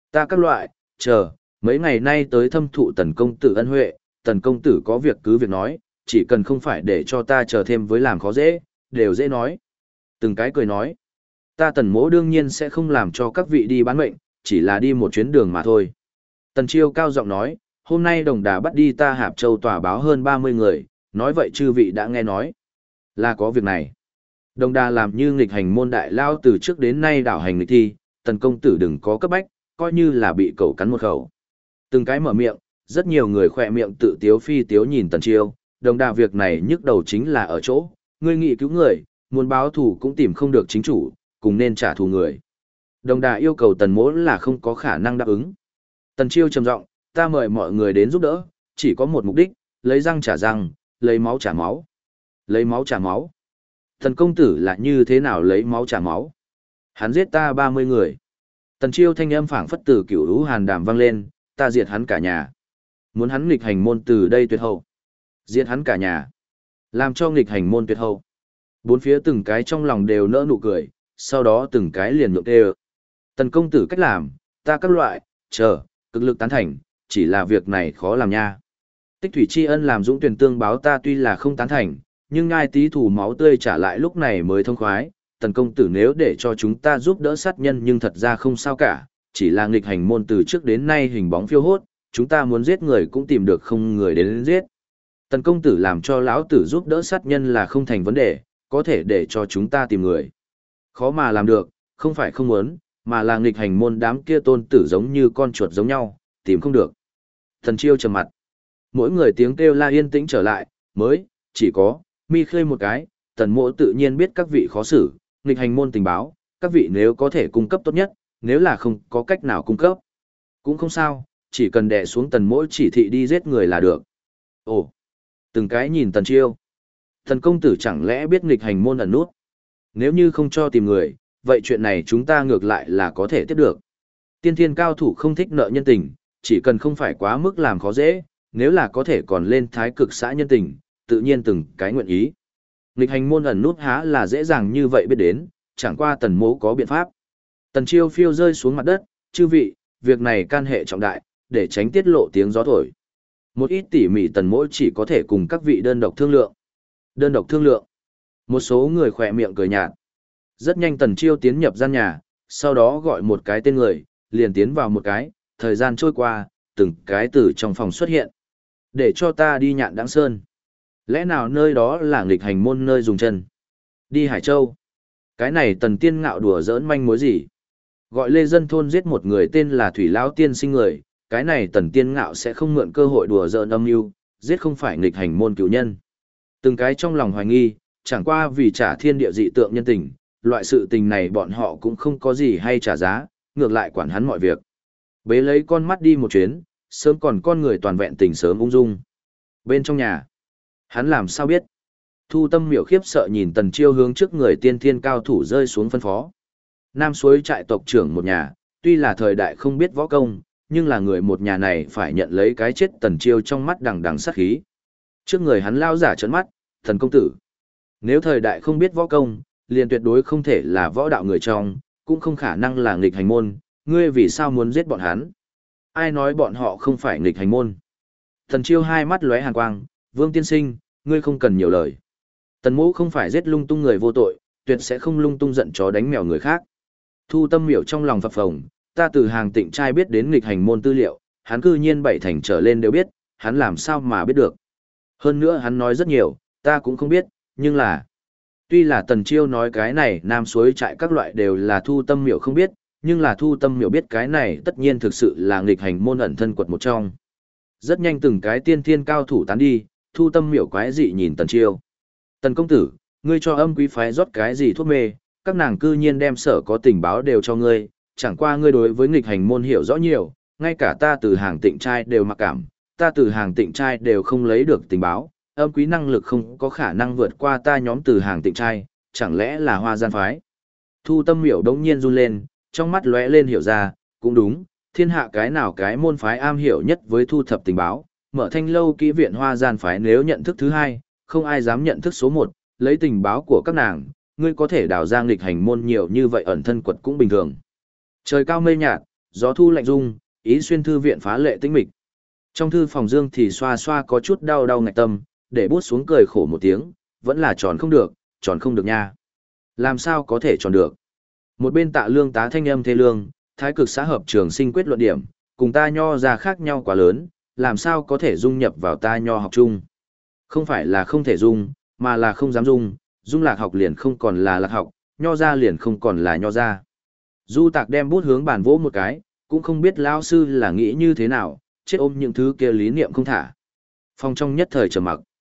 Ta các loại, chờ, mấy ngày nay tới thâm thụ tần công tử ân huệ, tần công tử có việc cứ việc nói, chỉ cần không phải để cho ta chờ thêm với làm khó dễ, đều dễ nói. Từng cái cười nói, ta tần mỗ đương nhiên sẽ không làm cho các vị đi bán mệnh, chỉ là đi một chuyến đường mà thôi. Tần Chiêu cao giọng nói, hôm nay Đồng Đà bắt đi ta Hạp Châu tòa báo hơn 30 người, nói vậy chư vị đã nghe nói. Là có việc này. Đồng Đà làm như nghịch hành môn đại lao từ trước đến nay đảo hành nghịch thi, tần công tử đừng có cấp bách, coi như là bị cẩu cắn một khẩu. Từng cái mở miệng, rất nhiều người khỏe miệng tự tiếu phi tiếu nhìn Tần Chiêu, Đồng Đà việc này nhức đầu chính là ở chỗ, ngươi nghị cứu người, muốn báo thù cũng tìm không được chính chủ, cùng nên trả thù người. Đồng Đà yêu cầu Tần Mỗ là không có khả năng đáp ứng. Tần Chiêu trầm giọng, ta mời mọi người đến giúp đỡ, chỉ có một mục đích, lấy răng trả răng, lấy máu trả máu. Lấy máu trả máu. Tần công tử là như thế nào lấy máu trả máu? Hắn giết ta 30 người. Tần Chiêu thanh âm phảng phất từ cửu lũ hàn đàm vang lên, ta diệt hắn cả nhà. Muốn hắn nghịch hành môn từ đây tuyệt hậu. Diệt hắn cả nhà. Làm cho nghịch hành môn tuyệt hậu. Bốn phía từng cái trong lòng đều nỡ nụ cười, sau đó từng cái liền nhượng tê. Tần công tử cách làm, ta các loại, chờ, cực lực tán thành, chỉ là việc này khó làm nha. Tích thủy tri ân làm dũng tuyển tương báo ta tuy là không tán thành, nhưng ngai tí thủ máu tươi trả lại lúc này mới thông khoái. Tần công tử nếu để cho chúng ta giúp đỡ sát nhân nhưng thật ra không sao cả, chỉ là nghịch hành môn từ trước đến nay hình bóng phiêu hốt, chúng ta muốn giết người cũng tìm được không người đến giết. Tần công tử làm cho lão tử giúp đỡ sát nhân là không thành vấn đề, có thể để cho chúng ta tìm người. Khó mà làm được, không phải không muốn, mà là nghịch hành môn đám kia tôn tử giống như con chuột giống nhau, tìm không được. Thần Chiêu trầm mặt. Mỗi người tiếng kêu la yên tĩnh trở lại, mới, chỉ có, mi khơi một cái, tần mộ tự nhiên biết các vị khó xử, nghịch hành môn tình báo, các vị nếu có thể cung cấp tốt nhất, nếu là không có cách nào cung cấp. Cũng không sao, chỉ cần đè xuống tần mỗ chỉ thị đi giết người là được. Ồ, từng cái nhìn Tần Chiêu. Thần công tử chẳng lẽ biết nghịch hành môn ẩn nút? Nếu như không cho tìm người, vậy chuyện này chúng ta ngược lại là có thể tiếp được. Tiên thiên cao thủ không thích nợ nhân tình, chỉ cần không phải quá mức làm khó dễ, nếu là có thể còn lên thái cực xã nhân tình, tự nhiên từng cái nguyện ý. Nghịch hành môn ẩn nút há là dễ dàng như vậy biết đến, chẳng qua tần mỗ có biện pháp. Tần Chiêu phiêu rơi xuống mặt đất, chư vị, việc này can hệ trọng đại, để tránh tiết lộ tiếng gió thổi. Một ít tỉ mỉ tần mỗ chỉ có thể cùng các vị đơn độc thương lượng. Đơn độc thương lượng. Một số người khỏe miệng cười nhạt. Rất nhanh Tần Chiêu tiến nhập gian nhà, sau đó gọi một cái tên người, liền tiến vào một cái, thời gian trôi qua, từng cái từ trong phòng xuất hiện. Để cho ta đi Nhạn Đãng Sơn. Lẽ nào nơi đó là nghịch hành môn nơi dùng chân? Đi Hải Châu. Cái này Tần Tiên Ngạo đùa giỡn manh mối gì? Gọi Lê Dân Thôn giết một người tên là Thủy Lão Tiên sinh người, cái này Tần Tiên Ngạo sẽ không mượn cơ hội đùa giỡn âm mưu, giết không phải nghịch hành môn cửu nhân. Từng cái trong lòng hoài nghi, chẳng qua vì trả thiên địa dị tượng nhân tình, loại sự tình này bọn họ cũng không có gì hay trả giá, ngược lại quản hắn mọi việc. Bế lấy con mắt đi một chuyến, sớm còn con người toàn vẹn tình sớm ung dung. Bên trong nhà, hắn làm sao biết? Thu Tâm Miểu khiếp sợ nhìn Tần Chiêu hướng trước người tiên thiên cao thủ rơi xuống phân phó. Nam Suối trại tộc trưởng một nhà, tuy là thời đại không biết võ công, nhưng là người một nhà này phải nhận lấy cái chết Tần Chiêu trong mắt đằng đằng sát khí. Trước người hắn lao giả trợn mắt, thần công tử. Nếu thời đại không biết võ công, liền tuyệt đối không thể là võ đạo người trong, cũng không khả năng là nghịch hành môn, ngươi vì sao muốn giết bọn hắn? Ai nói bọn họ không phải nghịch hành môn? Tần Chiêu hai mắt lóe hàn quang, Vương tiên sinh, ngươi không cần nhiều lời. Tần mỗ không phải giết lung tung người vô tội, tuyệt sẽ không lung tung giận chó đánh mèo người khác. Thu Tâm Miểu trong lòng phập phồng, ta từ Hàng Tịnh trai biết đến nghịch hành môn tư liệu, hắn cư nhiên 7 thành trở lên đều biết, hắn làm sao mà biết được. Hơn nữa hắn nói rất nhiều, ta cũng không biết, nhưng là... Tuy là Tần Chiêu nói cái này Nam Suối trại các loại đều là Thu Tâm Miểu không biết, nhưng là Thu Tâm Miểu biết cái này tất nhiên thực sự là nghịch hành môn ẩn thân quật một trong. Rất nhanh từng cái tiên thiên cao thủ tán đi, Thu Tâm Miểu quái dị nhìn Tần Chiêu. Tần công tử, ngươi cho âm quý phái rót cái gì thuốc mê, các nàng cư nhiên đem sở có tình báo đều cho ngươi, chẳng qua ngươi đối với nghịch hành môn hiểu rõ nhiều, ngay cả ta từ Hàng Tịnh trai đều mặc cảm, ta từ Hàng Tịnh trai đều không lấy được tình báo, âm quý năng lực không có khả năng vượt qua ta nhóm từ Hàng Tịnh trai, chẳng lẽ là Hoa Gian phái? Thu Tâm Miểu đống nhiên run lên, trong mắt lóe lên hiểu ra, cũng đúng, thiên hạ cái nào cái môn phái am hiểu nhất với thu thập tình báo, mở Thanh Lâu kỹ viện Hoa Gian phái nếu nhận thức thứ hai, không ai dám nhận thức số một, lấy tình báo của các nàng, ngươi có thể đào ra nghịch hành môn nhiều như vậy ẩn thân quật cũng bình thường. Trời cao mây nhạt, gió thu lạnh rung, ý xuyên thư viện phá lệ tĩnh mịch. Trong thư phòng Dương thì xoa xoa có chút đau đau ngạch tâm, để bút xuống cười khổ một tiếng, vẫn là tròn không được nha. Làm sao có thể tròn được? Một bên Tạ Lương Tá thanh âm thê lương, thái cực xã hợp trường sinh quyết luận điểm, cùng ta nho ra khác nhau quá lớn, làm sao có thể dung nhập vào ta nho học chung. Không phải là không thể dung, mà là không dám dung lạc học liền không còn là lạc học, nho ra liền không còn là nho ra. Du Tạc đem bút hướng bàn vỗ một cái, cũng không biết lão sư là nghĩ như thế nào, chết ôm những thứ kia lý niệm không thả. Phòng trong nhất thời trầm mặc.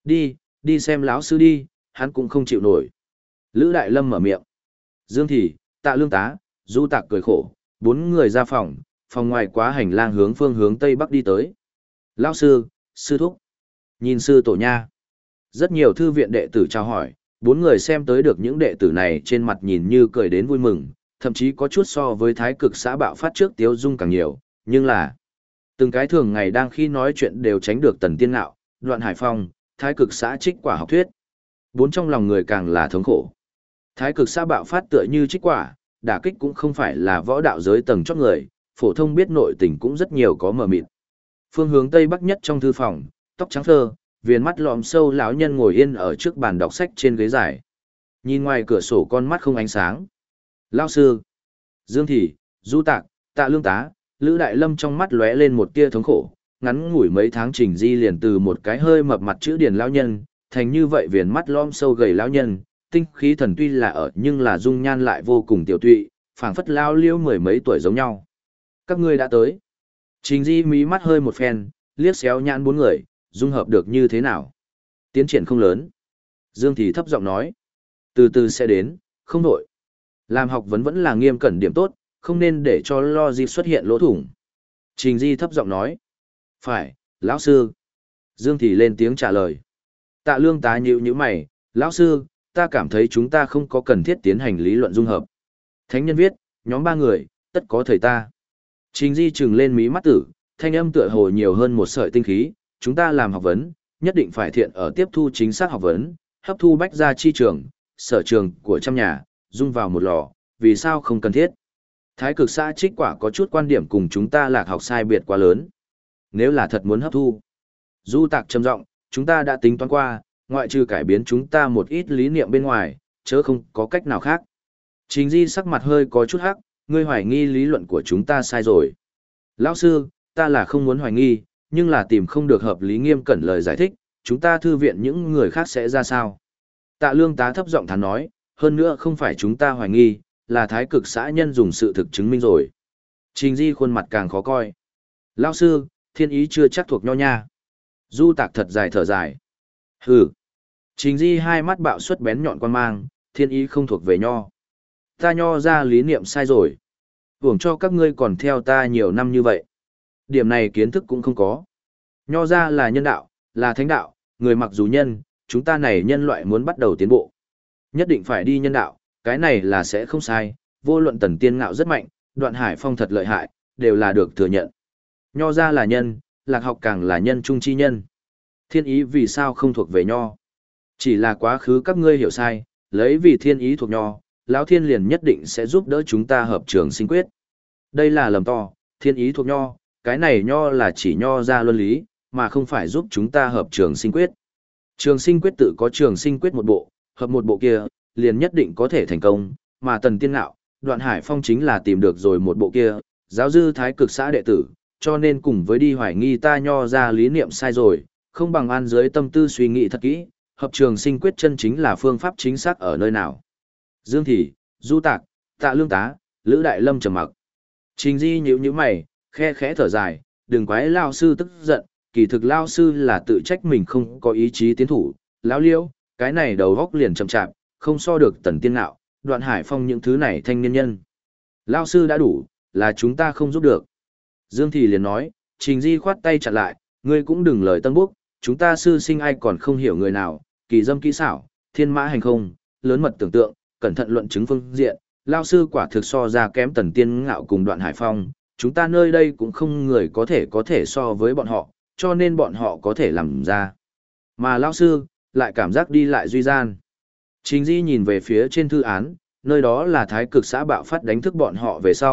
Đi xem lão sư đi, hắn cũng không chịu nổi. Lữ Đại Lâm mở miệng. Dương thì, Tạ Lương Tá, Du Tạc cười khổ, bốn người ra phòng, phòng ngoài quá hành lang hướng phương hướng tây bắc đi tới. Lão sư, sư thúc, nhìn sư tổ nha. Rất nhiều thư viện đệ tử chào hỏi, bốn người xem tới được những đệ tử này trên mặt nhìn như cười đến vui mừng, thậm chí có chút so với thái cực xã bạo phát trước tiếu dung càng nhiều, nhưng là từng cái thường ngày đang khi nói chuyện đều tránh được Tần Tiên Ngạo, Đoạn Hải Phong, thái cực xã trích quả học thuyết. Bốn trong lòng người càng là thống khổ. Thái cực xã bạo phát tựa như trích quả, đả kích cũng không phải là võ đạo giới tầng chót người, phổ thông biết nội tình cũng rất nhiều có mờ mịt. Phương hướng tây bắc nhất trong thư phòng, tóc trắng phơ, viền mắt lọm sâu lão nhân ngồi yên ở trước bàn đọc sách trên ghế dài. Nhìn ngoài cửa sổ con mắt không ánh sáng. Lão sư, Dương Thị, Du Tạc, Tạ Lương Tá, Lữ Đại Lâm trong mắt lóe lên một tia thống khổ, ngắn ngủi mấy tháng Trình Di liền từ một cái hơi mập mặt chữ điển lão nhân, thành như vậy viền mắt lom sâu gầy lão nhân, tinh khí thần tuy là ở nhưng là dung nhan lại vô cùng tiểu tụy, phảng phất lao liêu mười mấy tuổi giống nhau. Các ngươi đã tới. Trình Di mí mắt hơi một phen, liếc xéo nhãn bốn người, dung hợp được như thế nào? Tiến triển không lớn. Dương Thị thấp giọng nói. Từ từ sẽ đến, không đổi. Làm học vấn vẫn là nghiêm cẩn điểm tốt, không nên để cho logic xuất hiện lỗ thủng. Trình Di thấp giọng nói. Phải, lão sư. Dương Thị lên tiếng trả lời. Tạ Lương Tá nhíu nhíu mày, lão sư, ta cảm thấy chúng ta không có cần thiết tiến hành lý luận dung hợp. Thánh nhân viết, nhóm ba người, tất có thầy ta. Trình Di trừng lên mí mắt tử, thanh âm tựa hồ nhiều hơn một sợi tinh khí, chúng ta làm học vấn, nhất định phải thiện ở tiếp thu chính xác học vấn, hấp thu bách gia chi trường, sở trường của trăm nhà, dung vào một lò, vì sao không cần thiết. Thái cực xã trích quả có chút quan điểm cùng chúng ta lạc học sai biệt quá lớn. Nếu là thật muốn hấp thu. Du Tạc trầm giọng, chúng ta đã tính toán qua, ngoại trừ cải biến chúng ta một ít lý niệm bên ngoài, chớ không có cách nào khác. Trình Di sắc mặt hơi có chút hắc, ngươi hoài nghi lý luận của chúng ta sai rồi. Lão sư, ta là không muốn hoài nghi, nhưng là tìm không được hợp lý nghiêm cẩn lời giải thích, chúng ta thư viện những người khác sẽ ra sao. Tạ Lương Tá thấp giọng thắn nói, hơn nữa không phải chúng ta hoài nghi, là thái cực xã nhân dùng sự thực chứng minh rồi. Trình Di khuôn mặt càng khó coi. Lão sư, thiên ý chưa chắc thuộc nho nha. Du Tạc thật dài thở dài. Hừ. Trình Di hai mắt bạo xuất bén nhọn quan mang, thiên ý không thuộc về nho. Ta nho ra lý niệm sai rồi. Hưởng cho các ngươi còn theo ta nhiều năm như vậy. Điểm này kiến thức cũng không có. Nho ra là nhân đạo, là thánh đạo, người mặc dù nhân, chúng ta này nhân loại muốn bắt đầu tiến bộ. Nhất định phải đi nhân đạo, cái này là sẽ không sai, vô luận Tần Tiên Ngạo rất mạnh, Đoạn Hải Phong thật lợi hại, đều là được thừa nhận. Nho ra là nhân, lạc học càng là nhân trung chi nhân. Thiên ý vì sao không thuộc về nho? Chỉ là quá khứ các ngươi hiểu sai, lấy vì thiên ý thuộc nho, lão thiên liền nhất định sẽ giúp đỡ chúng ta hợp trường sinh quyết. Đây là lầm to, thiên ý thuộc nho, cái này nho là chỉ nho ra luân lý, mà không phải giúp chúng ta hợp trường sinh quyết. Trường sinh quyết tự có trường sinh quyết một bộ, hợp một bộ kia, liền nhất định có thể thành công, mà Tần Tiên Ngạo, Đoạn Hải Phong chính là tìm được rồi một bộ kia, giáo dư thái cực xã đệ tử, cho nên cùng với đi hoài nghi ta nho ra lý niệm sai rồi, không bằng an dưới tâm tư suy nghĩ thật kỹ, hợp trường sinh quyết chân chính là phương pháp chính xác ở nơi nào. Dương Thị, Du Tạc, Tạ Lương Tá, Lữ Đại Lâm trầm mặc. Trình Di nhíu nhíu mày, khe khẽ thở dài, đừng quái lao sư tức giận, kỳ thực lao sư là tự trách mình không có ý chí tiến thủ, lão liêu, cái này đầu góc liền chậm chạp, không so được Tần Tiên Ngạo, Đoạn Hải Phong những thứ này thanh niên nhân. Lao sư đã đủ, là chúng ta không giúp được. Dương Thị liền nói, Trình Di khoát tay chặn lại, ngươi cũng đừng lời tân bốc, chúng ta sư sinh ai còn không hiểu người nào, kỳ dâm kỹ xảo, thiên mã hành không, lớn mật tưởng tượng, cẩn thận luận chứng phương diện, lao sư quả thực so ra kém Tần Tiên Ngạo cùng Đoạn Hải Phong, chúng ta nơi đây cũng không người có thể so với bọn họ, cho nên bọn họ có thể làm ra. Mà lao sư, lại cảm giác đi lại duy gian. Trình Di nhìn về phía trên thư án, nơi đó là thái cực xã bạo phát đánh thức bọn họ về sau,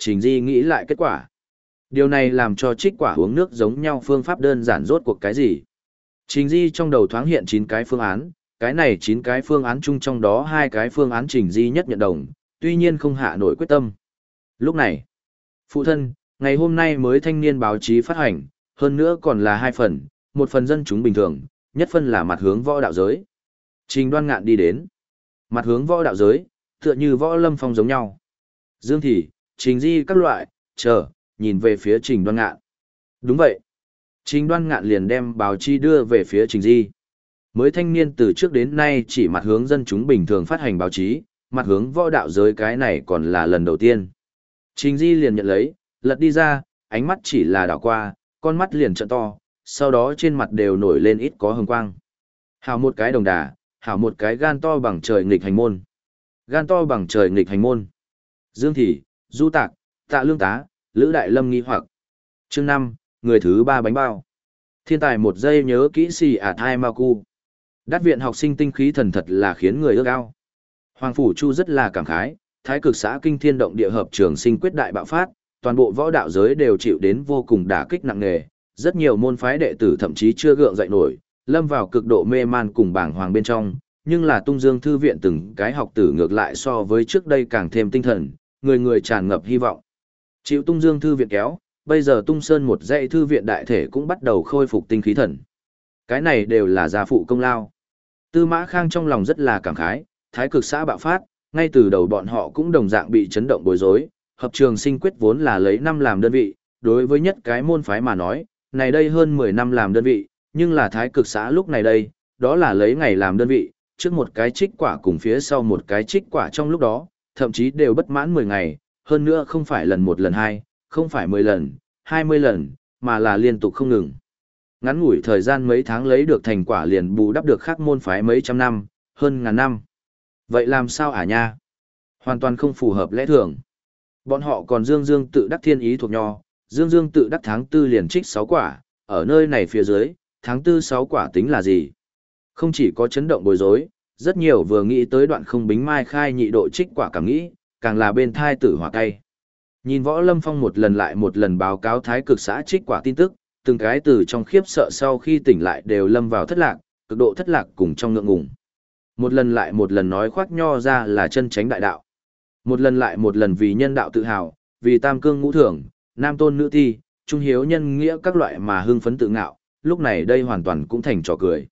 Trình Di nghĩ lại kết quả. Điều này làm cho trích quả uống nước giống nhau phương pháp đơn giản rốt cuộc cái gì. Trình Di trong đầu thoáng hiện 9 cái phương án, cái này 9 cái phương án chung trong đó 2 cái phương án Trình Di nhất nhận đồng, tuy nhiên không hạ nổi quyết tâm. Lúc này, phụ thân, ngày hôm nay mới thanh niên báo chí phát hành, hơn nữa còn là 2 phần, một phần dân chúng bình thường, nhất phần là mặt hướng võ đạo giới. Trình Đoan Ngạn đi đến, mặt hướng võ đạo giới, tựa như võ lâm phong giống nhau. Dương Thị, Trình Di các loại, chờ, nhìn về phía Trình Đoan Ngạn. Đúng vậy. Trình Đoan Ngạn liền đem báo chí đưa về phía Trình Di. Mới thanh niên từ trước đến nay chỉ mặt hướng dân chúng bình thường phát hành báo chí, mặt hướng võ đạo giới cái này còn là lần đầu tiên. Trình Di liền nhận lấy, lật đi ra, ánh mắt chỉ là đảo qua, con mắt liền trợn to, sau đó trên mặt đều nổi lên ít có hồng quang. Hảo một cái đồng đà, hảo một cái gan to bằng trời nghịch hành môn. Gan to bằng trời nghịch hành môn. Dương Thị, Du Tạc, Tạ Lương Tá, Lữ Đại Lâm nghi hoặc. Chương 5, người thứ 3 bánh bao. Thiên tài một giây nhớ kỹ xì ạt hai ma cu. Đát viện học sinh tinh khí thần thật là khiến người ước ao. Hoàng Phủ Chu rất là cảm khái, thái cực xã kinh thiên động địa hợp trường sinh quyết đại bạo phát, toàn bộ võ đạo giới đều chịu đến vô cùng đả kích nặng nề, rất nhiều môn phái đệ tử thậm chí chưa gượng dậy nổi, lâm vào cực độ mê man cùng bảng hoàng bên trong, nhưng là Tung Dương thư viện từng cái học tử ngược lại so với trước đây càng thêm tinh thần, người người tràn ngập hy vọng. Chịu Tung Dương thư viện kéo, bây giờ Tung Sơn một dãy thư viện đại thể cũng bắt đầu khôi phục tinh khí thần. Cái này đều là gia phụ công lao. Tư Mã Khang trong lòng rất là cảm khái, thái cực xã bạo phát, ngay từ đầu bọn họ cũng đồng dạng bị chấn động bối rối, hợp trường sinh quyết vốn là lấy 5 làm đơn vị, đối với nhất cái môn phái mà nói, này đây hơn 10 năm làm đơn vị, nhưng là thái cực xã lúc này đây, đó là lấy ngày làm đơn vị, trước một cái trích quả cùng phía sau một cái trích quả trong lúc đó, thậm chí đều bất mãn 10 ngày, hơn nữa không phải lần 1 lần 2, không phải 10 lần, 20 lần, mà là liên tục không ngừng. Ngắn ngủi thời gian mấy tháng lấy được thành quả liền bù đắp được khác môn phái mấy trăm năm, hơn ngàn năm. Vậy làm sao hả nha? Hoàn toàn không phù hợp lẽ thường. Bọn họ còn Dương tự đắc thiên ý thuộc nho, Dương tự đắc tháng 4 liền trích 6 quả, ở nơi này phía dưới, tháng 4 6 quả tính là gì? Không chỉ có chấn động bối rối, rất nhiều vừa nghĩ tới đoạn không bính mai khai nhị độ trích quả cảm nghĩ, càng là bên thai tử hỏa cay. Nhìn Võ Lâm Phong một lần lại một lần báo cáo thái cực xã trích quả tin tức, từng cái từ trong khiếp sợ sau khi tỉnh lại đều lâm vào thất lạc, cực độ thất lạc cùng trong ngượng ngùng. Một lần lại một lần nói khoác nho ra là chân chánh đại đạo. Một lần lại một lần vì nhân đạo tự hào, vì tam cương ngũ thưởng, nam tôn nữ thi, trung hiếu nhân nghĩa các loại mà hưng phấn tự ngạo, lúc này đây hoàn toàn cũng thành trò cười.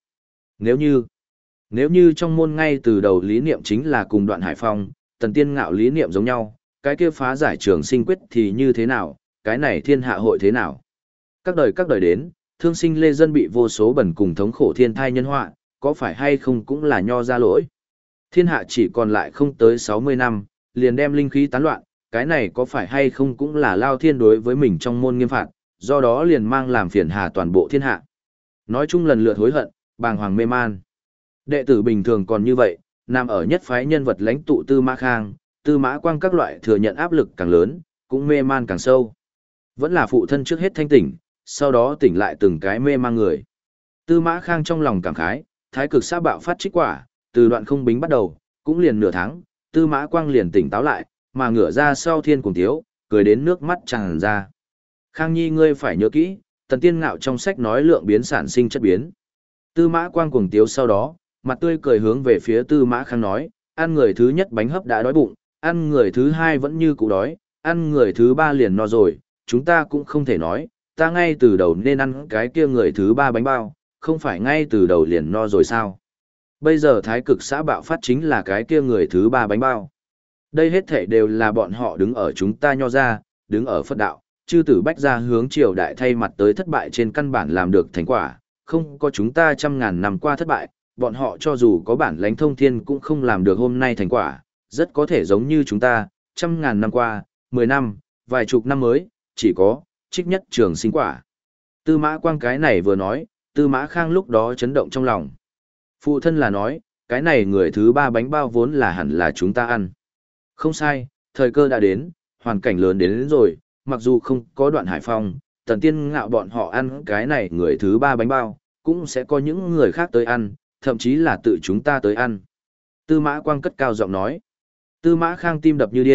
Nếu như trong môn ngay từ đầu lý niệm chính là cùng Đoạn Hải Phong, Tần Tiên Ngạo lý niệm giống nhau, cái kia phá giải trường sinh quyết thì như thế nào, cái này thiên hạ hội thế nào? Các đời đến, thương sinh lê dân bị vô số bẩn cùng thống khổ thiên thai nhân họa, có phải hay không cũng là nho ra lỗi. Thiên hạ chỉ còn lại không tới 60 năm, liền đem linh khí tán loạn, cái này có phải hay không cũng là lao thiên đối với mình trong môn nghiêm phạt, do đó liền mang làm phiền hà toàn bộ thiên hạ. Nói chung lần lượt hối hận, bàng hoàng mê man. Đệ tử bình thường còn như vậy, nằm ở nhất phái nhân vật lãnh tụ Tư Mã Khang, Tư Mã Quang các loại thừa nhận áp lực càng lớn, cũng mê man càng sâu. Vẫn là phụ thân trước hết thanh tỉnh, sau đó tỉnh lại từng cái mê mang người. Tư Mã Khang trong lòng cảm khái, thái cực xã bạo phát trích quả, từ đoạn không bính bắt đầu, cũng liền nửa tháng, Tư Mã Quang liền tỉnh táo lại, mà ngửa ra sau thiên cùng tiếu, cười đến nước mắt tràn ra. Khang Nhi ngươi phải nhớ kỹ, Tần Tiên Ngạo trong sách nói lượng biến sản sinh chất biến. Tư Mã Quang cuồng tiếu sau đó, mặt tươi cười hướng về phía Tư Mã Khang nói, ăn người thứ nhất bánh hấp đã đói bụng, ăn người thứ hai vẫn như cũ đói, ăn người thứ ba liền no rồi, chúng ta cũng không thể nói, ta ngay từ đầu nên ăn cái kia người thứ ba bánh bao, không phải ngay từ đầu liền no rồi sao? Bây giờ thái cực xã bạo phát chính là cái kia người thứ ba bánh bao. Đây hết thể đều là bọn họ đứng ở chúng ta nho ra, đứng ở Phật đạo, chư tử bách ra hướng triều đại thay mặt tới thất bại trên căn bản làm được thành quả, không có chúng ta trăm ngàn năm qua thất bại, bọn họ cho dù có bản lãnh thông thiên cũng không làm được hôm nay thành quả, rất có thể giống như chúng ta, trăm ngàn năm qua, 10 năm, vài chục năm mới, chỉ có, trích nhất trường sinh quả. Tư Mã Quang cái này vừa nói, Tư Mã Khang lúc đó chấn động trong lòng. Phụ thân là nói, cái này người thứ ba bánh bao vốn là hẳn là chúng ta ăn. Không sai, thời cơ đã đến, hoàn cảnh lớn đến rồi, mặc dù không có Đoạn Hải Phong, Tần Tiên Ngạo bọn họ ăn cái này người thứ ba bánh bao, cũng sẽ có những người khác tới ăn, thậm chí là tự chúng ta tới ăn. Tư Mã Quang cất cao giọng nói. Tư Mã Khang tim đập như điên,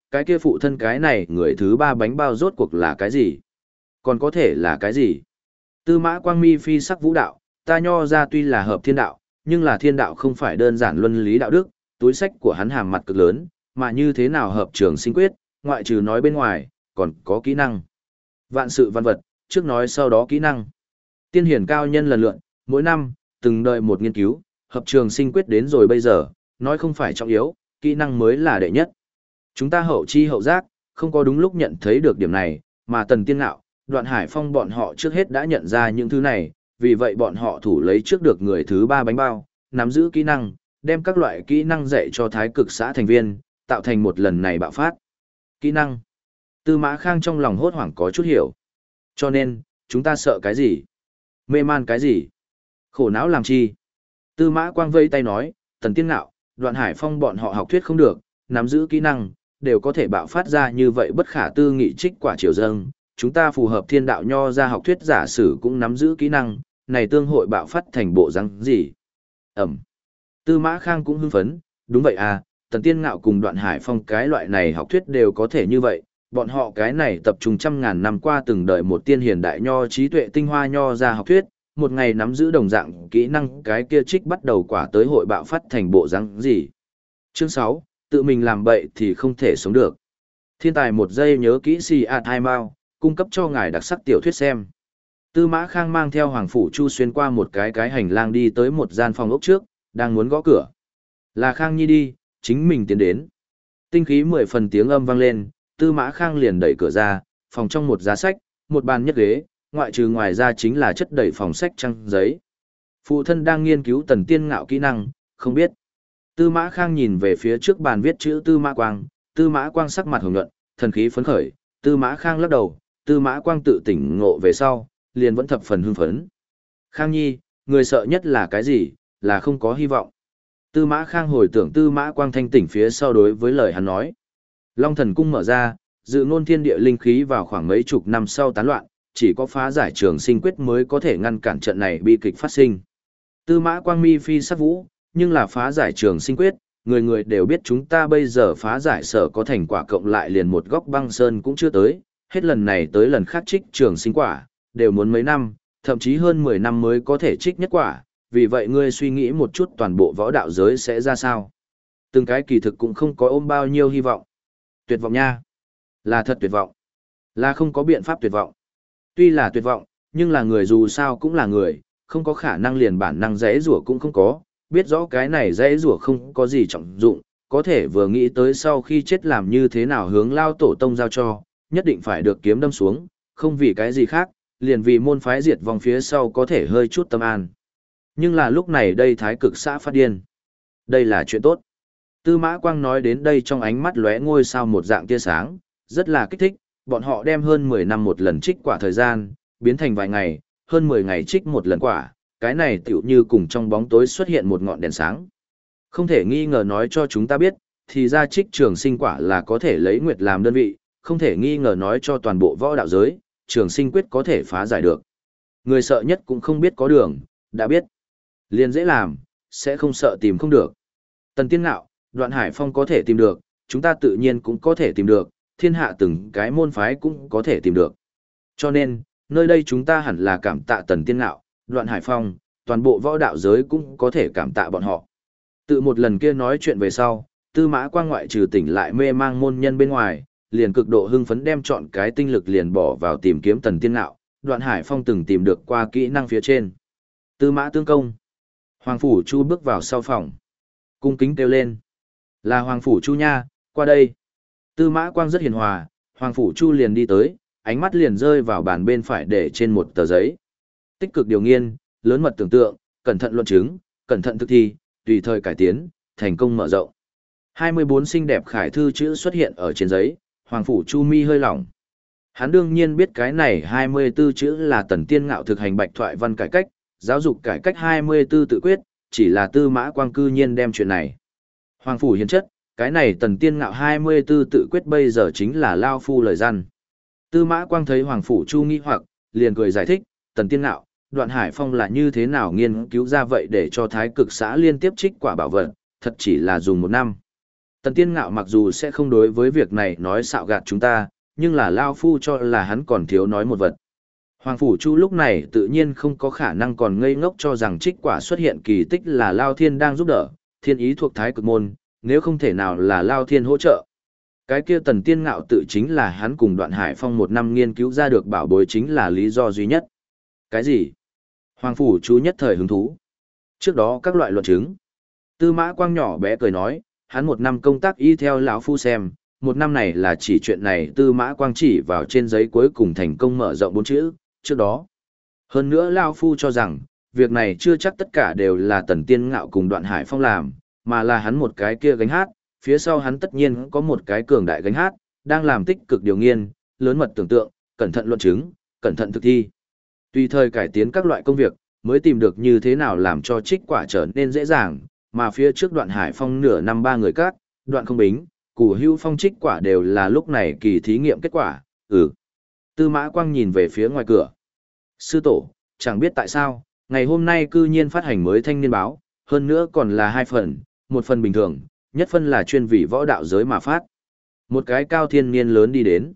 cái kia phụ thân cái này người thứ ba bánh bao rốt cuộc là cái gì? Còn có thể là cái gì? Tư Mã Quang mi phi sắc vũ đạo, ta nho ra tuy là hợp thiên đạo, nhưng là thiên đạo không phải đơn giản luân lý đạo đức, túi sách của hắn hàm mặt cực lớn, mà như thế nào hợp trường sinh quyết, ngoại trừ nói bên ngoài, còn có kỹ năng. Vạn sự văn vật, trước nói sau đó kỹ năng. Tiên hiển cao nhân lần lượt, mỗi năm, từng đợi một nghiên cứu, hợp trường sinh quyết đến rồi bây giờ, nói không phải trọng yếu, kỹ năng mới là đệ nhất. Chúng ta hậu chi hậu giác, không có đúng lúc nhận thấy được điểm này, mà Tần Tiên Ngạo, Đoạn Hải Phong bọn họ trước hết đã nhận ra những thứ này, vì vậy bọn họ thủ lấy trước được người thứ ba bánh bao, nắm giữ kỹ năng, đem các loại kỹ năng dạy cho thái cực xã thành viên, tạo thành một lần này bạo phát. Kỹ năng. Tư Mã Khang trong lòng hốt hoảng có chút hiểu. Cho nên, chúng ta sợ cái gì? Mê man cái gì? Khổ não làm chi? Tư Mã Quang vây tay nói, Tần Tiên Ngạo, Đoạn Hải Phong bọn họ học thuyết không được, nắm giữ kỹ năng, đều có thể bạo phát ra như vậy bất khả tư nghị trích quả triều dâng. Chúng ta phù hợp thiên đạo nho ra học thuyết giả sử cũng nắm giữ kỹ năng, này tương hội bạo phát thành bộ răng gì? Ẩm. Tư Mã Khang cũng hưng phấn, đúng vậy à, Tần Tiên Ngạo cùng Đoạn Hải Phong cái loại này học thuyết đều có thể như vậy, bọn họ cái này tập trung trăm ngàn năm qua từng đợi một tiên hiền đại nho trí tuệ tinh hoa nho ra học thuyết, một ngày nắm giữ đồng dạng kỹ năng cái kia trích bắt đầu quả tới hội bạo phát thành bộ răng gì. Chương 6, tự mình làm bậy thì không thể sống được. Thiên tài một giây nhớ kỹ si a thai mao, cung cấp cho ngài đặc sắc tiểu thuyết xem. Tư Mã Khang mang theo Hoàng Phủ Chu xuyên qua một cái hành lang đi tới một gian phòng ốc trước, đang muốn gõ cửa. Là Khang Nhi đi, chính mình tiến đến. Tinh khí 10 phần tiếng âm vang lên, Tư Mã Khang liền đẩy cửa ra, phòng trong một giá sách, một bàn nhất ghế, ngoại trừ ngoài ra chính là chất đầy phòng sách trang giấy. Phụ thân đang nghiên cứu Tần Tiên Ngạo kỹ năng, không biết. Tư Mã Khang nhìn về phía trước bàn viết chữ Tư Mã Quang sắc mặt hồng nhuận, thần khí phấn khởi, Tư Mã Khang lắc đầu, Tư Mã Quang tự tỉnh ngộ về sau, liền vẫn thập phần hưng phấn. Khang Nhi, người sợ nhất là cái gì, là không có hy vọng. Tư Mã Khang hồi tưởng Tư Mã Quang thanh tỉnh phía sau đối với lời hắn nói. Long Thần Cung mở ra, dự ngôn thiên địa linh khí vào khoảng mấy chục năm sau tán loạn, chỉ có phá giải trường sinh quyết mới có thể ngăn cản trận này bi kịch phát sinh. Tư Mã Quang mi phi sắc vũ, nhưng là phá giải trường sinh quyết, người người đều biết chúng ta bây giờ phá giải sở có thành quả cộng lại liền một góc băng sơn cũng chưa tới, hết lần này tới lần khác trích trường sinh quả, đều muốn mấy năm, thậm chí hơn 10 năm mới có thể trích nhất quả, vì vậy ngươi suy nghĩ một chút toàn bộ võ đạo giới sẽ ra sao. Từng cái kỳ thực cũng không có ôm bao nhiêu hy vọng. Tuyệt vọng nha. Là thật tuyệt vọng. Là không có biện pháp tuyệt vọng. Tuy là tuyệt vọng, nhưng là người dù sao cũng là người, không có khả năng liền bản năng dễ rủa cũng không có, biết rõ cái này dễ rủa không có gì trọng dụng, có thể vừa nghĩ tới sau khi chết làm như thế nào hướng lao tổ tông giao cho, nhất định phải được kiếm đâm xuống, không vì cái gì khác, liền vì môn phái diệt vong phía sau có thể hơi chút tâm an. Nhưng là lúc này đây thái cực xã phát điên. Đây là chuyện tốt. Tư Mã Quang nói đến đây trong ánh mắt lóe ngôi sao một dạng tia sáng, rất là kích thích, bọn họ đem hơn 10 năm một lần trích quả thời gian, biến thành vài ngày, hơn 10 ngày trích một lần quả, cái này tựu như cùng trong bóng tối xuất hiện một ngọn đèn sáng. Không thể nghi ngờ nói cho chúng ta biết, thì ra trích trường sinh quả là có thể lấy nguyệt làm đơn vị, không thể nghi ngờ nói cho toàn bộ võ đạo giới, trường sinh quyết có thể phá giải được. Người sợ nhất cũng không biết có đường, đã biết. Liền dễ làm, sẽ không sợ tìm không được. Tần Tiên Ngạo, Đoạn Hải Phong có thể tìm được, chúng ta tự nhiên cũng có thể tìm được, thiên hạ từng cái môn phái cũng có thể tìm được. Cho nên, nơi đây chúng ta hẳn là cảm tạ Tần Tiên Ngạo, Đoạn Hải Phong, toàn bộ võ đạo giới cũng có thể cảm tạ bọn họ. Tự một lần kia nói chuyện về sau, Tư Mã Quang ngoại trừ tỉnh lại mê mang môn nhân bên ngoài, liền cực độ hưng phấn đem chọn cái tinh lực liền bỏ vào tìm kiếm Tần Tiên Ngạo, Đoạn Hải Phong từng tìm được qua kỹ năng phía trên. Tư Mã tương công. Hoàng Phủ Chu bước vào sau phòng. Cung kính kêu lên. Là Hoàng Phủ Chu nha, qua đây. Tư Mã Quang rất hiền hòa, Hoàng Phủ Chu liền đi tới, ánh mắt liền rơi vào bàn bên phải để trên một tờ giấy. Tích cực điều nghiên, lớn mật tưởng tượng, cẩn thận luận chứng, cẩn thận thực thi, tùy thời cải tiến, thành công mở rộng. 24 xinh đẹp khải thư chữ xuất hiện ở trên giấy, Hoàng Phủ Chu mi hơi lỏng. Hắn đương nhiên biết cái này 24 chữ là Tần Tiên Ngạo thực hành bạch thoại văn cải cách, giáo dục cải cách 24 tự quyết, chỉ là Tư Mã Quang cư nhiên đem chuyện này. Hoàng Phủ hiền chất, cái này Tần Tiên Ngạo 24 tự quyết bây giờ chính là lao phu lời răn. Tư Mã Quang thấy Hoàng Phủ Chu nghi hoặc, liền cười giải thích, Tần Tiên Ngạo, Đoạn Hải Phong là như thế nào nghiên cứu ra vậy để cho thái cực xã liên tiếp trích quả bảo vật, thật chỉ là dùng một năm. Tần Tiên Ngạo mặc dù sẽ không đối với việc này nói xạo gạt chúng ta, nhưng là Lao Phu cho là hắn còn thiếu nói một vật. Hoàng Phủ Chu lúc này tự nhiên không có khả năng còn ngây ngốc cho rằng trích quả xuất hiện kỳ tích là Lao Thiên đang giúp đỡ, thiên ý thuộc thái cực môn, nếu không thể nào là Lao Thiên hỗ trợ. Cái kia Tần Tiên Ngạo tự chính là hắn cùng Đoạn Hải Phong một năm nghiên cứu ra được bảo bối chính là lý do duy nhất. Cái gì? Hoàng Phủ Chu nhất thời hứng thú. Trước đó các loại luận chứng. Tư Mã Quang nhỏ bé cười nói, hắn một năm công tác y theo lão phu xem, một năm này là chỉ chuyện này. Tư Mã Quang chỉ vào trên giấy cuối cùng thành công mở rộng 4 chữ, trước đó. Hơn nữa lão phu cho rằng, việc này chưa chắc tất cả đều là Tần Tiên Ngạo cùng Đoạn Hải Phong làm, mà là hắn một cái kia gánh hát, phía sau hắn tất nhiên có một cái cường đại gánh hát, đang làm tích cực điều nghiên, lớn mật tưởng tượng, cẩn thận luận chứng, cẩn thận thực thi. Tùy thời cải tiến các loại công việc, mới tìm được như thế nào làm cho trích quả trở nên dễ dàng, mà phía trước Đoạn Hải Phong nửa năm 3 người cát, Đoạn Không Bính, Củ Hưu Phong trích quả đều là lúc này kỳ thí nghiệm kết quả. Tư Mã Quang nhìn về phía ngoài cửa. Sư tổ, chẳng biết tại sao, ngày hôm nay cư nhiên phát hành mới thanh niên báo, hơn nữa còn là 2 phần, một phần bình thường, nhất phân là chuyên vì võ đạo giới mà phát. Một cái cao thiên niên lớn đi đến.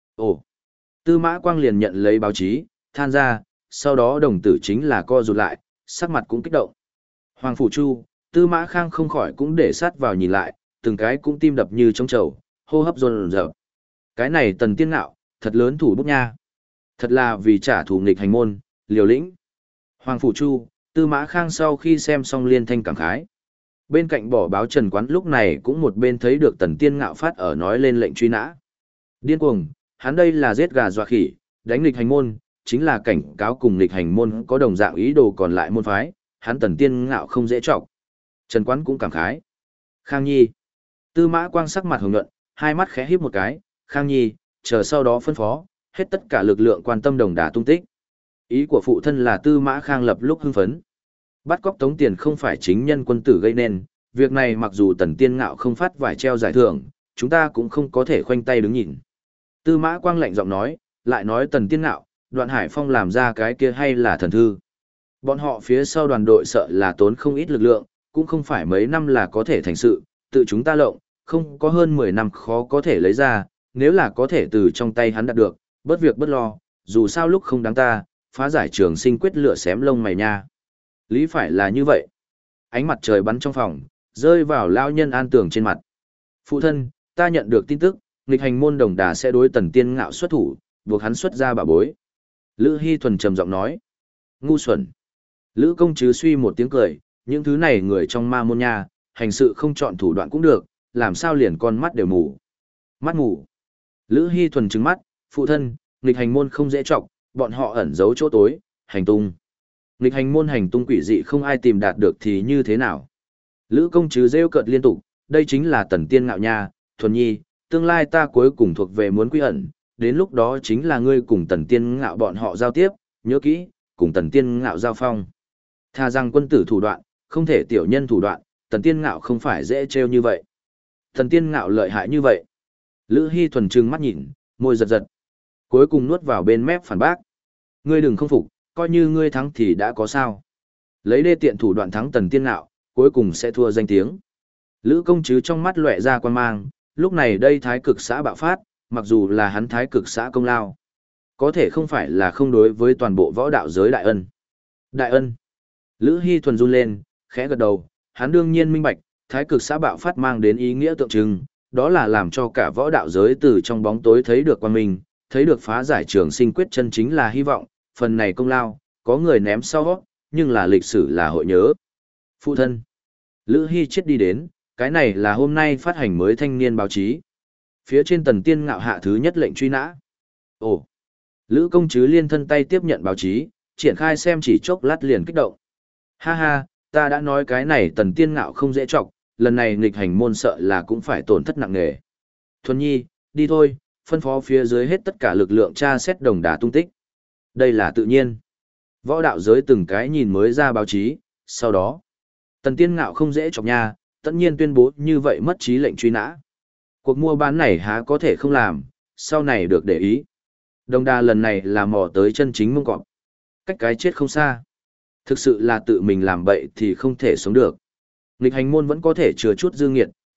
Tư Mã Quang liền nhận lấy báo chí, than ra, sau đó đồng tử chính là co rụt lại, sắc mặt cũng kích động. Hoàng Phủ Chu, Tư Mã Khang không khỏi cũng để sát vào nhìn lại, từng cái cũng tim đập như trống trầu, hô hấp dồn dập. Cái này Tần Tiên Ngạo, thật lớn thủ bút nha. Thật là vì trả thù nghịch hành môn, liều lĩnh. Hoàng Phủ Chu, Tư Mã Khang sau khi xem xong liên thanh cảm khái. Bên cạnh bỏ báo Trần Quán lúc này cũng một bên thấy được Tần Tiên Ngạo phát ở nói lên lệnh truy nã. Điên cuồng, hắn đây là giết gà dọa khỉ, đánh nghịch hành môn, chính là cảnh cáo cùng nghịch hành môn có đồng dạng ý đồ còn lại môn phái, hắn Tần Tiên Ngạo không dễ trọng. Trần Quán cũng cảm khái. Khang Nhi. Tư Mã Quang sắc mặt hồng nhuận, hai mắt khẽ híp một cái, Khang Nhi, chờ sau đó phân phó, hết tất cả lực lượng quan tâm Đồng Đà tung tích. Ý của phụ thân là Tư Mã Khang lập lúc hưng phấn. Bắt cóc tống tiền không phải chính nhân quân tử gây nên, việc này mặc dù Tần Tiên Ngạo không phát vải treo giải thưởng, chúng ta cũng không có thể khoanh tay đứng nhìn. Tư Mã Quang lạnh giọng nói, lại nói Tần Tiên Ngạo, Đoạn Hải Phong làm ra cái kia hay là thần thư. Bọn họ phía sau đoàn đội sợ là tốn không ít lực lượng, cũng không phải mấy năm là có thể thành sự, tự chúng ta lộng, không có hơn 10 năm khó có thể lấy ra, nếu là có thể từ trong tay hắn đạt được, bớt việc bớt lo, dù sao lúc không đáng ta, phá giải trường sinh quyết lửa xém lông mày nha. Lý phải là như vậy. Ánh mặt trời bắn trong phòng, rơi vào lao nhân An Tường trên mặt. Phụ thân, ta nhận được tin tức, nghịch hành môn Đồng Đà sẽ đối Tần Tiên Ngạo xuất thủ, buộc hắn xuất ra bảo bối. Lữ Hy Thuần trầm giọng nói. Ngu xuẩn. Lữ Công Trứ suy một tiếng cười, những thứ này người trong ma môn nha, hành sự không chọn thủ đoạn cũng được, làm sao liền con mắt đều mù. Mắt mù. Lữ Hy Thuần trừng mắt, phụ thân, nghịch hành môn không dễ trọng, bọn họ ẩn giấu chỗ tối, hành tung. Nghịch hành môn hành tung quỷ dị không ai tìm đạt được thì như thế nào? Lữ Công Trứ rêu cợt liên tục, đây chính là Tần Tiên Ngạo nha, Thuần Nhi, tương lai ta cuối cùng thuộc về muốn quy ẩn, đến lúc đó chính là ngươi cùng Tần Tiên Ngạo bọn họ giao tiếp, nhớ kỹ, cùng Tần Tiên Ngạo giao phong. Thà rằng quân tử thủ đoạn, không thể tiểu nhân thủ đoạn, Tần Tiên Ngạo không phải dễ trêu như vậy. Tần Tiên Ngạo lợi hại như vậy. Lữ Hy Thuần trừng mắt nhìn, môi giật giật. Cuối cùng nuốt vào bên mép phản bác. Ngươi đừng không phục, coi như ngươi thắng thì đã có sao. Lấy đê tiện thủ đoạn thắng Tần Tiên Ngạo, cuối cùng sẽ thua danh tiếng. Lữ Công Trứ trong mắt lóe ra quan mang, lúc này đây Thái Cực xã bạo phát, mặc dù là hắn Thái Cực xã công lao, có thể không phải là không đối với toàn bộ võ đạo giới đại ân. Đại ân. Lữ Hy Thuần run lên, khẽ gật đầu, hắn đương nhiên minh bạch, Thái Cực xã bạo phát mang đến ý nghĩa tượng trưng, đó là làm cho cả võ đạo giới từ trong bóng tối thấy được quan minh, thấy được phá giải trường sinh quyết chân chính là hy vọng, phần này công lao, có người ném sau, nhưng là lịch sử là hội nhớ. Phụ thân. Lữ Hy chết đi đến, cái này là hôm nay phát hành mới thanh niên báo chí. Phía trên Tần Tiên Ngạo hạ thứ nhất lệnh truy nã. Ồ. Lữ Công Trứ liên thân tay tiếp nhận báo chí, triển khai xem chỉ chốc lát liền kích động. Ha ha, ta đã nói cái này Tần Tiên Ngạo không dễ chọc, lần này nghịch hành môn sợ là cũng phải tổn thất nặng nề. Thuần Nhi, đi thôi, phân phó phía dưới hết tất cả lực lượng tra xét Đồng Đà tung tích. Đây là tự nhiên. Võ đạo giới từng cái nhìn mới ra báo chí, sau đó. Tần Tiên Ngạo không dễ chọc nha, tất nhiên tuyên bố như vậy mất trí lệnh truy nã. Cuộc mua bán này há có thể không làm, sau này được để ý. Đồng Đà lần này là mò tới chân chính mông cọp. Cách cái chết không xa. Thực sự là tự mình làm bậy thì không thể sống được. Nghịch hành môn vẫn có thể chừa chút dư nghiệt,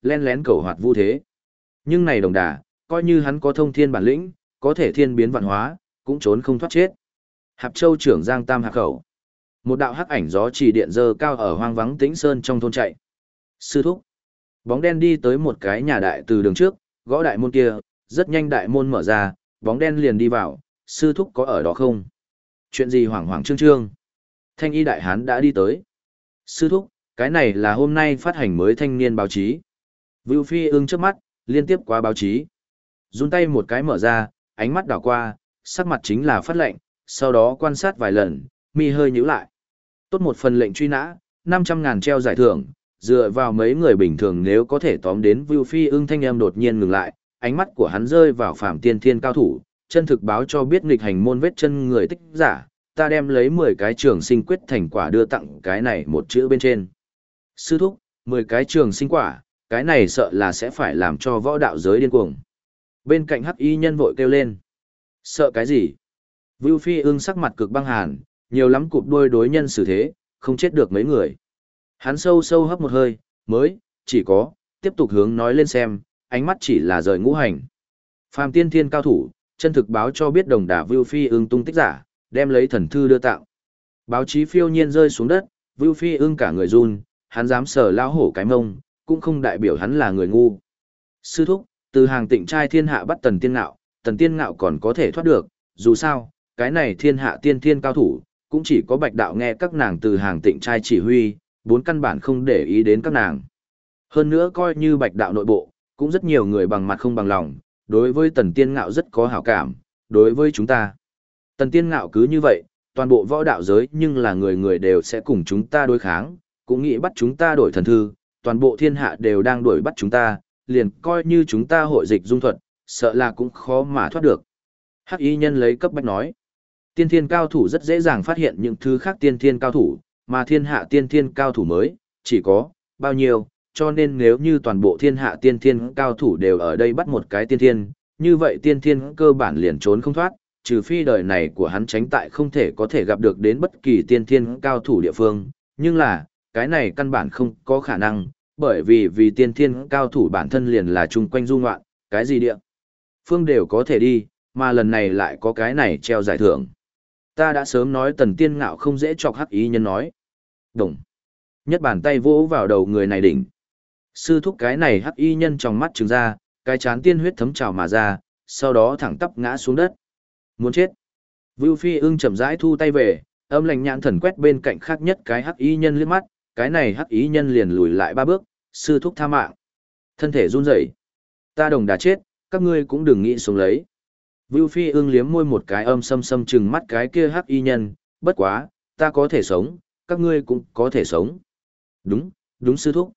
len lén cầu hoạt vu thế. Nhưng này Đồng Đà, coi như hắn có thông thiên bản lĩnh, có thể thiên biến vạn hóa, cũng trốn không thoát chết. Hạp Châu trưởng Giang Tam Hạp khẩu. Một đạo hắc ảnh gió chỉ điện dơ cao ở hoang vắng tĩnh sơn trong thôn chạy. Sư thúc. Bóng đen đi tới một cái nhà đại từ đường trước, gõ đại môn kia, rất nhanh đại môn mở ra, bóng đen liền đi vào, sư thúc có ở đó không? Chuyện gì hoảng hoảng trương trương? Thanh y đại hán đã đi tới. Sư thúc, cái này là hôm nay phát hành mới thanh niên báo chí. Vưu Phi ưng trước mắt, liên tiếp qua báo chí. Run tay một cái mở ra, ánh mắt đảo qua, sắc mặt chính là phát lệnh, sau đó quan sát vài lần, mi hơi nhíu lại. Tốt một phần lệnh truy nã, 500.000 treo giải thưởng, dựa vào mấy người bình thường nếu có thể tóm đến Vưu Phi ưng thanh em đột nhiên ngừng lại, ánh mắt của hắn rơi vào Phạm Tiên Thiên cao thủ, chân thực báo cho biết nghịch hành môn vết chân người tích giả, ta đem lấy 10 cái trường sinh quyết thành quả đưa tặng cái này một chữ bên trên. Sư thúc, 10 cái trường sinh quả, cái này sợ là sẽ phải làm cho võ đạo giới điên cuồng. Bên cạnh hắc y nhân vội kêu lên. Sợ cái gì? Vưu Phi ưng sắc mặt cực băng hàn, nhiều lắm cụp đuôi đối nhân xử thế, không chết được mấy người. Hắn sâu sâu hấp một hơi, mới, chỉ có, tiếp tục hướng nói lên xem, ánh mắt chỉ là rời ngũ hành. Phàm Tiên Thiên cao thủ, chân thực báo cho biết Đồng Đà Vưu Phi ưng tung tích giả, đem lấy thần thư đưa tặng. Báo chí phiêu nhiên rơi xuống đất, Vưu Phi ưng cả người run, hắn dám sờ lão hổ cái mông, cũng không đại biểu hắn là người ngu. Sư thúc, từ hàng tịnh trai thiên hạ bắt Tần Tiên Ngạo còn có thể thoát được, dù sao, cái này thiên hạ tiên thiên cao thủ, cũng chỉ có Bạch Đạo nghe các nàng từ hàng tịnh trai chỉ huy, 4 căn bản không để ý đến các nàng. Hơn nữa coi như Bạch Đạo nội bộ, cũng rất nhiều người bằng mặt không bằng lòng, đối với Tần Tiên Ngạo rất có hảo cảm, đối với chúng ta. Tần Tiên Ngạo cứ như vậy, toàn bộ võ đạo giới nhưng là người người đều sẽ cùng chúng ta đối kháng, cũng nghĩ bắt chúng ta đổi thần thư, toàn bộ thiên hạ đều đang đuổi bắt chúng ta, liền coi như chúng ta hội dịch dung thuật, sợ là cũng khó mà thoát được. Hắc y nhân lấy cấp bách nói, tiên thiên cao thủ rất dễ dàng phát hiện những thứ khác tiên thiên cao thủ, mà thiên hạ tiên thiên cao thủ mới, chỉ có, bao nhiêu, cho nên nếu như toàn bộ thiên hạ tiên thiên cao thủ đều ở đây bắt một cái tiên thiên, như vậy tiên thiên cơ bản liền trốn không thoát, trừ phi đời này của hắn tránh tại không thể có thể gặp được đến bất kỳ tiên thiên cao thủ địa phương, nhưng là, cái này căn bản không có khả năng, bởi vì tiên thiên cao thủ bản thân liền là chung quanh du ngoạn, cái gì địa phương đều có thể đi, mà lần này lại có cái này treo giải thưởng. Ta đã sớm nói Tần Tiên Ngạo không dễ chọc hắc ý nhân nói. Đồng. Nhất bàn tay vỗ vào đầu người này đỉnh. Sư thúc cái này hắc y nhân trong mắt trừng ra, cái chán tiên huyết thấm trào mà ra, sau đó thẳng tắp ngã xuống đất. Muốn chết. Vưu Phi ưng chậm rãi thu tay về, âm lạnh nhãn thần quét bên cạnh khác nhất cái hắc y nhân liếc mắt, cái này hắc y nhân liền lùi lại 3 bước, sư thúc tha mạng. Thân thể run rẩy. Ta Đồng Đà chết, các ngươi cũng đừng nghĩ xuống lấy. Vưu Phi ưng liếm môi một cái âm sâm sâm trừng mắt cái kia hắc y nhân, bất quá, ta có thể sống, các ngươi cũng có thể sống. Đúng, đúng sư thúc,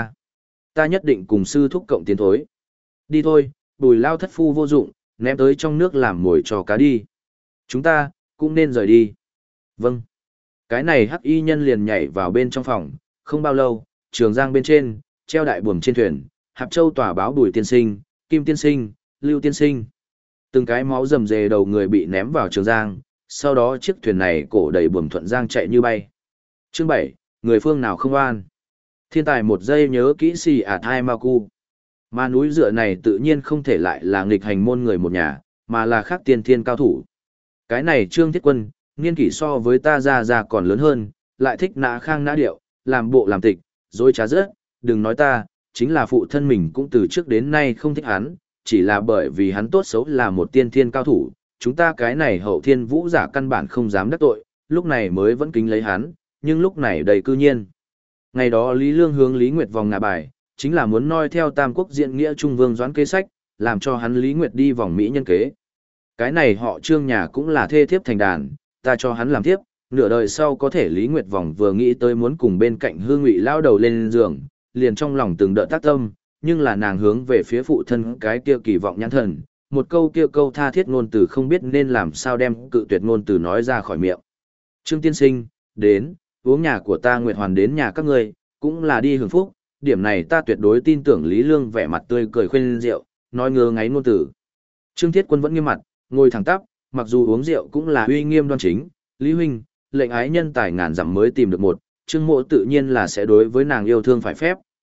ta nhất định cùng sư thúc cộng tiến thối. Đi thôi, Bùi Lao thất phu vô dụng, ném tới trong nước làm mồi cho cá đi. Chúng ta, cũng nên rời đi. Vâng. Cái này hắc y nhân liền nhảy vào bên trong phòng, không bao lâu, Trường Giang bên trên, treo đại buồm trên thuyền, Hạp Châu tòa báo Bùi tiên sinh, Kim tiên sinh, Lưu tiên sinh. Từng cái máu rầm rề đầu người bị ném vào Trường Giang, sau đó chiếc thuyền này cổ đầy buồm thuận giang chạy như bay. Chương 7, người phương nào không oan. Thiên tài một giây nhớ kỹ xì ạt hai ma cu. Mà núi dựa này tự nhiên không thể lại là nghịch hành môn người một nhà, mà là khác tiên thiên cao thủ. Cái này Trương Thiết Quân, niên kỷ so với ta ra còn lớn hơn, lại thích nã khang nã điệu, làm bộ làm tịch, dối trá rớt, đừng nói ta, chính là phụ thân mình cũng từ trước đến nay không thích hắn, chỉ là bởi vì hắn tốt xấu là một tiên thiên cao thủ, chúng ta cái này hậu thiên vũ giả căn bản không dám đắc tội, lúc này mới vẫn kính lấy hắn, nhưng lúc này đầy cư nhiên. Ngày đó Lý Lương hướng Lý Nguyệt vòng ngả bài, chính là muốn noi theo Tam Quốc diện nghĩa Trung Vương Doãn kế sách, làm cho hắn Lý Nguyệt đi vòng Mỹ nhân kế. Cái này họ Trương nhà cũng là thê thiếp thành đàn, ta cho hắn làm thiếp, nửa đời sau có thể Lý Nguyệt vòng vừa nghĩ tới muốn cùng bên cạnh Hương Ngụy lao đầu lên giường, liền trong lòng từng đợt tác tâm, nhưng là nàng hướng về phía phụ thân cái kia kỳ vọng nhãn thần, một câu kia câu tha thiết ngôn từ không biết nên làm sao đem cự tuyệt ngôn từ nói ra khỏi miệng. Trương tiên sinh, đến, uống nhà của ta Nguyệt Hoàn đến nhà các ngươi, cũng là đi hưởng phúc, điểm này ta tuyệt đối tin tưởng Lý Lương vẻ mặt tươi cười khuyên rượu, nói ngơ ngáy ngôn từ. Trương Thiết Quân vẫn nghiêm mặt, ngồi thẳng tắp, mặc dù uống rượu cũng là uy nghiêm đoan chính, Lý huynh, lệnh ái nhân tài ngàn dặm mới tìm được một, Trương Mộ tự nhiên là sẽ đối với nàng yêu thương phải phép,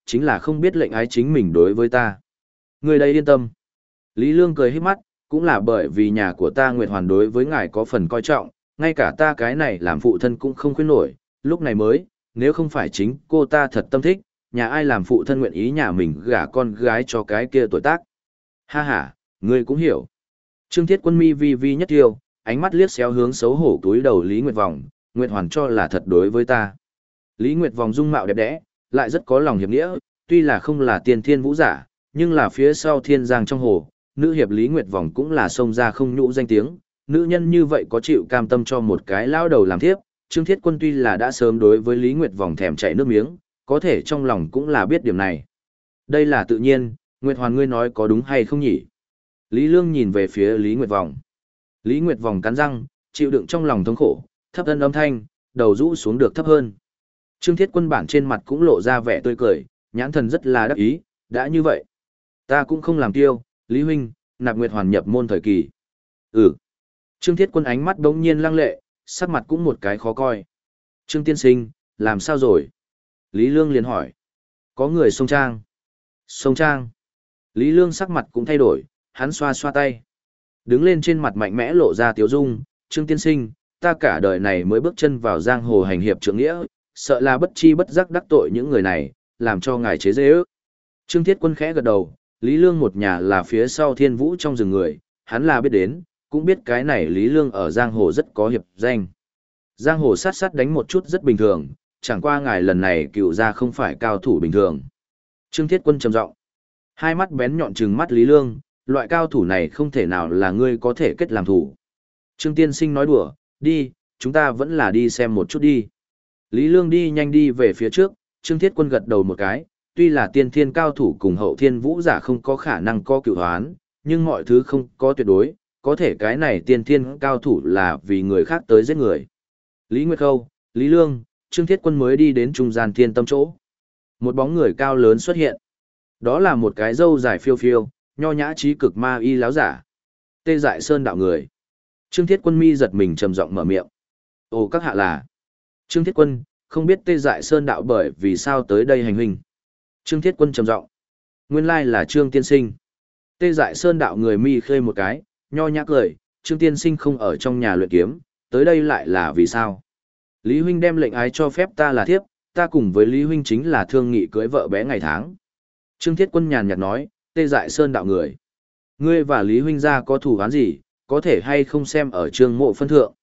chính là không biết lệnh ái chính mình đối với ta. Người đây yên tâm. Lý Lương cười híp mắt, cũng là bởi vì nhà của ta Nguyệt Hoàn đối với ngài có phần coi trọng, ngay cả ta cái này làm phụ thân cũng không khuyên nổi, lúc này mới, nếu không phải chính cô ta thật tâm thích, nhà ai làm phụ thân nguyện ý nhà mình gả con gái cho cái kia tuổi tác. Ha ha, ngươi cũng hiểu. Trương Thiết Quân mi vi vi nhất tiêu, ánh mắt liếc xéo hướng xấu hổ túi đầu Lý Nguyệt Vòng, Nguyệt Hoàn cho là thật đối với ta. Lý Nguyệt Vòng dung mạo đẹp đẽ, lại rất có lòng hiệp nghĩa, tuy là không là tiên thiên vũ giả, nhưng là phía sau thiên giang trong hồ, nữ hiệp Lý Nguyệt Vòng cũng là xông ra không nhũ danh tiếng, nữ nhân như vậy có chịu cam tâm cho một cái lao đầu làm thiếp. Trương Thiết Quân tuy là đã sớm đối với Lý Nguyệt Vòng thèm chảy nước miếng, có thể trong lòng cũng là biết điểm này. Đây là tự nhiên, Nguyệt Hoàn ngươi nói có đúng hay không nhỉ? Lý Lương nhìn về phía Lý Nguyệt Vòng. Lý Nguyệt Vòng cắn răng, chịu đựng trong lòng thống khổ, thấp thân âm thanh, đầu rũ xuống được thấp hơn. Trương Thiết Quân bản trên mặt cũng lộ ra vẻ tươi cười, nhãn thần rất là đắc ý, đã như vậy. Ta cũng không làm tiêu, Lý Huynh, nạp Nguyệt Hoàn nhập môn thời kỳ. Ừ. Trương Thiết Quân ánh mắt đống nhiên lăng lệ, sắc mặt cũng một cái khó coi. Trương Tiên Sinh, làm sao rồi? Lý Lương liền hỏi. Có người xông trang. Xông trang. Lý Lương sắc mặt cũng thay đổi, hắn xoa xoa tay. Đứng lên trên mặt mạnh mẽ lộ ra tiếu dung, Trương Tiên Sinh, ta cả đời này mới bước chân vào giang hồ hành hiệp trượng nghĩa, sợ là bất chi bất giác đắc tội những người này, làm cho ngài chế dễ ước. Trương Thiết Quân khẽ gật đầu, Lý Lương một nhà là phía sau Thiên Vũ trong rừng người, hắn là biết đến, cũng biết cái này Lý Lương ở giang hồ rất có hiệp danh. Giang hồ sát sát đánh một chút rất bình thường, chẳng qua ngài lần này cựu ra không phải cao thủ bình thường. Trương Thiết Quân trầm giọng, hai mắt bén nhọn trừng mắt Lý Lương, loại cao thủ này không thể nào là ngươi có thể kết làm thủ. Trương Tiên Sinh nói đùa, đi, chúng ta vẫn là đi xem một chút đi. Lý Lương đi nhanh đi về phía trước, Trương Thiết Quân gật đầu một cái, tuy là tiên thiên cao thủ cùng hậu thiên vũ giả không có khả năng có cựu hoán, nhưng mọi thứ không có tuyệt đối, có thể cái này tiên thiên cao thủ là vì người khác tới giết người. Lý Nguyệt Khâu, Lý Lương, Trương Thiết Quân mới đi đến trung gian thiên tâm chỗ. Một bóng người cao lớn xuất hiện. Đó là một cái râu dài phiêu phiêu, nho nhã trí cực ma y láo giả. Tê Dại Sơn đạo người. Trương Thiết Quân mi giật mình trầm giọng mở miệng. Ồ các hạ là. Trương Thiết Quân, không biết Tê Dại Sơn đạo bởi vì sao tới đây hành hình. Trương Thiết Quân trầm giọng. Nguyên lai là Trương Tiên Sinh. Tê Dại Sơn đạo người mi khơi một cái, nho nhã cười, Trương Tiên Sinh không ở trong nhà luyện kiếm, tới đây lại là vì sao? Lý Huynh đem lệnh ái cho phép ta là thiếp, ta cùng với Lý Huynh chính là thương nghị cưới vợ bé ngày tháng. Trương Thiết Quân nhàn nhạt nói, Tê Dại Sơn đạo người. Ngươi và Lý Huynh gia có thủ án gì, có thể hay không xem ở Trương Mộ phân thượng?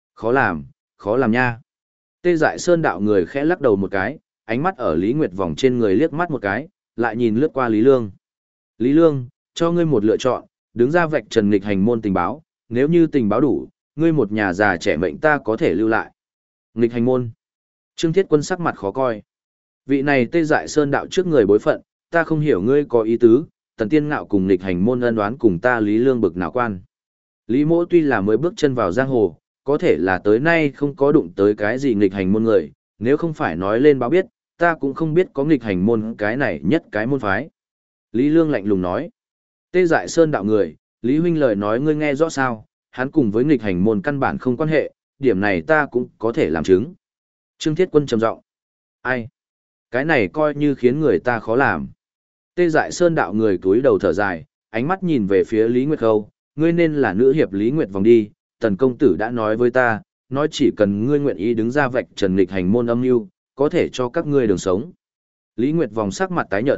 Khó làm nha. Tê Dại Sơn đạo người khẽ lắc đầu một cái, ánh mắt ở Lý Nguyệt Vòng trên người liếc mắt một cái, lại nhìn lướt qua Lý Lương. Lý Lương, cho ngươi một lựa chọn, đứng ra vạch trần nghịch hành môn tình báo, nếu như tình báo đủ, ngươi một nhà già trẻ mệnh ta có thể lưu lại. Nghịch hành môn. Trương Thiết Quân sắc mặt khó coi. Vị này Tê Dại Sơn đạo trước người bối phận, ta không hiểu ngươi có ý tứ, Tần Tiên Ngạo cùng nghịch hành môn ân đoán cùng ta Lý Lương bực nào quan. Lý Mỗ tuy là mới bước chân vào giang hồ, có thể là tới nay không có đụng tới cái gì nghịch hành môn người, nếu không phải nói lên báo biết, ta cũng không biết có nghịch hành môn cái này nhất cái môn phái. Lý Lương lạnh lùng nói. Tê Dại Sơn đạo người, Lý Huynh lời nói ngươi nghe rõ sao, hắn cùng với nghịch hành môn căn bản không quan hệ, điểm này ta cũng có thể làm chứng. Trương Thiết Quân trầm giọng. Ai? Cái này coi như khiến người ta khó làm. Tê Dại Sơn đạo người túi đầu thở dài, ánh mắt nhìn về phía Lý Nguyệt Khâu, ngươi nên là nữ hiệp Lý Nguyệt Vòng đi, Tần công tử đã nói với ta, nói chỉ cần ngươi nguyện ý đứng ra vạch trần nghịch hành môn âm mưu, có thể cho các ngươi đường sống. Lý Nguyệt Vòng sắc mặt tái nhợt,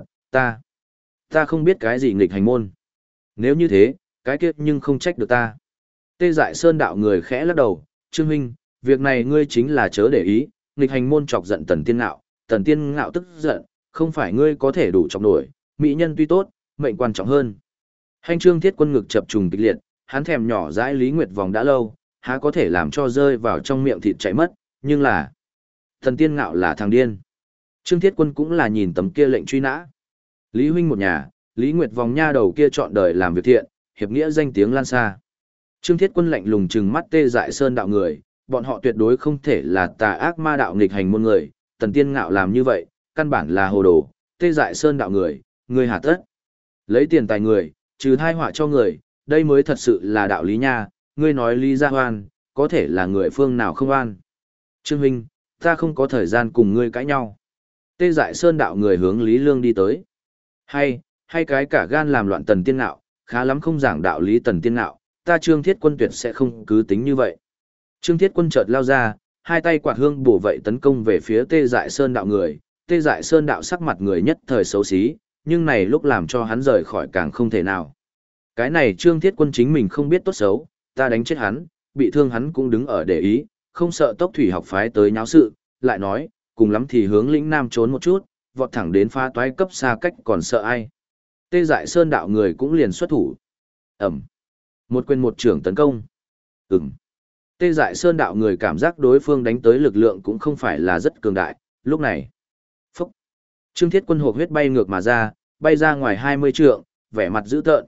ta không biết cái gì nghịch hành môn. Nếu như thế, cái kia nhưng không trách được ta. Tê Dại Sơn đạo người khẽ lắc đầu, Trương Huynh, việc này ngươi chính là chớ để ý, nghịch hành môn chọc giận Tần Tiên Ngạo tức giận, không phải ngươi có thể đủ chọc nổi, mỹ nhân tuy tốt, mệnh quan trọng hơn. Hành Trương Thiết Quân ngực chập trùng kịch liệt, hắn thèm nhỏ dãi Lý Nguyệt Vòng đã lâu, há có thể làm cho rơi vào trong miệng thịt chảy mất, nhưng là Tần Tiên Ngạo là thằng điên. Trương Thiết Quân cũng là nhìn tấm kia lệnh truy nã. Lý Huynh một nhà, Lý Nguyệt Vòng nha đầu kia chọn đời làm việc thiện, hiệp nghĩa danh tiếng lan xa. Trương Thiết Quân lạnh lùng trừng mắt Tê Dại Sơn đạo người, bọn họ tuyệt đối không thể là tà ác ma đạo nghịch hành môn người, Tần Tiên Ngạo làm như vậy, căn bản là hồ đồ, Tê Dại Sơn đạo người, người hà tất. Lấy tiền tài người, trừ thai họa cho người, đây mới thật sự là đạo lý nha, ngươi nói Lý Gia Hoan, có thể là người phương nào không oan. Trương Huynh, ta không có thời gian cùng ngươi cãi nhau. Tê Dại Sơn đạo người hướng Lý Lương đi tới. Hay cái cả gan làm loạn Tần Tiên Ngạo, khá lắm không giảng đạo lý Tần Tiên Ngạo, ta Trương Thiết Quân tuyệt sẽ không cứ tính như vậy. Trương Thiết Quân chợt lao ra, hai tay quạt hương bổ vậy tấn công về phía Tê Dại Sơn đạo người. Tê Dại Sơn đạo sắc mặt người nhất thời xấu xí, nhưng này lúc làm cho hắn rời khỏi càng không thể nào. Cái này Trương Thiết Quân chính mình không biết tốt xấu, ta đánh chết hắn, bị thương hắn cũng đứng ở để ý, không sợ Tốc Thủy học phái tới nháo sự, lại nói, cùng lắm thì hướng lĩnh Nam trốn một chút, vọt thẳng đến phá toái cấp xa cách còn sợ ai. Tê Dại Sơn đạo người cũng liền xuất thủ. Ẩm. Một quyền một trưởng tấn công. Ừm. Tê Dại Sơn đạo người cảm giác đối phương đánh tới lực lượng cũng không phải là rất cường đại, lúc này. Phúc. Trương Thiết Quân hộp huyết bay ngược mà ra, bay ra ngoài 20 trượng, vẻ mặt dữ tợn,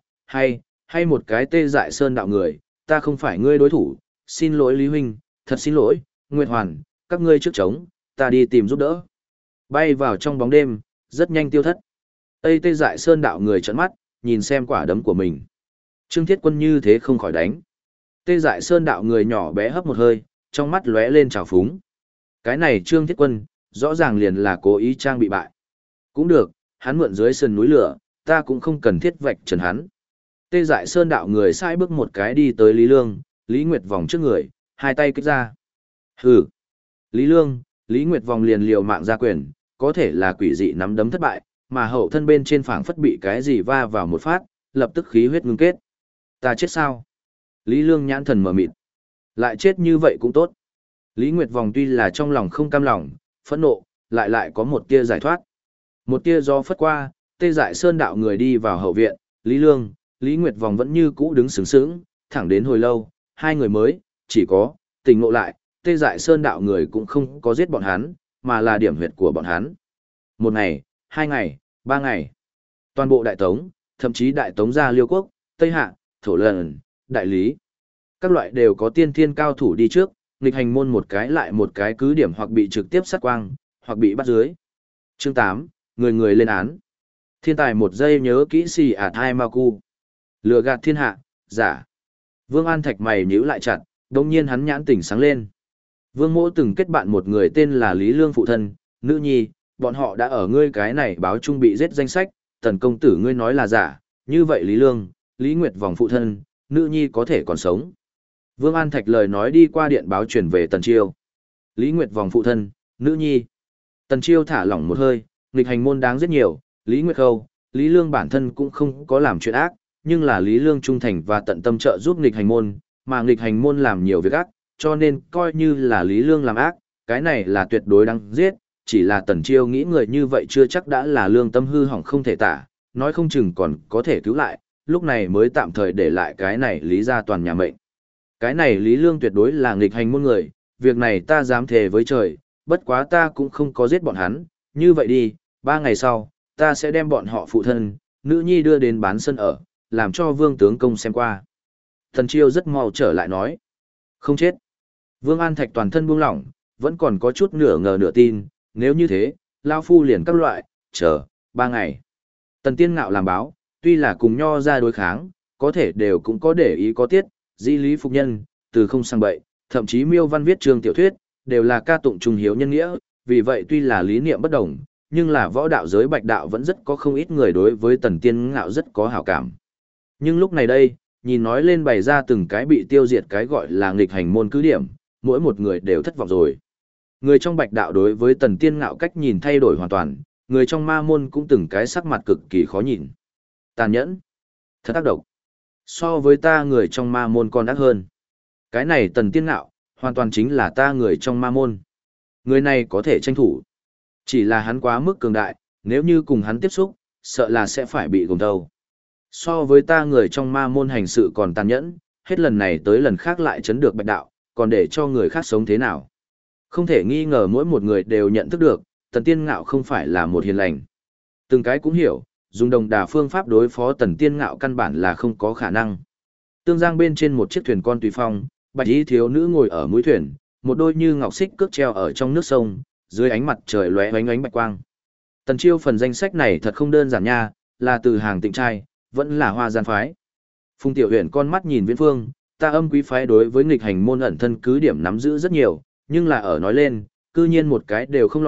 hay một cái Tê Dại Sơn đạo người, ta không phải ngươi đối thủ, xin lỗi Lý Huynh, thật xin lỗi, Nguyệt Hoàn, các ngươi trước trống, ta đi tìm giúp đỡ. Bay vào trong bóng đêm, rất nhanh tiêu thất. Tê Dại Sơn đạo người trợn mắt, nhìn xem quả đấm của mình. Trương Thiết Quân như thế không khỏi đánh. Tê Dại Sơn đạo người nhỏ bé hấp một hơi, trong mắt lóe lên trào phúng. Cái này Trương Thiết Quân, rõ ràng liền là cố ý trang bị bại. Cũng được, hắn mượn dưới sườn núi lửa, ta cũng không cần thiết vạch trần hắn. Tê Dại Sơn đạo người sai bước một cái đi tới Lý Lương, Lý Nguyệt vòng trước người, hai tay kích ra. Hừ. Lý Lương, Lý Nguyệt vòng liền liều mạng ra quyền, có thể là quỷ dị nắm đấm thất bại, mà hậu thân bên trên phảng phất bị cái gì va vào một phát, lập tức khí huyết ngưng kết. Ta chết sao? Lý Lương nhãn thần mở mịt. Lại chết như vậy cũng tốt. Lý Nguyệt vòng tuy là trong lòng không cam lòng, phẫn nộ, lại có một tia giải thoát. Một tia gió phất qua, Tê Dại Sơn đạo người đi vào hậu viện, Lý Lương, Lý Nguyệt vòng vẫn như cũ đứng sướng sướng, thẳng đến hồi lâu, hai người mới, chỉ có, tỉnh ngộ lại, Tê Dại Sơn đạo người cũng không có giết bọn hắn, mà là điểm huyệt của bọn hắn. Một ngày, hai ngày, ba ngày. Toàn bộ đại tống, thậm chí đại tống gia Liêu Quốc, Tây Hạ, Thổ Lần, Đại Lý. Các loại đều có tiên thiên cao thủ đi trước, nghịch hành môn một cái lại một cái cứ điểm hoặc bị trực tiếp sát quang, hoặc bị bắt dưới. Chương 8, người người lên án. Thiên tài một giây nhớ kỹ xì hai ma cu. Lừa gạt thiên hạ, giả. Vương An Thạch mày nhíu lại chặt, đồng nhiên hắn nhãn tỉnh sáng lên. Vương Mỗ từng kết bạn một người tên là Lý Lương phụ thân, nữ nhi, bọn họ đã ở ngươi cái này báo trung bị giết danh sách, Tần công tử ngươi nói là giả, như vậy Lý Lương, Lý Nguyệt vòng phụ thân, nữ nhi có thể còn sống. Vương An Thạch lời nói đi qua điện báo truyền về Tần Chiêu. Lý Nguyệt vòng phụ thân, nữ nhi. Tần Chiêu thả lỏng một hơi, nghịch hành môn đáng rất nhiều, Lý Nguyệt Khâu, Lý Lương bản thân cũng không có làm chuyện ác, nhưng là Lý Lương trung thành và tận tâm trợ giúp nghịch hành môn, mà nghịch hành môn làm nhiều việc ác, cho nên coi như là Lý Lương làm ác, cái này là tuyệt đối đáng giết, chỉ là Tần Chiêu nghĩ người như vậy chưa chắc đã là lương tâm hư hỏng không thể tả, nói không chừng còn có thể cứu lại, lúc này mới tạm thời để lại cái này Lý gia toàn nhà mệnh. Cái này Lý Lương tuyệt đối là nghịch hành môn người, việc này ta dám thề với trời, bất quá ta cũng không có giết bọn hắn, như vậy đi, 3 ngày sau, ta sẽ đem bọn họ phụ thân, nữ nhi đưa đến bán sân ở, làm cho Vương tướng công xem qua. Tần Chiêu rất mau trở lại nói, không chết. Vương An Thạch toàn thân buông lỏng, vẫn còn có chút nửa ngờ nửa tin, nếu như thế, Lao Phu liền các loại, chờ, 3 ngày. Tần Tiên Ngạo làm báo, tuy là cùng nho ra đối kháng, có thể đều cũng có để ý có tiết, di lý phục nhân, từ không sang bậy, thậm chí Miêu Văn viết trường tiểu thuyết, đều là ca tụng trung hiếu nhân nghĩa, vì vậy tuy là lý niệm bất đồng, nhưng là võ đạo giới bạch đạo vẫn rất có không ít người đối với Tần Tiên Ngạo rất có hảo cảm. Nhưng lúc này đây, nhìn nói lên bày ra từng cái bị tiêu diệt cái gọi là nghịch hành môn cứ điểm, mỗi một người đều thất vọng rồi. Người trong bạch đạo đối với Tần Tiên Ngạo cách nhìn thay đổi hoàn toàn, người trong ma môn cũng từng cái sắc mặt cực kỳ khó nhìn. Tàn nhẫn, thật ác độc. So với ta người trong ma môn còn ác hơn. Cái này Tần Tiên Ngạo, hoàn toàn chính là ta người trong ma môn. Người này có thể tranh thủ. Chỉ là hắn quá mức cường đại, nếu như cùng hắn tiếp xúc, sợ là sẽ phải bị gồng thâu. So với ta người trong ma môn hành sự còn tàn nhẫn, hết lần này tới lần khác lại chấn được bạch đạo, còn để cho người khác sống thế nào. Không thể nghi ngờ mỗi một người đều nhận thức được, Tần Tiên Ngạo không phải là một hiền lành. Từng cái cũng hiểu, dùng đồng đà phương pháp đối phó Tần Tiên Ngạo căn bản là không có khả năng. Tương Giang bên trên một chiếc thuyền con tùy phong, bạch y thiếu nữ ngồi ở mũi thuyền, một đôi như ngọc xích cước treo ở trong nước sông, dưới ánh mặt trời lóe ánh ánh bạch quang. Tần Chiêu phần danh sách này thật không đơn giản nha, là từ hàng tịnh trai, vẫn là hoa gian phái. Phùng Tiểu Huyền con mắt nhìn Viễn Phương, ta âm quý phái đối với nghịch hành môn ẩn thân cứ điểm nắm giữ rất nhiều, nhưng là ở nói lên, cư nhiên một cái đều không lọt,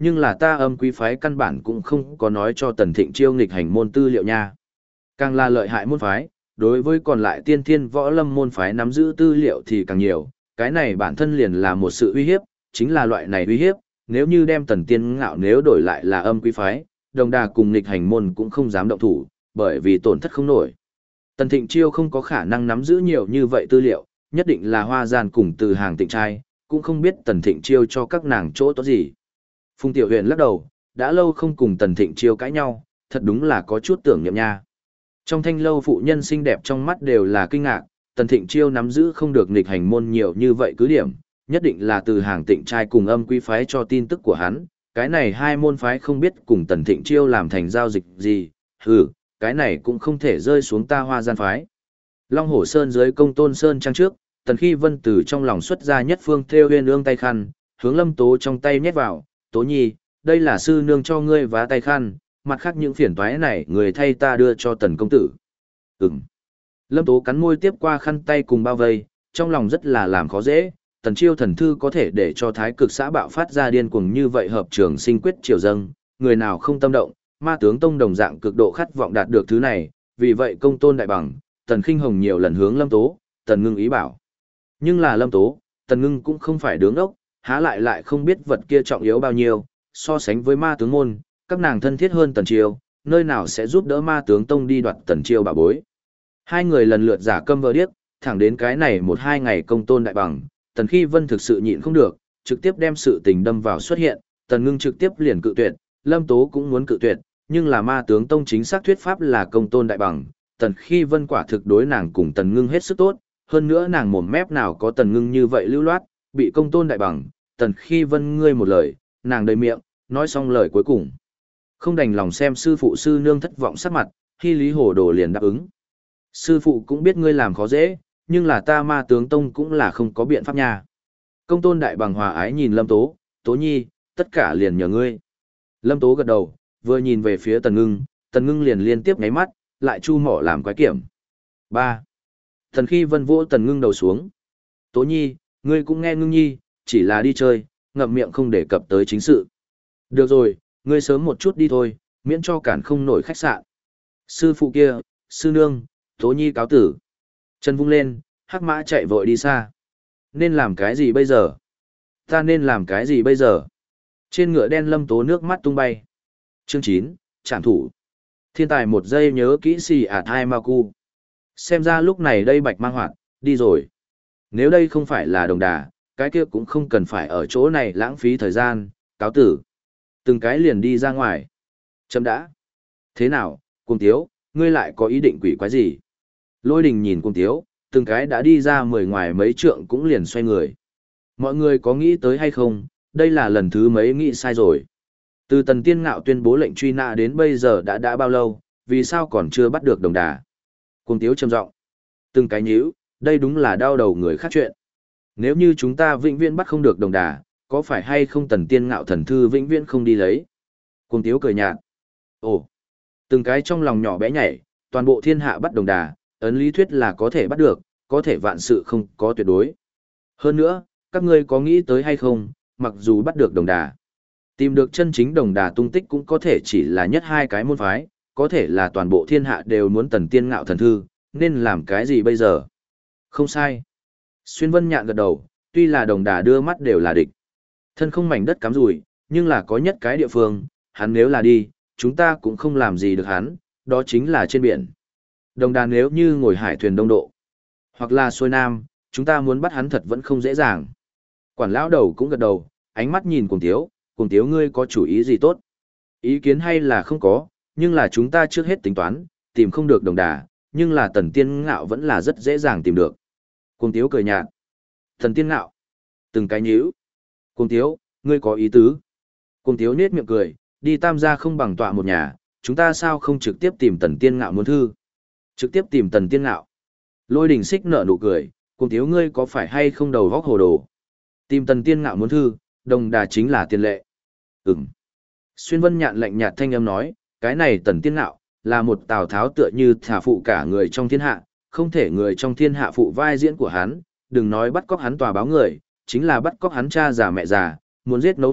nhưng là ta âm quý phái căn bản cũng không có nói cho Tần Thịnh Chiêu nghịch hành môn tư liệu nha. Càng là lợi hại môn phái, đối với còn lại tiên thiên võ lâm môn phái nắm giữ tư liệu thì càng nhiều, cái này bản thân liền là một sự uy hiếp, chính là loại này uy hiếp, nếu như đem Tần Tiên Ngạo nếu đổi lại là âm quý phái, đồng đà cùng nghịch hành môn cũng không dám động thủ, bởi vì tổn thất không nổi. Tần Thịnh Chiêu không có khả năng nắm giữ nhiều như vậy tư liệu, nhất định là Hoa Gian cùng Từ Hàng Tịnh trai, cũng không biết Tần Thịnh Chiêu cho các nàng chỗ tốt gì. Phùng Tiểu Huyền lắc đầu, đã lâu không cùng Tần Thịnh Chiêu cãi nhau, thật đúng là có chút tưởng niệm nha. Trong thanh lâu phụ nhân xinh đẹp trong mắt đều là kinh ngạc, Tần Thịnh Chiêu nắm giữ không được nghịch hành môn nhiều như vậy cứ điểm, nhất định là Từ Hàng Tịnh trai cùng âm quý phái cho tin tức của hắn, cái này hai môn phái không biết cùng Tần Thịnh Chiêu làm thành giao dịch gì, cái này cũng không thể rơi xuống ta Hoa Gian phái. Long Hổ Sơn dưới Công Tôn Sơn trang trước, Tần Khi Vân từ trong lòng xuất ra nhất phương thêu huyên ương tay khăn, hướng Lâm Tố trong tay nhét vào, Tố Nhi, đây là sư nương cho ngươi vá tay khăn, mặt khác những phiền toái này người thay ta đưa cho Tần công tử. Lâm Tố cắn môi tiếp qua khăn tay cùng bao vây, trong lòng rất là làm khó dễ, Tần Chiêu thần thư có thể để cho thái cực xã bạo phát ra điên cuồng như vậy hợp trường sinh quyết triều dâng, người nào không tâm động, ma tướng tông đồng dạng cực độ khát vọng đạt được thứ này, vì vậy công tôn đại bằng, Tần Khinh Hồng nhiều lần hướng Lâm Tố, Tần Ngưng ý bảo. Nhưng là Lâm Tố, Tần Ngưng cũng không phải đứng ốc, há lại không biết vật kia trọng yếu bao nhiêu, so sánh với ma tướng môn, các nàng thân thiết hơn Tần Chiêu, nơi nào sẽ giúp đỡ ma tướng tông đi đoạt Tần Chiêu bảo bối. Hai người lần lượt giả câm vờ điếc, thẳng đến cái này 1-2 ngày công tôn đại bằng, Tần Khi Vân thực sự nhịn không được, trực tiếp đem sự tình đâm vào xuất hiện, Tần Ngưng trực tiếp liền cự tuyệt, Lâm Tố cũng muốn cự tuyệt, nhưng là ma tướng tông chính xác thuyết pháp là công tôn đại bằng, Tần Khi Vân quả thực đối nàng cùng Tần Ngưng hết sức tốt, hơn nữa nàng mồm mép nào có Tần Ngưng như vậy lưu loát, bị công tôn đại bằng, Tần Khi Vân ngươi một lời, nàng đầy miệng, nói xong lời cuối cùng. Không đành lòng xem sư phụ sư nương thất vọng sắc mặt, khi Lý Hồ Đồ liền đáp ứng. Sư phụ cũng biết ngươi làm khó dễ, nhưng là ta ma tướng tông cũng là không có biện pháp nha. Công tôn đại bằng hòa ái nhìn Lâm Tố, Tố Nhi, tất cả liền nhờ ngươi. Lâm Tố gật đầu, vừa nhìn về phía Tần Ngưng liền liên tiếp nháy mắt, lại chu mỏ làm quái kiểm. 3. Thần Khi Vân vỗ Tần Ngưng đầu xuống. Tố Nhi, ngươi cũng nghe Ngưng Nhi, chỉ là đi chơi, ngậm miệng không đề cập tới chính sự. Được rồi, ngươi sớm một chút đi thôi, miễn cho cản không nổi khách sạn. Sư phụ kia, sư nương, Tố Nhi cáo tử. Chân vung lên, hắc mã chạy vội đi xa. Nên làm cái gì bây giờ? Ta nên làm cái gì bây giờ? Trên ngựa đen Lâm Tố nước mắt tung bay. Chương 9, trảm thủ. Thiên tài một giây nhớ kỹ xì thai ma cu. Xem ra lúc này đây bạch mang hoạt, đi rồi. Nếu đây không phải là đồng đà, cái kia cũng không cần phải ở chỗ này lãng phí thời gian, cáo tử. Từng cái liền đi ra ngoài. Chấm đã. Thế nào, Cung Tiếu, ngươi lại có ý định quỷ quái gì? Lôi Đình nhìn Cung Tiếu, từng cái đã đi ra 10 ngoài mấy trượng cũng liền xoay người. Mọi người có nghĩ tới hay không, đây là lần thứ mấy nghĩ sai rồi. Từ Tần Tiên Ngạo tuyên bố lệnh truy nã đến bây giờ đã bao lâu, vì sao còn chưa bắt được đồng đà? Cung Tiếu trầm giọng. Từng cái nhíu, đây đúng là đau đầu người khác chuyện. Nếu như chúng ta vĩnh viễn bắt không được đồng đà, có phải hay không Tần Tiên Ngạo thần thư vĩnh viễn không đi lấy? Cung Tiếu cười nhạt. Ồ, từng cái trong lòng nhỏ bé nhảy, toàn bộ thiên hạ bắt đồng đà, ấn lý thuyết là có thể bắt được, có thể vạn sự không có tuyệt đối. Hơn nữa, các ngươi có nghĩ tới hay không, mặc dù bắt được đồng đà, tìm được chân chính đồng đà tung tích cũng có thể chỉ là nhất hai cái môn phái, có thể là toàn bộ thiên hạ đều muốn Tần Tiên Ngạo thần thư, nên làm cái gì bây giờ? Không sai. Xuyên Vân Nhạn gật đầu, tuy là đồng đà đưa mắt đều là địch. Thân không mảnh đất cắm rủi, nhưng là có nhất cái địa phương, hắn nếu là đi, chúng ta cũng không làm gì được hắn, đó chính là trên biển. Đồng đà nếu như ngồi hải thuyền đông độ, hoặc là xuôi nam, chúng ta muốn bắt hắn thật vẫn không dễ dàng. Quản lão đầu cũng gật đầu, ánh mắt nhìn Cuồng Tiếu ngươi có chủ ý gì tốt? Ý kiến hay là không có, nhưng là chúng ta trước hết tính toán, tìm không được đồng đà, nhưng là Tần Tiên Ngạo vẫn là rất dễ dàng tìm được. Cuồng Tiếu cười nhạt. Tần Tiên Ngạo. Từng cái nhíu. Cuồng Tiếu, ngươi có ý tứ. Cuồng Tiếu nết miệng cười, đi Tam gia không bằng tọa một nhà, chúng ta sao không trực tiếp tìm Tần Tiên Ngạo muốn thư? Trực tiếp tìm Tần Tiên Ngạo. Lôi Đình Xích nở nụ cười, Cuồng Tiếu ngươi có phải hay không đầu vóc hồ đồ? Tìm Tần Tiên Ngạo muốn thư, đồng đà chính là tiền lệ. Xuyên Vân Nhạn lạnh nhạt thanh âm nói, cái này Tần Tiên Ngạo, là một Tào Tháo tựa như thả phụ cả người trong thiên hạ, không thể người trong thiên hạ phụ vai diễn của hắn, đừng nói bắt cóc hắn tòa báo người, chính là bắt cóc hắn cha già mẹ già, muốn giết nấu thịt,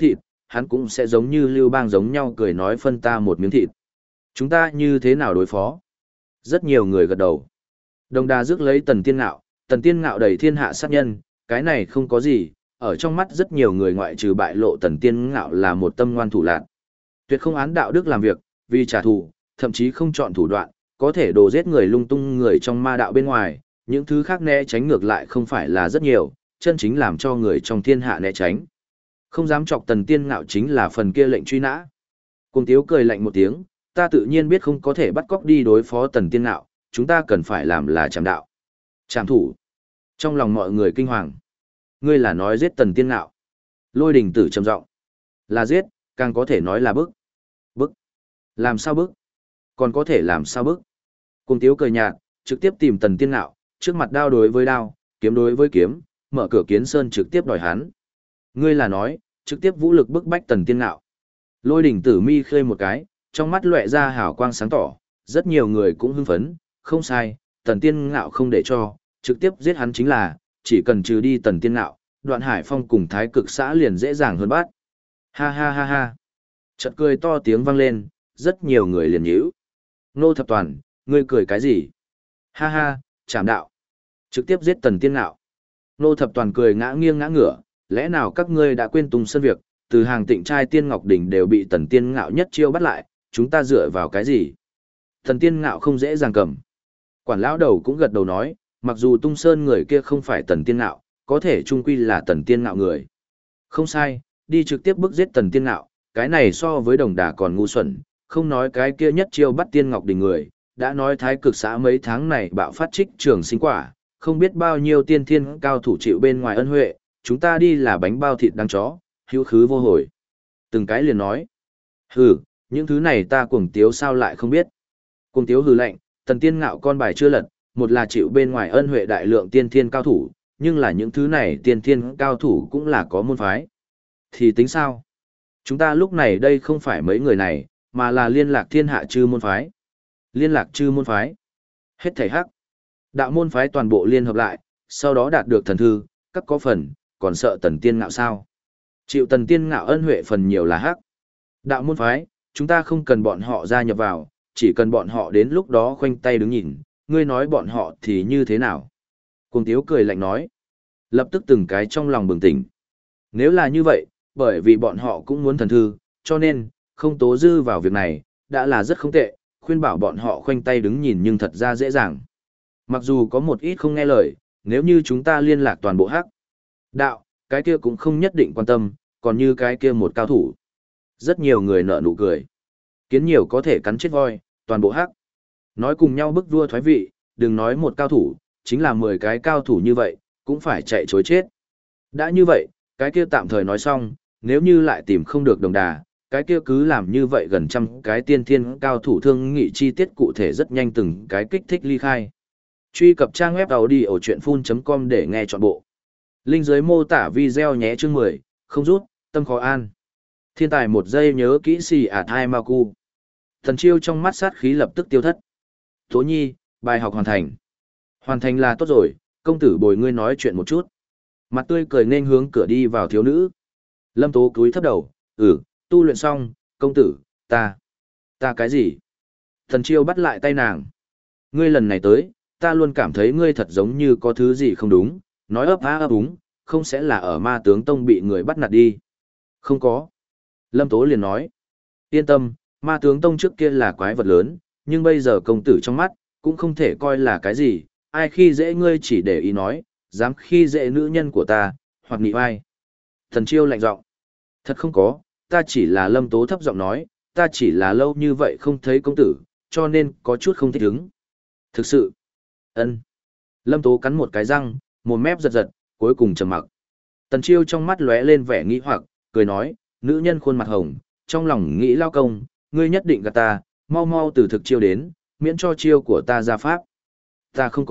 hắn cũng sẽ giống như Lưu Bang giống nhau cười nói phân ta một miếng thịt. Chúng ta như thế nào đối phó? Rất nhiều người gật đầu. Đồng Đà rước lấy Tần Tiên Ngạo đầy thiên hạ sát nhân, cái này không có gì, ở trong mắt rất nhiều người ngoại trừ bại lộ Tần Tiên Ngạo là một tâm ngoan thủ lạn. Tuyệt không án đạo đức làm việc, vì trả thù, thậm chí không chọn thủ đoạn, có thể đồ giết người lung tung người trong ma đạo bên ngoài, những thứ khác né tránh ngược lại không phải là rất nhiều, chân chính làm cho người trong thiên hạ né tránh. Không dám chọc Tần Tiên Ngạo chính là phần kia lệnh truy nã. Cùng Tiếu cười lạnh một tiếng, ta tự nhiên biết không có thể bắt cóc đi đối phó Tần Tiên Ngạo, chúng ta cần phải làm là trảm đạo. Trảm thủ. Trong lòng mọi người kinh hoàng. Ngươi là nói giết Tần Tiên Ngạo. Lôi Đình Tử trầm giọng. Là giết, càng có thể nói là bức. Bức. Làm sao bức? Còn có thể làm sao bức? Cùng Tiếu cười nhạt, trực tiếp tìm Tần Tiên Ngạo, trước mặt đao đối với đao, kiếm đối với kiếm, mở cửa kiến sơn trực tiếp đòi hắn. Ngươi là nói, trực tiếp vũ lực bức bách Tần Tiên Ngạo. Lôi Đỉnh Tử mi khơi một cái, trong mắt lóe ra hào quang sáng tỏ, rất nhiều người cũng hưng phấn, không sai, Tần Tiên Ngạo không để cho, trực tiếp giết hắn chính là, chỉ cần trừ đi Tần Tiên Ngạo, Đoạn Hải Phong cùng Thái Cực xã liền dễ dàng hơn bắt. Ha ha ha ha. Chợt cười to tiếng vang lên, rất nhiều người liền nhíu. Nô Thập Toàn, ngươi cười cái gì? Ha ha, trảm đạo. Trực tiếp giết Tần Tiên Ngạo. Nô Thập Toàn cười ngã nghiêng ngã ngửa, lẽ nào các ngươi đã quên Tùng Sơn việc, từ hàng Tịnh trai Tiên Ngọc Đỉnh đều bị Tần Tiên Ngạo nhất chiêu bắt lại, chúng ta dựa vào cái gì? Tần Tiên Ngạo không dễ dàng cầm. Quản lão đầu cũng gật đầu nói, mặc dù Tung Sơn người kia không phải Tần Tiên Ngạo, có thể chung quy là Tần Tiên Ngạo người. Không sai, đi trực tiếp bức giết Tần Tiên Ngạo, cái này so với Đồng Đà còn ngu xuẩn, không nói cái kia nhất chiêu bắt Tiên Ngọc Đỉnh người, đã nói Thái Cực xã mấy tháng này bạo phát trích trường sinh quả, không biết bao nhiêu tiên thiên cao thủ chịu bên ngoài ân huệ, chúng ta đi là bánh bao thịt đắng chó, hữu khứ vô hồi. Từng cái liền nói, hừ, những thứ này ta Cuồng Tiếu sao lại không biết. Cuồng Tiếu hừ lạnh, Tần Tiên Ngạo con bài chưa lật, một là chịu bên ngoài ân huệ đại lượng tiên thiên cao thủ, nhưng là những thứ này tiên thiên cao thủ cũng là có môn phái. Thì tính sao? Chúng ta lúc này đây không phải mấy người này, mà là liên lạc thiên hạ chư môn phái. Liên lạc chư môn phái. Hết thảy hắc. Đạo môn phái toàn bộ liên hợp lại, sau đó đạt được thần thư, các có phần, còn sợ Tần Tiên Ngạo sao? Chịu Tần Tiên Ngạo ân huệ phần nhiều là hắc. Đạo môn phái, chúng ta không cần bọn họ gia nhập vào, chỉ cần bọn họ đến lúc đó khoanh tay đứng nhìn, ngươi nói bọn họ thì như thế nào? Cuồng Tiếu cười lạnh nói. Lập tức từng cái trong lòng bừng tỉnh. Nếu là như vậy, bởi vì bọn họ cũng muốn thần thư, cho nên, không tố dư vào việc này, đã là rất không tệ, khuyên bảo bọn họ khoanh tay đứng nhìn nhưng thật ra dễ dàng. Mặc dù có một ít không nghe lời, nếu như chúng ta liên lạc toàn bộ hắc đạo, cái kia cũng không nhất định quan tâm, còn như cái kia một cao thủ. Rất nhiều người nở nụ cười. Kiến nhiều có thể cắn chết voi, toàn bộ hắc. Nói cùng nhau bức vua thoái vị, đừng nói một cao thủ, chính là 10 cái cao thủ như vậy, cũng phải chạy chối chết. Đã như vậy, cái kia tạm thời nói xong, nếu như lại tìm không được Đồng Đà, cái kia cứ làm như vậy gần trăm cái tiên thiên cao thủ thương nghị chi tiết cụ thể rất nhanh từng cái kích thích ly khai. Truy cập trang web audiochuyenphun.com để nghe trọn bộ. Link dưới mô tả video nhé chương 10, không rút, tâm khó an. Thiên tài một giây nhớ kỹ xì hai ma cu. Thần Chiêu trong mắt sát khí lập tức tiêu thất. Tố Nhi, bài học hoàn thành. Hoàn thành là tốt rồi, công tử bồi ngươi nói chuyện một chút. Mặt tươi cười nên hướng cửa đi vào thiếu nữ. Lâm Tố cúi thấp đầu, tu luyện xong, công tử, ta cái gì? Thần Chiêu bắt lại tay nàng. Ngươi lần này tới, ta luôn cảm thấy ngươi thật giống như có thứ gì không đúng, nói ấp á ấp úng, không sẽ là ở Ma Tướng Tông bị người bắt nạt đi. Không có. Lâm Tố liền nói. Yên tâm, Ma Tướng Tông trước kia là quái vật lớn, nhưng bây giờ công tử trong mắt, cũng không thể coi là cái gì, ai khi dễ ngươi chỉ để ý nói, dám khi dễ nữ nhân của ta, hoặc nị vai. Thần Chiêu lạnh giọng. Thật không có, ta chỉ là Lâm Tố thấp giọng nói, ta chỉ là lâu như vậy không thấy công tử, cho nên có chút không thích ứng. Thực sự. Ân. Lâm Tố cắn một cái răng, mồm mép giật giật, cuối cùng trầm mặc. Tần Chiêu trong mắt lóe lên vẻ nghi hoặc, cười nói, nữ nhân khuôn mặt hồng, trong lòng nghĩ lao công, ngươi nhất định gạt ta, mau mau từ thực chiêu đến, miễn cho chiêu của ta ra pháp. Ta không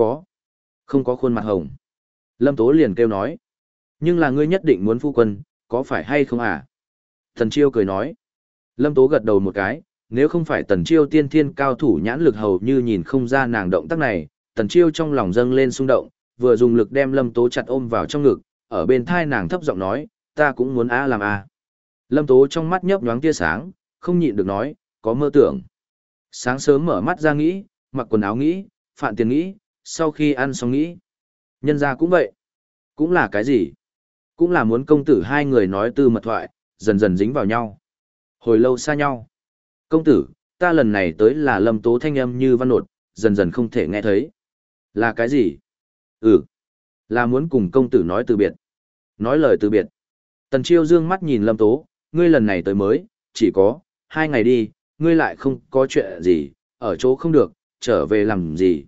có khuôn mặt hồng. Lâm Tố liền kêu nói, nhưng là ngươi nhất định muốn phu quân, có phải hay không à? Tần Chiêu cười nói, Lâm Tố gật đầu một cái, nếu không phải Tần Chiêu tiên thiên cao thủ nhãn lực hầu như nhìn không ra nàng động tác này, Tần Chiêu trong lòng dâng lên xung động, vừa dùng lực đem Lâm Tố chặt ôm vào trong ngực, ở bên thai nàng thấp giọng nói, ta cũng muốn làm Lâm Tố trong mắt nhấp nhoáng tia sáng, không nhịn được nói, có mơ tưởng. Sáng sớm mở mắt ra nghĩ, mặc quần áo nghĩ, phạn tiền nghĩ, sau khi ăn xong nghĩ. Nhân ra cũng vậy. Cũng là cái gì? Cũng là muốn công tử hai người nói tư mật thoại, dần dần dính vào nhau. Hồi lâu xa nhau. Công tử, ta lần này tới là Lâm Tố thanh âm như văn nột, dần dần không thể nghe thấy. Là cái gì? Ừ. Là muốn cùng công tử nói từ biệt. Nói lời từ biệt. Tần Chiêu dương mắt nhìn Lâm Tố, ngươi lần này tới mới, chỉ có 2 ngày đi, ngươi lại không có chuyện gì, ở chỗ không được, trở về làm gì.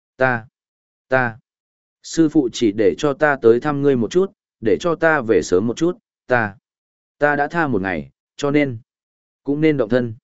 Ta. Sư phụ chỉ để cho ta tới thăm ngươi một chút, để cho ta về sớm một chút, ta đã tha 1 ngày, cho nên, cũng nên động thân.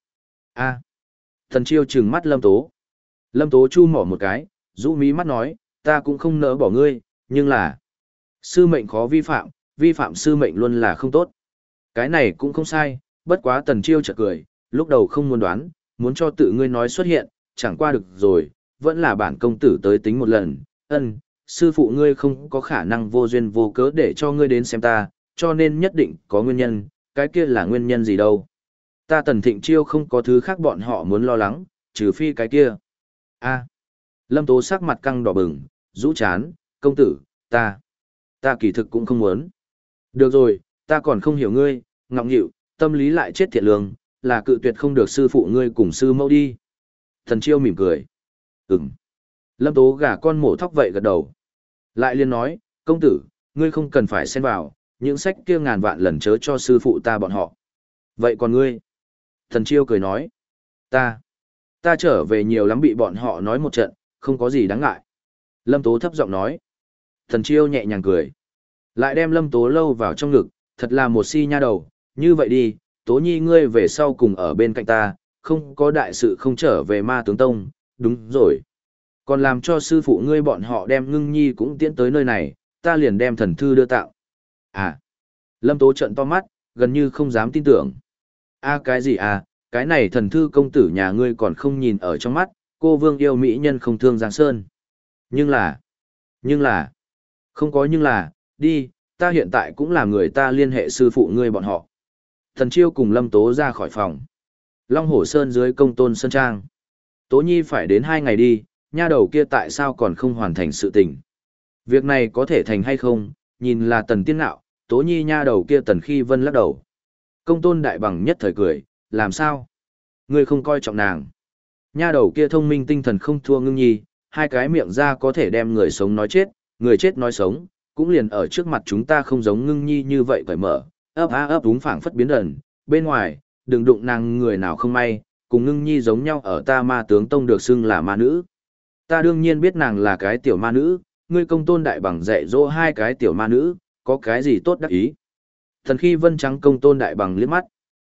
Tần Chiêu trừng mắt Lâm Tố. Lâm Tố chu mỏ một cái, rũ mí mắt nói, ta cũng không nỡ bỏ ngươi, nhưng là, sư mệnh khó vi phạm sư mệnh luôn là không tốt. Cái này cũng không sai, bất quá Tần Chiêu chợt cười, lúc đầu không muốn đoán, muốn cho tự ngươi nói xuất hiện, chẳng qua được rồi, vẫn là bản công tử tới tính một lần, sư phụ ngươi không có khả năng vô duyên vô cớ để cho ngươi đến xem ta, cho nên nhất định có nguyên nhân, cái kia là nguyên nhân gì đâu. Ta Tần Thịnh Chiêu không có thứ khác bọn họ muốn lo lắng, trừ phi cái kia. Lâm Tố sắc mặt căng đỏ bừng, rũ chán, công tử, ta kỳ thực cũng không muốn. Được rồi, ta còn không hiểu ngươi, ngọng nghịu, tâm lý lại chết thiệt lương, là cự tuyệt không được sư phụ ngươi cùng sư mẫu đi. Thần Chiêu mỉm cười. Lâm Tố gà con mổ thóc vậy gật đầu. Lại liên nói, công tử, ngươi không cần phải xen vào, những sách kia ngàn vạn lần chớ cho sư phụ ta bọn họ. Vậy còn ngươi? Thần Chiêu cười nói, ta trở về nhiều lắm bị bọn họ nói một trận, không có gì đáng ngại. Lâm Tố thấp giọng nói. Thần Chiêu nhẹ nhàng cười. Lại đem Lâm Tố lâu vào trong ngực, thật là một si nha đầu, như vậy đi, Tố Nhi ngươi về sau cùng ở bên cạnh ta, không có đại sự không trở về Ma Tướng Tông, đúng rồi. Còn làm cho sư phụ ngươi bọn họ đem Ngưng Nhi cũng tiến tới nơi này, ta liền đem thần thư đưa tạo. Lâm Tố trợn to mắt, gần như không dám tin tưởng. Cái gì cái này thần thư công tử nhà ngươi còn không nhìn ở trong mắt, cô vương yêu mỹ nhân không thương Giang Sơn. Nhưng là, không có nhưng là, đi, ta hiện tại cũng là người ta liên hệ sư phụ ngươi bọn họ. Thần Chiêu cùng Lâm Tố ra khỏi phòng. Long Hổ Sơn dưới Công Tôn Sơn Trang. Tố Nhi phải đến 2 ngày đi, nha đầu kia tại sao còn không hoàn thành sự tình. Việc này có thể thành hay không, nhìn là Tần Tiên Nạo, Tố Nhi nha đầu kia Tần Khi Vân lắc đầu. Công Tôn Đại Bằng nhất thời cười, làm sao? Ngươi không coi trọng nàng. Nha đầu kia thông minh tinh thần không thua Ngưng Nhi, 2 cái miệng ra có thể đem người sống nói chết, người chết nói sống, cũng liền ở trước mặt chúng ta không giống Ngưng Nhi như vậy cởi mở, ấp đúng phảng phất biến đần, bên ngoài, đừng đụng nàng người nào không may, cùng Ngưng Nhi giống nhau ở ta Ma Tướng Tông được xưng là ma nữ. Ta đương nhiên biết nàng là cái tiểu ma nữ, ngươi Công Tôn Đại Bằng dạy dỗ 2 cái tiểu ma nữ, có cái gì tốt đắc ý. Thần Khi Vân trắng Công Tôn Đại Bằng liếc mắt.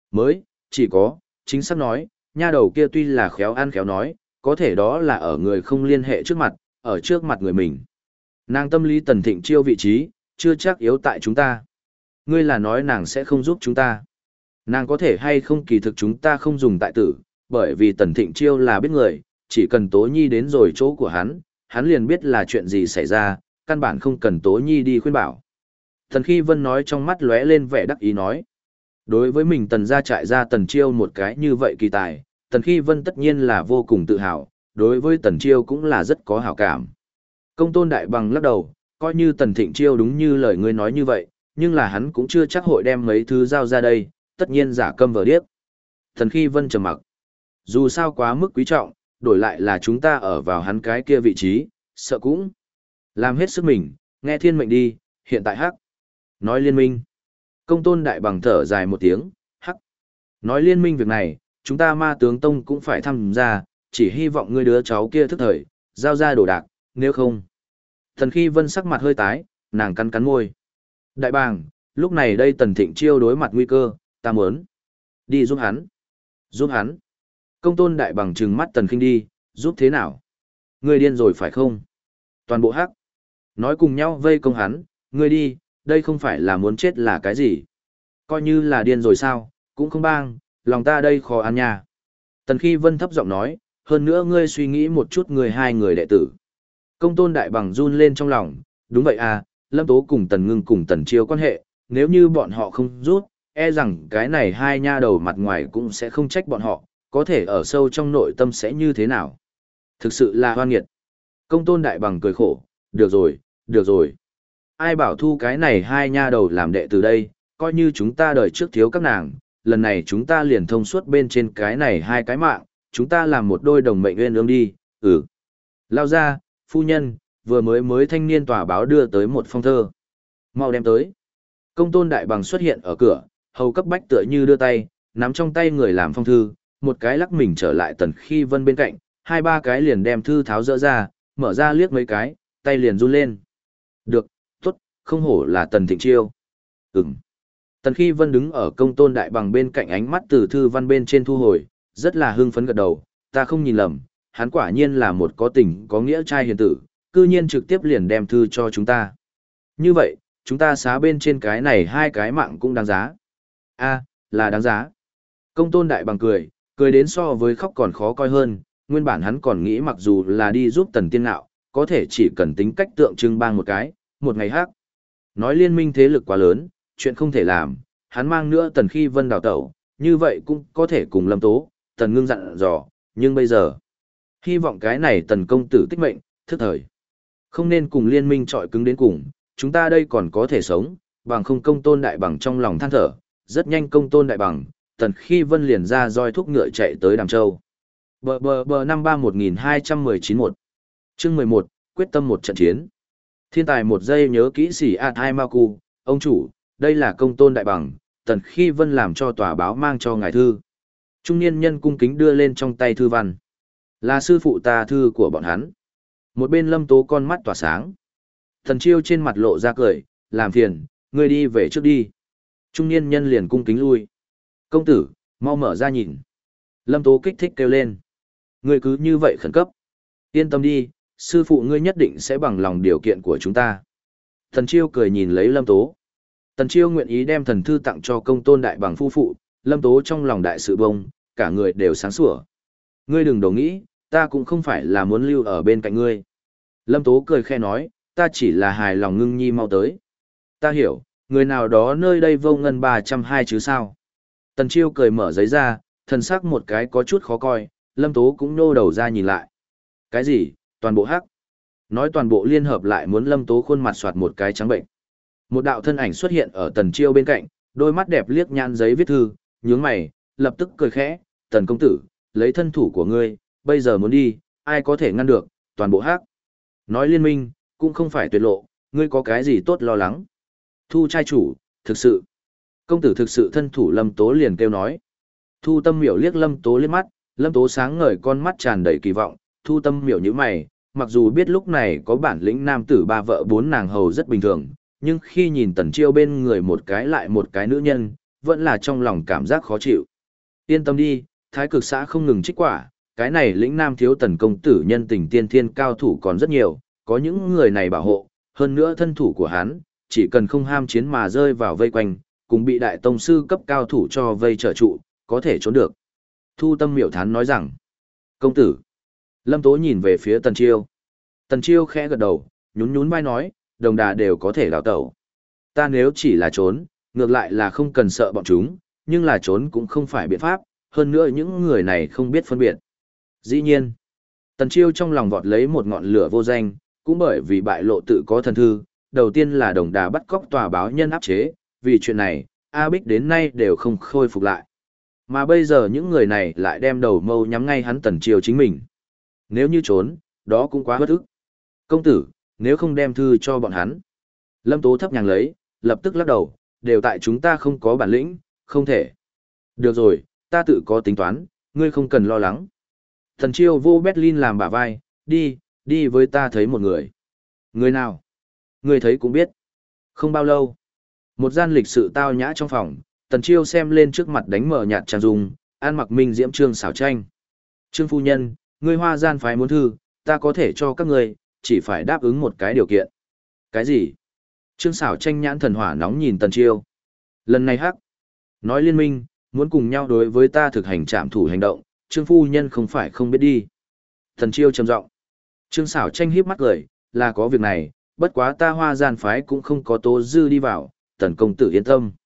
Chỉ có, chính xác nói, nha đầu kia tuy là khéo ăn khéo nói, có thể đó là ở người không liên hệ trước mặt, ở trước mặt người mình. Nàng tâm lý Tần Thịnh Chiêu vị trí, chưa chắc yếu tại chúng ta. Ngươi là nói nàng sẽ không giúp chúng ta. Nàng có thể hay không kỳ thực chúng ta không dùng tại tử, bởi vì Tần Thịnh Chiêu là biết người, chỉ cần Tố Nhi đến rồi chỗ của hắn liền biết là chuyện gì xảy ra, căn bản không cần Tố Nhi đi khuyên bảo. Thần Khi Vân nói trong mắt lóe lên vẻ đắc ý nói. Đối với mình Tần gia trại ra Tần Chiêu một cái như vậy kỳ tài, Tần Khi Vân tất nhiên là vô cùng tự hào, đối với Tần Chiêu cũng là rất có hảo cảm. Công Tôn Đại Bằng lắc đầu, coi như Tần Thịnh Chiêu đúng như lời ngươi nói như vậy, nhưng là hắn cũng chưa chắc hội đem mấy thứ giao ra đây, tất nhiên giả câm vờ điếc. Tần Khi Vân trầm mặc. Dù sao quá mức quý trọng, đổi lại là chúng ta ở vào hắn cái kia vị trí, sợ cũng. Làm hết sức mình, nghe thiên mệnh đi, hiện tại hắc. Nói liên minh. Công Tôn Đại Bằng thở dài một tiếng, hắc. Nói liên minh việc này, chúng ta Ma Tướng Tông cũng phải tham gia, chỉ hy vọng ngươi đứa cháu kia thức thời, giao ra đồ đạc, nếu không. Thần Khi Vân sắc mặt hơi tái, nàng cắn cắn môi. Đại Bàng, lúc này đây Tần Thịnh Chiêu đối mặt nguy cơ, ta muốn đi giúp hắn. Giúp hắn. Công Tôn Đại Bằng trừng mắt Tần Khinh đi, giúp thế nào? Ngươi điên rồi phải không? Toàn bộ hắc. Nói cùng nhau vây công hắn, ngươi đi, đây không phải là muốn chết là cái gì? Coi như là điên rồi sao, cũng không bang, lòng ta đây khó ăn nha. Tần Khi Vân thấp giọng nói, hơn nữa ngươi suy nghĩ một chút người 2 người đệ tử. Công Tôn Đại Bằng run lên trong lòng, đúng vậy à, Lâm Tố cùng Tần Ngưng cùng Tần Chiêu quan hệ, nếu như bọn họ không rút, e rằng cái này hai nha đầu mặt ngoài cũng sẽ không trách bọn họ, có thể ở sâu trong nội tâm sẽ như thế nào. Thực sự là hoan nghiệt. Công tôn đại bằng cười khổ, được rồi, được rồi. Ai bảo thu cái này hai nha đầu làm đệ từ đây, coi như chúng ta đời trước thiếu các nàng, lần này chúng ta liền thông suốt bên trên cái này hai cái mạng, chúng ta làm một đôi đồng mệnh nguyên ương đi, Lao ra, phu nhân, vừa mới thanh niên tòa báo đưa tới một phong thơ. Mau đem tới. Công tôn đại bằng xuất hiện ở cửa, hầu cấp bách tựa như đưa tay, nắm trong tay người làm phong thư, một cái lắc mình trở lại Tần Khi Vân bên cạnh, hai ba cái liền đem thư tháo dỡ ra, mở ra liếc mấy cái, tay liền run lên. Được, tốt, không hổ là Tần Thịnh Chiêu. Tần Khi Vân đứng ở công tôn đại bằng bên cạnh, ánh mắt từ thư văn bên trên thu hồi, rất là hưng phấn gật đầu, ta không nhìn lầm, hắn quả nhiên là một có tình có nghĩa trai hiền tử, cư nhiên trực tiếp liền đem thư cho chúng ta. Như vậy, chúng ta xá bên trên cái này hai cái mạng cũng đáng giá. Là đáng giá. Công tôn đại bằng cười, cười đến so với khóc còn khó coi hơn, nguyên bản hắn còn nghĩ mặc dù là đi giúp Tần Tiên Nạo, có thể chỉ cần tính cách tượng trưng bang một cái, một ngày hát. Nói liên minh thế lực quá lớn, chuyện không thể làm, hắn mang nữa Tần Khi Vân đào tẩu, như vậy cũng có thể cùng Lâm Tố, Tần Ngưng dặn dò, nhưng bây giờ, hy vọng cái này Tần công tử tích mệnh, thức thời. Không nên cùng liên minh trọi cứng đến cùng, chúng ta đây còn có thể sống, bằng không công tôn đại bằng trong lòng than thở, rất nhanh công tôn đại bằng, Tần Khi Vân liền ra roi thúc ngựa chạy tới Đàm Châu. Bờ 53-1219-1 Chương 11, quyết tâm một trận chiến. Thiên tài một giây nhớ kỹ sĩ Hai Maku, ông chủ, đây là công tôn đại bằng, Tần Khi Vân làm cho tòa báo mang cho ngài thư. Trung niên nhân cung kính đưa lên trong tay thư văn. Là sư phụ ta thư của bọn hắn. Một bên Lâm Tố con mắt tỏa sáng. Thần Chiêu trên mặt lộ ra cười, làm phiền, ngươi đi về trước đi. Trung niên nhân liền cung kính lui. Công tử, mau mở ra nhìn. Lâm Tố kích thích kêu lên. Ngươi cứ như vậy khẩn cấp. Yên tâm đi, sư phụ ngươi nhất định sẽ bằng lòng điều kiện của chúng ta. Thần Chiêu cười nhìn lấy Lâm Tố. Tần Chiêu nguyện ý đem thần thư tặng cho công tôn đại bằng phu phụ, Lâm Tố trong lòng đại sự bông, cả người đều sáng sủa. Ngươi đừng đổ nghĩ, ta cũng không phải là muốn lưu ở bên cạnh ngươi. Lâm Tố cười khe nói, ta chỉ là hài lòng ngưng nhi mau tới. Ta hiểu, người nào đó nơi đây vô ngân 320 chứ sao. Tần Chiêu cười mở giấy ra, thần sắc một cái có chút khó coi, Lâm Tố cũng nô đầu ra nhìn lại. Cái gì, toàn bộ hắc. Nói toàn bộ liên hợp lại muốn Lâm Tố khuôn mặt soạt một cái trắng bệnh. Một đạo thân ảnh xuất hiện ở Tần Chiêu bên cạnh, đôi mắt đẹp liếc nhăn giấy viết thư, nhướng mày, lập tức cười khẽ, Tần công tử, lấy thân thủ của ngươi, bây giờ muốn đi, ai có thể ngăn được, toàn bộ hắc. Nói liên minh, cũng không phải tuyệt lộ, ngươi có cái gì tốt lo lắng. Thu trai chủ, thực sự. Công tử thực sự thân thủ Lâm Tố liền kêu nói. Thu Tâm Miểu liếc Lâm Tố liếc mắt, Lâm Tố sáng ngời con mắt tràn đầy kỳ vọng, Thu Tâm Miểu như mày, mặc dù biết lúc này có bản lĩnh nam tử ba vợ bốn nàng hầu rất bình thường, nhưng khi nhìn Tần Chiêu bên người một cái lại một cái nữ nhân, vẫn là trong lòng cảm giác khó chịu. Yên tâm đi, Thái Cực xã không ngừng trích quả, cái này lĩnh nam thiếu Tần công tử nhân tình tiên thiên cao thủ còn rất nhiều, có những người này bảo hộ, hơn nữa thân thủ của hắn, chỉ cần không ham chiến mà rơi vào vây quanh, cùng bị đại tông sư cấp cao thủ cho vây trở trụ, có thể trốn được. Thu Tâm Miểu thán nói rằng, công tử. Lâm Tố nhìn về phía Tần Chiêu. Tần Chiêu khẽ gật đầu, nhún nhún vai nói, đồng đà đều có thể đào tẩu. Ta nếu chỉ là trốn, ngược lại là không cần sợ bọn chúng, nhưng là trốn cũng không phải biện pháp, hơn nữa những người này không biết phân biệt. Dĩ nhiên, Tần Chiêu trong lòng vọt lấy một ngọn lửa vô danh, cũng bởi vì bại lộ tự có thần thư, đầu tiên là đồng đà bắt cóc tòa báo nhân áp chế, vì chuyện này, A Bích đến nay đều không khôi phục lại. Mà bây giờ những người này lại đem đầu mâu nhắm ngay hắn Tần Chiêu chính mình. Nếu như trốn, đó cũng quá bất ức. Công tử, nếu không đem thư cho bọn hắn. Lâm Tố thấp nhàng lấy, lập tức lắc đầu, đều tại chúng ta không có bản lĩnh, không thể. Được rồi, ta tự có tính toán, ngươi không cần lo lắng. Thần Chiêu vô Berlin làm bả vai, đi với ta thấy một người. Người nào? Ngươi thấy cũng biết. Không bao lâu. Một gian lịch sự tao nhã trong phòng, Tần Chiêu xem lên trước mặt đánh mở nhạt trang dung, an mặc minh diễm trương xảo tranh. Trương phu nhân, ngươi Hoa gian phái muốn thư, ta có thể cho các ngươi, chỉ phải đáp ứng một cái điều kiện. Cái gì? Trương xảo tranh nhãn thần hỏa nóng nhìn Tần Chiêu. Lần này hắc. Nói liên minh, muốn cùng nhau đối với ta thực hành trạm thủ hành động, Trương phu nhân không phải không biết đi. Tần Chiêu trầm giọng. Trương xảo tranh híp mắt cười, là có việc này, bất quá ta Hoa gian phái cũng không có tố dư đi vào, Tần công tử yên tâm.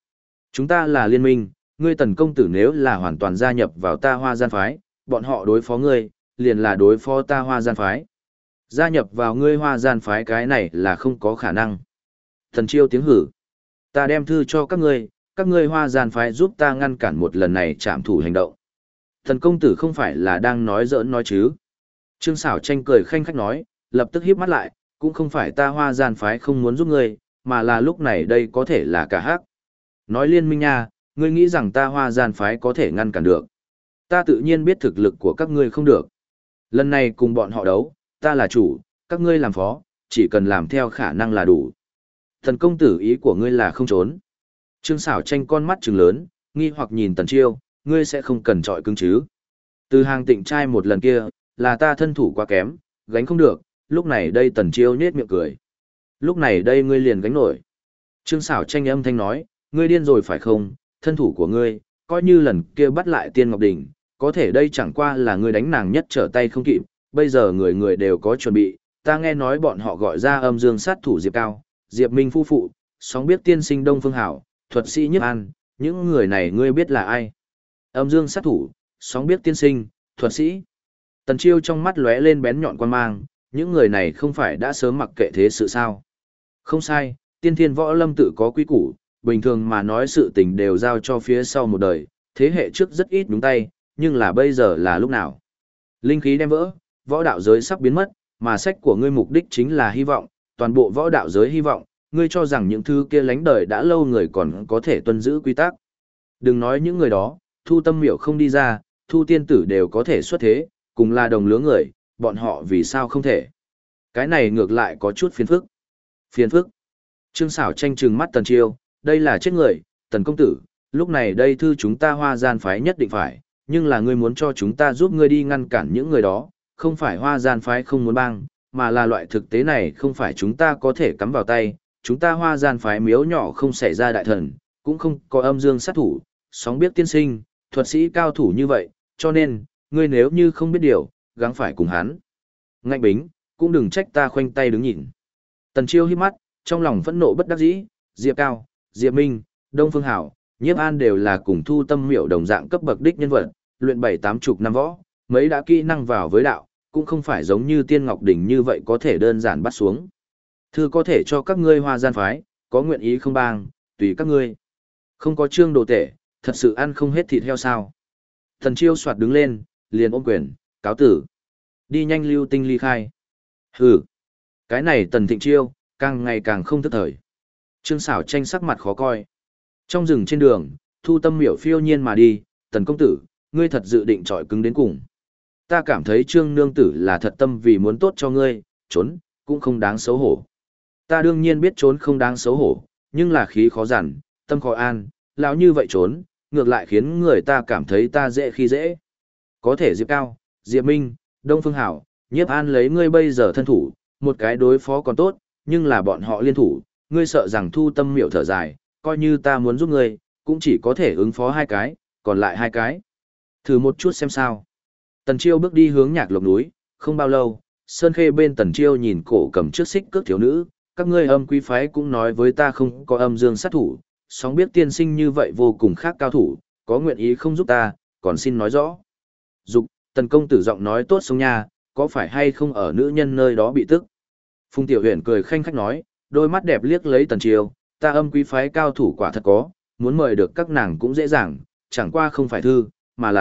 Chúng ta là liên minh, ngươi Tần công tử nếu là hoàn toàn gia nhập vào ta Hoa Gian phái, bọn họ đối phó ngươi, liền là đối phó ta Hoa Gian phái. Gia nhập vào ngươi Hoa Gian phái cái này là không có khả năng. Tần Chiêu tiếng hử. Ta đem thư cho các ngươi Hoa Gian phái giúp ta ngăn cản một lần này trảm thủ hành động. Tần công tử không phải là đang nói giỡn nói chứ. Trương Sảo Tranh cười khanh khách nói, lập tức híp mắt lại, cũng không phải ta Hoa Gian phái không muốn giúp ngươi, mà là lúc này đây có thể là cả hắc. Nói liên minh nha, ngươi nghĩ rằng ta Hoa Gian phái có thể ngăn cản được. Ta tự nhiên biết thực lực của các ngươi không được. Lần này cùng bọn họ đấu, ta là chủ, các ngươi làm phó, chỉ cần làm theo khả năng là đủ. Thần công tử ý của ngươi là không trốn. Trương Sảo Tranh con mắt trừng lớn, nghi hoặc nhìn Tần Chiêu, ngươi sẽ không cần trọi cứng chứ. Từ hàng tịnh trai một lần kia, là ta thân thủ quá kém, gánh không được, lúc này đây Tần Chiêu nhếch miệng cười. Lúc này đây ngươi liền gánh nổi. Trương Sảo Tranh âm thanh nói, ngươi điên rồi phải không, thân thủ của ngươi, coi như lần kia bắt lại Tiên Ngọc Đình, có thể đây chẳng qua là ngươi đánh nàng nhất trở tay không kịp, bây giờ người người đều có chuẩn bị, ta nghe nói bọn họ gọi ra âm dương sát thủ Diệp Cao, Diệp Minh phu phụ, sóng biết tiên sinh Đông Phương Hảo, thuật sĩ Nhiếp An, những người này ngươi biết là ai? Âm dương sát thủ, sóng biết tiên sinh, thuật sĩ. Tần Chiêu trong mắt lóe lên bén nhọn quan mang, những người này không phải đã sớm mặc kệ thế sự sao? Không sai, tiên thiên võ lâm tự có quy củ, bình thường mà nói sự tình đều giao cho phía sau một đời, thế hệ trước rất ít đúng tay, nhưng là bây giờ là lúc nào? Linh khí đem vỡ, võ đạo giới sắp biến mất, mà sách của ngươi mục đích chính là hy vọng, toàn bộ võ đạo giới hy vọng, ngươi cho rằng những thứ kia lánh đời đã lâu người còn có thể tuân giữ quy tắc. Đừng nói những người đó, Thu Tâm Miểu không đi ra, Thu Tiên Tử đều có thể xuất thế, cùng là đồng lứa người, bọn họ vì sao không thể? Cái này ngược lại có chút phiền phức. Phiền phức. Trương Sảo Tranh trừng mắt Tần Chiêu, đây là chết người, Tần công tử, lúc này đây thư chúng ta Hoa Gian phái nhất định phải, nhưng là ngươi muốn cho chúng ta giúp ngươi đi ngăn cản những người đó, không phải Hoa Gian phái không muốn bang, mà là loại thực tế này không phải chúng ta có thể cắm vào tay, chúng ta Hoa Gian phái miếu nhỏ không xảy ra đại thần, cũng không có âm dương sát thủ, sóng biết tiên sinh, thuật sĩ cao thủ như vậy, cho nên, ngươi nếu như không biết điều, gắng phải cùng hắn. Ngạnh bính, cũng đừng trách ta khoanh tay đứng nhìn. Tần Chiêu hít mắt, trong lòng phẫn nộ bất đắc dĩ, Diệp Cao, Diệp Minh, Đông Phương Hảo, Nhiếp An đều là cùng Thu Tâm Miểu đồng dạng cấp bậc đích nhân vật, luyện 7-80 năm võ, mấy đã kỹ năng vào với đạo, cũng không phải giống như Tiên Ngọc Đỉnh như vậy có thể đơn giản bắt xuống. Thư có thể cho các ngươi Hoa Gian phái, có nguyện ý không bang, tùy các ngươi. Không có trương đồ tể, thật sự ăn không hết thịt heo sao. Thần Chiêu soạt đứng lên, liền ôm quyền, cáo tử. Đi nhanh lưu tinh ly khai. Hừ, cái này Tần Thịnh Chiêu, càng ngày càng không thức thời. Trương Sảo Tranh sắc mặt khó coi. Trong rừng trên đường, Thu Tâm Miểu phiêu nhiên mà đi, Tần công tử, ngươi thật dự định trọi cứng đến cùng. Ta cảm thấy Trương nương tử là thật tâm vì muốn tốt cho ngươi, trốn, cũng không đáng xấu hổ. Ta đương nhiên biết trốn không đáng xấu hổ, nhưng là khí khó giản, tâm khó an, lão như vậy trốn, ngược lại khiến người ta cảm thấy ta dễ khi dễ. Có thể Diệp Cao, Diệp Minh, Đông Phương Hảo, Nhiếp An lấy ngươi bây giờ thân thủ, một cái đối phó còn tốt, nhưng là bọn họ liên thủ, ngươi sợ rằng Thu Tâm Miểu thở dài, coi như ta muốn giúp ngươi, cũng chỉ có thể ứng phó 2 cái, còn lại 2 cái. Thử một chút xem sao. Tần Chiêu bước đi hướng Nhạc Lộc núi, không bao lâu, Sơn Khê bên Tần Chiêu nhìn cổ cầm trước xích cước thiếu nữ, các ngươi âm quý phái cũng nói với ta không có âm dương sát thủ, sóng biết tiên sinh như vậy vô cùng khác cao thủ, có nguyện ý không giúp ta, còn xin nói rõ. Dục, Tần công tử giọng nói tốt sống nha, có phải hay không ở nữ nhân nơi đó bị tức. Phùng Tiểu Huyền cười khanh khách nói, đôi mắt đẹp liếc lấy Tần Chiêu, ta âm quý phái cao thủ quả thật có, muốn mời được các nàng cũng dễ dàng, chẳng qua không phải thư, mà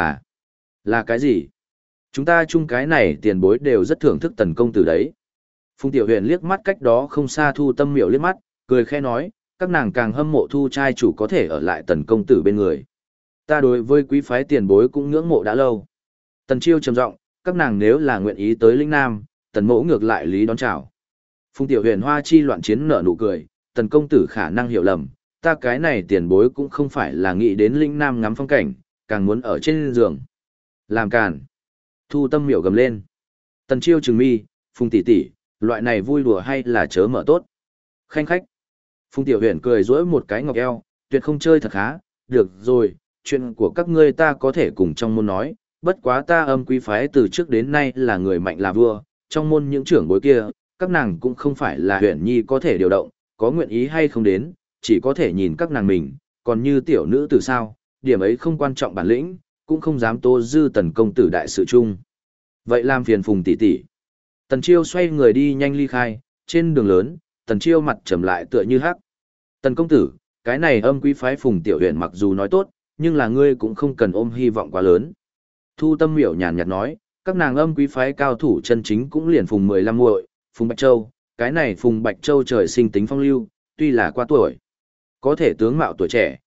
là cái gì? Chúng ta chung cái này tiền bối đều rất thưởng thức Tần công tử đấy. Phùng Tiểu Huyền liếc mắt cách đó không xa Thu Tâm Miểu liếc mắt, cười khẽ nói, các nàng càng hâm mộ Thu trai chủ có thể ở lại Tần công tử bên người. Ta đối với quý phái tiền bối cũng ngưỡng mộ đã lâu. Tần Chiêu trầm giọng, các nàng nếu là nguyện ý tới Lĩnh Nam, Tần mỗ ngược lại lý đón chào. Phùng Tiểu Huyền hoa chi loạn chiến nở nụ cười, Tần công tử khả năng hiểu lầm, ta cái này tiền bối cũng không phải là nghĩ đến Lĩnh Nam ngắm phong cảnh, càng muốn ở trên giường. Làm càn. Thu Tâm Miểu gầm lên. Tần Chiêu trừng mi, Phùng tỷ tỷ, loại này vui đùa hay là chớ mở tốt. Khanh khách. Phùng Tiểu Huyền cười dỗi một cái ngọc eo, tuyệt không chơi thật khá, được rồi, chuyện của các ngươi ta có thể cùng trong môn nói, bất quá ta âm quý phái từ trước đến nay là người mạnh là vua, trong môn những trưởng bối kia, các nàng cũng không phải là Huyền Nhi có thể điều động, có nguyện ý hay không đến, chỉ có thể nhìn các nàng mình, còn như tiểu nữ tử sao, điểm ấy không quan trọng bản lĩnh, cũng không dám tố dư tần công tử đại sự chung. Vậy làm phiền Phùng tỷ tỷ. Tần Chiêu xoay người đi nhanh ly khai, trên đường lớn, Tần Chiêu mặt trầm lại tựa như hắc. Tần công tử, cái này âm quý phái Phùng tiểu huyện mặc dù nói tốt, nhưng là ngươi cũng không cần ôm hy vọng quá lớn. Thu Tâm Miểu nhàn nhạt nói, các nàng âm quý phái cao thủ chân chính cũng liền Phùng 15 muội, Phùng Bạch Châu, cái này Phùng Bạch Châu trời sinh tính phong lưu, tuy là qua tuổi, có thể tướng mạo tuổi trẻ,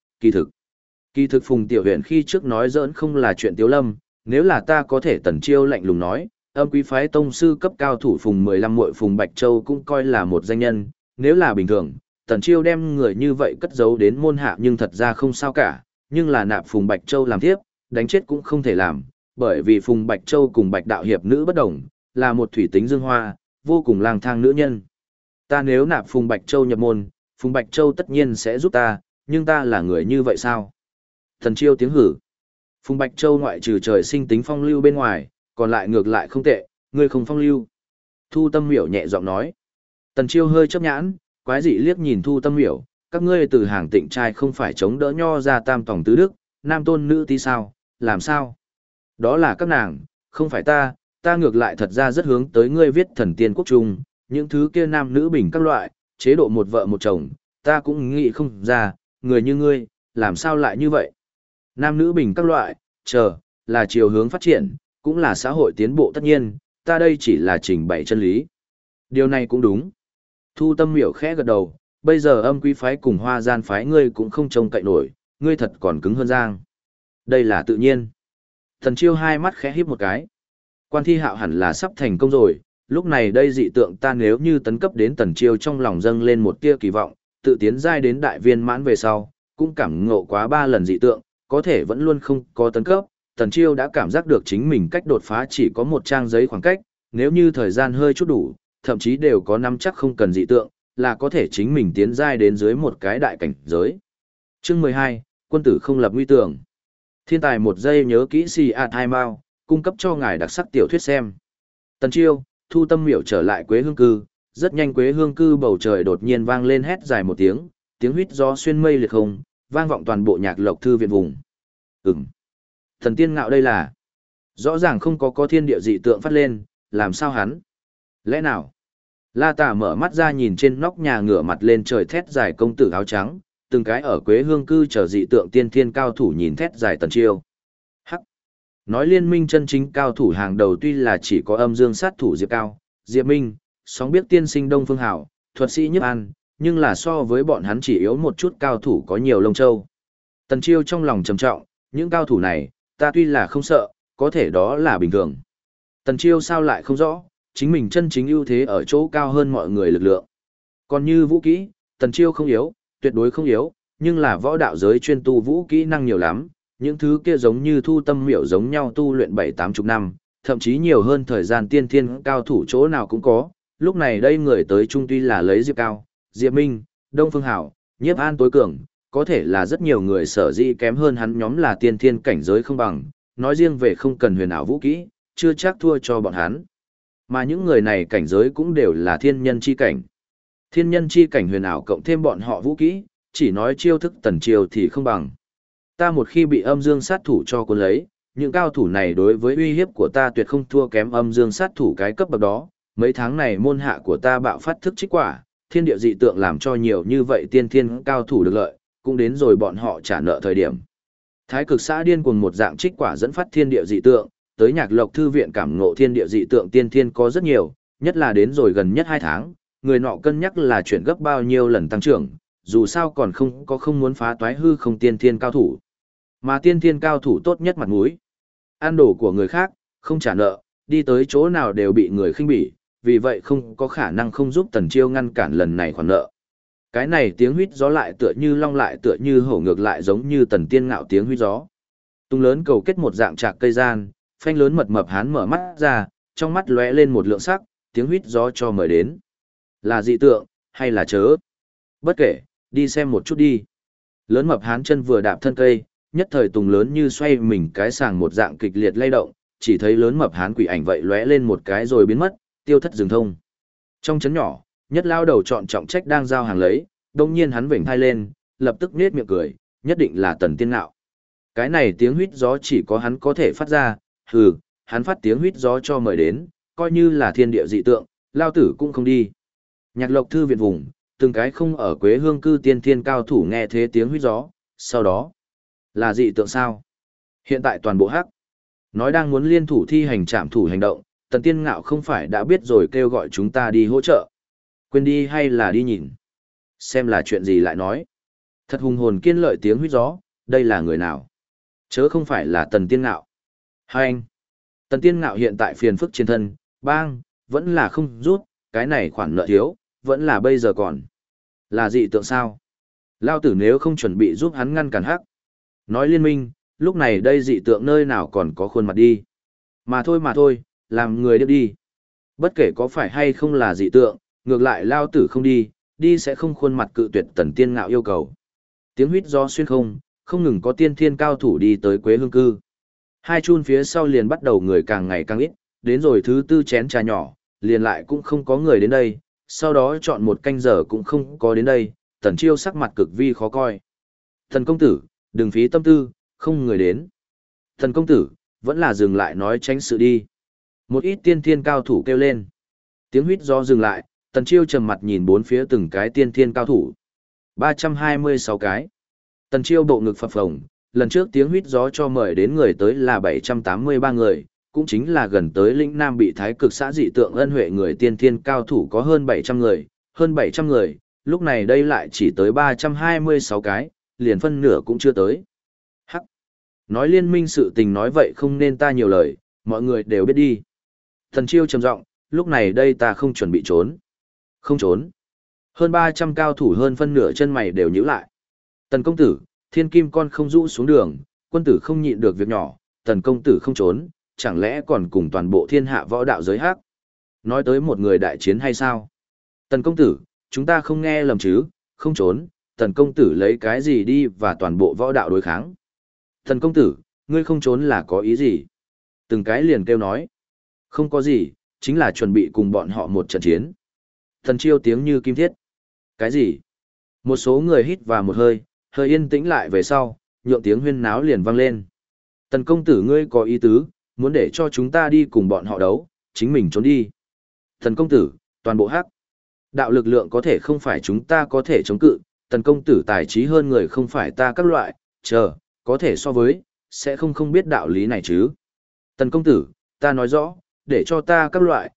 kỳ thực Phùng tiểu huyện khi trước nói giỡn không là chuyện Tiếu Lâm, nếu là ta có thể. Tần Chiêu lạnh lùng nói, âm quý phái tông sư cấp cao thủ Phùng 15 muội Phùng Bạch Châu cũng coi là một danh nhân, nếu là bình thường, Tần Chiêu đem người như vậy cất giấu đến môn hạ nhưng thật ra không sao cả, nhưng là nạp Phùng Bạch Châu làm tiếp, đánh chết cũng không thể làm, bởi vì Phùng Bạch Châu cùng Bạch đạo hiệp nữ bất đồng, là một thủy tính dương hoa, vô cùng lang thang nữ nhân. Ta nếu nạp Phùng Bạch Châu nhập môn, Phùng Bạch Châu tất nhiên sẽ giúp ta, nhưng ta là người như vậy sao? Tần Chiêu tiếng hử. Phùng Bạch Châu ngoại trừ trời sinh tính phong lưu bên ngoài, còn lại ngược lại không tệ, ngươi không phong lưu. Thu Tâm Miểu nhẹ giọng nói. Tần Chiêu hơi chớp nhãn, quái dị liếc nhìn Thu Tâm Miểu, các ngươi từ hàng tịnh trai không phải chống đỡ nho ra tam tòng tứ đức, nam tôn nữ tí sao, làm sao? Đó là các nàng, không phải ta ngược lại thật ra rất hướng tới ngươi viết thần tiên quốc trung, những thứ kia nam nữ bình các loại, chế độ một vợ một chồng, ta cũng nghĩ không ra, người như ngươi, làm sao lại như vậy? Nam nữ bình các loại, là chiều hướng phát triển, cũng là xã hội tiến bộ tất nhiên, ta đây chỉ là trình bày chân lý. Điều này cũng đúng. Thu Tâm Miểu khẽ gật đầu, bây giờ âm quý phái cùng hoa gian phái ngươi cũng không trông cậy nổi, ngươi thật còn cứng hơn giang. Đây là tự nhiên. Thần Chiêu hai mắt khẽ híp một cái. Quan Thi Hạo hẳn là sắp thành công rồi, lúc này đây dị tượng ta nếu như tấn cấp đến Tần Chiêu trong lòng dâng lên một tia kỳ vọng, tự tiến giai đến đại viên mãn về sau, cũng cảm ngộ quá 3 lần dị tượng, có thể vẫn luôn không có tấn cấp. Tần Chiêu đã cảm giác được chính mình cách đột phá chỉ có một trang giấy khoảng cách, nếu như thời gian hơi chút đủ, thậm chí đều có nắm chắc không cần dị tượng, là có thể chính mình tiến giai đến dưới một cái đại cảnh giới. Chương 12, quân tử không lập nguy tưởng. Thiên tài một giây nhớ kỹ si hai mao, cung cấp cho ngài đặc sắc tiểu thuyết xem. Tần Chiêu, Thu Tâm Miểu trở lại Quế Hương Cư, rất nhanh Quế Hương Cư bầu trời đột nhiên vang lên hét dài một tiếng, tiếng huýt gió xuyên mây liệt không, vang vọng toàn bộ Nhạc Lộc thư viện vùng. Thần tiên ngạo đây là, rõ ràng không có thiên địa dị tượng phát lên, làm sao hắn? Lẽ nào? La Tả mở mắt ra nhìn trên nóc nhà ngửa mặt lên trời thét dài công tử áo trắng, từng cái ở Quế Hương Cư chờ dị tượng tiên thiên cao thủ nhìn thét dài Tần Chiêu. Hắc. Nói liên minh chân chính cao thủ hàng đầu tuy là chỉ có âm dương sát thủ Diệp Cao, Diệp Minh, sóng biết tiên sinh Đông Phương Hảo, thuật sĩ Nhiếp An, nhưng là so với bọn hắn chỉ yếu một chút cao thủ có nhiều lông châu. Tần Chiêu trong lòng trầm trọng, những cao thủ này, ta tuy là không sợ, có thể đó là bình thường. Tần Chiêu sao lại không rõ, chính mình chân chính ưu thế ở chỗ cao hơn mọi người lực lượng. Còn như vũ kỹ, Tần Chiêu không yếu, tuyệt đối không yếu, nhưng là võ đạo giới chuyên tu vũ kỹ năng nhiều lắm, những thứ kia giống như Thu Tâm Miểu giống nhau tu luyện 7-80 năm, thậm chí nhiều hơn thời gian tiên thiên cao thủ chỗ nào cũng có. Lúc này đây người tới trung tuy là lấy Diệp Cao, Diệp Minh, Đông Phương Hảo, Nhiếp An tối cường, có thể là rất nhiều người sở dĩ kém hơn hắn nhóm là tiên thiên cảnh giới không bằng, nói riêng về không cần huyền ảo vũ kỹ, chưa chắc thua cho bọn hắn. Mà những người này cảnh giới cũng đều là thiên nhân chi cảnh. Thiên nhân chi cảnh huyền ảo cộng thêm bọn họ vũ kỹ, chỉ nói chiêu thức Tần Chiêu thì không bằng. Ta một khi bị âm dương sát thủ cho cuốn lấy, những cao thủ này đối với uy hiếp của ta tuyệt không thua kém âm dương sát thủ cái cấp bậc đó. Mấy tháng này môn hạ của ta bạo phát thức trích quả, thiên địa dị tượng làm cho nhiều như vậy tiên thiên cao thủ được lợi, cũng đến rồi bọn họ trả nợ thời điểm. Thái Cực xã điên cuồng một dạng trích quả dẫn phát thiên địa dị tượng, tới Nhạc Lộc thư viện cảm ngộ thiên địa dị tượng tiên thiên có rất nhiều, nhất là đến rồi gần nhất 2 tháng, người nọ cân nhắc là chuyển gấp bao nhiêu lần tăng trưởng, dù sao còn không muốn phá toái hư không tiên thiên cao thủ. Mà tiên thiên cao thủ tốt nhất mặt mũi. Ăn đồ của người khác, không trả nợ, đi tới chỗ nào đều bị người khinh bỉ, vì vậy không có khả năng không giúp Tần Chiêu ngăn cản lần này khoản nợ. Cái này tiếng huýt gió lại tựa như long lại tựa như hổ ngược lại giống như Tần Tiên ngạo tiếng huýt gió. Tung lớn cầu kết một dạng trạc cây gian, phanh lớn mật mập hán mở mắt ra, trong mắt lóe lên một lượng sắc, tiếng huýt gió cho mời đến. Là dị tượng, hay là chớ? Bất kể, đi xem một chút đi. Lớn mập hán chân vừa đạp thân cây, nhất thời tùng lớn như xoay mình cái sàng một dạng kịch liệt lay động, chỉ thấy lớn mập hán quỷ ảnh vậy lóe lên một cái rồi biến mất, tiêu thất rừng thông. Trong chấn nhỏ, nhất lao đầu chọn trọng trách đang giao hàng lấy, đồng nhiên hắn vểnh thai lên, lập tức nết miệng cười, nhất định là Tần Tiên Ngạo. Cái này tiếng huýt gió chỉ có hắn có thể phát ra, hừ, hắn phát tiếng huýt gió cho mời đến, coi như là thiên địa dị tượng, lao tử cũng không đi. Nhạc Lộc thư viện vùng, từng cái không ở Quế Hương cư tiên thiên cao thủ nghe thế tiếng huýt gió, sau đó, là dị tượng sao? Hiện tại toàn bộ hắc. Nói đang muốn liên thủ thi hành trạm thủ hành động, Tần Tiên Ngạo không phải đã biết rồi kêu gọi chúng ta đi hỗ trợ. Quên đi hay là đi nhìn? Xem là chuyện gì lại nói. Thật hùng hồn kiên lợi tiếng huýt gió, đây là người nào? Chớ không phải là Tần Tiên Ngạo. Hai anh. Tần Tiên Ngạo hiện tại phiền phức trên thân, bang, vẫn là không rút, cái này khoản nợ thiếu, vẫn là bây giờ còn. Là dị tượng sao? Lao tử nếu không chuẩn bị giúp hắn ngăn cản hắc. Nói liên minh, lúc này đây dị tượng nơi nào còn có khuôn mặt đi. Mà thôi, làm người điếc đi. Bất kể có phải hay không là dị tượng, ngược lại Lao tử không đi, đi sẽ không khuôn mặt cự tuyệt Tần Tiên Ngạo yêu cầu. Tiếng huýt gió xuyên không ngừng có tiên thiên cao thủ đi tới Quế Hương cư. Hai chun phía sau liền bắt đầu người càng ngày càng ít, đến rồi thứ tư chén trà nhỏ, liền lại cũng không có người đến đây, sau đó chọn một canh giờ cũng không có đến đây, Tần Chiêu sắc mặt cực vi khó coi. Thần công tử, đừng phí tâm tư, không người đến. Thần công tử, vẫn là dừng lại nói tránh sự đi. Một ít tiên thiên cao thủ kêu lên. Tiếng huýt gió dừng lại, Tần Chiêu trầm mặt nhìn bốn phía từng cái tiên thiên cao thủ. 326 cái. Tần Chiêu bộ ngực phập phồng, lần trước tiếng huýt gió cho mời đến người tới là 783 người, cũng chính là gần tới lĩnh Nam bị thái cực xã dị tượng ân huệ người tiên thiên cao thủ có hơn 700 người, lúc này đây lại chỉ tới 326 cái, liền phân nửa cũng chưa tới. Hắc. Nói liên minh sự tình nói vậy không nên ta nhiều lời, mọi người đều biết đi. Tần Chiêu trầm giọng, lúc này đây ta không chuẩn bị trốn. Không trốn. Hơn 300 cao thủ hơn phân nửa chân mày đều nhíu lại. Tần công tử, thiên kim con không rũ xuống đường, quân tử không nhịn được việc nhỏ, tần công tử không trốn, chẳng lẽ còn cùng toàn bộ thiên hạ võ đạo giới hắc. Nói tới một người đại chiến hay sao? Tần công tử, chúng ta không nghe lầm chứ, không trốn, tần công tử lấy cái gì đi và toàn bộ võ đạo đối kháng. Tần công tử, ngươi không trốn là có ý gì? Từng cái liền kêu nói. Không có gì, chính là chuẩn bị cùng bọn họ một trận chiến. Thần Chiêu tiếng như kim thiết. Cái gì? Một số người hít vào một hơi, hơi yên tĩnh lại về sau, nhượng tiếng huyên náo liền vang lên. Tần công tử ngươi có ý tứ, muốn để cho chúng ta đi cùng bọn họ đấu, chính mình trốn đi. Tần công tử, toàn bộ hắc. Đạo lực lượng có thể không phải chúng ta có thể chống cự, tần công tử tài trí hơn người không phải ta các loại, có thể so với, sẽ không biết đạo lý này chứ. Tần công tử, ta nói rõ, để cho ta các loại,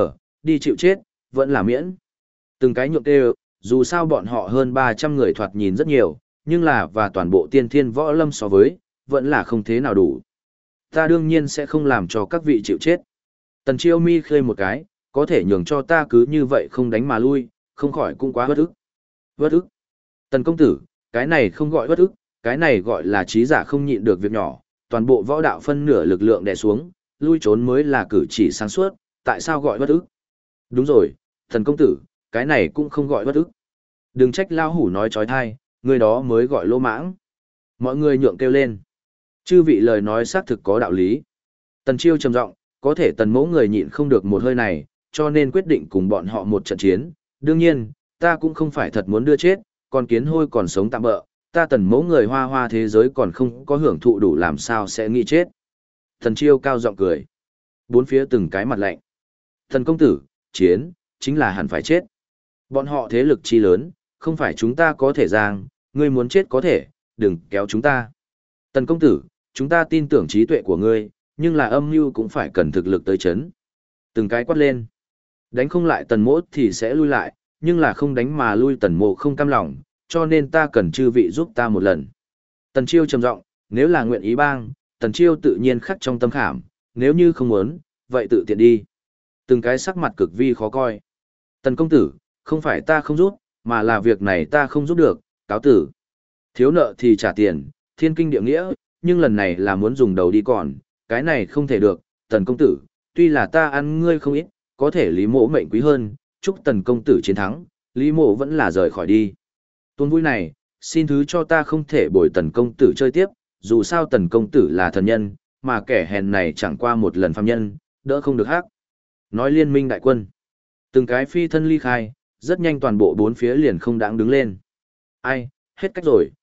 đi chịu chết, vẫn là miễn. Từng cái nhượng kêu, dù sao bọn họ hơn 300 người thoạt nhìn rất nhiều, nhưng là và toàn bộ tiên thiên võ lâm so với, vẫn là không thế nào đủ. Ta đương nhiên sẽ không làm cho các vị chịu chết. Tần Chiêu mi khơi một cái, có thể nhường cho ta cứ như vậy không đánh mà lui, không khỏi cũng quá bất ức. Bất ức. Tần công tử, cái này không gọi bất ức, cái này gọi là trí giả không nhịn được việc nhỏ, toàn bộ võ đạo phân nửa lực lượng đè xuống, lui trốn mới là cử chỉ sáng suốt, tại sao gọi bất ức? Đúng rồi, thần công tử, cái này cũng không gọi bất ức. Đừng trách lao hủ nói trói thai, người đó mới gọi lô mãng. Mọi người nhượng kêu lên. Chư vị lời nói xác thực có đạo lý. Tần Chiêu trầm giọng, có thể tần mẫu người nhịn không được một hơi này, cho nên quyết định cùng bọn họ một trận chiến. Đương nhiên, ta cũng không phải thật muốn đưa chết, còn kiến hôi còn sống tạm bỡ, ta tần mẫu người hoa hoa thế giới còn không có hưởng thụ đủ làm sao sẽ nghĩ chết. Tần Chiêu cao giọng cười. Bốn phía từng cái mặt lạnh. Thần công tử, chiến, chính là hẳn phải chết. Bọn họ thế lực chi lớn, không phải chúng ta có thể giang, ngươi muốn chết có thể, đừng kéo chúng ta. Tần công tử, chúng ta tin tưởng trí tuệ của ngươi, nhưng là âm mưu cũng phải cần thực lực tới chấn. Từng cái quát lên. Đánh không lại tần mỗ thì sẽ lui lại, nhưng là không đánh mà lui tần mộ không cam lòng, cho nên ta cần chư vị giúp ta một lần. Tần Chiêu trầm giọng, nếu là nguyện ý bang, Tần Chiêu tự nhiên khắc trong tâm khảm, nếu như không muốn, vậy tự tiện đi. Từng cái sắc mặt cực vi khó coi. Tần công tử, không phải ta không giúp, mà là việc này ta không giúp được, cáo tử. Thiếu nợ thì trả tiền, thiên kinh địa nghĩa, nhưng lần này là muốn dùng đầu đi còn, cái này không thể được. Tần công tử, tuy là ta ăn ngươi không ít, có thể Lý Mộ mệnh quý hơn, chúc Tần công tử chiến thắng, Lý Mộ vẫn là rời khỏi đi. Tuôn vui này, xin thứ cho ta không thể bồi Tần công tử chơi tiếp, dù sao Tần công tử là thần nhân, mà kẻ hèn này chẳng qua một lần phàm nhân, đỡ không được hắc. Nói liên minh đại quân. Từng cái phi thân ly khai, rất nhanh toàn bộ bốn phía liền không đáng đứng lên. Ai, hết cách rồi,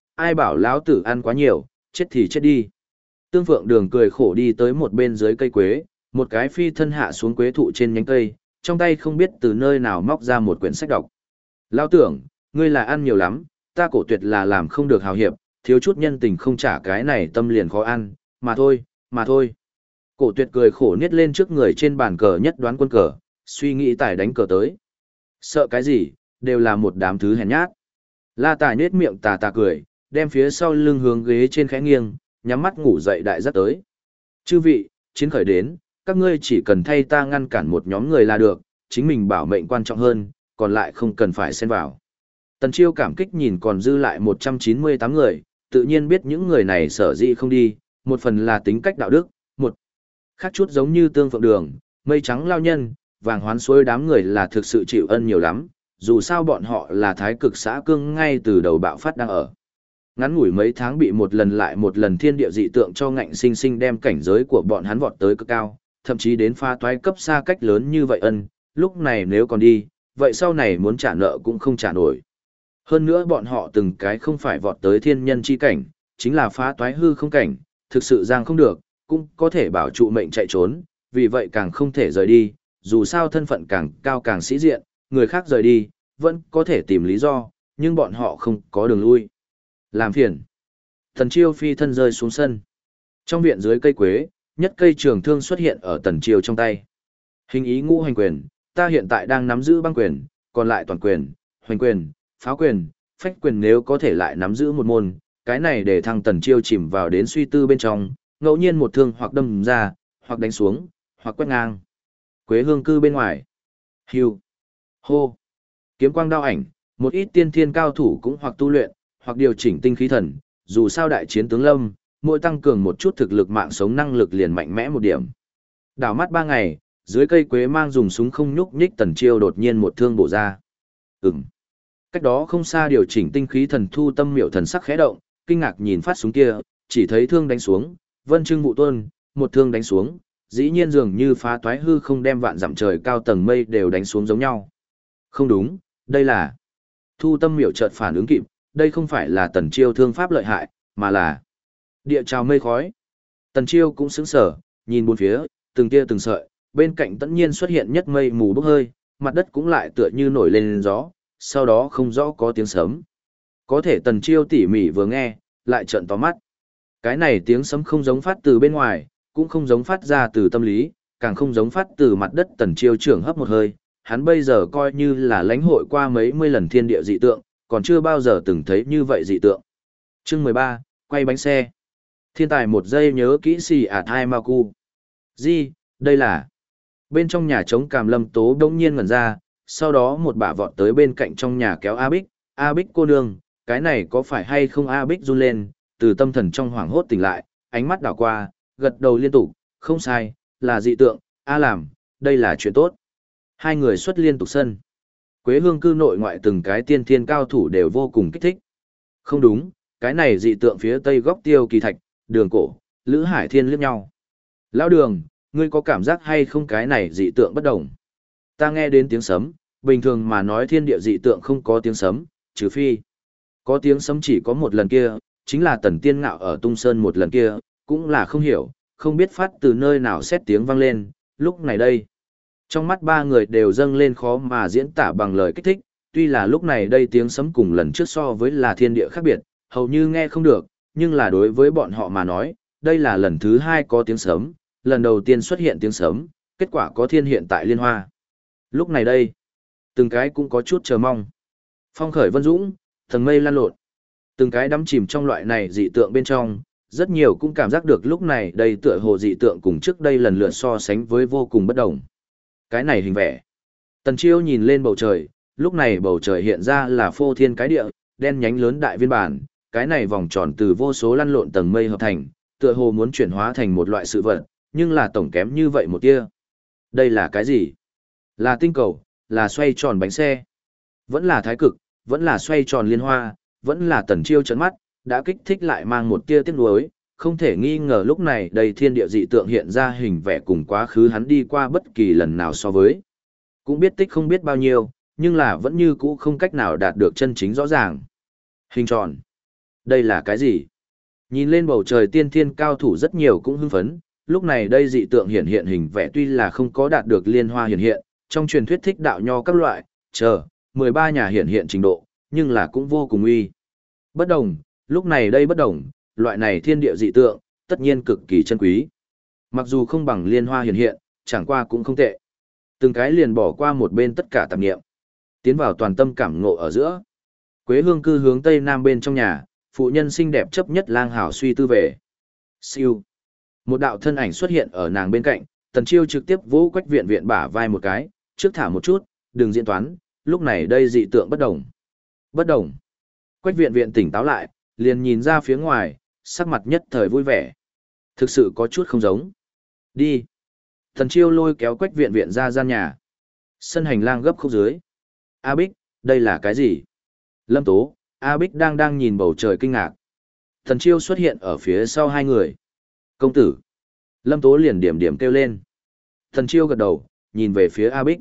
ai bảo lão tử ăn quá nhiều, chết thì chết đi. Tương Phượng Đường cười khổ đi tới một bên dưới cây quế, một cái phi thân hạ xuống quế thụ trên nhánh cây, trong tay không biết từ nơi nào móc ra một quyển sách đọc. Lão tưởng, ngươi là ăn nhiều lắm, ta Cổ Tuyệt là làm không được hào hiệp, thiếu chút nhân tình không trả cái này tâm liền khó ăn, mà thôi, mà thôi. Cổ Tuyệt cười khổ niết lên trước người trên bàn cờ nhất đoán quân cờ, suy nghĩ tài đánh cờ tới. Sợ cái gì, đều là một đám thứ hèn nhát. La Tài nết miệng tà tà cười, đem phía sau lưng hướng ghế trên khẽ nghiêng, nhắm mắt ngủ dậy đại rất tới. Chư vị, chiến khởi đến, các ngươi chỉ cần thay ta ngăn cản một nhóm người là được, chính mình bảo mệnh quan trọng hơn, còn lại không cần phải xen vào. Tần Chiêu cảm kích nhìn còn dư lại 198 người, tự nhiên biết những người này sở dĩ không đi, một phần là tính cách đạo đức, một khác chút giống như Tương Phượng Đường, Mây Trắng lao nhân, Vàng Hoán Suối đám người là thực sự chịu ân nhiều lắm, dù sao bọn họ là thái cực xã cương ngay từ đầu bạo phát đang ở. Ngắn ngủi mấy tháng bị một lần lại một lần thiên địa dị tượng cho ngạnh sinh sinh đem cảnh giới của bọn hắn vọt tới cực cao, thậm chí đến pha toái cấp xa cách lớn như vậy ân, lúc này nếu còn đi, vậy sau này muốn trả nợ cũng không trả nổi. Hơn nữa bọn họ từng cái không phải vọt tới thiên nhân chi cảnh, chính là phá toái hư không cảnh, thực sự giang không được, cũng có thể bảo trụ mệnh chạy trốn, vì vậy càng không thể rời đi, dù sao thân phận càng cao càng sĩ diện, người khác rời đi, vẫn có thể tìm lý do, nhưng bọn họ không có đường lui. Làm phiền. Tần Chiêu phi thân rơi xuống sân. Trong viện dưới cây quế, nhất cây trường thương xuất hiện ở Tần Chiêu trong tay. Hình ý ngũ hành quyền, ta hiện tại đang nắm giữ băng quyền, còn lại toàn quyền, hoành quyền, pháo quyền, phách quyền nếu có thể lại nắm giữ một môn, cái này để thằng Tần Chiêu chìm vào đến suy tư bên trong, ngẫu nhiên một thương hoặc đâm ra, hoặc đánh xuống, hoặc quét ngang. Quế hương cư bên ngoài. Hưu. Hô. Kiếm quang đao ảnh, một ít tiên thiên cao thủ cũng hoặc tu luyện, hoặc điều chỉnh tinh khí thần, dù sao đại chiến tướng lâm, mỗi tăng cường một chút thực lực mạng sống năng lực liền mạnh mẽ một điểm. Đảo mắt 3 ngày, dưới cây quế mang dùng súng không nhúc nhích Tần Chiêu đột nhiên một thương bổ ra. Cách đó không xa điều chỉnh tinh khí thần Thu Tâm Miểu thần sắc khẽ động, kinh ngạc nhìn phát súng kia, chỉ thấy thương đánh xuống, vân trưng vụ tuôn, một thương đánh xuống, dĩ nhiên dường như phá toái hư không đem vạn dặm trời cao tầng mây đều đánh xuống giống nhau. Không đúng, đây là... Thu Tâm Miểu chợt phản ứng kịp, đây không phải là Tần Chiêu thương pháp lợi hại, mà là địa trào mây khói. Tần Chiêu cũng sững sờ, nhìn bốn phía, từng tia từng sợi, bên cạnh tất nhiên xuất hiện nhất mây mù bốc hơi, mặt đất cũng lại tựa như nổi lên gió, sau đó không rõ có tiếng sấm. Có thể Tần Chiêu tỉ mỉ vừa nghe, lại trợn to mắt. Cái này tiếng sấm không giống phát từ bên ngoài, cũng không giống phát ra từ tâm lý, càng không giống phát từ mặt đất. Tần Chiêu trưởng hấp một hơi, hắn bây giờ coi như là lãnh hội qua mấy mươi lần thiên địa dị tượng, còn chưa bao giờ từng thấy như vậy dị tượng. Chương 13, quay bánh xe. Thiên tài một giây nhớ kỹ xì ạt hai ma cu. Gì, đây là... Bên trong nhà trống Càm Lâm Tố đông nhiên ngẩn ra, sau đó một bả vọt tới bên cạnh trong nhà kéo A Bích cô nương, cái này có phải hay không? A Bích run lên, từ tâm thần trong hoảng hốt tỉnh lại, ánh mắt đảo qua, gật đầu liên tục, không sai, là dị tượng, làm, đây là chuyện tốt. Hai người xuất liên tục sân. Quế hương cư nội ngoại từng cái tiên thiên cao thủ đều vô cùng kích thích. Không đúng, cái này dị tượng phía tây góc Tiêu Kỳ Thạch, Đường Cổ, Lữ Hải Thiên liếc nhau. Lão Đường, ngươi có cảm giác hay không cái này dị tượng bất đồng? Ta nghe đến tiếng sấm, bình thường mà nói thiên địa dị tượng không có tiếng sấm, trừ phi có tiếng sấm chỉ có một lần kia, chính là Tần Tiên Ngạo ở Tung Sơn một lần kia, cũng là không hiểu, không biết phát từ nơi nào xét tiếng vang lên, lúc này đây. Trong mắt ba người đều dâng lên khó mà diễn tả bằng lời kích thích, tuy là lúc này đây tiếng sấm cùng lần trước so với là thiên địa khác biệt, hầu như nghe không được, nhưng là đối với bọn họ mà nói, đây là lần thứ hai có tiếng sấm, lần đầu tiên xuất hiện tiếng sấm, kết quả có thiên hiện tại Liên Hoa. Lúc này đây, từng cái cũng có chút chờ mong. Phong khởi vân dũng, tầng mây lan lộn. Từng cái đắm chìm trong loại này dị tượng bên trong, rất nhiều cũng cảm giác được lúc này đây tựa hồ dị tượng cùng trước đây lần lượt so sánh với vô cùng bất đồng. Cái này hình vẽ. Tần Chiêu nhìn lên bầu trời, lúc này bầu trời hiện ra là phô thiên cái địa, đen nhánh lớn đại viên bản, cái này vòng tròn từ vô số lăn lộn tầng mây hợp thành, tựa hồ muốn chuyển hóa thành một loại sự vật, nhưng là tổng kém như vậy một tia. Đây là cái gì? Là tinh cầu, là xoay tròn bánh xe, vẫn là thái cực, vẫn là xoay tròn liên hoa, vẫn là Tần Chiêu trấn mắt, đã kích thích lại mang một tia tiếc nuối, không thể nghi ngờ lúc này đầy thiên địa dị tượng hiện ra hình vẽ cùng quá khứ hắn đi qua bất kỳ lần nào so với. Cũng biết tích không biết bao nhiêu, nhưng là vẫn như cũ không cách nào đạt được chân chính rõ ràng. Hình tròn. Đây là cái gì? Nhìn lên bầu trời tiên thiên cao thủ rất nhiều cũng hưng phấn, lúc này đây dị tượng hiển hiện hình vẽ tuy là không có đạt được liên hoa hiển hiện, trong truyền thuyết thích đạo nho các loại, 13 nhà hiển hiện trình độ, nhưng là cũng vô cùng uy. Bất đồng, lúc này đây bất đồng, loại này thiên địa dị tượng, tất nhiên cực kỳ chân quý. Mặc dù không bằng liên hoa hiển hiện, chẳng qua cũng không tệ. Từng cái liền bỏ qua một bên tất cả tạp nghiệm, tiến vào toàn tâm cảm ngộ ở giữa. Quế Hương cư hướng tây nam bên trong nhà, phụ nhân xinh đẹp chấp nhất lang hảo suy tư về. Siêu. Một đạo thân ảnh xuất hiện ở nàng bên cạnh, Tần Chiêu trực tiếp vỗ Quách Viện Viện bả vai một cái, trước thả một chút, đừng diễn toán, lúc này đây dị tượng bất đồng. Bất đồng. Quách Viện Viện tỉnh táo lại, liền nhìn ra phía ngoài, sắc mặt nhất thời vui vẻ. Thực sự có chút không giống. Đi. Tần Chiêu lôi kéo Quách Viện Viện ra gian nhà. Sân hành lang gấp khúc dưới. A Bích, đây là cái gì? Lâm Tố, A Bích đang nhìn bầu trời kinh ngạc. Tần Chiêu xuất hiện ở phía sau hai người. Công tử. Lâm Tố liền điểm kêu lên. Tần Chiêu gật đầu, nhìn về phía A Bích.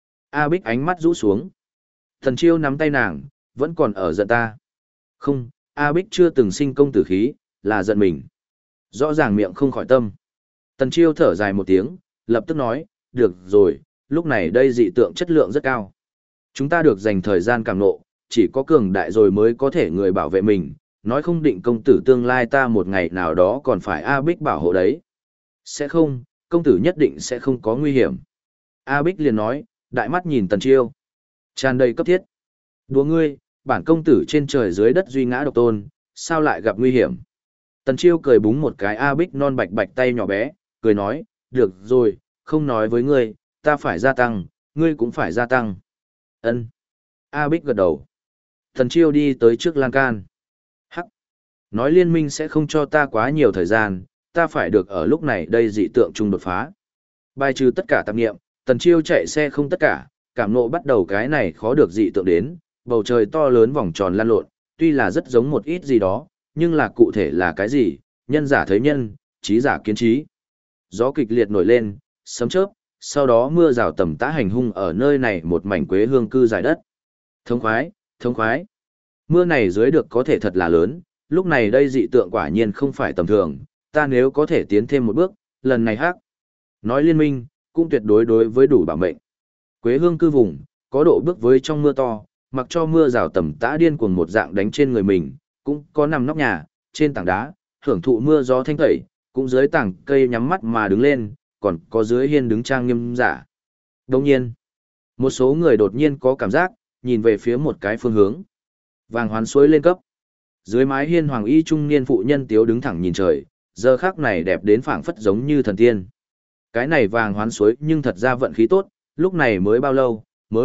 A Bích ánh mắt rũ xuống. Tần Chiêu nắm tay nàng, vẫn còn ở giận ta. Không, A Bích chưa từng sinh công tử khí, là giận mình. Rõ ràng miệng không khỏi tâm. Tần Chiêu thở dài một tiếng, lập tức nói, được rồi, lúc này đây dị tượng chất lượng rất cao. Chúng ta được dành thời gian cảm nộ, chỉ có cường đại rồi mới có thể người bảo vệ mình, nói không định công tử tương lai ta một ngày nào đó còn phải A Bích bảo hộ đấy. Sẽ không, công tử nhất định sẽ không có nguy hiểm. A Bích liền nói, đại mắt nhìn Tần Chiêu. Tràn đầy cấp thiết. Đùa ngươi, bản công tử trên trời dưới đất duy ngã độc tôn, sao lại gặp nguy hiểm. Tần Chiêu cười búng một cái A Bích non bạch bạch tay nhỏ bé, cười nói, được rồi, không nói với ngươi, ta phải gia tăng, ngươi cũng phải gia tăng. Ân. A Bích gật đầu. Tần Chiêu đi tới trước lan can. Hắc. Nói liên minh sẽ không cho ta quá nhiều thời gian, ta phải được ở lúc này đây dị tượng chung đột phá. Bài trừ tất cả tạp nghiệm, Tần Chiêu chạy xe không tất cả, cảm nộ bắt đầu cái này khó được dị tượng đến, bầu trời to lớn vòng tròn lan lộn, tuy là rất giống một ít gì đó, nhưng là cụ thể là cái gì, nhân giả thấy nhân, trí giả kiến trí. Gió kịch liệt nổi lên, sấm chớp, sau đó mưa rào tầm tã hành hung ở nơi này một mảnh Quế Hương cư dài đất. Thống khoái, thống khoái. Mưa này dưới được có thể thật là lớn, lúc này đây dị tượng quả nhiên không phải tầm thường, ta nếu có thể tiến thêm một bước, lần này hắc. Nói liên minh, cũng tuyệt đối đối với đủ bảo mệnh. Quế Hương cư vùng, có độ bước với trong mưa to, mặc cho mưa rào tầm tã điên cuồng một dạng đánh trên người mình, cũng có nằm nóc nhà, trên tảng đá, hưởng thụ mưa gió thanh tẩy, cũng dưới tảng cây nhắm mắt mà đứng lên, còn có dưới hiên đứng trang nghiêm giả. Đồng nhiên, một số người đột nhiên có cảm giác, nhìn về phía một cái phương hướng. Vàng hoán suối lên cấp. Dưới mái hiên hoàng y trung niên phụ nhân tiếu đứng thẳng nhìn trời, giờ khắc này đẹp đến phảng phất giống như thần tiên. Cái này vàng hoán suối nhưng thật ra vận khí tốt, lúc này mới bao lâu,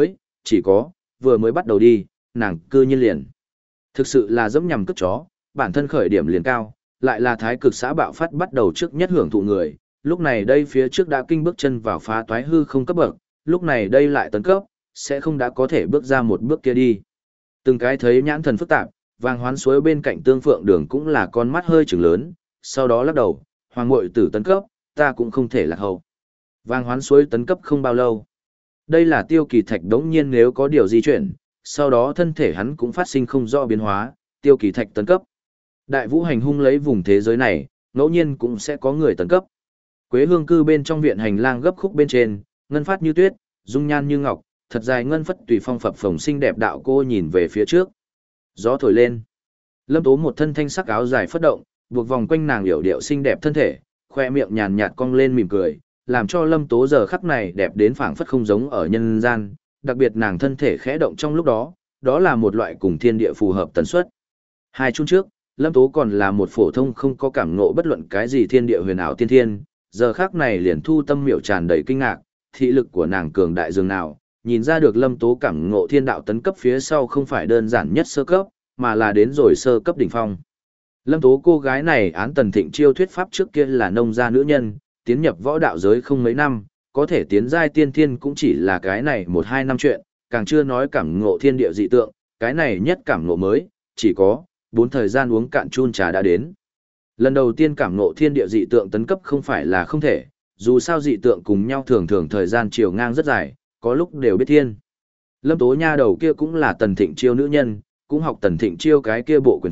chỉ có, vừa mới bắt đầu đi, nàng cư nhiên liền. Thực sự là dẫm nhằm cướp chó, bản thân khởi điểm liền cao, lại là thái cực xã bạo phát bắt đầu trước nhất hưởng thụ người, lúc này đây phía trước đã kinh bước chân vào phá toái hư không cấp bậc, lúc này đây lại tấn cấp, sẽ không đã có thể bước ra một bước kia đi. Từng cái thấy nhãn thần phức tạp, vàng hoán suối bên cạnh tương phượng đường cũng là con mắt hơi trừng lớn, sau đó lắc đầu, hoàng muội tử tấn cấp, ta cũng không thể lạc hậu. Vàng hoán suối tấn cấp không bao lâu. Đây là Tiêu Kỳ Thạch đống nhiên nếu có điều di chuyển, sau đó thân thể hắn cũng phát sinh không rõ biến hóa, Tiêu Kỳ Thạch tấn cấp. Đại vũ hành hung lấy vùng thế giới này, ngẫu nhiên cũng sẽ có người tấn cấp. Quế Hương cư bên trong viện hành lang gấp khúc bên trên, ngân phát như tuyết, dung nhan như ngọc, thật dài ngân phất tùy phong phập phồng xinh đẹp đạo cô nhìn về phía trước. Gió thổi lên. Lâm Tố một thân thanh sắc áo dài phất động, buộc vòng quanh nàng yểu điệu xinh đẹp thân thể, khoe miệng nhàn nhạt cong lên mỉm cười, làm cho Lâm Tố giờ khắc này đẹp đến phảng phất không giống ở nhân gian, đặc biệt nàng thân thể khẽ động trong lúc đó, đó là một loại cùng thiên địa phù hợp tần suất. Hai chung trước, Lâm Tố còn là một phổ thông không có cảm ngộ bất luận cái gì thiên địa huyền ảo tiên thiên, giờ khắc này liền thu tâm miểu tràn đầy kinh ngạc, thị lực của nàng cường đại dường nào, nhìn ra được Lâm Tố cảm ngộ thiên đạo tấn cấp phía sau không phải đơn giản nhất sơ cấp, mà là đến rồi sơ cấp đỉnh phong. Lâm Tố cô gái này án Tần Thịnh Chiêu thuyết pháp trước kia là nông gia nữ nhân, tiến nhập võ đạo giới không mấy năm, có thể tiến giai tiên thiên cũng chỉ là cái này 1-2 năm chuyện, càng chưa nói cảm ngộ thiên địa dị tượng, cái này nhất cảm ngộ mới, chỉ có 4 thời gian uống cạn chun trà đã đến. Lần đầu tiên cảm ngộ thiên địa dị tượng tấn cấp không phải là không thể, dù sao dị tượng cùng nhau thường thường thời gian chiều ngang rất dài, có lúc đều biết thiên. Lâm Tố nha đầu kia cũng là Tần Thịnh Chiêu nữ nhân, cũng học Tần Thịnh Chiêu cái kia bộ quyền pháp,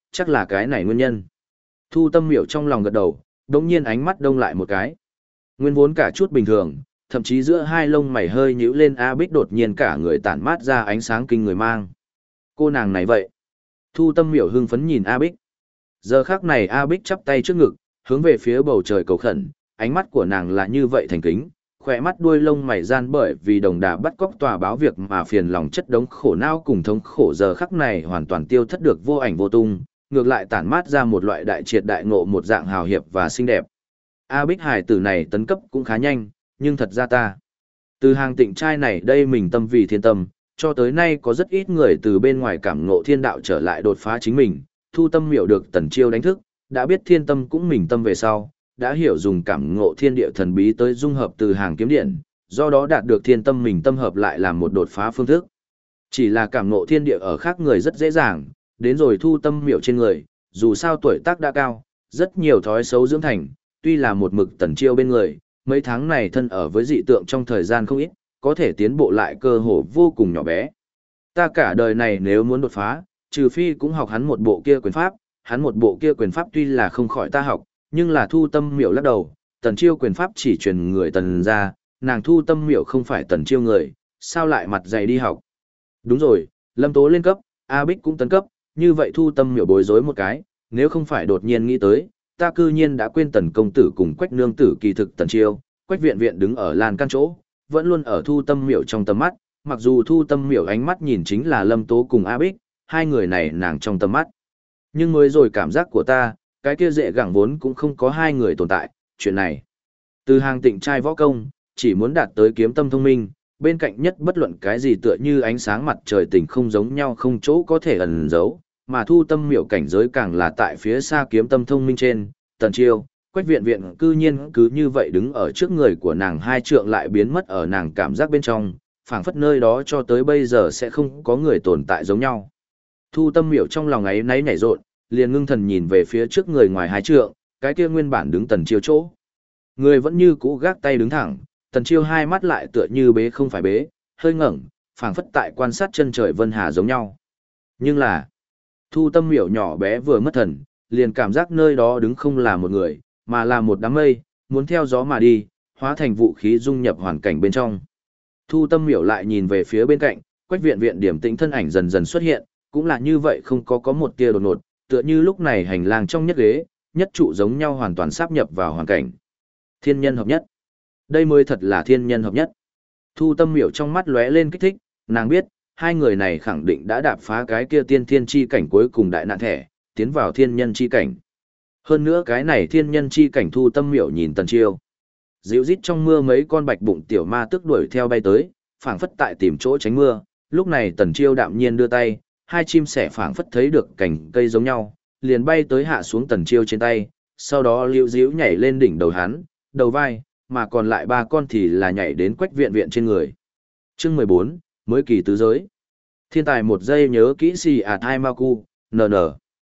chắc là cái này nguyên nhân. Thu Tâm Miểu trong lòng gật đầu, đống nhiên ánh mắt đông lại một cái. Nguyên vốn cả chút bình thường, thậm chí giữa hai lông mày hơi nhíu lên A Bích đột nhiên cả người tản mát ra ánh sáng kinh người mang. Cô nàng này vậy. Thu Tâm Miểu hưng phấn nhìn A Bích. Giờ khắc này A Bích chắp tay trước ngực, hướng về phía bầu trời cầu khẩn, ánh mắt của nàng là như vậy thành kính, khỏe mắt đuôi lông mày gian bởi vì đồng đà bắt cóc tòa báo việc mà phiền lòng chất đống khổ não cùng thống khổ giờ khắc này hoàn toàn tiêu thất được vô ảnh vô tung, ngược lại tản mát ra một loại đại triệt đại ngộ một dạng hào hiệp và xinh đẹp. A Bích Hải tử này tấn cấp cũng khá nhanh, nhưng thật ra ta. Từ hàng tịnh trai này đây mình tâm vì thiên tâm, cho tới nay có rất ít người từ bên ngoài cảm ngộ thiên đạo trở lại đột phá chính mình, Thu Tâm Miểu được Tần Chiêu đánh thức, đã biết thiên tâm cũng mình tâm về sau, đã hiểu dùng cảm ngộ thiên địa thần bí tới dung hợp từ hàng kiếm điện, do đó đạt được thiên tâm mình tâm hợp lại làm một đột phá phương thức. Chỉ là cảm ngộ thiên địa ở khác người rất dễ dàng, đến rồi Thu Tâm Miểu trên người, dù sao tuổi tác đã cao, rất nhiều thói xấu dưỡng thành, tuy là một mực Tần Chiêu bên người, mấy tháng này thân ở với dị tượng trong thời gian không ít, có thể tiến bộ lại cơ hồ vô cùng nhỏ bé. Ta cả đời này nếu muốn đột phá, trừ phi cũng học hắn một bộ kia quyền pháp, hắn một bộ kia quyền pháp tuy là không khỏi ta học, nhưng là Thu Tâm Miểu lắc đầu, Tần Chiêu quyền pháp chỉ truyền người Tần ra, nàng Thu Tâm Miểu không phải Tần Chiêu người, sao lại mặt dày đi học. Đúng rồi, Lâm Tố lên cấp, A Bích cũng tấn cấp, như vậy Thu Tâm Miểu bối rối một cái, nếu không phải đột nhiên nghĩ tới, ta cư nhiên đã quên Tần công tử cùng Quách nương tử kỳ thực Tần Chiêu, Quách viện viện đứng ở lan can chỗ, vẫn luôn ở Thu Tâm Miểu trong tầm mắt, mặc dù Thu Tâm Miểu ánh mắt nhìn chính là Lâm Tố cùng A Bích, hai người này nàng trong tầm mắt. Nhưng mới rồi cảm giác của ta, cái kia dễ gẳng vốn cũng không có hai người tồn tại, chuyện này. Từ hàng tịnh trai võ công, chỉ muốn đạt tới kiếm tâm thông minh, bên cạnh nhất bất luận cái gì tựa như ánh sáng mặt trời tỉnh không giống nhau không chỗ có thể ẩn giấu, mà Thu Tâm Miểu cảnh giới càng là tại phía xa kiếm tâm thông minh trên, Tần Chiêu, Quách viện viện cư nhiên cứ như vậy đứng ở trước người của nàng hai trượng lại biến mất ở nàng cảm giác bên trong, phảng phất nơi đó cho tới bây giờ sẽ không có người tồn tại giống nhau. Thu Tâm Miểu trong lòng ấy náy nhảy rộn, liền ngưng thần nhìn về phía trước người ngoài hai trượng, cái kia nguyên bản đứng Tần Chiêu chỗ. Người vẫn như cũ gác tay đứng thẳng, Tần Chiêu hai mắt lại tựa như bế không phải bế, hơi ngẩng, phảng phất tại quan sát chân trời vân hà giống nhau. Nhưng là, Thu Tâm Miểu nhỏ bé vừa mất thần, liền cảm giác nơi đó đứng không là một người, mà là một đám mây, muốn theo gió mà đi, hóa thành vũ khí dung nhập hoàn cảnh bên trong. Thu Tâm Miểu lại nhìn về phía bên cạnh, Quách viện viện điểm tĩnh thân ảnh dần dần xuất hiện, cũng là như vậy không có một tia đột ngột, tựa như lúc này hành lang trong nhất ghế, nhất trụ giống nhau hoàn toàn sáp nhập vào hoàn cảnh. Thiên nhân hợp nhất. Đây mới thật là thiên nhân hợp nhất. Thu Tâm Miểu trong mắt lóe lên kích thích, nàng biết, hai người này khẳng định đã đạp phá cái kia tiên thiên chi cảnh cuối cùng đại nạn thẻ, tiến vào thiên nhân chi cảnh. Hơn nữa cái này thiên nhân chi cảnh Thu Tâm Miểu nhìn Tần Chiêu. Dịu rít trong mưa mấy con bạch bụng tiểu ma tức đuổi theo bay tới, phảng phất tại tìm chỗ tránh mưa, lúc này Tần Chiêu đạm nhiên đưa tay, hai chim sẻ phảng phất thấy được cành cây giống nhau, liền bay tới hạ xuống Tần Chiêu trên tay, sau đó liễu díu nhảy lên đỉnh đầu hắn, đầu vai, mà còn lại ba con thì là nhảy đến Quách viện viện trên người. Chương 14, mới kỳ tứ giới. Thiên tài một giây nhớ kỹ si thai ma cu, nn.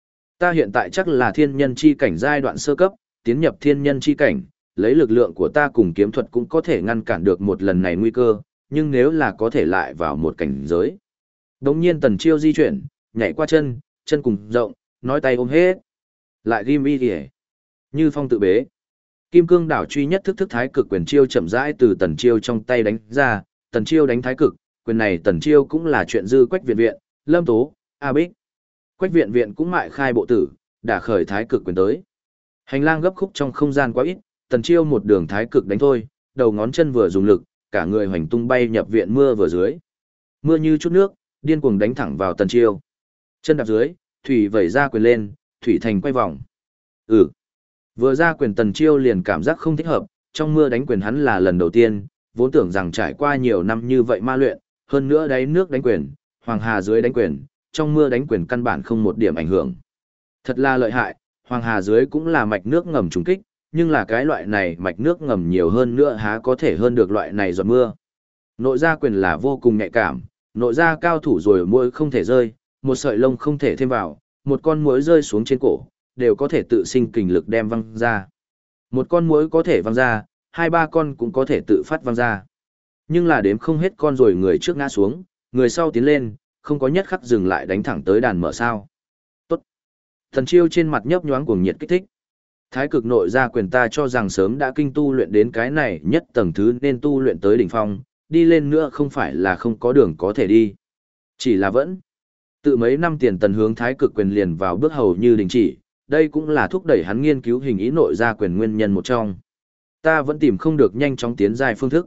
Ta hiện tại chắc là thiên nhân chi cảnh giai đoạn sơ cấp, tiến nhập thiên nhân chi cảnh, lấy lực lượng của ta cùng kiếm thuật cũng có thể ngăn cản được một lần này nguy cơ, nhưng nếu là có thể lại vào một cảnh giới. Đống nhiên Tần Chiêu di chuyển, nhảy qua chân, chân cùng rộng, nói tay ôm hết. Lại ghim y kìa. Như phong tự bế. Kim cương đảo truy nhất thức thức thái cực quyền chiêu chậm rãi từ Tần Chiêu trong tay đánh ra, Tần Chiêu đánh thái cực, quyền này Tần Chiêu cũng là chuyện dư Quách viện viện, Lâm Tố, A Bích. Quách viện viện cũng mại khai bộ tử, đã khởi thái cực quyền tới. Hành lang gấp khúc trong không gian quá ít, Tần Chiêu một đường thái cực đánh thôi, đầu ngón chân vừa dùng lực, cả người hoành tung bay nhập viện mưa vừa dưới. Mưa như chút nước, điên cuồng đánh thẳng vào Tần Chiêu. Chân đạp dưới, thủy vẩy ra quyền lên, thủy thành quay vòng. Vừa ra quyền Tần Chiêu liền cảm giác không thích hợp, trong mưa đánh quyền hắn là lần đầu tiên, vốn tưởng rằng trải qua nhiều năm như vậy ma luyện, hơn nữa đáy nước đánh quyền, hoàng hà dưới đánh quyền, trong mưa đánh quyền căn bản không một điểm ảnh hưởng. Thật là lợi hại, hoàng hà dưới cũng là mạch nước ngầm trùng kích, nhưng là cái loại này mạch nước ngầm nhiều hơn nữa há có thể hơn được loại này giọt mưa. Nội gia quyền là vô cùng nhạy cảm, nội gia cao thủ rồi muỗi không thể rơi, một sợi lông không thể thêm vào, một con muỗi rơi xuống trên cổ, đều có thể tự sinh kình lực đem văng ra. Một con muỗi có thể văng ra, hai ba con cũng có thể tự phát văng ra. Nhưng là đếm không hết con rồi người trước ngã xuống, người sau tiến lên, không có nhất khắc dừng lại đánh thẳng tới đàn mở sao. Tốt. Tần Chiêu trên mặt nhấp nhoáng cuồng nhiệt kích thích. Thái cực nội gia quyền ta cho rằng sớm đã kinh tu luyện đến cái này nhất tầng thứ nên tu luyện tới đỉnh phong, đi lên nữa không phải là không có đường có thể đi. Chỉ là vẫn. Tự mấy năm tiền Tần hướng thái cực quyền liền vào bước hầu như đình chỉ, đây cũng là thúc đẩy hắn nghiên cứu hình ý nội gia quyền nguyên nhân một trong. Ta vẫn tìm không được nhanh chóng tiến giai phương thức.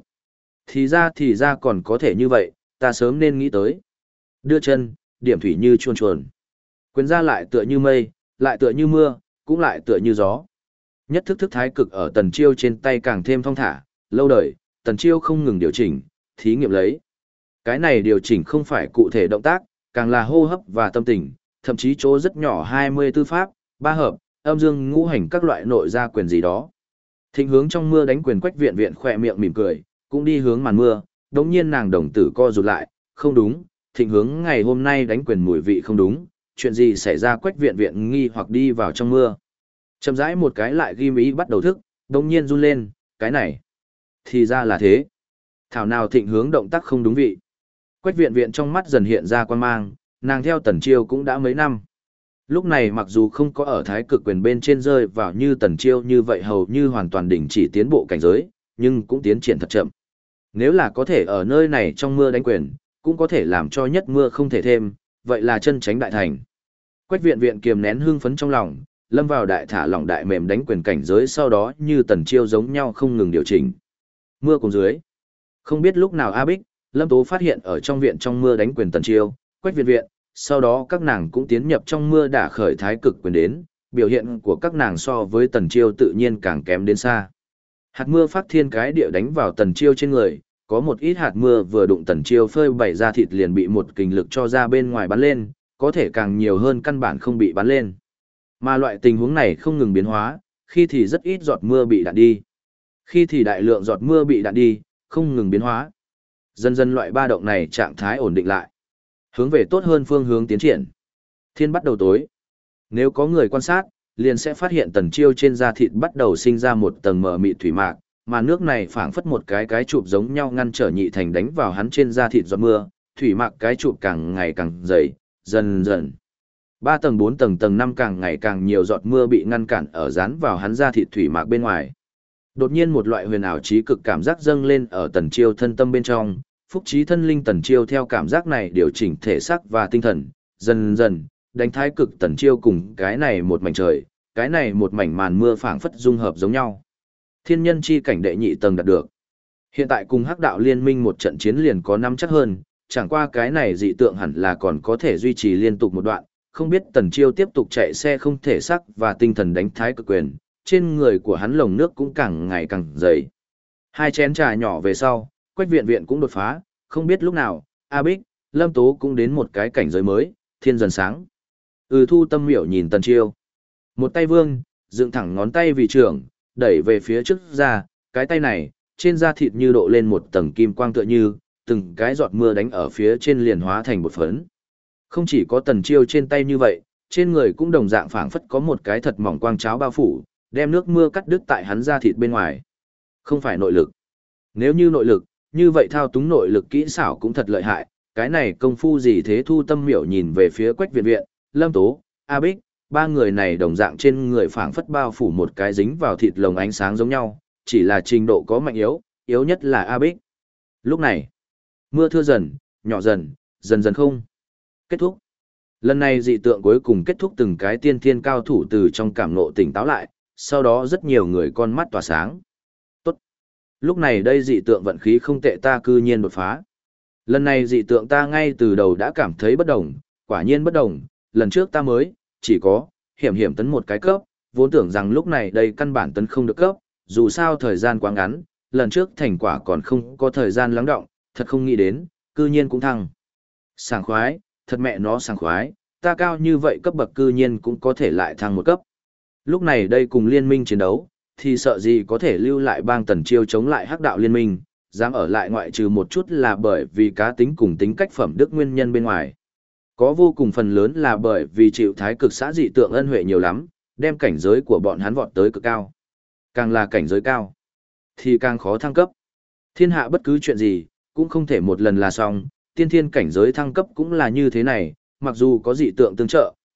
Thì ra còn có thể như vậy, ta sớm nên nghĩ tới. Đưa chân, điểm thủy như chuồn chuồn. Quyền ra lại tựa như mây, lại tựa như mưa, cũng lại tựa như gió. Nhất thức thức thái cực ở Tần Chiêu trên tay càng thêm thong thả, lâu đời, Tần Chiêu không ngừng điều chỉnh, thí nghiệm lấy. Cái này điều chỉnh không phải cụ thể động tác, càng là hô hấp và tâm tình, thậm chí chỗ rất nhỏ 24 pháp, ba hợp, âm dương ngũ hành các loại nội gia quyền gì đó. Thịnh hướng trong mưa đánh quyền Quách Viện Viện khỏe miệng mỉm cười, cũng đi hướng màn mưa, đống nhiên nàng đồng tử co rụt lại, không đúng, Thịnh hướng ngày hôm nay đánh quyền mùi vị không đúng, chuyện gì xảy ra. Quách Viện Viện nghi hoặc đi vào trong mưa. Chậm rãi một cái lại ghim ý bắt đầu thức, đống nhiên run lên, cái này. Thì ra là thế. Thảo nào Thịnh hướng động tác không đúng vị. Quách Viện Viện trong mắt dần hiện ra quan mang, nàng theo Tần Chiêu cũng đã mấy năm. Lúc này mặc dù không có ở thái cực quyền bên trên rơi vào như Tần Chiêu như vậy hầu như hoàn toàn đình chỉ tiến bộ cảnh giới, nhưng cũng tiến triển thật chậm. Nếu là có thể ở nơi này trong mưa đánh quyền, cũng có thể làm cho nhất mưa không thể thêm, vậy là chân tránh đại thành. Quách Viện Viện kiềm nén hưng phấn trong lòng, lâm vào đại thả lỏng đại mềm đánh quyền cảnh giới, sau đó như Tần Chiêu giống nhau không ngừng điều chỉnh. Mưa cùng dưới. Không biết lúc nào A Bích, Lâm Tố phát hiện ở trong viện trong mưa đánh quyền Tần Chiêu, Quách Viện Viện, sau đó các nàng cũng tiến nhập trong mưa đả khởi thái cực quyền đến, biểu hiện của các nàng so với Tần Chiêu tự nhiên càng kém đến xa. Hạt mưa phát thiên cái địa đánh vào Tần Chiêu trên người, có một ít hạt mưa vừa đụng Tần Chiêu phơi bày ra thịt liền bị một kình lực cho ra bên ngoài bắn lên, có thể càng nhiều hơn căn bản không bị bắn lên. Mà loại tình huống này không ngừng biến hóa, khi thì rất ít giọt mưa bị đạn đi, khi thì đại lượng giọt mưa bị đạn đi, không ngừng biến hóa. Dần dần loại ba động này trạng thái ổn định lại, hướng về tốt hơn phương hướng tiến triển. Thiên bắt đầu tối. Nếu có người quan sát, liền sẽ phát hiện Tần Chiêu trên da thịt bắt đầu sinh ra một tầng mờ mịt thủy mạc, mà nước này phảng phất một cái chụp giống nhau ngăn trở nhị thành đánh vào hắn trên da thịt giọt mưa, thủy mạc cái chụp càng ngày càng dày, dần dần. 3 tầng 4 tầng tầng 5 càng ngày càng nhiều giọt mưa bị ngăn cản ở dán vào hắn da thịt thủy mạc bên ngoài. Đột nhiên một loại huyền ảo trí cực cảm giác dâng lên ở Tần Chiêu thân tâm bên trong, phúc trí thân linh Tần Chiêu theo cảm giác này điều chỉnh thể xác và tinh thần, dần dần, đánh thái cực Tần Chiêu cùng cái này một mảnh trời, cái này một mảnh màn mưa phảng phất dung hợp giống nhau. Thiên nhân chi cảnh đệ nhị tầng đạt được. Hiện tại cùng Hắc đạo liên minh một trận chiến liền có nắm chắc hơn, chẳng qua cái này dị tượng hẳn là còn có thể duy trì liên tục một đoạn, không biết Tần Chiêu tiếp tục chạy xe không thể sắc và tinh thần đánh thái cực quyền, trên người của hắn lồng nước cũng càng ngày càng dày. 2 chén trà nhỏ về sau, Quách Viện Viện cũng đột phá, không biết lúc nào, A Bích, Lâm Tố cũng đến một cái cảnh giới mới, thiên dần sáng. Thu Tâm Miểu nhìn Tần Chiêu. Một tay vương, dựng thẳng ngón tay vì trưởng, đẩy về phía trước ra, cái tay này, trên da thịt như độ lên một tầng kim quang tựa như, từng cái giọt mưa đánh ở phía trên liền hóa thành bột phấn. Không chỉ có Tần Chiêu trên tay như vậy, trên người cũng đồng dạng phảng phất có một cái thật mỏng quang cháo bao phủ, đem nước mưa cắt đứt tại hắn da thịt bên ngoài. Không phải nội lực. Nếu như nội lực, như vậy thao túng nội lực kỹ xảo cũng thật lợi hại, cái này công phu gì thế? Thu Tâm Miểu nhìn về phía Quách Viện Viện, Lâm Tố, A Bích, ba người này đồng dạng trên người phảng phất bao phủ một cái dính vào thịt lồng ánh sáng giống nhau, chỉ là trình độ có mạnh yếu, yếu nhất là A Bích. Lúc này, mưa thưa dần, nhỏ dần, dần dần không. Kết thúc. Lần này dị tượng cuối cùng kết thúc, từng cái tiên thiên cao thủ từ trong cảm ngộ tỉnh táo lại, sau đó rất nhiều người con mắt tỏa sáng. Tốt. Lúc này đây dị tượng vận khí không tệ, ta cư nhiên đột phá. Lần này dị tượng ta ngay từ đầu đã cảm thấy bất đồng, quả nhiên bất đồng, lần trước ta mới, chỉ có, hiểm tấn một cái cấp, vốn tưởng rằng lúc này đây căn bản tấn không được cấp, dù sao thời gian quá ngắn, lần trước thành quả còn không có thời gian lắng đọng, thật không nghĩ đến, cư nhiên cũng thăng. Sảng khoái, thật mẹ nó sảng khoái, ta cao như vậy cấp bậc cư nhiên cũng có thể lại thăng một cấp. Lúc này đây cùng liên minh chiến đấu, thì sợ gì có thể lưu lại bang Tần Chiêu chống lại Hắc đạo liên minh, dám ở lại ngoại trừ một chút là bởi vì cá tính cùng tính cách phẩm đức nguyên nhân bên ngoài. Có vô cùng phần lớn là bởi vì chịu thái cực xã dị tượng ân huệ nhiều lắm, đem cảnh giới của bọn hắn vọt tới cực cao. Càng là cảnh giới cao, thì càng khó thăng cấp. Thiên hạ bất cứ chuyện gì, cũng không thể một lần là xong, tiên thiên cảnh giới thăng cấp cũng là như thế này, mặc dù có dị tượng tương trợ,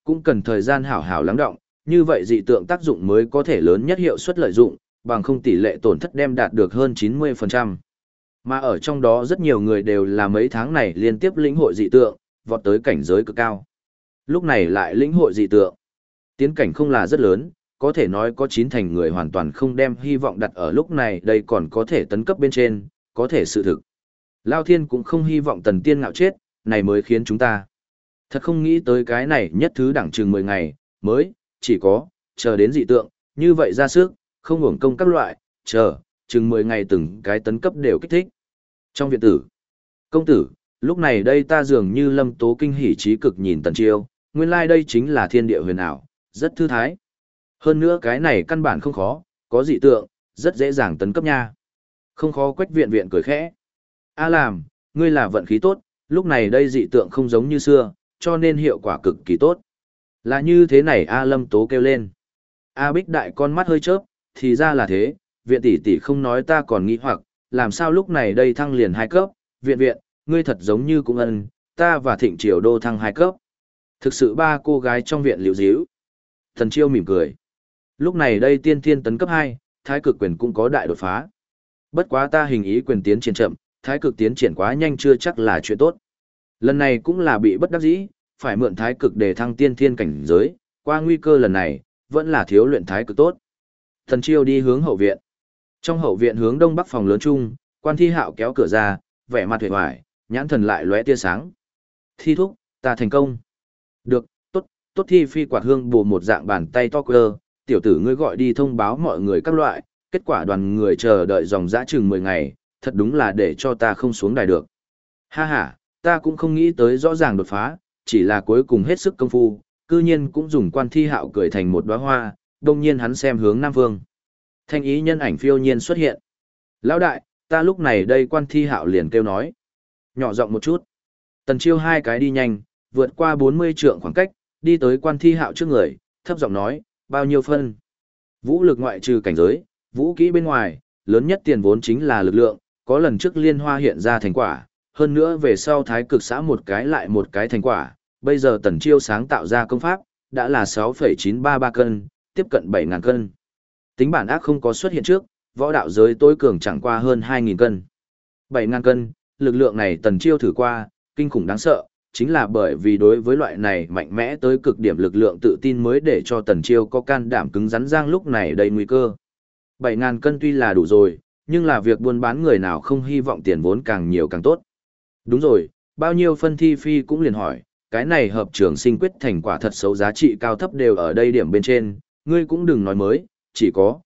cũng cần thời gian hảo hảo lắng đọng, như vậy dị tượng tác dụng mới có thể lớn nhất hiệu suất lợi dụng, bằng không tỷ lệ tổn thất đem đạt được hơn 90%. Mà ở trong đó rất nhiều người đều là mấy tháng này liên tiếp lĩnh hội dị tượng, vọt tới cảnh giới cực cao. Lúc này lại lĩnh hội dị tượng. Tiến cảnh không là rất lớn, có thể nói có 9 thành người hoàn toàn không đem hy vọng đặt ở lúc này đây còn có thể tấn cấp bên trên, có thể sự thực. Lao Thiên cũng không hy vọng Tần Tiên ngạo chết, này mới khiến chúng ta. Thật không nghĩ tới cái này nhất thứ đẳng chừng 10 ngày, mới, chỉ có, chờ đến dị tượng, như vậy ra sức, không hưởng công các loại, chờ, chừng 10 ngày từng cái tấn cấp đều kích thích. Trong viện tử, công tử, lúc này đây ta dường như Lâm Tố kinh hỉ trí cực nhìn Tần Chiêu, nguyên lai đây chính là thiên địa huyền ảo, rất thư thái. Hơn nữa cái này căn bản không khó, có dị tượng, rất dễ dàng tấn cấp nha. Không khó. Quách viện viện cười khẽ. A làm, ngươi là vận khí tốt, lúc này đây dị tượng không giống như xưa, cho nên hiệu quả cực kỳ tốt. Là như thế này A Lâm Tố kêu lên. A Bích Đại con mắt hơi chớp, thì ra là thế, viện tỷ tỷ không nói ta còn nghĩ hoặc, làm sao lúc này đây thăng liền 2 cấp, viện viện, ngươi thật giống như cũng ân, ta và Thịnh Triều Đô thăng 2 cấp. Thực sự 3 cô gái trong viện liễu díu. Thần Chiêu mỉm cười. Lúc này đây tiên thiên tấn cấp 2, thái cực quyền cũng có đại đột phá. Bất quá ta hình ý quyền tiến triển chậm, thái cực tiến triển quá nhanh chưa chắc là chuyện tốt. Lần này cũng là bị bất đắc dĩ, phải mượn thái cực để thăng tiên thiên cảnh giới, qua nguy cơ lần này, vẫn là thiếu luyện thái cực tốt. Thần Chiêu đi hướng hậu viện. Trong hậu viện hướng đông bắc phòng lớn chung, Quan Thi Hạo kéo cửa ra, vẻ mặt hề hoài, nhãn thần lại lóe tia sáng. Thi thúc, ta thành công. Được, tốt Thi Phi quạt hương bù một dạng bàn tay to cơ, tiểu tử ngươi gọi đi thông báo mọi người các loại, kết quả đoàn người chờ đợi dòng dã chừng 10 ngày, thật đúng là để cho ta không xuống đài được. Ha ha, ta cũng không nghĩ tới rõ ràng đột phá, chỉ là cuối cùng hết sức công phu, cư nhiên cũng dùng Quan Thi Hạo cười thành một đóa hoa, đồng nhiên hắn xem hướng Nam Vương. Thanh ý nhân ảnh phiêu nhiên xuất hiện. Lão đại, ta lúc này đây Quan Thi Hạo liền kêu nói. Nhỏ giọng một chút. Tần Chiêu 2 cái đi nhanh, vượt qua 40 trượng khoảng cách, đi tới Quan Thi Hạo trước người, thấp giọng nói, bao nhiêu phân? Vũ lực ngoại trừ cảnh giới, vũ kỹ bên ngoài, lớn nhất tiền vốn chính là lực lượng, có lần trước liên hoa hiện ra thành quả, hơn nữa về sau thái cực xã một cái lại một cái thành quả, bây giờ Tần Chiêu sáng tạo ra công pháp, đã là 6,933 cân, tiếp cận 7.000 cân. Tính bản ác không có xuất hiện trước, võ đạo giới tối cường chẳng qua hơn 2.000 cân. 7.000 cân, lực lượng này Tần Chiêu thử qua, kinh khủng đáng sợ, chính là bởi vì đối với loại này mạnh mẽ tới cực điểm lực lượng tự tin mới để cho Tần Chiêu có can đảm cứng rắn giang lúc này đầy nguy cơ. 7.000 cân tuy là đủ rồi, nhưng là việc buôn bán người nào không hy vọng tiền vốn càng nhiều càng tốt. Đúng rồi, bao nhiêu phân Thi Phi cũng liền hỏi, cái này hợp trường sinh quyết thành quả thật xấu giá trị cao thấp đều ở đây điểm bên trên, ngươi cũng đừng nói mới, chỉ có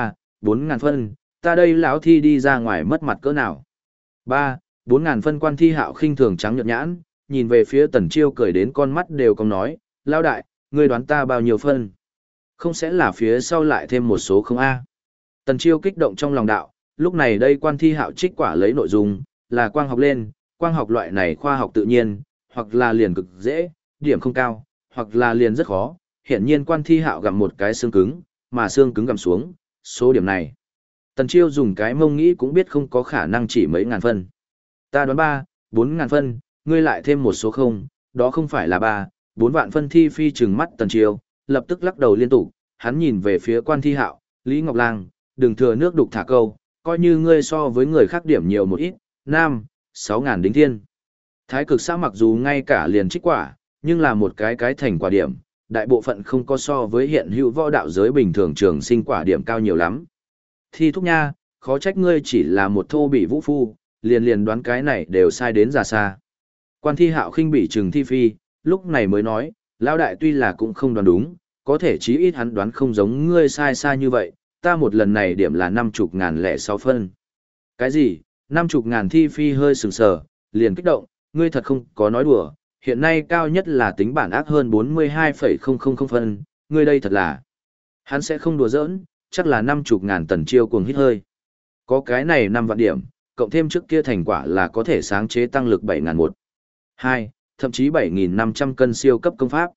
3-4 ngàn phân, ta đây lão Thi đi ra ngoài mất mặt cỡ nào. 3-4 ngàn phân. Quan Thi Hạo khinh thường trắng nhợt nhãn, nhìn về phía Tần Chiêu cười đến con mắt đều cong nói, lão đại, ngươi đoán ta bao nhiêu phân? Không sẽ là phía sau lại thêm một số không a? Tần Chiêu kích động trong lòng đạo, lúc này đây Quan Thi Hạo trích quả lấy nội dung, là quang học lên, quang học loại này khoa học tự nhiên, hoặc là liền cực dễ, điểm không cao, hoặc là liền rất khó, hiển nhiên Quan Thi Hạo gặm một cái xương cứng, mà xương cứng gặm xuống, số điểm này. Tần Chiêu dùng cái mông nghĩ cũng biết không có khả năng chỉ mấy ngàn phân. Ta đoán 3-4 ngàn phân, ngươi lại thêm một số không, đó không phải là 3-4 vạn phân. Thi Phi trừng mắt Tần Chiêu, lập tức lắc đầu liên tục, hắn nhìn về phía Quan Thi Hạo, Lý Ngọc Lang, đừng thừa nước đục thả câu, coi như ngươi so với người khác điểm nhiều một ít, 5-6 ngàn đính thiên. Thái cực xã mặc dù ngay cả liền trích quả, nhưng là một cái thành quả điểm, đại bộ phận không có so với hiện hữu võ đạo giới bình thường trường sinh quả điểm cao nhiều lắm. Thi thúc nha, khó trách ngươi chỉ là một thô bị vũ phu, liền đoán cái này đều sai đến già xa. Quan Thi Hạo khinh bỉ trừng Thi Phi, lúc này mới nói, lão đại tuy là cũng không đoán đúng, có thể chí ít hắn đoán không giống ngươi sai xa như vậy, ta một lần này điểm là 50.006 phân. Cái gì? 50.000? Thi Phi hơi sừng sờ, liền kích động, ngươi thật không có nói đùa, hiện nay cao nhất là tính bản ác hơn 42,000 phân, ngươi đây thật là. Hắn sẽ không đùa giỡn, chắc là 50.000. Tần Chiêu cuồng hít hơi. Có cái này 5 vạn điểm, cộng thêm trước kia thành quả là có thể sáng chế tăng lực 7.001. 2, thậm chí 7.500 cân siêu cấp công pháp.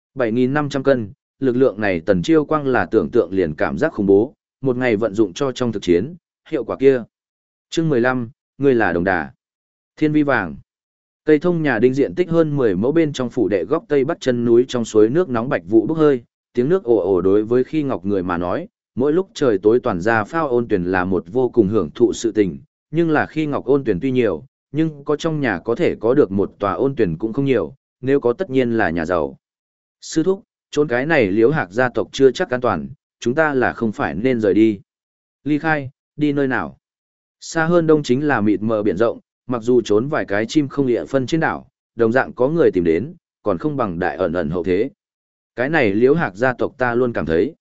7.500 cân, lực lượng này Tần Chiêu quang là tưởng tượng liền cảm giác khủng bố, một ngày vận dụng cho trong thực chiến, hiệu quả kia. Chương 15, ngươi là đồng đà. Thiên vi vàng. Cây thông nhà đinh diện tích hơn 10 mẫu bên trong phủ đệ góc tây bắc chân núi trong suối nước nóng bạch vụ bốc hơi, tiếng nước ồ ồ đối với khi ngọc người mà nói, mỗi lúc trời tối toàn ra phao ôn tuyển là một vô cùng hưởng thụ sự tình, nhưng là khi ngọc ôn tuyển tuy nhiều, nhưng có trong nhà có thể có được một tòa ôn tuyển cũng không nhiều, nếu có tất nhiên là nhà giàu. Sư thúc, trốn cái này Liễu Hạc gia tộc chưa chắc an toàn, chúng ta là không phải nên rời đi. Ly khai, đi nơi nào? Xa hơn đông chính là mịt mờ biển rộng, mặc dù trốn vài cái chim không địa phân trên đảo, đồng dạng có người tìm đến, còn không bằng đại ẩn ẩn hậu thế. Cái này Liễu Hạc gia tộc ta luôn cảm thấy.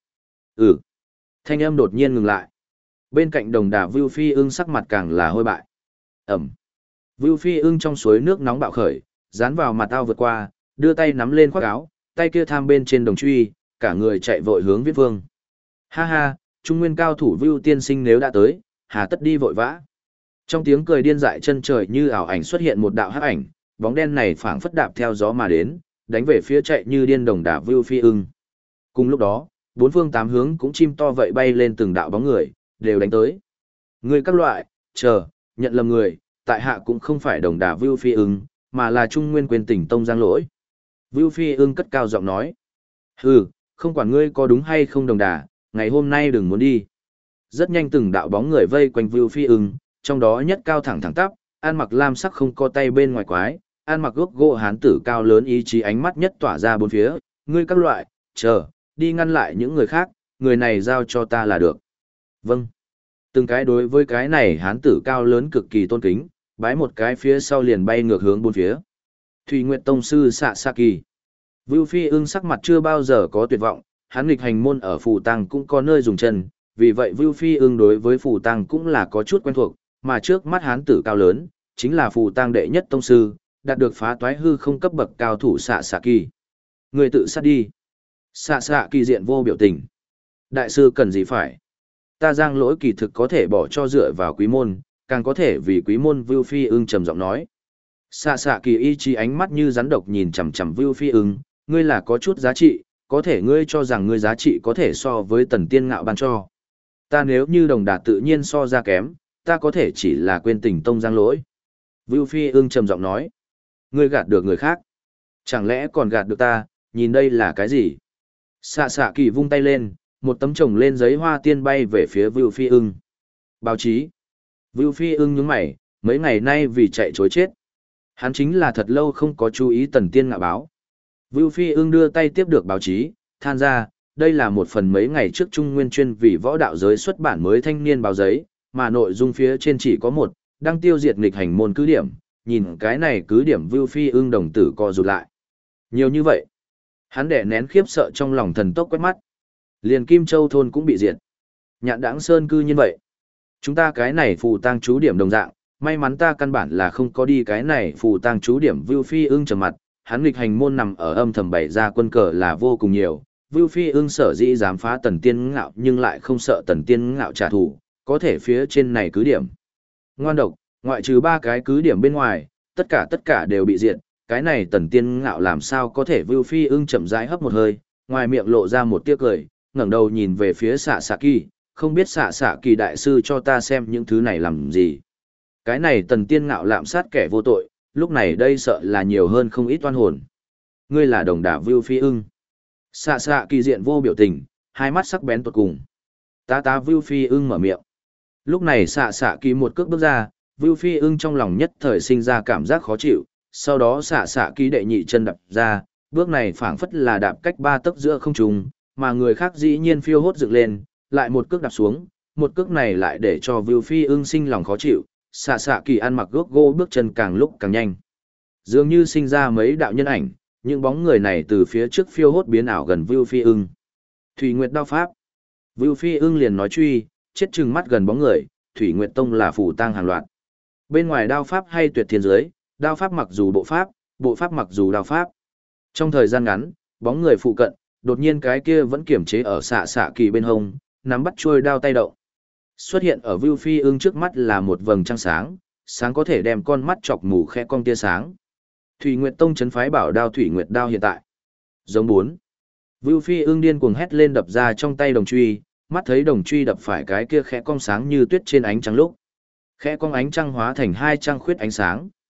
Thanh âm đột nhiên ngừng lại. Bên cạnh đồng đà Vưu Phi Ưng sắc mặt càng là hôi bại. Ẩm. Vưu Phi Ưng trong suối nước nóng bạo khởi, dán vào mặt ao vượt qua, đưa tay nắm lên khoác áo, tay kia tham bên trên đồng truy, cả người chạy vội hướng Viết Vương. Ha ha, trung nguyên cao thủ Vưu tiên sinh nếu đã tới, hà tất đi vội vã. Trong tiếng cười điên dại chân trời như ảo ảnh xuất hiện một đạo hắc ảnh, bóng đen này phảng phất đạp theo gió mà đến, đánh về phía chạy như điên đồng đà Vưu Phi Ưng. Cùng lúc đó, bốn phương tám hướng cũng chim to vậy bay lên từng đạo bóng người, đều đánh tới. Người các loại, nhận lầm người, tại hạ cũng không phải đồng đà Vưu Phi Ưng, mà là Trung Nguyên Quyền Tỉnh Tông Giang Lỗi. Vưu Phi Ưng cất cao giọng nói. Hừ, không quản ngươi có đúng hay không đồng đà, ngày hôm nay đừng muốn đi. Rất nhanh từng đạo bóng người vây quanh Vưu Phi Ưng, trong đó nhất cao thẳng thẳng tắp, ăn mặc lam sắc không có tay bên ngoài quái, ăn mặc gốc gỗ hán tử cao lớn ý chí ánh mắt nhất tỏa ra bốn phía, ngươi các loại, đi ngăn lại những người khác, người này giao cho ta là được. Vâng. Từng cái đối với cái này hán tử cao lớn cực kỳ tôn kính, bái một cái phía sau liền bay ngược hướng bốn phía. Thủy Nguyệt Tông sư Sạ Sạ Kỳ. Vưu Phi Ưng sắc mặt chưa bao giờ có tuyệt vọng, hắn nghịch hành môn ở Phù Tăng cũng có nơi dùng chân, vì vậy Vưu Phi Ưng đối với Phù Tăng cũng là có chút quen thuộc, mà trước mắt hán tử cao lớn, chính là Phù Tăng đệ nhất tông sư, đạt được phá toái hư không cấp bậc cao thủ Sạ Sạ Kỳ. Người tự sát đi. Sạ Sạ Kỳ diện vô biểu tình. Đại sư cần gì phải? Ta Giang Lỗi kỳ thực có thể bỏ cho dựa vào quý môn, càng có thể vì quý môn. Vưu Phi Ưng trầm giọng nói. Sạ Sạ Kỳ ý chí ánh mắt như rắn độc nhìn chằm chằm Vưu Phi Ưng, ngươi là có chút giá trị, có thể ngươi cho rằng ngươi giá trị có thể so với Tần Tiên Ngạo ban cho. Ta nếu như đồng đà tự nhiên so ra kém, ta có thể chỉ là quên tình tông Giang Lỗi. Vưu Phi Ưng trầm giọng nói. Ngươi gạt được người khác. Chẳng lẽ còn gạt được ta, nhìn đây là cái gì? Sạ Sạ Kỳ vung tay lên, một tấm chồng lên giấy hoa tiên bay về phía Vưu Phi Ưng. Báo chí. Vưu Phi Ưng nhướng mày, mấy ngày nay vì chạy chối chết. Hắn chính là thật lâu không có chú ý Tần Tiên Ngạo báo. Vưu Phi Ưng đưa tay tiếp được báo chí, than ra, đây là một phần mấy ngày trước Trung Nguyên chuyên vì võ đạo giới xuất bản mới thanh niên báo giấy, mà nội dung phía trên chỉ có một, đang tiêu diệt nghịch hành môn cứ điểm, nhìn cái này cứ điểm Vưu Phi Ưng đồng tử co rụt lại. Nhiều như vậy. Hắn đè nén khiếp sợ trong lòng thần tốc quét mắt. Liền Kim Châu thôn cũng bị diệt. Nhạn Đãng Sơn cư như vậy. Chúng ta cái này phù tang chú điểm đồng dạng, may mắn ta căn bản là không có đi cái này phù tang chú điểm. Vưu Phi Ưng trầm mặt, hắn nghịch hành môn nằm ở âm thầm bày ra quân cờ là vô cùng nhiều. Vưu Phi Ưng sở dĩ dám phá Tần Tiên Ngạo nhưng lại không sợ Tần Tiên Ngạo trả thù, có thể phía trên này cứ điểm. Ngoan độc, ngoại trừ 3 cái cứ điểm bên ngoài, tất cả đều bị diệt. Cái này Tần Tiên Ngạo làm sao có thể? Vưu Phi Ưng chậm rãi hấp một hơi, ngoài miệng lộ ra một tia cười, ngẩng đầu nhìn về phía Sạ Sạ Kỳ, không biết Sạ Sạ Kỳ đại sư cho ta xem những thứ này làm gì. Cái này Tần Tiên Ngạo lạm sát kẻ vô tội, lúc này đây sợ là nhiều hơn không ít oan hồn. Ngươi là đồng đả Vưu Phi Ưng. Sạ Sạ Kỳ diện vô biểu tình, hai mắt sắc bén tột cùng. Tá Vưu Phi Ưng mở miệng. Lúc này Sạ Sạ Kỳ một cước bước ra, Vưu Phi Ưng trong lòng nhất thời sinh ra cảm giác khó chịu, sau đó Sạ Sạ Kỳ đệ nhị chân đạp ra, bước này phảng phất là đạp cách 3 tấc giữa không trung, mà người khác dĩ nhiên phiêu hốt dựng lên, lại một cước đạp xuống, một cước này lại để cho Vưu Phi Ưng sinh lòng khó chịu, Sạ Sạ Kỳ ăn mặc gốc gỗ bước chân càng lúc càng nhanh. Dường như sinh ra mấy đạo nhân ảnh, những bóng người này từ phía trước phiêu hốt biến ảo gần Vưu Phi Ưng. Thủy Nguyệt đao pháp. Vưu Phi Ưng liền nói truy, chết chừng mắt gần bóng người, Thủy Nguyệt Tông là phủ tang hàng loạt. Bên ngoài đao pháp hay tuyệt thiên giới, đao pháp mặc dù bộ pháp mặc dù đao pháp. Trong thời gian ngắn, bóng người phụ cận, đột nhiên cái kia vẫn kiểm chế ở Sạ Sạ Kỳ bên hông, nắm bắt chuôi đao tay động. Xuất hiện ở Vưu Phi Ưng trước mắt là một vầng trăng sáng, sáng có thể đem con mắt chọc mù khẽ cong tia sáng. Thủy Nguyệt Tông trấn phái bảo đao Thủy Nguyệt đao hiện tại. Giống 4. Vưu Phi Ưng điên cuồng hét lên đập ra trong tay đồng truy, mắt thấy đồng truy đập phải cái kia khẽ cong sáng như tuyết trên ánh trăng lúc. Khẽ cong ánh trăng hóa thành 2 trăng khuyết ánh sáng.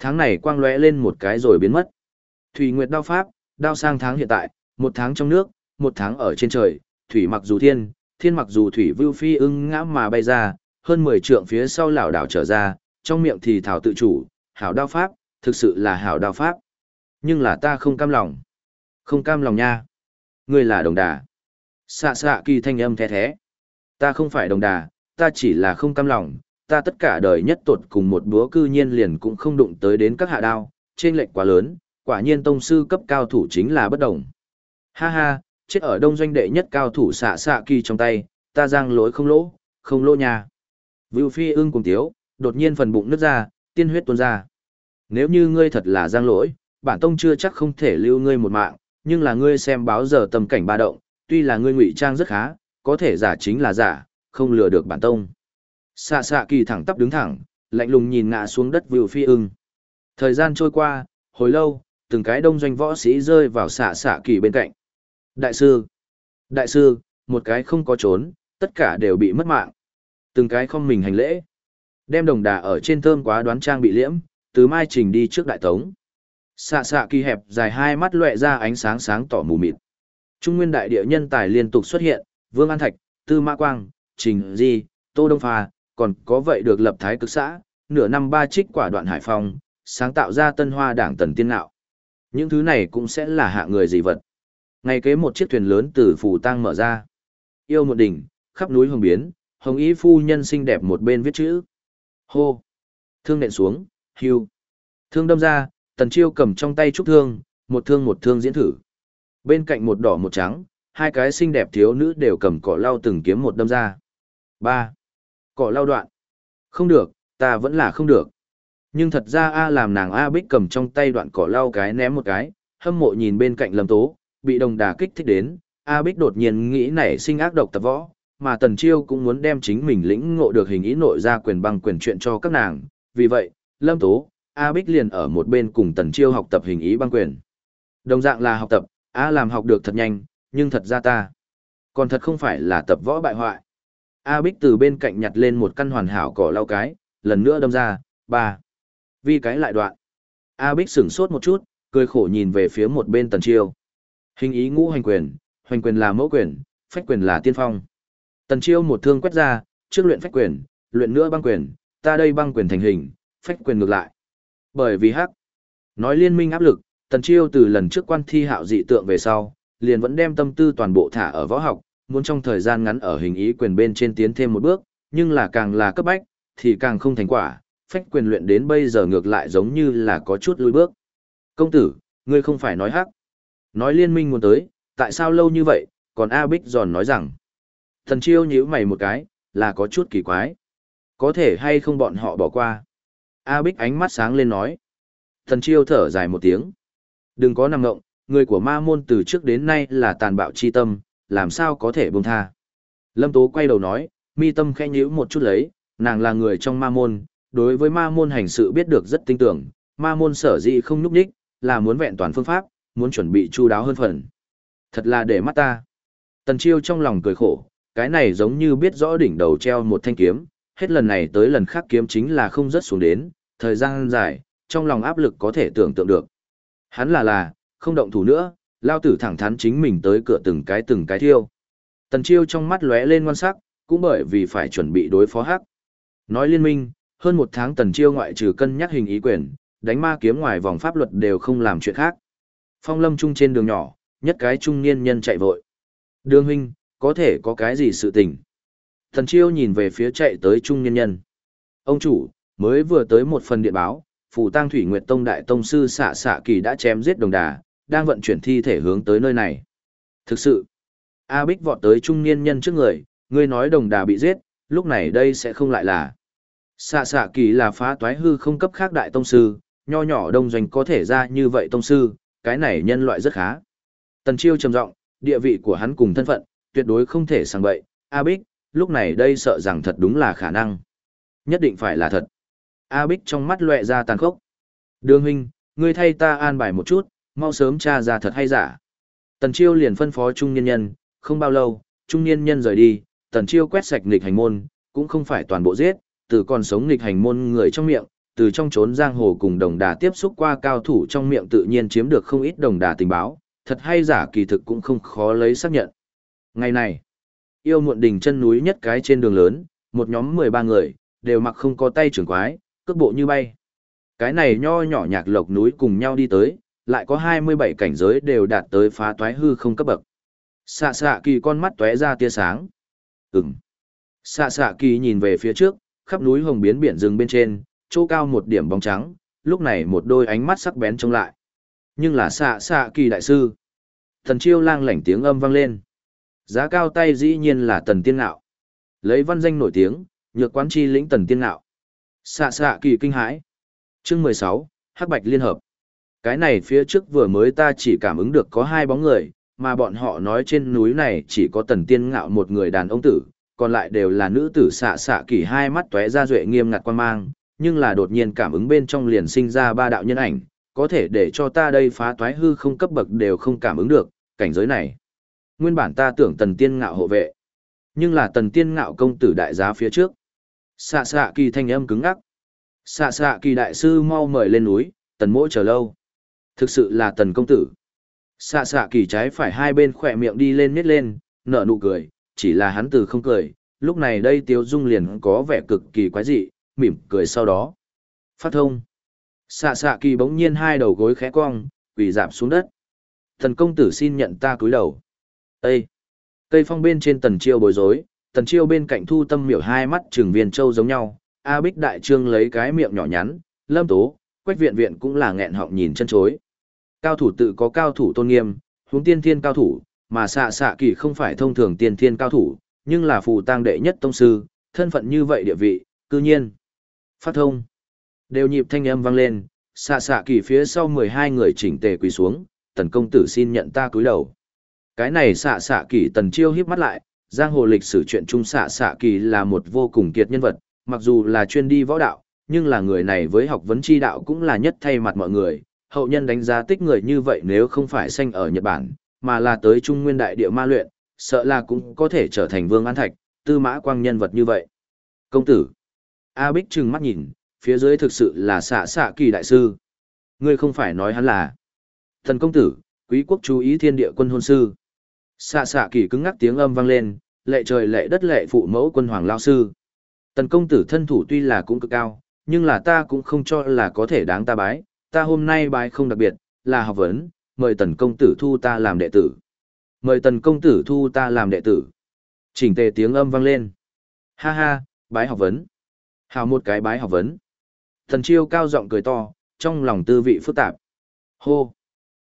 Tháng này quang lóe lên một cái rồi biến mất. Thủy Nguyệt đao pháp, đao sang tháng hiện tại, một tháng trong nước, một tháng ở trên trời, thủy mặc dù thiên, thiên mặc dù thủy, Vưu Phi ưng ngã mà bay ra, hơn 10 trượng phía sau lảo đảo trở ra, trong miệng thì thảo tự chủ, hảo đao pháp, thực sự là hảo đao pháp. Nhưng là ta không cam lòng. Không cam lòng nha. Ngươi là Đồng Đà. Xạ xạ kỳ thanh âm the thế. Ta không phải Đồng Đà, ta chỉ là không cam lòng, ta tất cả đời nhất tột cùng một búa cư nhiên liền cũng không đụng tới đến các hạ đao, trên lệch quá lớn, quả nhiên tông sư cấp cao thủ chính là bất đồng. Ha ha, chết ở đông doanh đệ nhất cao thủ xạ xạ kỳ trong tay, ta giang lỗi không lỗ nha. Vưu Phi ưng cùng tiếu, đột nhiên phần bụng nứt ra, tiên huyết tuôn ra. Nếu như ngươi thật là giang lỗi, bản tông chưa chắc không thể lưu ngươi một mạng, nhưng là ngươi xem báo giờ tâm cảnh ba động, tuy là ngươi ngụy trang rất khá, có thể giả chính là giả, không lừa được bản tông. Xạ xạ kỳ thẳng tắp đứng thẳng, lạnh lùng nhìn ngã xuống đất Vưu Phi ưng. Thời gian trôi qua, hồi lâu, từng cái đông doanh võ sĩ rơi vào xạ xạ kỳ bên cạnh. Đại sư, một cái không có trốn, tất cả đều bị mất mạng. Từng cái không mình hành lễ. Đem Đồng Đà ở trên thơm quá đoán trang bị liễm, từ mai trình đi trước đại tống. Xạ xạ kỳ hẹp dài hai mắt lóe ra ánh sáng sáng tỏ mù mịt. Trung nguyên đại địa nhân tài liên tục xuất hiện, Vương An Thạch, Tư Mã Quang, Trình Di, Tô Đông Phà, còn có vậy được lập thái cực xã, nửa năm ba trích quả đoạn hải phong, sáng tạo ra tân hoa đảng tần tiên nạo. Những thứ này cũng sẽ là hạ người gì vật. Ngày kế một chiếc thuyền lớn từ Phù Tang mở ra. Yêu một đỉnh, khắp núi hồng biến, hồng ý phu nhân xinh đẹp một bên viết chữ. Hô! Thương nện xuống, hưu. Thương đâm ra, Tần Chiêu cầm trong tay trúc thương, một thương diễn thử. Bên cạnh một đỏ một trắng, hai cái xinh đẹp thiếu nữ đều cầm cỏ lau từng kiếm một đâm ra. 3. Cỏ lau đoạn. Không được, ta vẫn là không được. Nhưng thật ra A làm nàng A Bích cầm trong tay đoạn cỏ lau cái ném một cái, hâm mộ nhìn bên cạnh Lâm Tố, bị Đồng Đà kích thích đến, A Bích đột nhiên nghĩ nảy sinh ác độc tập võ, mà Tần Chiêu cũng muốn đem chính mình lĩnh ngộ được hình ý nội ra quyền băng quyền chuyện cho các nàng, vì vậy, Lâm Tố, A Bích liền ở một bên cùng Tần Chiêu học tập hình ý băng quyền. Đồng dạng là học tập, A làm học được thật nhanh, nhưng thật ra ta, còn thật không phải là tập võ bại hoại. A Bích từ bên cạnh nhặt lên một căn hoàn hảo cỏ lau cái, lần nữa đâm ra, 3. Vì cái lại đoạn. A Bích sửng sốt một chút, cười khổ nhìn về phía một bên Tần Chiêu. Hình ý ngũ hành quyền, hoành quyền là mẫu quyền, phách quyền là tiên phong. Tần Chiêu một thương quét ra, trước luyện phách quyền, luyện nữa băng quyền, ta đây băng quyền thành hình, phách quyền ngược lại. Bởi vì hắc, nói liên minh áp lực, Tần Chiêu từ lần trước quan thi hạo dị tượng về sau, liền vẫn đem tâm tư toàn bộ thả ở võ học, muốn trong thời gian ngắn ở hình ý quyền bên trên tiến thêm một bước, nhưng là càng là cấp bách, thì càng không thành quả, phách quyền luyện đến bây giờ ngược lại giống như là có chút lùi bước. Công tử, ngươi không phải nói hắc. Nói liên minh muốn tới, tại sao lâu như vậy, còn A Bích giòn nói rằng. Tần Chiêu nhíu mày một cái, là có chút kỳ quái. Có thể hay không bọn họ bỏ qua. A Bích ánh mắt sáng lên nói. Tần Chiêu thở dài một tiếng. Đừng có nằm ngộng, người của ma môn từ trước đến nay là tàn bạo chi tâm, làm sao có thể buông tha. Lâm Tố quay đầu nói, mi tâm khẽ nhíu một chút lấy, nàng là người trong ma môn, đối với ma môn hành sự biết được rất tinh tưởng, ma môn sở dĩ không nhúc nhích, là muốn vẹn toàn phương pháp, muốn chuẩn bị chu đáo hơn phần. Thật là để mắt ta. Tần Chiêu trong lòng cười khổ, cái này giống như biết rõ đỉnh đầu treo một thanh kiếm, hết lần này tới lần khác kiếm chính là không rớt xuống đến, thời gian dài, trong lòng áp lực có thể tưởng tượng được. Hắn là, không động thủ nữa, lao tử thẳng thắn chính mình tới cửa từng cái thiêu. Tần Chiêu trong mắt lóe lên ngoan sắc, cũng bởi vì phải chuẩn bị đối phó hắc. Nói liên minh, hơn một tháng Tần Chiêu ngoại trừ cân nhắc hình ý quyền, đánh ma kiếm ngoài vòng pháp luật đều không làm chuyện khác. Phong lâm trung trên đường nhỏ, nhất cái trung niên nhân chạy vội. Đường huynh, có thể có cái gì sự tình? Tần Chiêu nhìn về phía chạy tới trung niên nhân. Ông chủ, mới vừa tới một phần điện báo, Phù Tang Thủy Nguyệt Tông đại tông sư xạ xạ kỳ đã chém giết Đồng Đà, đang vận chuyển thi thể hướng tới nơi này. Thực sự, A Bích vọt tới trung niên nhân trước người, ngươi nói Đồng Đà bị giết, lúc này đây sẽ không lại là. Xạ xạ kỳ là phá toái hư không cấp khác đại tông sư, nho nhỏ đông doanh có thể ra như vậy tông sư, cái này nhân loại rất khá. Tần Chiêu trầm giọng, địa vị của hắn cùng thân phận, tuyệt đối không thể sang bậy, A Bích, lúc này đây sợ rằng thật đúng là khả năng. Nhất định phải là thật. A Bích trong mắt lóe ra tàn khốc. Đường huynh, ngươi thay ta an bài một chút, mau sớm tra ra thật hay giả. Tần Chiêu liền phân phó trung niên nhân, không bao lâu, trung niên nhân rời đi, Tần Chiêu quét sạch nghịch hành môn, cũng không phải toàn bộ giết, từ còn sống nghịch hành môn người trong miệng, từ trong chốn giang hồ cùng đồng đà tiếp xúc qua cao thủ trong miệng tự nhiên chiếm được không ít đồng đà tình báo, thật hay giả kỳ thực cũng không khó lấy xác nhận. Ngày này, yêu muộn đỉnh chân núi nhất cái trên đường lớn, một nhóm 13 người, đều mặc không có tay trưởng quái, cước bộ như bay. Cái này nho nhỏ nhạc lộc núi cùng nhau đi tới, lại có 27 cảnh giới đều đạt tới phá toái hư không cấp bậc. Xạ xạ kỳ con mắt tóe ra tia sáng. Xạ xạ kỳ nhìn về phía trước, khắp núi hồng biến biển rừng bên trên, chỗ cao một điểm bóng trắng, lúc này một đôi ánh mắt sắc bén trông lại. Nhưng là xạ xạ kỳ đại sư. Thần Chiêu lang lảnh tiếng âm vang lên. Giá cao tay dĩ nhiên là Tần Tiên Ngạo. Lấy văn danh nổi tiếng, nhược quán chi lĩnh Tần Tiên Ngạo. Xạ xạ kỳ kinh hãi. Chương 16, Hắc Bạch Liên Hợp. Cái này phía trước vừa mới ta chỉ cảm ứng được có 2 bóng người, mà bọn họ nói trên núi này chỉ có Tần Tiên Ngạo một người đàn ông tử, còn lại đều là nữ tử. Xạ xạ kỳ hai mắt tóe ra duệ nghiêm ngặt quan mang, nhưng là đột nhiên cảm ứng bên trong liền sinh ra 3 đạo nhân ảnh, có thể để cho ta đây phá toái hư không cấp bậc đều không cảm ứng được, cảnh giới này. Nguyên bản ta tưởng Tần Tiên Ngạo hộ vệ, nhưng là Tần Tiên Ngạo công tử đại giá phía trước. Xạ xạ kỳ thanh âm cứng ngắc. Xạ xạ kỳ đại sư mau mời lên núi, Tần mỗ chờ lâu. Thực sự là Tần công tử. Xạ xạ kỳ trái phải hai bên khỏe miệng đi lên miết lên, nở nụ cười, chỉ là hắn từ không cười, lúc này đây Tiếu Dung liền có vẻ cực kỳ quái dị, mỉm cười sau đó. Phát thông. Xạ xạ kỳ bỗng nhiên hai đầu gối khẽ cong, quỳ dạp xuống đất. Tần công tử xin nhận ta cúi đầu. Ê! Cây phong bên trên Tần Chiêu bối rối, Tần Chiêu bên cạnh Thu Tâm Miểu hai mắt trừng viên châu giống nhau, A Bích đại trương lấy cái miệng nhỏ nhắn, Lâm Tố, Quách Viện Viện cũng là nghẹn họng nhìn chân chối. Cao thủ tự có cao thủ tôn nghiêm, huống tiên thiên cao thủ, mà xạ xạ kỳ không phải thông thường tiên thiên cao thủ, nhưng là phù tang đệ nhất tông sư, thân phận như vậy địa vị, cư nhiên. Phát thông. Đều nhịp thanh âm vang lên, xạ xạ kỳ phía sau 12 người chỉnh tề quỳ xuống, Tần công tử xin nhận ta cúi đầu. Cái này xạ xạ kỳ Tần Chiêu híp mắt lại, giang hồ lịch sử chuyện trung xạ xạ kỳ là một vô cùng kiệt nhân vật, mặc dù là chuyên đi võ đạo, nhưng là người này với học vấn chi đạo cũng là nhất thay mặt mọi người. Hậu nhân đánh giá tích người như vậy nếu không phải sanh ở Nhật Bản, mà là tới Trung Nguyên đại địa ma luyện, sợ là cũng có thể trở thành Vương An Thạch, Tư Mã Quang nhân vật như vậy. Công tử. A Bích trừng mắt nhìn, phía dưới thực sự là xạ xạ kỳ đại sư. Ngươi không phải nói hắn là Thần công tử, quý quốc chú ý thiên địa quân hôn sư. Xạ xạ kỳ cứng ngắc tiếng âm vang lên, lệ trời lệ đất lệ phụ mẫu quân hoàng lao sư. Tần công tử thân thủ tuy là cũng cực cao, nhưng là ta cũng không cho là có thể đáng ta bái, ta hôm nay bái không đặc biệt, là học vấn, mời Tần công tử thu ta làm đệ tử. Mời Tần công tử thu ta làm đệ tử. Chỉnh tề tiếng âm vang lên. Ha ha, bái học vấn. Hào một cái bái học vấn. Thần Chiêu cao giọng cười to, trong lòng tư vị phức tạp. Hô.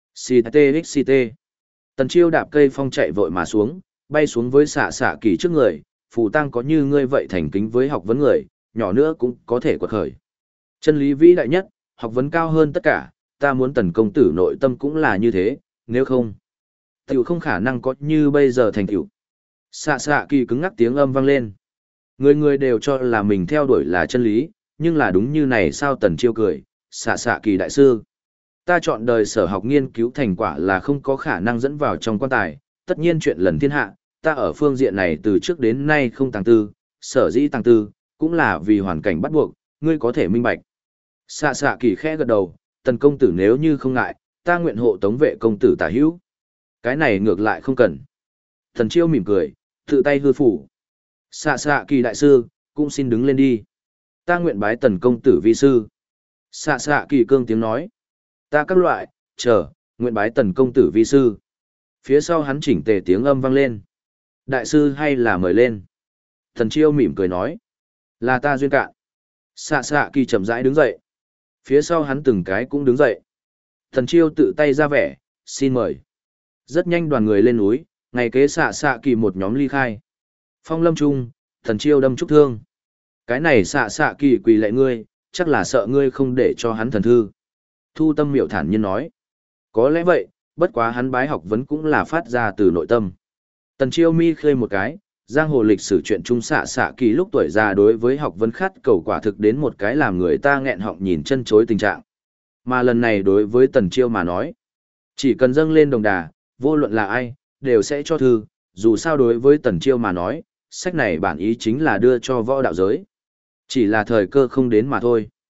CTXCT. Tần Chiêu đạp cây phong chạy vội mà xuống, bay xuống với xạ xạ kỳ trước người, phù tăng có như ngươi vậy thành kính với học vấn người, nhỏ nữa cũng có thể quật khởi. Chân lý vĩ đại nhất, học vấn cao hơn tất cả, ta muốn Tần công tử nội tâm cũng là như thế, nếu không, tiểu không khả năng có như bây giờ thành tựu. Xạ xạ kỳ cứng ngắc tiếng âm vang lên. Người người đều cho là mình theo đuổi là chân lý, nhưng là đúng như này sao? Tần Chiêu cười, xạ xạ kỳ đại sư. Ta chọn đời sở học nghiên cứu thành quả là không có khả năng dẫn vào trong quan tài, tất nhiên chuyện lần thiên hạ, ta ở phương diện này từ trước đến nay không tàng tư, sở dĩ tàng tư, cũng là vì hoàn cảnh bắt buộc, ngươi có thể minh bạch. Xạ xạ kỳ khẽ gật đầu, Tần công tử nếu như không ngại, ta nguyện hộ tống vệ công tử tả hữu. Cái này ngược lại không cần. Tần Chiêu mỉm cười, tự tay hư phủ. Xạ xạ kỳ đại sư, cũng xin đứng lên đi. Ta nguyện bái Tần công tử vi sư. Xạ xạ kỳ cương tiếng nói. Ta các loại, nguyện bái Tần công tử vi sư. Phía sau hắn chỉnh tề tiếng âm vang lên. Đại sư hay là mời lên. Tần Chiêu mỉm cười nói. Là ta duyên cạn. Xạ xạ kỳ chậm rãi đứng dậy. Phía sau hắn từng cái cũng đứng dậy. Tần Chiêu tự tay ra vẻ, xin mời. Rất nhanh đoàn người lên núi, ngày kế xạ xạ kỳ một nhóm ly khai. Phong lâm trung, Tần Chiêu đâm trúc thương. Cái này xạ xạ kỳ quỳ lạy ngươi, chắc là sợ ngươi không để cho hắn thần thư. Thu Tâm Miểu thản nhiên nói. Có lẽ vậy, bất quá hắn bái học vấn cũng là phát ra từ nội tâm. Tần Chiêu mi khơi một cái, giang hồ lịch sử chuyện trung xạ xạ kỳ lúc tuổi già đối với học vấn khát cầu quả thực đến một cái làm người ta nghẹn họng nhìn chân chối tình trạng. Mà lần này đối với Tần Chiêu mà nói, chỉ cần dâng lên đồng đà, vô luận là ai, đều sẽ cho thư, dù sao đối với Tần Chiêu mà nói, sách này bản ý chính là đưa cho võ đạo giới. Chỉ là thời cơ không đến mà thôi.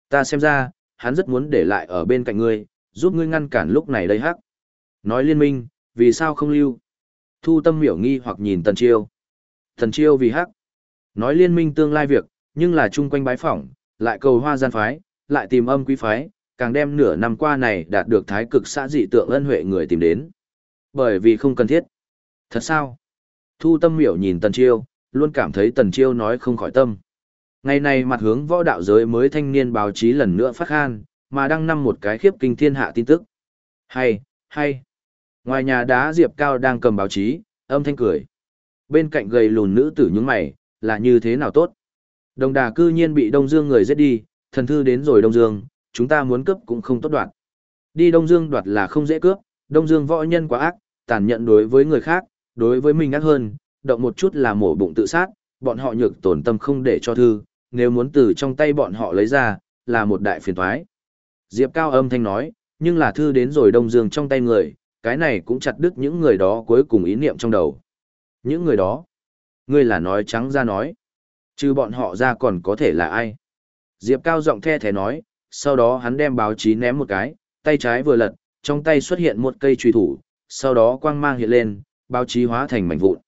Ta xem ra, hắn rất muốn để lại ở bên cạnh ngươi, giúp ngươi ngăn cản lúc này đây hắc. Nói liên minh, vì sao không lưu? Thu Tâm miểu nghi hoặc nhìn Tần Chiêu. Tần Chiêu vì hắc. Nói liên minh tương lai việc, nhưng là chung quanh bái phỏng, lại cầu hoa gian phái, lại tìm âm quý phái, càng đem nửa năm qua này đạt được thái cực xã dị tượng ân huệ người tìm đến. Bởi vì không cần thiết. Thật sao? Thu Tâm miểu nhìn Tần Chiêu, luôn cảm thấy Tần Chiêu nói không khỏi tâm. Ngày này mặt hướng võ đạo giới mới thanh niên báo chí lần nữa phát khan, mà đăng năm một cái khiếp kinh thiên hạ tin tức. Hay. Ngoài nhà đá Diệp Cao đang cầm báo chí, âm thanh cười. Bên cạnh gầy lùn nữ tử nhướng mày, là như thế nào tốt? Đồng Đà cư nhiên bị Đông Dương người giết đi, thần thư đến rồi Đông Dương, chúng ta muốn cướp cũng không tốt đoạt. Đi Đông Dương đoạt là không dễ cướp, Đông Dương võ nhân quá ác, tàn nhẫn đối với người khác, đối với mình ác hơn, động một chút là mổ bụng tự sát, bọn họ nhược tổn tâm không để cho thư, nếu muốn từ trong tay bọn họ lấy ra, là một đại phiền toái. Diệp Cao âm thanh nói, nhưng là thư đến rồi Đông Dương trong tay người, cái này cũng chặt đứt những người đó cuối cùng ý niệm trong đầu. Những người đó, ngươi là nói trắng ra nói, chứ bọn họ ra còn có thể là ai? Diệp Cao giọng the thế nói, sau đó hắn đem báo chí ném một cái, tay trái vừa lật, trong tay xuất hiện một cây truy thủ, sau đó quang mang hiện lên, báo chí hóa thành mảnh vụn.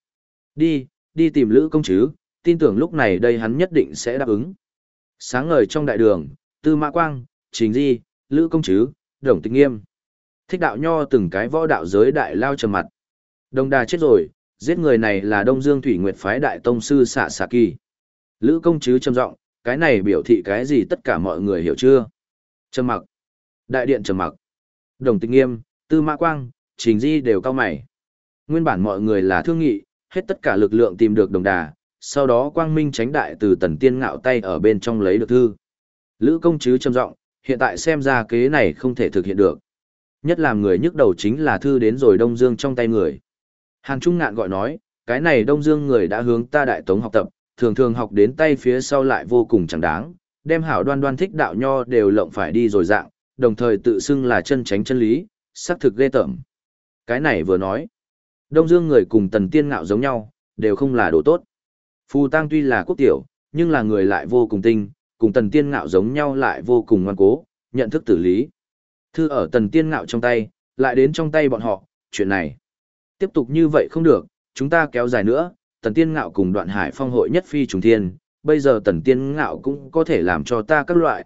Đi tìm Lữ công chứ, tin tưởng lúc này đây hắn nhất định sẽ đáp ứng. Sáng ngời trong đại đường, Tư Mã Quang, Trình Di, Lữ công chứ, Đồng Tịch Nghiêm. Thích Đạo Nho từng cái võ đạo giới đại lao trầm mặt. Đồng Đà chết rồi, giết người này là Đông Dương Thủy Nguyệt phái đại tông sư Xạ Xạ Kỳ. Lữ công chứ trầm giọng, cái này biểu thị cái gì tất cả mọi người hiểu chưa? Trầm mặc. Đại điện trầm mặc. Đồng Tịch Nghiêm, Tư Mã Quang, Trình Di đều cau mày. Nguyên bản mọi người là thương nghị, hết tất cả lực lượng tìm được Đồng Đà, sau đó Quang Minh tránh đại từ Tần Tiên Ngạo tay ở bên trong lấy được thư. Lữ công chứ trầm giọng, hiện tại xem ra kế này không thể thực hiện được. Nhất làm người nhức đầu chính là thư đến rồi Đông Dương trong tay người. Hàn Trung Ngạn gọi nói, cái này Đông Dương người đã hướng ta Đại Tống học tập, thường thường học đến tay phía sau lại vô cùng chẳng đáng, đem hảo đoan đoan Thích Đạo Nho đều lộng phải đi rồi dạng, đồng thời tự xưng là chân tránh chân lý, xác thực ghê tởm. Cái này vừa nói, Đông Dương người cùng Tần Tiên Ngạo giống nhau, đều không là đồ tốt. Phù Tang tuy là quốc tiểu, nhưng là người lại vô cùng tinh, cùng Tần Tiên Ngạo giống nhau lại vô cùng ngoan cố, nhận thức tử lý. Thư ở Tần Tiên Ngạo trong tay, lại đến trong tay bọn họ, chuyện này. Tiếp tục như vậy không được, chúng ta kéo dài nữa, Tần Tiên Ngạo cùng Đoạn Hải Phong hội nhất phi trùng thiên, bây giờ Tần Tiên Ngạo cũng có thể làm cho ta các loại,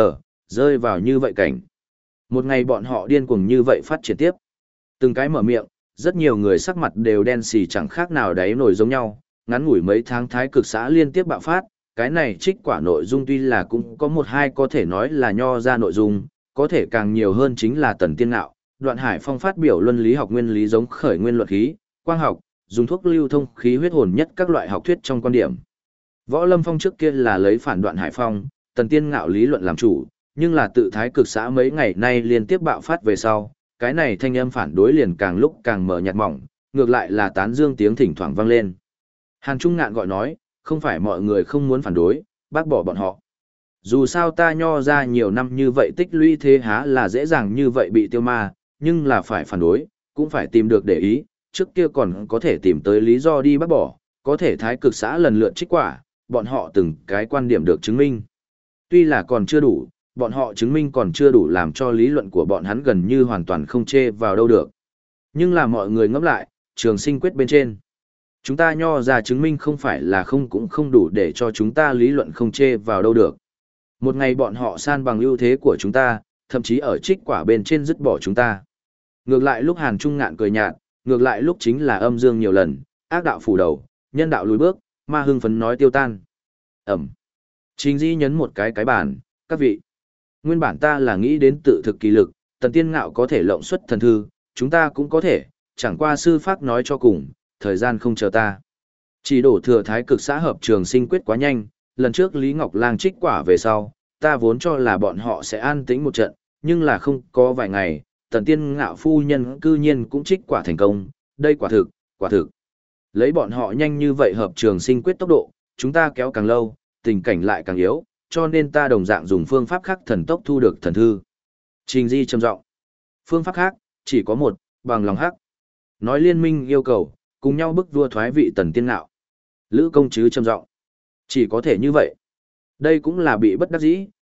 rơi vào như vậy cảnh. Một ngày bọn họ điên cuồng như vậy phát triển tiếp. Từng cái mở miệng, rất nhiều người sắc mặt đều đen xì chẳng khác nào đáy nổi giống nhau, ngắn ngủi mấy tháng thái cực xã liên tiếp bạo phát, cái này trích quả nội dung tuy là cũng có một hai có thể nói là nho ra nội dung, có thể càng nhiều hơn chính là Tần Tiên Ngạo, Đoạn Hải Phong phát biểu luân lý học nguyên lý giống khởi nguyên luận khí, quang học, dùng thuốc lưu thông khí huyết hồn nhất các loại học thuyết trong quan điểm. Võ Lâm Phong trước kia là lấy phản Đoạn Hải Phong, Tần Tiên Ngạo lý luận làm chủ, nhưng là tự thái cực xã mấy ngày nay liên tiếp bạo phát về sau, cái này thanh âm phản đối liền càng lúc càng mở nhạt mỏng, ngược lại là tán dương tiếng thỉnh thoảng vang lên. Hàn Trung Ngạn gọi nói, không phải mọi người không muốn phản đối, bác bỏ bọn họ. Dù sao ta nho ra nhiều năm như vậy tích lũy thế há là dễ dàng như vậy bị tiêu ma, nhưng là phải phản đối, cũng phải tìm được để ý, trước kia còn có thể tìm tới lý do đi bác bỏ, có thể thái cực xã lần lượt trích quả, bọn họ từng cái quan điểm được chứng minh. Tuy là còn chưa đủ, bọn họ chứng minh còn chưa đủ làm cho lý luận của bọn hắn gần như hoàn toàn không chê vào đâu được. Nhưng là mọi người ngẫm lại, trường sinh quyết bên trên. Chúng ta nho ra chứng minh không phải là không cũng không đủ để cho chúng ta lý luận không chê vào đâu được. Một ngày bọn họ san bằng ưu thế của chúng ta, thậm chí ở trích quả bên trên dứt bỏ chúng ta. Ngược lại lúc Hàn Trung Ngạn cười nhạt, ngược lại lúc chính là âm dương nhiều lần, ác đạo phủ đầu, nhân đạo lùi bước, ma hưng phấn nói tiêu tan. Ẩm. Trình Di nhấn một cái bàn, các vị. Nguyên bản ta là nghĩ đến tự thực kỳ lực, Tần Tiên Ngạo có thể lộng xuất thần thư, chúng ta cũng có thể, chẳng qua sư phác nói cho cùng, thời gian không chờ ta. Chỉ đổ thừa thái cực xã hợp trường sinh quyết quá nhanh, lần trước Lý Ngọc Lang trích quả về sau, ta vốn cho là bọn họ sẽ an tĩnh một trận, nhưng là không có vài ngày, Tần Tiên Ngạo phu nhân cư nhiên cũng trích quả thành công, đây quả thực. Lấy bọn họ nhanh như vậy hợp trường sinh quyết tốc độ, chúng ta kéo càng lâu, tình cảnh lại càng yếu, cho nên ta đồng dạng dùng phương pháp khác thần tốc thu được thần thư. Trình Di trầm giọng. Phương pháp khác, chỉ có một, bằng lòng hắc. Nói liên minh yêu cầu, cùng nhau bức vua thoái vị Tần Tiên Ngạo. Lữ công chứ trầm giọng. Chỉ có thể như vậy. Đây cũng là bị bất đắc dĩ,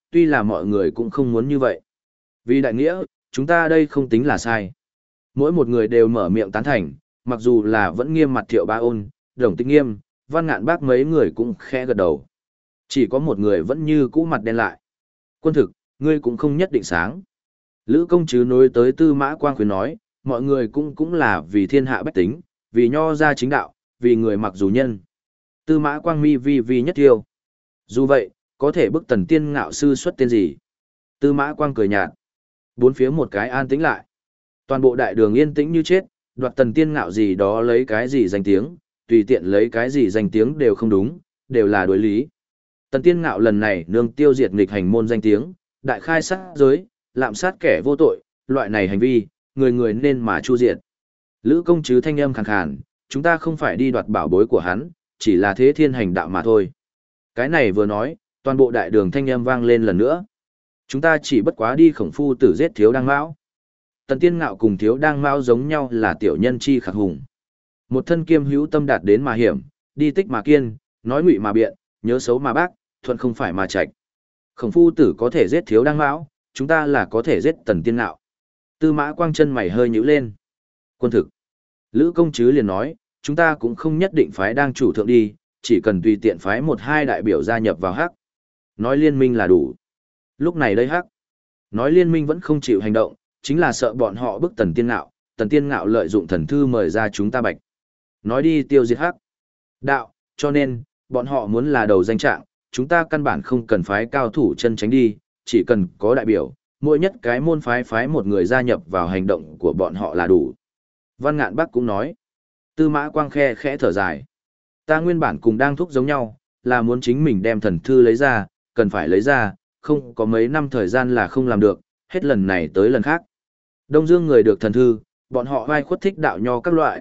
tuy là mọi người cũng không muốn như vậy. Vì đại nghĩa, chúng ta đây không tính là sai. Mỗi một người đều mở miệng tán thành, mặc dù là vẫn nghiêm mặt Thiệu Bá Ôn, Đồng Tịch Nghiêm, Văn Ngạn Bác mấy người cũng khẽ gật đầu. Chỉ có một người vẫn như cũ mặt đen lại. Quân thực, ngươi cũng không nhất định sáng. Lữ công chứ nối tới Tư Mã Quang khuyên nói, mọi người cũng là vì thiên hạ bách tính, vì nho gia chính đạo, vì người mặc dù nhân. Tư Mã Quang mi vi nhất tiêu. Dù vậy, có thể bức Tần Tiên Ngạo sư xuất tên gì? Tư Mã Quang cười nhạt. Bốn phía một cái an tĩnh lại. Toàn bộ đại đường yên tĩnh như chết, đoạt Tần Tiên Ngạo gì đó lấy cái gì danh tiếng, tùy tiện lấy cái gì danh tiếng đều không đúng, đều là đối lý. Tần Tiên Ngạo lần này nương tiêu diệt nghịch hành môn danh tiếng, đại khai sát giới, lạm sát kẻ vô tội, loại này hành vi, người người nên mà chu diệt. Lữ công chứ thanh âm khàn khàn, chúng ta không phải đi đoạt bảo bối của hắn, chỉ là thế thiên hành đạo mà thôi. Cái này vừa nói, toàn bộ đại đường thanh âm vang lên lần nữa. Chúng ta chỉ bất quá đi khổng phu tử giết Thiếu Đang Mão. Tần Tiên Ngạo cùng Thiếu Đang Mão giống nhau là tiểu nhân chi khắc hùng. Một thân kiêm hữu tâm đạt đến mà hiểm, đi tích mà kiên, nói ngụy mà biện, nhớ xấu mà bác, thuận không phải mà trạch. Khổng phu tử có thể giết Thiếu Đang Mão, chúng ta là có thể giết Tần Tiên Ngạo. Tư Mã Quang chân mày hơi nhíu lên. Quân thực. Lữ công chứ liền nói, chúng ta cũng không nhất định phái đang chủ thượng đi, chỉ cần tùy tiện phái một hai đại biểu gia nhập vào hắc. Nói liên minh là đủ. Lúc này đây hắc. Nói liên minh vẫn không chịu hành động, chính là sợ bọn họ bức Tần Tiên Ngạo lợi dụng thần thư mời ra chúng ta bạch. Nói đi tiêu diệt hắc. Đạo, cho nên, bọn họ muốn là đầu danh trạng, chúng ta căn bản không cần phái cao thủ chân tránh đi, chỉ cần có đại biểu, mỗi nhất cái môn phái một người gia nhập vào hành động của bọn họ là đủ. Văn Ngạn Bắc cũng nói. Tư Mã Quang khẽ thở dài. Ta nguyên bản cùng đang thúc giống nhau, là muốn chính mình đem thần thư lấy ra, cần phải lấy ra, không có mấy năm thời gian là không làm được, hết lần này tới lần khác. Đông Dương người được thần thư, bọn họ vai khuất thích đạo nho các loại,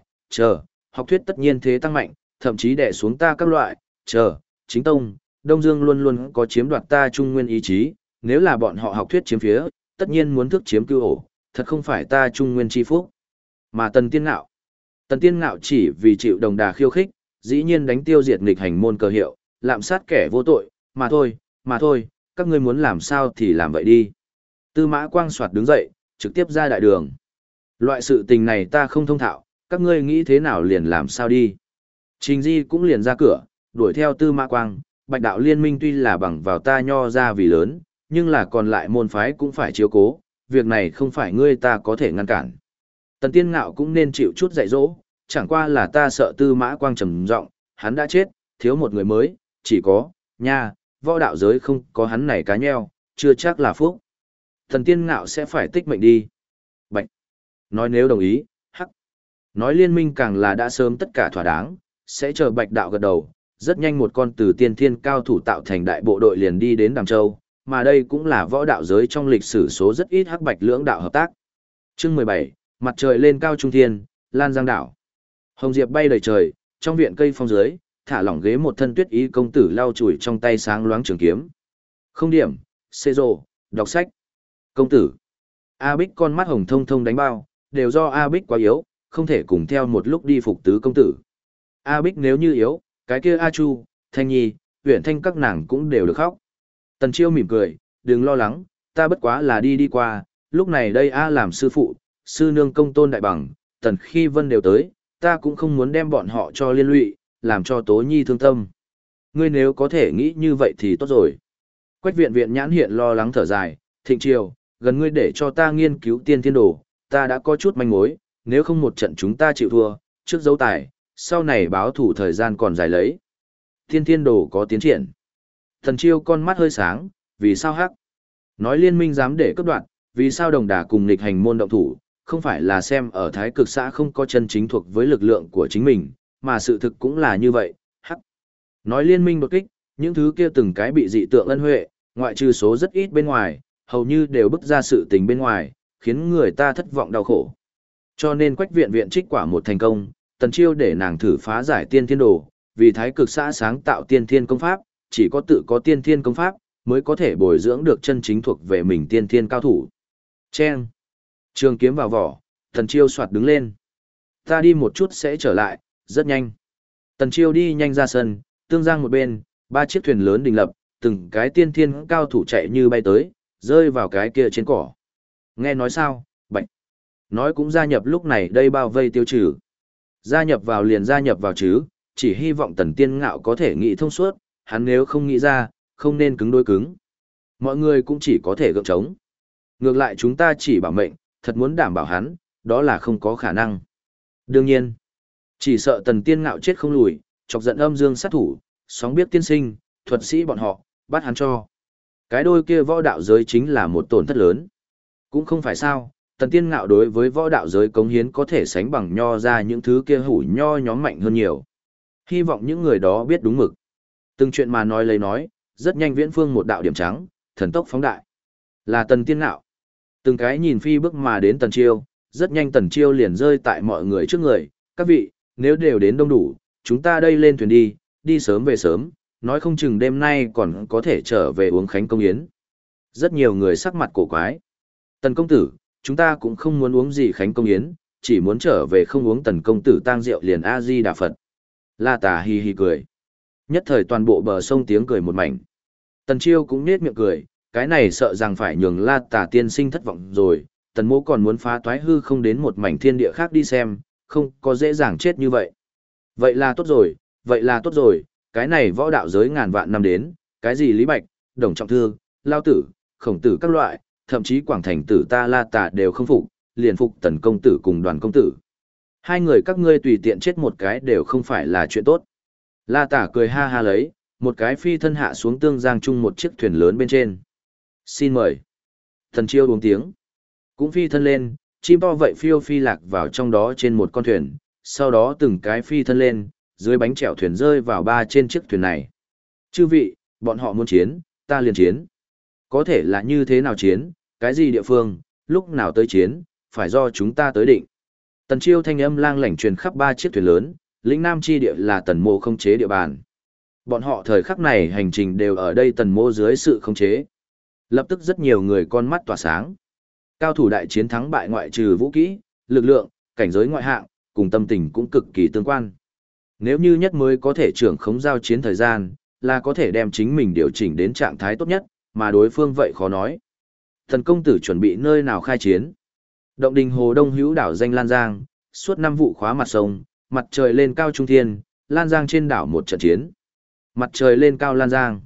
học thuyết tất nhiên thế tăng mạnh, thậm chí đè xuống ta các loại, chính tông, Đông Dương luôn luôn có chiếm đoạt ta trung nguyên ý chí, nếu là bọn họ học thuyết chiếm phía, tất nhiên muốn thức chiếm cư ổ, thật không phải ta trung nguyên chi phúc. Mà Tần Tiên Ngạo chỉ vì chịu Đồng Đà khiêu khích, dĩ nhiên đánh tiêu diệt nghịch hành môn cơ hiệu, lạm sát kẻ vô tội, mà thôi, các ngươi muốn làm sao thì làm vậy đi. Tư Mã Quang soạt đứng dậy, trực tiếp ra đại đường. Loại sự tình này ta không thông thạo, các ngươi nghĩ thế nào liền làm sao đi. Trình Di cũng liền ra cửa, đuổi theo Tư Mã Quang, Bạch đạo liên minh tuy là bằng vào ta nho ra vì lớn, nhưng là còn lại môn phái cũng phải chiếu cố, việc này không phải ngươi ta có thể ngăn cản. Tần Tiên Ngạo cũng nên chịu chút dạy dỗ, chẳng qua là ta sợ Tư Mã Quang trầm giọng, hắn đã chết, thiếu một người mới, chỉ có, võ đạo giới không có hắn này cá nheo, chưa chắc là phúc. Tần Tiên Ngạo sẽ phải tích mệnh đi. Bạch. Nói nếu đồng ý, hắc. Nói liên minh càng là đã sớm tất cả thỏa đáng, sẽ chờ Bạch đạo gật đầu, rất nhanh một con từ tiên thiên cao thủ tạo thành đại bộ đội liền đi đến Đàm Châu, mà đây cũng là võ đạo giới trong lịch sử số rất ít hắc bạch lưỡng đạo hợp tác. Chương 17, mặt trời lên cao trung thiên, Lan Giang đảo. Hồng diệp bay đầy trời, trong viện cây phong dưới, thả lỏng ghế một thân tuyết ý công tử lau chùi trong tay sáng loáng trường kiếm. Không điểm, xê rồ, đọc sách. Công tử. A Bích con mắt hồng thông thông đánh bao, đều do A Bích quá yếu, không thể cùng theo một lúc đi phục tứ công tử. A Bích nếu như yếu, cái kia A Chu, Thanh Nhi, Uyển Thanh các nàng cũng đều được khóc. Tần Chiêu mỉm cười, đừng lo lắng, ta bất quá là đi qua, lúc này đây A làm sư phụ, sư nương công tôn đại bằng, Tần Khi Vân đều tới, ta cũng không muốn đem bọn họ cho liên lụy, làm cho Tố Nhi thương tâm. Ngươi nếu có thể nghĩ như vậy thì tốt rồi. Quách viện viện nhãn hiện lo lắng thở dài, Thịnh Triều, gần ngươi để cho ta nghiên cứu tiên thiên đồ, ta đã có chút manh mối, nếu không một trận chúng ta chịu thua, trước dấu tài, sau này báo thủ thời gian còn dài lấy. Tiên thiên đồ có tiến triển. Thần Chiêu con mắt hơi sáng, vì sao hắc? Nói liên minh dám để cấp đoạn, vì sao Đồng Đà cùng nghịch hành môn động thủ, không phải là xem ở thái cực xã không có chân chính thuộc với lực lượng của chính mình, mà sự thực cũng là như vậy, hắc. Nói liên minh đột kích, những thứ kia từng cái bị dị tượng ân huệ, ngoại trừ số rất ít bên ngoài, hầu như đều bức ra sự tình bên ngoài, khiến người ta thất vọng đau khổ. Cho nên Quách viện viện trích quả một thành công, Tần Chiêu để nàng thử phá giải tiên thiên đồ, vì thái cực xã sáng tạo tiên thiên công pháp, chỉ có tự có tiên thiên công pháp, mới có thể bồi dưỡng được chân chính thuộc về mình tiên thiên cao thủ. Chen. Trường kiếm vào vỏ, Tần Chiêu soạt đứng lên. Ta đi một chút sẽ trở lại, rất nhanh. Tần Chiêu đi nhanh ra sân, tương giang một bên, 3 chiếc thuyền lớn đình lập, từng cái tiên thiên cao thủ chạy như bay tới, rơi vào cái kia trên cỏ. Nghe nói sao, Bạch. Nói cũng gia nhập lúc này đây bao vây tiêu trừ. Gia nhập vào liền gia nhập vào chứ, chỉ hy vọng Tần Tiên Ngạo có thể nghĩ thông suốt, hắn nếu không nghĩ ra, không nên cứng đối cứng. Mọi người cũng chỉ có thể gượng chống. Ngược lại chúng ta chỉ bảo mệnh, thật muốn đảm bảo hắn, đó là không có khả năng. Đương nhiên, chỉ sợ Tần Tiên Ngạo chết không lùi, chọc giận âm dương sát thủ, sóng biết tiên sinh, thuật sĩ bọn họ, bắt hắn cho. Cái đôi kia võ đạo giới chính là một tổn thất lớn. Cũng không phải sao, Tần Tiên Ngạo đối với võ đạo giới cống hiến có thể sánh bằng nho ra những thứ kia hủ nho nhóm mạnh hơn nhiều. Hy vọng những người đó biết đúng mực. Từng chuyện mà nói lấy nói, rất nhanh viễn phương một đạo điểm trắng, thần tốc phóng đại. Là Tần Tiên Ngạo. Từng cái nhìn phi bước mà đến Tần Chiêu, rất nhanh Tần Chiêu liền rơi tại mọi người trước người. Các vị, nếu đều đến đông đủ, chúng ta đây lên thuyền đi, đi sớm về sớm, nói không chừng đêm nay còn có thể trở về uống khánh công yến. Rất nhiều người sắc mặt cổ quái. Tần công tử, chúng ta cũng không muốn uống gì khánh công yến, chỉ muốn trở về không uống Tần công tử tang rượu liền A-di Đà Phật. La Tà hi hi cười. Nhất thời toàn bộ bờ sông tiếng cười một mảnh. Tần Chiêu cũng nết miệng cười, cái này sợ rằng phải nhường La Tà tiên sinh thất vọng rồi, Tần Mỗ còn muốn phá toái hư không đến một mảnh thiên địa khác đi xem, không có dễ dàng chết như vậy. Vậy là tốt rồi, vậy là tốt rồi, cái này võ đạo giới ngàn vạn năm đến, cái gì Lý Bạch, Đồng Trọng Thương, Lao Tử, Khổng Tử các loại, thậm chí Quảng Thành Tử ta La Tà đều không phục, liền phục Tần công tử cùng Đoàn công tử. Hai người các ngươi tùy tiện chết một cái đều không phải là chuyện tốt. La Tà cười ha ha lấy, một cái phi thân hạ xuống tương giang chung một chiếc thuyền lớn bên trên. Xin mời. Thần Chiêu uống tiếng. Cũng phi thân lên, chim to vậy phiêu phi lạc vào trong đó trên một con thuyền, sau đó từng cái phi thân lên, dưới bánh chèo thuyền rơi vào ba trên chiếc thuyền này. Chư vị, bọn họ muốn chiến, ta liền chiến. Có thể là như thế nào chiến, cái gì địa phương, lúc nào tới chiến, phải do chúng ta tới định. Tần Chiêu thanh âm lang lảnh truyền khắp ba chiếc thuyền lớn, lĩnh Nam chi địa là Tần Mô không chế địa bàn. Bọn họ thời khắc này hành trình đều ở đây Tần Mô dưới sự khống chế. Lập tức rất nhiều người con mắt tỏa sáng. Cao thủ đại chiến thắng bại ngoại trừ vũ kỹ, lực lượng, cảnh giới ngoại hạng, cùng tâm tình cũng cực kỳ tương quan. Nếu như nhất mới có thể trưởng khống giao chiến thời gian, là có thể đem chính mình điều chỉnh đến trạng thái tốt nhất, mà đối phương vậy khó nói. Thần công tử chuẩn bị nơi nào khai chiến? Động đình hồ đông hữu đảo danh Lan Giang, suốt 5 vụ khóa mặt sông, mặt trời lên cao trung thiên, Lan Giang trên đảo một trận chiến. Mặt trời lên cao Lan Giang.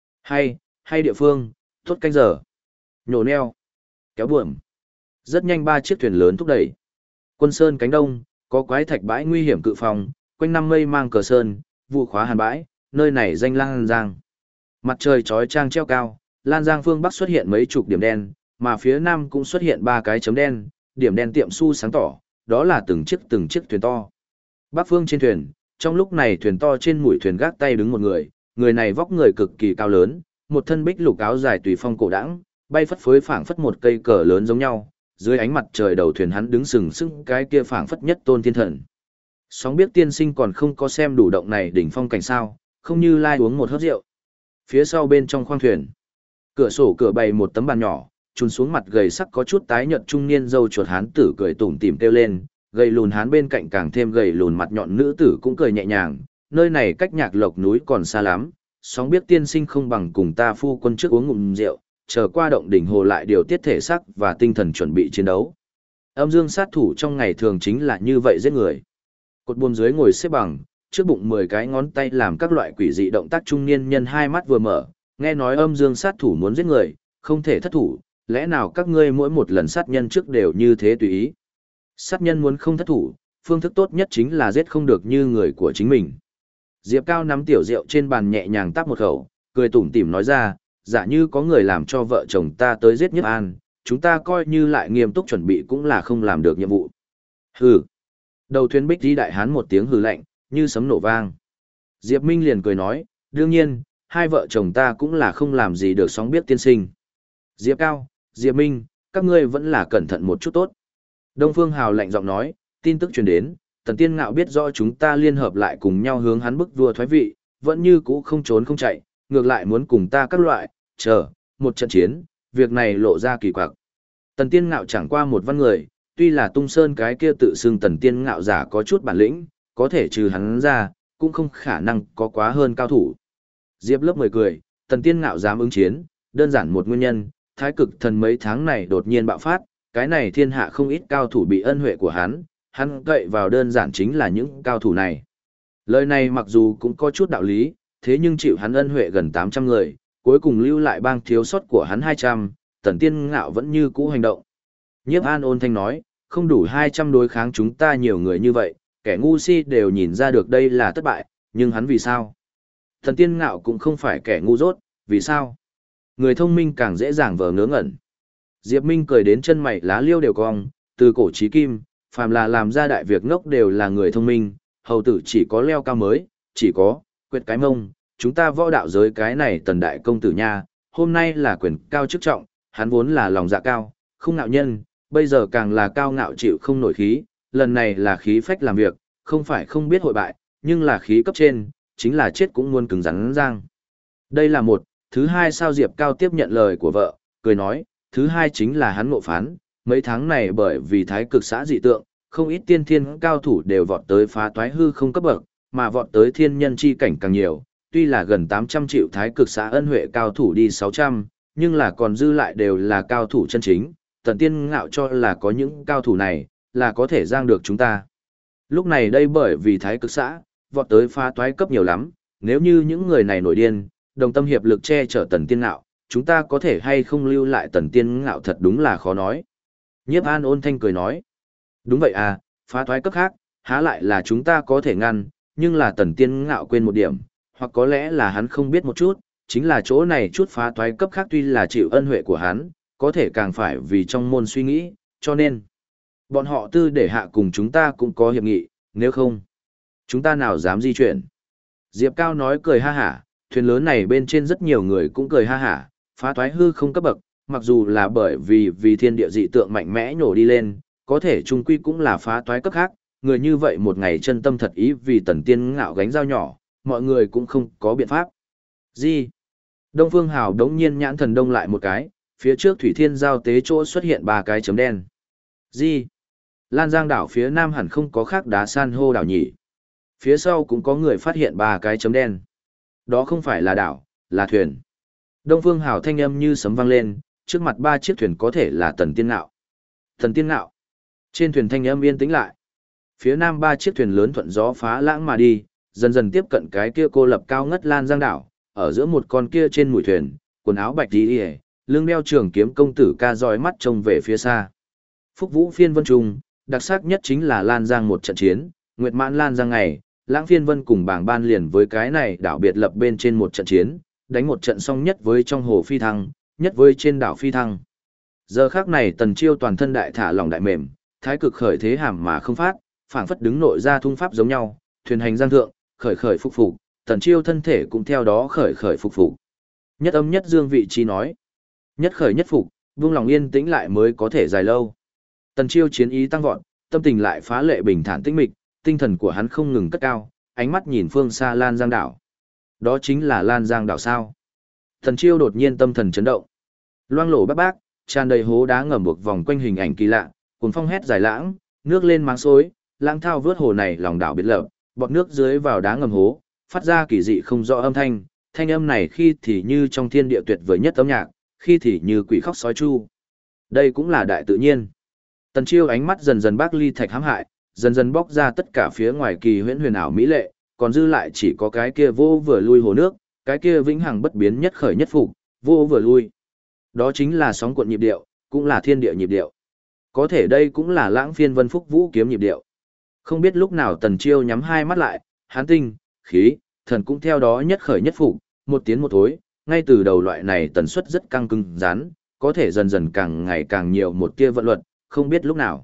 Hay địa phương, tốt canh giờ. Nhổ neo. Kéo buồm. Rất nhanh ba chiếc thuyền lớn thúc đẩy. Quân sơn cánh đông, có quái thạch bãi nguy hiểm cự phòng, quanh năm mây mang cờ sơn, vụ khóa hàn bãi, nơi này danh Lan Giang. Mặt trời chói chang treo cao, Lan Giang phương Bắc xuất hiện mấy chục điểm đen, mà phía Nam cũng xuất hiện 3 cái chấm đen, điểm đen tiệm su sáng tỏ, đó là từng chiếc thuyền to. Bắc phương trên thuyền, trong lúc này thuyền to trên mũi thuyền gác tay đứng một người này vóc người cực kỳ cao lớn, một thân bích lục áo dài tùy phong cổ đãng, bay phất phới phảng phất một cây cờ lớn giống nhau, dưới ánh mặt trời đầu thuyền hắn đứng sừng sững cái kia phảng phất nhất tôn thiên thần. Sóng biết tiên sinh còn không có xem đủ động này đỉnh phong cảnh sao, không như lai uống một hớp rượu. Phía sau bên trong khoang thuyền, cửa sổ cửa bày một tấm bàn nhỏ, chùn xuống mặt gầy sắc có chút tái nhợt trung niên dâu chuột hán tử cười tủm tỉm kêu lên, gầy lùn hán bên cạnh càng thêm gầy lùn mặt nhọn nữ tử cũng cười nhẹ nhàng, nơi này cách Nhạc Lộc núi còn xa lắm, sóng biết tiên sinh không bằng cùng ta phu quân trước uống ngụm rượu, chờ qua động đỉnh hồ lại điều tiết thể xác và tinh thần chuẩn bị chiến đấu. Âm dương sát thủ trong ngày thường chính là như vậy giết người. Cột buồm dưới ngồi xếp bằng, trước bụng 10 cái ngón tay làm các loại quỷ dị động tác trung niên nhân hai mắt vừa mở, nghe nói âm dương sát thủ muốn giết người, không thể thất thủ, lẽ nào các ngươi mỗi một lần sát nhân trước đều như thế tùy ý. Sát nhân muốn không thất thủ, phương thức tốt nhất chính là giết không được như người của chính mình. Diệp Cao nắm tiểu rượu trên bàn nhẹ nhàng tắp một khẩu, cười tủm tỉm nói ra, giả như có người làm cho vợ chồng ta tới giết Nhiếp An, chúng ta coi như lại nghiêm túc chuẩn bị cũng là không làm được nhiệm vụ. Hừ. Đầu thuyền Bích Di đại hán một tiếng hừ lạnh, như sấm nổ vang. Diệp Minh liền cười nói, đương nhiên, hai vợ chồng ta cũng là không làm gì được sóng biết tiên sinh. Diệp Cao, Diệp Minh, các ngươi vẫn là cẩn thận một chút tốt. Đông Phương Hào lạnh giọng nói, tin tức truyền đến, Tần Tiên Ngạo biết rõ chúng ta liên hợp lại cùng nhau hướng hắn bức vua thoái vị, vẫn như cũ không trốn không chạy, ngược lại muốn cùng ta các loại, chờ, một trận chiến, việc này lộ ra kỳ quặc. Tần Tiên Ngạo chẳng qua một văn người, tuy là Tung Sơn cái kia tự xưng Tần Tiên Ngạo giả có chút bản lĩnh, có thể trừ hắn ra, cũng không khả năng có quá hơn cao thủ. Diệp Lớp 10 cười, Tần Tiên Ngạo dám ứng chiến, đơn giản một nguyên nhân, thái cực thần mấy tháng này đột nhiên bạo phát, cái này thiên hạ không ít cao thủ bị ân huệ của hắn cậy vào đơn giản chính là những cao thủ này. Lời này mặc dù cũng có chút đạo lý, thế nhưng chịu hắn ân huệ gần 800 người, cuối cùng lưu lại bang thiếu sót của hắn 200, Tần Tiên Ngạo vẫn như cũ hành động. Nhiếp An ôn thanh nói, không đủ 200 đối kháng chúng ta nhiều người như vậy, kẻ ngu si đều nhìn ra được đây là thất bại, nhưng hắn vì sao? Tần Tiên Ngạo cũng không phải kẻ ngu dốt, vì sao? Người thông minh càng dễ dàng vờ ngớ ngẩn. Diệp Minh cười đến chân mày lá liêu đều cong, từ cổ chí kim, phàm là làm ra đại việc ngốc đều là người thông minh, hầu tử chỉ có leo cao mới, chỉ có, quyệt cái mông, chúng ta võ đạo giới cái này Tần đại công tử nha, hôm nay là quyền cao chức trọng, hắn vốn là lòng dạ cao, không ngạo nhân, bây giờ càng là cao ngạo chịu không nổi khí, lần này là khí phách làm việc, không phải không biết hội bại, nhưng là khí cấp trên, chính là chết cũng muốn cứng rắn răng. Đây là một, thứ hai sao Diệp Cao tiếp nhận lời của vợ, cười nói, thứ hai chính là hắn ngộ phán, mấy tháng này bởi vì thái cực xã dị tượng, không ít tiên thiên cao thủ đều vọt tới phá toái hư không cấp bậc, mà vọt tới thiên nhân chi cảnh càng nhiều, tuy là gần 800 triệu thái cực xã ân huệ cao thủ đi 600, nhưng là còn dư lại đều là cao thủ chân chính, Tần Tiên Ngạo cho là có những cao thủ này, là có thể giang được chúng ta. Lúc này đây bởi vì thái cực xã, vọt tới phá toái cấp nhiều lắm, nếu như những người này nổi điên, đồng tâm hiệp lực che chở Tần Tiên Ngạo, chúng ta có thể hay không lưu lại Tần Tiên Ngạo thật đúng là khó nói. Nhiếp An ôn thanh cười nói, đúng vậy à, phá toái cấp khác, há lại là chúng ta có thể ngăn, nhưng là Tần Tiên Ngạo quên một điểm, hoặc có lẽ là hắn không biết một chút, chính là chỗ này chút phá toái cấp khác tuy là chịu ân huệ của hắn, có thể càng phải vì trong môn suy nghĩ, cho nên bọn họ tư để hạ cùng chúng ta cũng có hiệp nghị, nếu không, chúng ta nào dám di chuyển. Diệp Cao nói cười ha hả, thuyền lớn này bên trên rất nhiều người cũng cười ha hả, phá toái hư không cấp bậc, mặc dù là bởi vì thiên địa dị tượng mạnh mẽ nhổ đi lên, có thể chung quy cũng là phá toái cấp khác, người như vậy một ngày chân tâm thật ý vì Tần Tiên Ngạo gánh dao nhỏ, mọi người cũng không có biện pháp. Gì? Đông Phương Hào đống nhiên nhãn thần đông lại một cái, phía trước Thủy Thiên giao tế chỗ xuất hiện 3 cái chấm đen. Gì? Lan Giang đảo phía nam hẳn không có khác đá san hô đảo nhỉ? Phía sau cũng có người phát hiện 3 cái chấm đen. Đó không phải là đảo, là thuyền. Đông Phương Hào thanh âm như sấm vang lên, trước mặt 3 chiếc thuyền có thể là Tần Tiên Ngạo. Tần Tiên Ngạo. Trên thuyền thanh âm yên tĩnh lại. Phía nam 3 chiếc thuyền lớn thuận gió phá lãng mà đi, dần dần tiếp cận cái kia cô lập cao ngất Lan Giang đảo, ở giữa một con kia trên mũi thuyền, quần áo bạch đi, lưng đeo trường kiếm công tử ca dõi mắt trông về phía xa. Phúc Vũ phiên vân trung, đặc sắc nhất chính là Lan Giang một trận chiến, Nguyệt Mãn Lan Giang ngày, Lãng Phiên Vân cùng bảng ban liền với cái này đảo biệt lập bên trên một trận chiến, đánh một trận xong nhất với trong hồ phi thăng, nhất với trên đảo phi thăng. Giờ khắc này Tần Chiêu toàn thân đại thả lỏng đại mềm, thái cực khởi thế hàm mà không phát, phảng phất đứng nội ra thung pháp giống nhau, thuyền hành giang thượng, khởi khởi phục phục, Tần Chiêu thân thể cũng theo đó khởi khởi phục phục. Nhất âm nhất dương vị trí nói, nhất khởi nhất phục, buông lòng yên tĩnh lại mới có thể dài lâu. Tần Chiêu chiến ý tăng vọt, tâm tình lại phá lệ bình thản tĩnh mịch, tinh thần của hắn không ngừng cất cao, ánh mắt nhìn phương xa Lan Giang đảo. Đó chính là Lan Giang đảo sao? Tần Chiêu đột nhiên tâm thần chấn động. Loang lổ bác bác, tràn đầy hố đá ngầm buộc vòng quanh hình ảnh kỳ lạ, cuồn phong hét dài lãng, nước lên máng xối, lãng thao vớt hồ này lòng đảo biệt lập, bọt nước dưới vào đá ngầm hố, phát ra kỳ dị không rõ âm thanh, thanh âm này khi thì như trong thiên địa tuyệt vời nhất âm nhạc, khi thì như quỷ khóc sói chu. Đây cũng là đại tự nhiên. Tần Chiêu ánh mắt dần dần bác ly thạch hãm hại, dần dần bóc ra tất cả phía ngoài kỳ huyễn huyền ảo mỹ lệ, còn dư lại chỉ có cái kia vô vừa lui hồ nước, cái kia vĩnh hằng bất biến nhất khởi nhất phục, vô vừa lui. Đó chính là sóng cuộn nhịp điệu, cũng là thiên địa nhịp điệu. Có thể đây cũng là Lãng Phiên Vân Phúc Vũ kiếm nhịp điệu. Không biết lúc nào Tần Chiêu nhắm hai mắt lại, hán tinh, khí, thần cũng theo đó nhất khởi nhất phục, một tiến một thối, ngay từ đầu loại này tần suất rất căng cứng rắn, có thể dần dần càng ngày càng nhiều một tia vận luật, không biết lúc nào.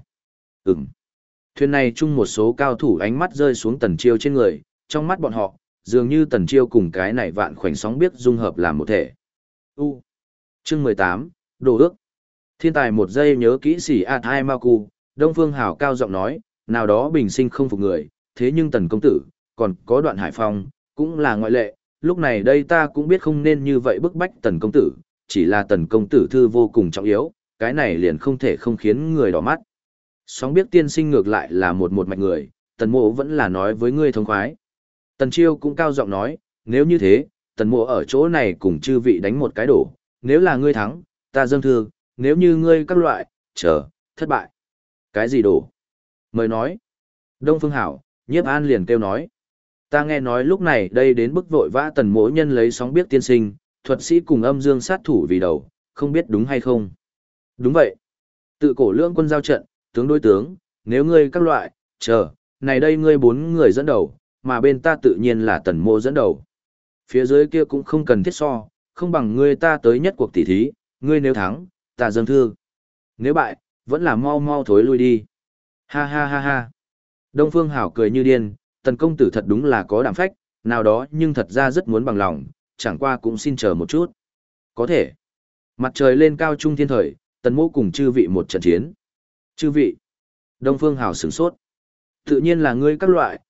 Thuyền này chung một số cao thủ ánh mắt rơi xuống Tần Chiêu trên người, trong mắt bọn họ, dường như Tần Chiêu cùng cái này vạn khoảnh sóng biết dung hợp làm một thể. Chương 18, Đồ ước. Thiên tài một giây nhớ kỹ sĩ hai Maku, Đông Phương Hào cao giọng nói, nào đó bình sinh không phục người, thế nhưng Tần công tử, còn có Đoạn Hải Phong, cũng là ngoại lệ, lúc này đây ta cũng biết không nên như vậy bức bách Tần công tử, chỉ là Tần công tử thư vô cùng trọng yếu, cái này liền không thể không khiến người đỏ mắt. Sóng biết tiên sinh ngược lại là một mạch người, Tần mộ vẫn là nói với ngươi thông khoái. Tần Chiêu cũng cao giọng nói, nếu như thế, tần mộ ở chỗ này cùng chư vị đánh một cái đổ, nếu là ngươi thắng, ta dâng thư, nếu như ngươi các loại, thất bại. Cái gì đổ? Mời nói. Đông Phương Hảo, Nhiếp An liền kêu nói. Ta nghe nói lúc này đây đến bức vội vã tần mỗ nhân lấy sóng biết tiên sinh, thuật sĩ cùng âm dương sát thủ vì đầu, không biết đúng hay không? Đúng vậy. Tự cổ lưỡng quân giao trận, tướng đối tướng, nếu ngươi các loại, này đây ngươi 4 người dẫn đầu, mà bên ta tự nhiên là tần mô dẫn đầu. Phía dưới kia cũng không cần thiết so, không bằng ngươi ta tới nhất cuộc tỉ thí, ngươi nếu thắng, ta dâng thư. Nếu bại, vẫn là mau mau thối lui đi. Ha ha ha ha. Đông Phương Hảo cười như điên, tần công tử thật đúng là có đảm phách, nào đó nhưng thật ra rất muốn bằng lòng, chẳng qua cũng xin chờ một chút. Có thể. Mặt trời lên cao trung thiên thời, tần mô cùng chư vị một trận chiến. Chư vị. Đông Phương Hảo sửng sốt. Tự nhiên là ngươi các loại,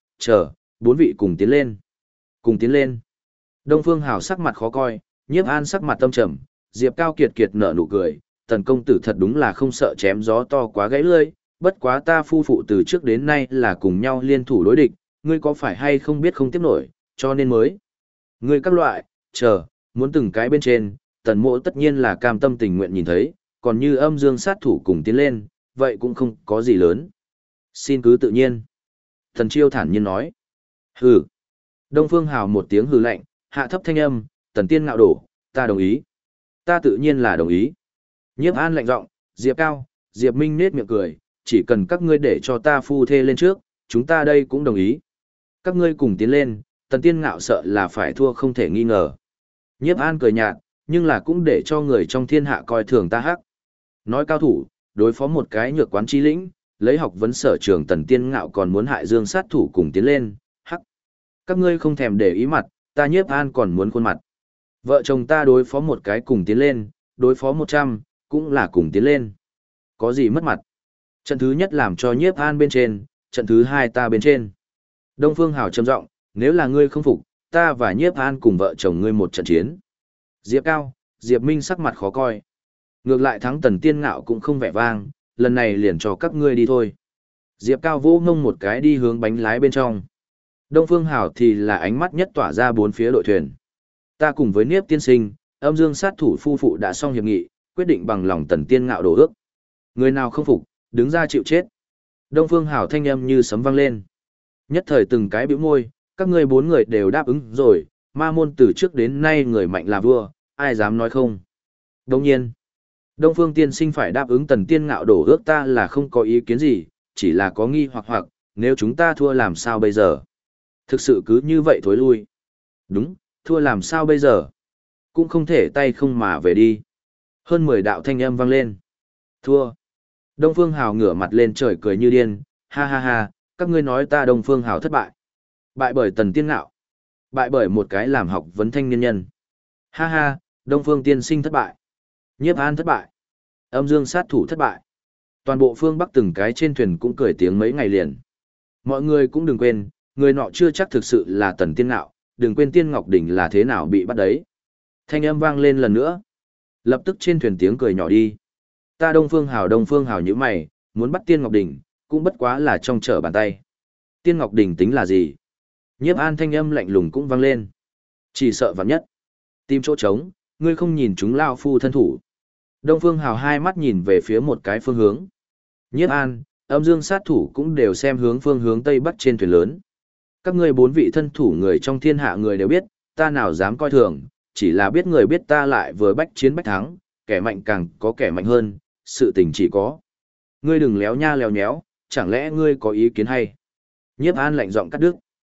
4 vị cùng tiến lên. Cùng tiến lên. Đông Phương Hảo sắc mặt khó coi, Nhiếp An sắc mặt tâm trầm, Diệp Cao kiệt kiệt nở nụ cười, tần công tử thật đúng là không sợ chém gió to quá gãy lưỡi, bất quá ta phu phụ từ trước đến nay là cùng nhau liên thủ đối địch, ngươi có phải hay không biết không tiếp nổi, cho nên mới. Ngươi các loại, muốn từng cái bên trên, tần mộ tất nhiên là cam tâm tình nguyện nhìn thấy, còn như âm dương sát thủ cùng tiến lên, vậy cũng không có gì lớn. Xin cứ tự nhiên. Thần Chiêu thản nhiên nói. Hừ. Đông Phương Hào một tiếng hừ lạnh, hạ thấp thanh âm, tần tiên ngạo đổ, ta đồng ý. Ta tự nhiên là đồng ý. Nhiếp An lạnh giọng, Diệp Cao, Diệp Minh nết miệng cười, chỉ cần các ngươi để cho ta phu thê lên trước, chúng ta đây cũng đồng ý. Các ngươi cùng tiến lên, tần tiên ngạo sợ là phải thua không thể nghi ngờ. Nhiếp An cười nhạt, nhưng là cũng để cho người trong thiên hạ coi thường ta hắc. Nói cao thủ, đối phó một cái nhược quán chi lĩnh, lấy học vấn sở trường tần tiên ngạo còn muốn hại dương sát thủ cùng tiến lên, hắc. Các ngươi không thèm để ý mặt, ta Nhiếp An còn muốn khuôn mặt. Vợ chồng ta đối phó một cái cùng tiến lên, đối phó 100, cũng là cùng tiến lên. Có gì mất mặt? Trận thứ nhất làm cho Nhiếp An bên trên, trận thứ hai ta bên trên. Đông Phương Hào trầm giọng, nếu là ngươi không phục, ta và Nhiếp An cùng vợ chồng ngươi một trận chiến. Diệp Cao, Diệp Minh sắc mặt khó coi. Ngược lại thắng tần tiên ngạo cũng không vẻ vang, lần này liền cho các ngươi đi thôi. Diệp Cao vỗ ngông một cái đi hướng bánh lái bên trong. Đông Phương Hào thì là ánh mắt nhất tỏa ra 4 phía đội thuyền. Ta cùng với Niếp tiên sinh, âm dương sát thủ phu phụ đã xong hiệp nghị, quyết định bằng lòng tần tiên ngạo đổ ước. Người nào không phục, đứng ra chịu chết. Đông Phương Hào thanh âm như sấm vang lên. Nhất thời từng cái bĩu môi, các ngươi 4 người đều đáp ứng rồi, ma môn từ trước đến nay người mạnh là vua, ai dám nói không. Đồng nhiên, Đông Phương tiên sinh phải đáp ứng tần tiên ngạo đổ ước ta là không có ý kiến gì, chỉ là có nghi hoặc, nếu chúng ta thua làm sao bây giờ? Thực sự cứ như vậy thối lui. Đúng, thua làm sao bây giờ? Cũng không thể tay không mà về đi. Hơn 10 đạo thanh âm vang lên. Thua. Đông Phương Hào ngửa mặt lên trời cười như điên, ha ha ha, các ngươi nói ta Đông Phương Hào thất bại. Bại bởi tần tiên ngạo. Bại bởi một cái làm học vấn thanh niên nhân. Ha ha, Đông Phương tiên sinh thất bại. Nhiếp An thất bại. Âm dương sát thủ thất bại. Toàn bộ phương Bắc từng cái trên thuyền cũng cười tiếng mấy ngày liền. Mọi người cũng đừng quên, người nọ chưa chắc thực sự là tần tiên ngạo, đừng quên Tiên Ngọc Đỉnh là thế nào bị bắt đấy. Thanh âm vang lên lần nữa. Lập tức trên thuyền tiếng cười nhỏ đi. Ta Đông Phương Hào như mày, muốn bắt Tiên Ngọc Đỉnh, cũng bất quá là trong trở bàn tay. Tiên Ngọc Đỉnh tính là gì? Nhiếp An thanh âm lạnh lùng cũng vang lên. Chỉ sợ vạn nhất. Tìm chỗ trống, ngươi không nhìn chúng lao phu thân thủ. Đông Phương Hào hai mắt nhìn về phía một cái phương hướng. Nhiếp An, âm dương sát thủ cũng đều xem hướng phương hướng tây bắc trên thuyền lớn. Các ngươi 4 vị thân thủ người trong thiên hạ người đều biết, ta nào dám coi thường, chỉ là biết người biết ta lại vừa bách chiến bách thắng, kẻ mạnh càng có kẻ mạnh hơn, sự tình chỉ có. Ngươi đừng léo nha léo nhéo, chẳng lẽ ngươi có ý kiến hay? Nhiếp An lạnh giọng cắt đứt.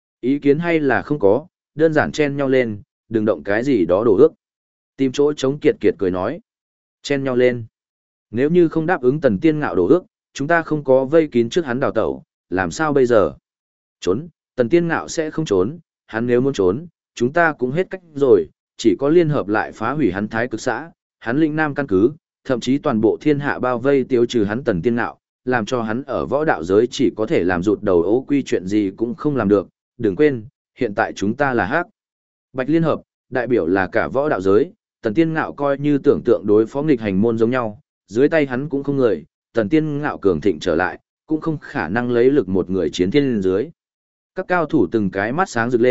Ý kiến hay là không có, đơn giản chen nhau lên, đừng động cái gì đó đổ ước. Tìm chỗ chống kiệt kiệt cười nói. Chen nhau lên. Nếu như không đáp ứng tần tiên ngạo đổ ước, chúng ta không có vây kín trước hắn đào tẩu, làm sao bây giờ? Trốn, tần tiên ngạo sẽ không trốn, hắn nếu muốn trốn, chúng ta cũng hết cách rồi, chỉ có liên hợp lại phá hủy hắn thái cực xã, hắn lĩnh nam căn cứ, thậm chí toàn bộ thiên hạ bao vây tiêu trừ hắn tần tiên ngạo, làm cho hắn ở võ đạo giới chỉ có thể làm rụt đầu ố quy chuyện gì cũng không làm được. Đừng quên, hiện tại chúng ta là Hắc Bạch Liên Hợp, đại biểu là cả võ đạo giới, tần tiên ngạo coi như tưởng tượng đối phó nghịch hành môn giống nhau, dưới tay hắn cũng không người, tần tiên ngạo cường thịnh trở lại, cũng không khả năng lấy lực một người chiến thiên lên dưới. Các cao thủ từng cái mắt sáng rực lên,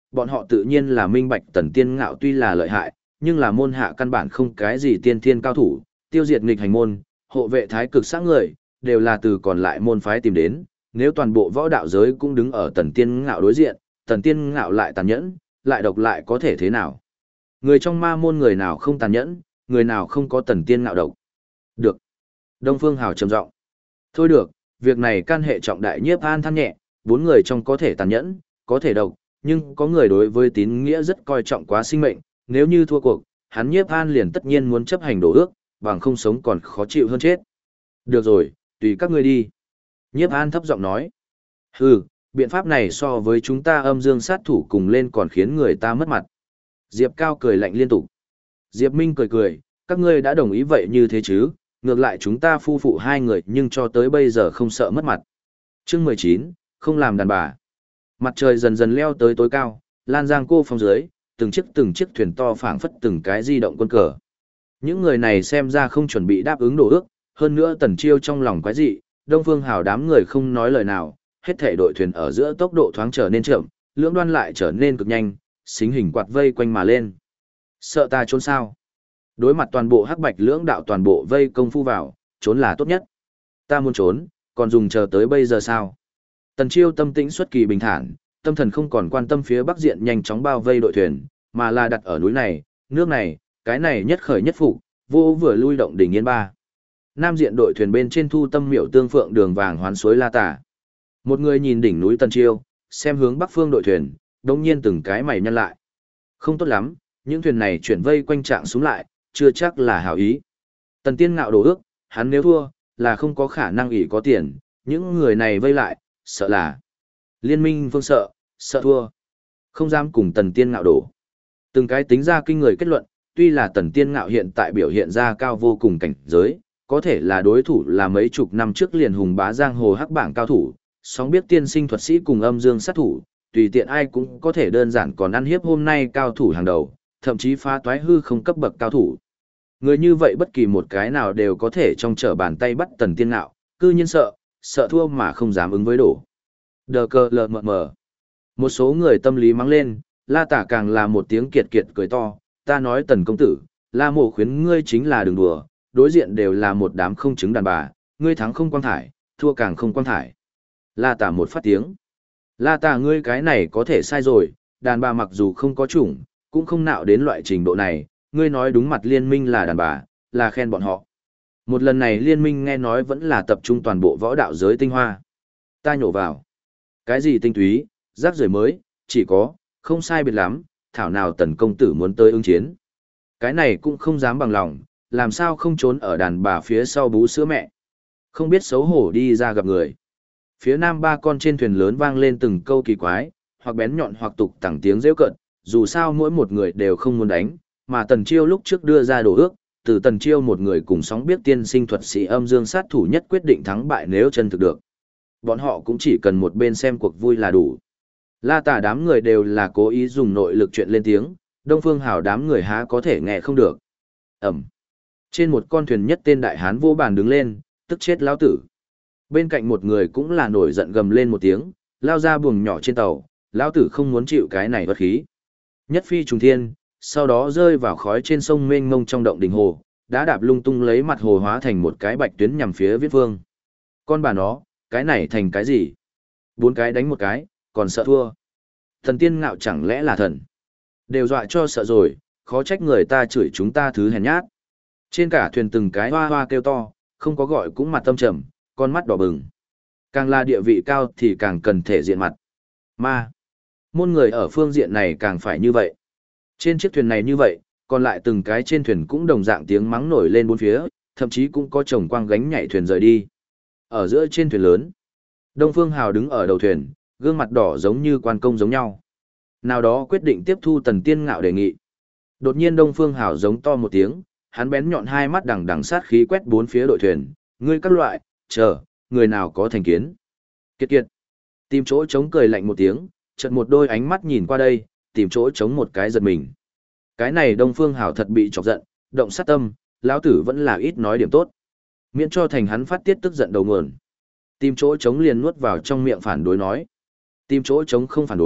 Bọn họ tự nhiên là minh bạch Tần Tiên Ngạo tuy là lợi hại, nhưng là môn hạ căn bản không cái gì tiên thiên cao thủ, tiêu diệt nghịch hành môn, hộ vệ thái cực xã người, đều là từ còn lại môn phái tìm đến, nếu toàn bộ võ đạo giới cũng đứng ở Tần Tiên Ngạo đối diện, Tần Tiên Ngạo lại tàn nhẫn, lại độc lại có thể thế nào? Người trong ma môn người nào không tàn nhẫn, người nào không có Tần Tiên Ngạo độc? Được. Đông Phương Hào trầm giọng. Thôi được, việc này can hệ trọng đại. Nhiếp An than nhẹ, 4 người trong có thể tàn nhẫn, có thể độc, nhưng có người đối với tín nghĩa rất coi trọng quá sinh mệnh, nếu như thua cuộc, hắn Nhiếp An liền tất nhiên muốn chấp hành đổ ước, bằng không sống còn khó chịu hơn chết. Được rồi, tùy các ngươi đi. Nhiếp An thấp giọng nói. Hừ, biện pháp này so với chúng ta âm dương sát thủ cùng lên còn khiến người ta mất mặt. Diệp Cao cười lạnh liên tục. Diệp Minh cười cười, các ngươi đã đồng ý vậy như thế chứ, ngược lại chúng ta phu phụ 2 người nhưng cho tới bây giờ không sợ mất mặt. Chương 19, không làm đàn bà. Mặt trời dần dần leo tới tối cao, Lan Giang cô phong dưới, từng chiếc thuyền to phảng phất từng cái di động quân cờ. Những người này xem ra không chuẩn bị đáp ứng đổ ước, hơn nữa Tần Chiêu trong lòng quái dị, Đông Phương Hào đám người không nói lời nào, hết thảy đội thuyền ở giữa tốc độ thoáng trở nên chậm, lưỡng đoan lại trở nên cực nhanh, xính hình quạt vây quanh mà lên. Sợ ta trốn sao? Đối mặt toàn bộ hắc bạch lưỡng đạo toàn bộ vây công phu vào, trốn là tốt nhất. Ta muốn trốn, còn dùng chờ tới bây giờ sao? Tần Chiêu tâm tĩnh xuất kỳ bình thản, tâm thần không còn quan tâm phía bắc diện nhanh chóng bao vây đội thuyền, mà là đặt ở núi này, nước này, cái này nhất khởi nhất phục, vô vừa lui động đỉnh yên ba. Nam diện đội thuyền bên trên Thu Tâm Miệu Tương Phượng đường vàng hoán suối La Tả. Một người nhìn đỉnh núi Tần Chiêu, xem hướng bắc phương đội thuyền, đống nhiên từng cái mày nhăn lại. Không tốt lắm, những thuyền này chuyển vây quanh trạng xuống lại, chưa chắc là hảo ý. Tần Tiên Ngạo đổ ước, hắn nếu thua, là không có khả năng ỷ có tiền, những người này vây lại, sợ là liên minh phương sợ thua. Không dám cùng Tần Tiên Ngạo đổ. Từng cái tính ra kinh người kết luận, tuy là Tần Tiên Ngạo hiện tại biểu hiện ra cao vô cùng cảnh giới, có thể là đối thủ là mấy chục năm trước liền hùng bá giang hồ hắc bảng cao thủ, sóng biết tiên sinh thuật sĩ cùng âm dương sát thủ, tùy tiện ai cũng có thể đơn giản còn ăn hiếp hôm nay cao thủ hàng đầu, thậm chí phá toái hư không cấp bậc cao thủ. Người như vậy bất kỳ một cái nào đều có thể trong trở bàn tay bắt Tần Tiên Ngạo, cư nhiên sợ thua mà không dám ứng với đổ. Đờ cờ lờ mờ mờ. Một số người tâm lý mắng lên, La Tả càng là một tiếng kiệt kiệt cười to, ta nói Tần công tử, La Mộ khuyến ngươi chính là đừng đùa, đối diện đều là một đám không chứng đàn bà, ngươi thắng không quang thải, thua càng không quang thải. La Tả một phát tiếng. La Tả ngươi cái này có thể sai rồi, đàn bà mặc dù không có chủng, cũng không nạo đến loại trình độ này, ngươi nói đúng mặt liên minh là đàn bà, là khen bọn họ. Một lần này liên minh nghe nói vẫn là tập trung toàn bộ võ đạo giới tinh hoa. Ta nhổ vào. Cái gì tinh túy, rác rưởi mới, chỉ có, không sai biệt lắm, thảo nào Tần công tử muốn tới ứng chiến. Cái này cũng không dám bằng lòng, làm sao không trốn ở đàn bà phía sau bú sữa mẹ. Không biết xấu hổ đi ra gặp người. Phía nam 3 con trên thuyền lớn vang lên từng câu kỳ quái, hoặc bén nhọn hoặc tục tẳng tiếng rêu cận, dù sao mỗi một người đều không muốn đánh, mà Tần Chiêu lúc trước đưa ra đổ ước, từ Tần Chiêu một người cùng sóng biết tiên sinh thuật sĩ âm dương sát thủ nhất quyết định thắng bại nếu chân thực được. Bọn họ cũng chỉ cần một bên xem cuộc vui là đủ. La Tả đám người đều là cố ý dùng nội lực chuyện lên tiếng, Đông Phương Hào đám người há có thể nghe không được. Ẩm. Trên một con thuyền nhất tên đại hán vô bàn đứng lên, tức chết lão tử. Bên cạnh một người cũng là nổi giận gầm lên một tiếng, lao ra buồng nhỏ trên tàu, lão tử không muốn chịu cái này bất khí. Nhất phi trùng thiên, sau đó rơi vào khói trên sông mênh mông trong động đỉnh hồ, đã đạp lung tung lấy mặt hồ hóa thành một cái bạch tuyến nhằm phía Viết Vương. Con bà nó, cái này thành cái gì? 4 cái đánh một cái, còn sợ thua. Thần Tiên Ngạo chẳng lẽ là thần? Đều dọa cho sợ rồi, khó trách người ta chửi chúng ta thứ hèn nhát. Trên cả thuyền từng cái hoa hoa kêu to, không có gọi cũng mặt tâm trầm, con mắt đỏ bừng. Càng là địa vị cao thì càng cần thể diện mặt. Ma. Môn người ở phương diện này càng phải như vậy. Trên chiếc thuyền này như vậy, còn lại từng cái trên thuyền cũng đồng dạng tiếng mắng nổi lên bốn phía, thậm chí cũng có chồng quang gánh nhảy thuyền rời đi. Ở giữa trên thuyền lớn, Đông Phương Hào đứng ở đầu thuyền, gương mặt đỏ giống như quan công giống nhau. Nào đó quyết định tiếp thu Tần Tiên Ngạo đề nghị. Đột nhiên Đông Phương Hào giống to một tiếng, hắn bén nhọn hai mắt đằng đằng sát khí quét bốn phía đội thuyền, ngươi các loại, chờ, người nào có thành kiến. Kiệt kiệt. Tìm chỗ chống cười lạnh một tiếng, chợt một đôi ánh mắt nhìn qua đây, tìm chỗ chống một cái giật mình. Cái này Đông Phương Hào thật bị chọc giận, động sát tâm, lão tử vẫn là ít nói điểm tốt. Miễn cho thành hắn phát tiết tức giận đầu nguồn. Tìm chỗ chống liền nuốt vào trong miệng phản đối nói. Tìm chỗ chống không phản đối,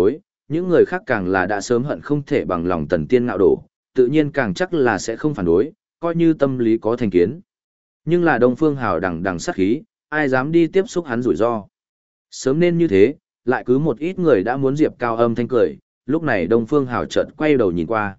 những người khác càng là đã sớm hận không thể bằng lòng Tần Tiên Ngạo đổ, tự nhiên càng chắc là sẽ không phản đối, coi như tâm lý có thành kiến. Nhưng là Đông Phương Hào đằng đằng sát khí, ai dám đi tiếp xúc hắn rủi ro. Sớm nên như thế, lại cứ một ít người đã muốn Diệp Cao âm thanh cười, lúc này Đông Phương Hào chợt quay đầu nhìn qua.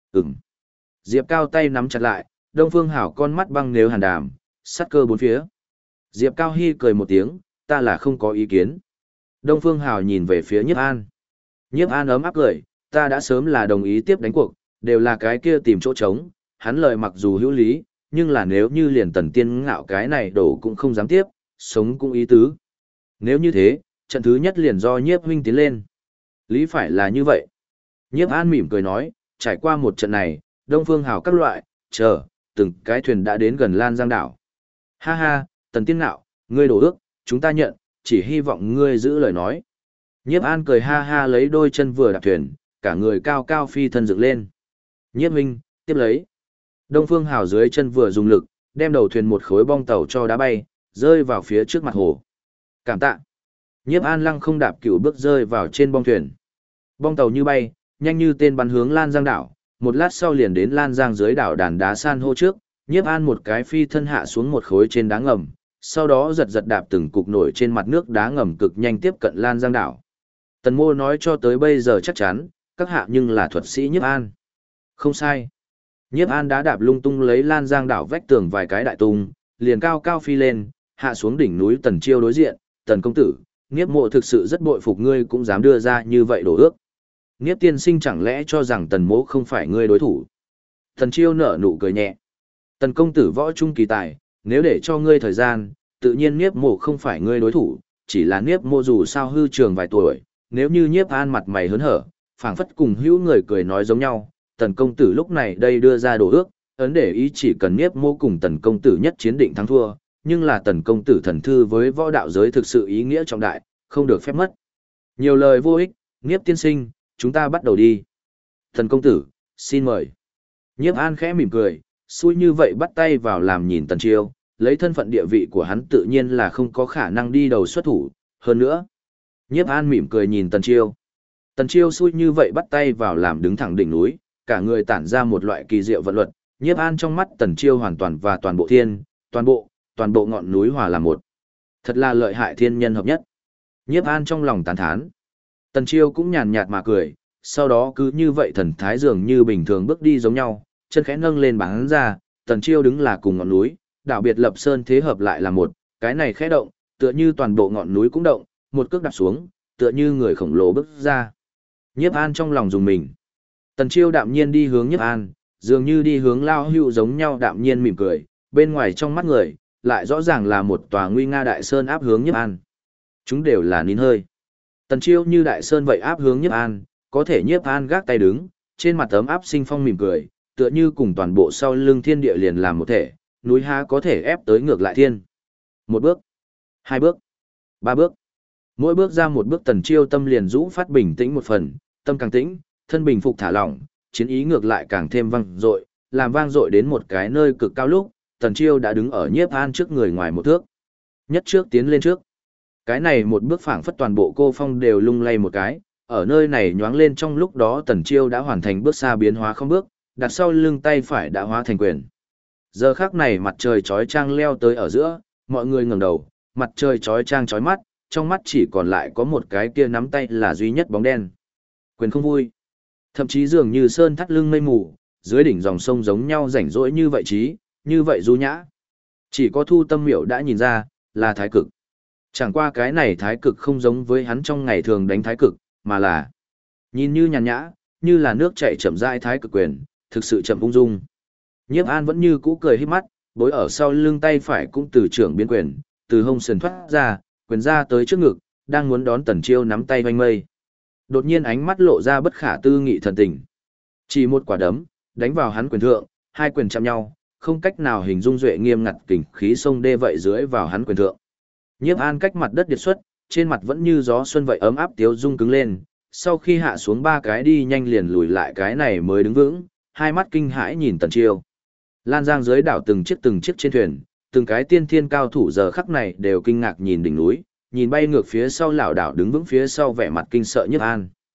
Diệp Cao tay nắm chặt lại, Đông Phương Hào con mắt băng nếu hàn đàm, sát cơ bốn phía. Diệp Cao hi cười một tiếng, ta là không có ý kiến. Đông Phương Hào nhìn về phía Nhiếp An. Nhiếp An ấm áp cười, ta đã sớm là đồng ý tiếp đánh cuộc, đều là cái kia tìm chỗ trống, hắn lời mặc dù hữu lý, nhưng là nếu như liền Tần Tiên Ngạo cái này đổ cũng không dám tiếp, sống cũng ý tứ. Nếu như thế, trận thứ nhất liền do Nhiếp huynh tiến lên. Lý phải là như vậy. Nhiếp An mỉm cười nói, trải qua một trận này, Đông Phương Hào các loại, chờ, từng cái thuyền đã đến gần Lan Giang đảo. Ha ha, Tần Tiên Ngạo, ngươi đổ ước, chúng ta nhận, chỉ hy vọng ngươi giữ lời nói. Nhiếp An cười ha ha lấy đôi chân vừa đạp thuyền, cả người cao cao phi thân dựng lên. Nhiếp huynh, tiếp lấy. Đông Phương Hào dưới chân vừa dùng lực, đem đầu thuyền một khối bong tàu cho đá bay, rơi vào phía trước mặt hồ. Cảm tạ. Nhiếp An lăng không đạp cửu bước rơi vào trên bong thuyền. Bong tàu như bay, nhanh như tên bắn hướng Lan Giang đảo, một lát sau liền đến Lan Giang dưới đảo đàn đá san hô trước, Nhiếp An một cái phi thân hạ xuống một khối trên đá ngầm, sau đó giật giật đạp từng cục nổi trên mặt nước đá ngầm cực nhanh tiếp cận Lan Giang đảo. Tần Mô nói cho tới bây giờ chắc chắn, các hạ nhưng là thuật sĩ Nhiếp An. Không sai. Nhiếp An đã đạp lung tung lấy Lan Giang đảo vách tường vài cái đại tung, liền cao cao phi lên, hạ xuống đỉnh núi Tần Chiêu đối diện, Tần công tử, Niếp mộ thực sự rất bội phục ngươi cũng dám đưa ra như vậy đổ ước. Niếp tiên sinh chẳng lẽ cho rằng Tần mỗ không phải ngươi đối thủ. Tần Chiêu nở nụ cười nhẹ. Tần công tử võ trung kỳ tài, nếu để cho ngươi thời gian, tự nhiên Niếp mộ không phải ngươi đối thủ, chỉ là Niếp mộ dù sao hư trường vài tuổi, nếu như Nhiếp An mặt mày hớn hở, phảng phất cùng hữu người cười nói giống nhau, Tần công tử lúc này đây đưa ra đổ ước, ấn để ý chỉ cần Niếp mộ cùng Tần công tử nhất chiến định thắng thua, nhưng là Tần công tử thần thư với võ đạo giới thực sự ý nghĩa trọng đại, không được phép mất. Nhiều lời vô ích, Niếp tiên sinh, chúng ta bắt đầu đi. Tần công tử, xin mời. Nhiếp An khẽ mỉm cười, xui như vậy bắt tay vào làm nhìn Tần Chiêu, lấy thân phận địa vị của hắn tự nhiên là không có khả năng đi đầu xuất thủ, hơn nữa. Nhiếp An mỉm cười nhìn Tần Chiêu. Tần Chiêu xui như vậy bắt tay vào làm đứng thẳng đỉnh núi, cả người tản ra một loại kỳ diệu vận luật, Nhiếp An trong mắt Tần Chiêu hoàn toàn và toàn bộ thiên, toàn bộ ngọn núi hòa làm một. Thật là lợi hại thiên nhân hợp nhất. Nhiếp An trong lòng tán thán. Tần Chiêu cũng nhàn nhạt mà cười, sau đó cứ như vậy thần thái dường như bình thường bước đi giống nhau, chân khẽ nâng lên bắn ra, Tần Chiêu đứng là cùng ngọn núi, đảo biệt lập sơn thế hợp lại là một, cái này khẽ động, tựa như toàn bộ ngọn núi cũng động, một cước đạp xuống, tựa như người khổng lồ bước ra. Nhiếp An trong lòng dùng mình. Tần Chiêu đạm nhiên đi hướng Nhiếp An, dường như đi hướng Lao Hưu giống nhau đạm nhiên mỉm cười, bên ngoài trong mắt người, lại rõ ràng là một tòa nguy nga đại sơn áp hướng Nhiếp An. Chúng đều là nín hơi. Tần Chiêu như đại sơn vậy áp hướng Nhiếp An, có thể Nhiếp An gác tay đứng, trên mặt ấm áp sinh phong mỉm cười, tựa như cùng toàn bộ sau lưng thiên địa liền làm một thể, núi há có thể ép tới ngược lại thiên. Một bước, hai bước, ba bước. Mỗi bước ra một bước Tần Chiêu tâm liền rũ phát bình tĩnh một phần, tâm càng tĩnh, thân bình phục thả lỏng, chiến ý ngược lại càng thêm vang dội, làm vang dội đến một cái nơi cực cao lúc, Tần Chiêu đã đứng ở Nhiếp An trước người ngoài một thước. Nhất trước tiến lên trước. Cái này một bước phảng phất toàn bộ cô phong đều lung lay một cái, ở nơi này nhoáng lên trong lúc đó Tần Chiêu đã hoàn thành bước xa biến hóa không bước, đặt sau lưng tay phải đã hóa thành quyền. Giờ khắc này mặt trời chói chang leo tới ở giữa, mọi người ngẩng đầu, mặt trời chói chang chói mắt, trong mắt chỉ còn lại có một cái kia nắm tay là duy nhất bóng đen. Quyền không vui. Thậm chí dường như sơn thắt lưng mây mù, dưới đỉnh dòng sông giống nhau rảnh rỗi như vậy trí, như vậy du nhã. Chỉ có Thu Tâm Miểu đã nhìn ra, là thái cực. Chẳng qua cái này thái cực không giống với hắn trong ngày thường đánh thái cực, mà là nhìn như nhàn nhã, như là nước chảy chậm rãi thái cực quyền, thực sự chậm ung dung. Nhiếp An vẫn như cũ cười híp mắt, bối ở sau lưng tay phải cũng từ trưởng biến quyền, từ hông sườn thoát ra, quyền ra tới trước ngực, đang muốn đón Tần Chiêu nắm tay vanh mây. Đột nhiên ánh mắt lộ ra bất khả tư nghị thần tình. Chỉ một quả đấm, đánh vào hắn quyền thượng, hai quyền chạm nhau, không cách nào hình dung duệ nghiêm ngặt kình khí sông đê vậy dưới vào hắn quyền thượng. Nhiếp An cách mặt đất điệt xuất, trên mặt vẫn như gió xuân vậy ấm áp tiếu dung cứng lên, sau khi hạ xuống ba cái đi nhanh liền lùi lại cái này mới đứng vững, hai mắt kinh hãi nhìn Tần Chiêu. Lan Giang dưới đảo từng chiếc trên thuyền, từng cái tiên thiên cao thủ giờ khắc này đều kinh ngạc nhìn đỉnh núi, nhìn bay ngược phía sau lảo đảo đứng vững phía sau vẻ mặt kinh sợ Nhiếp An.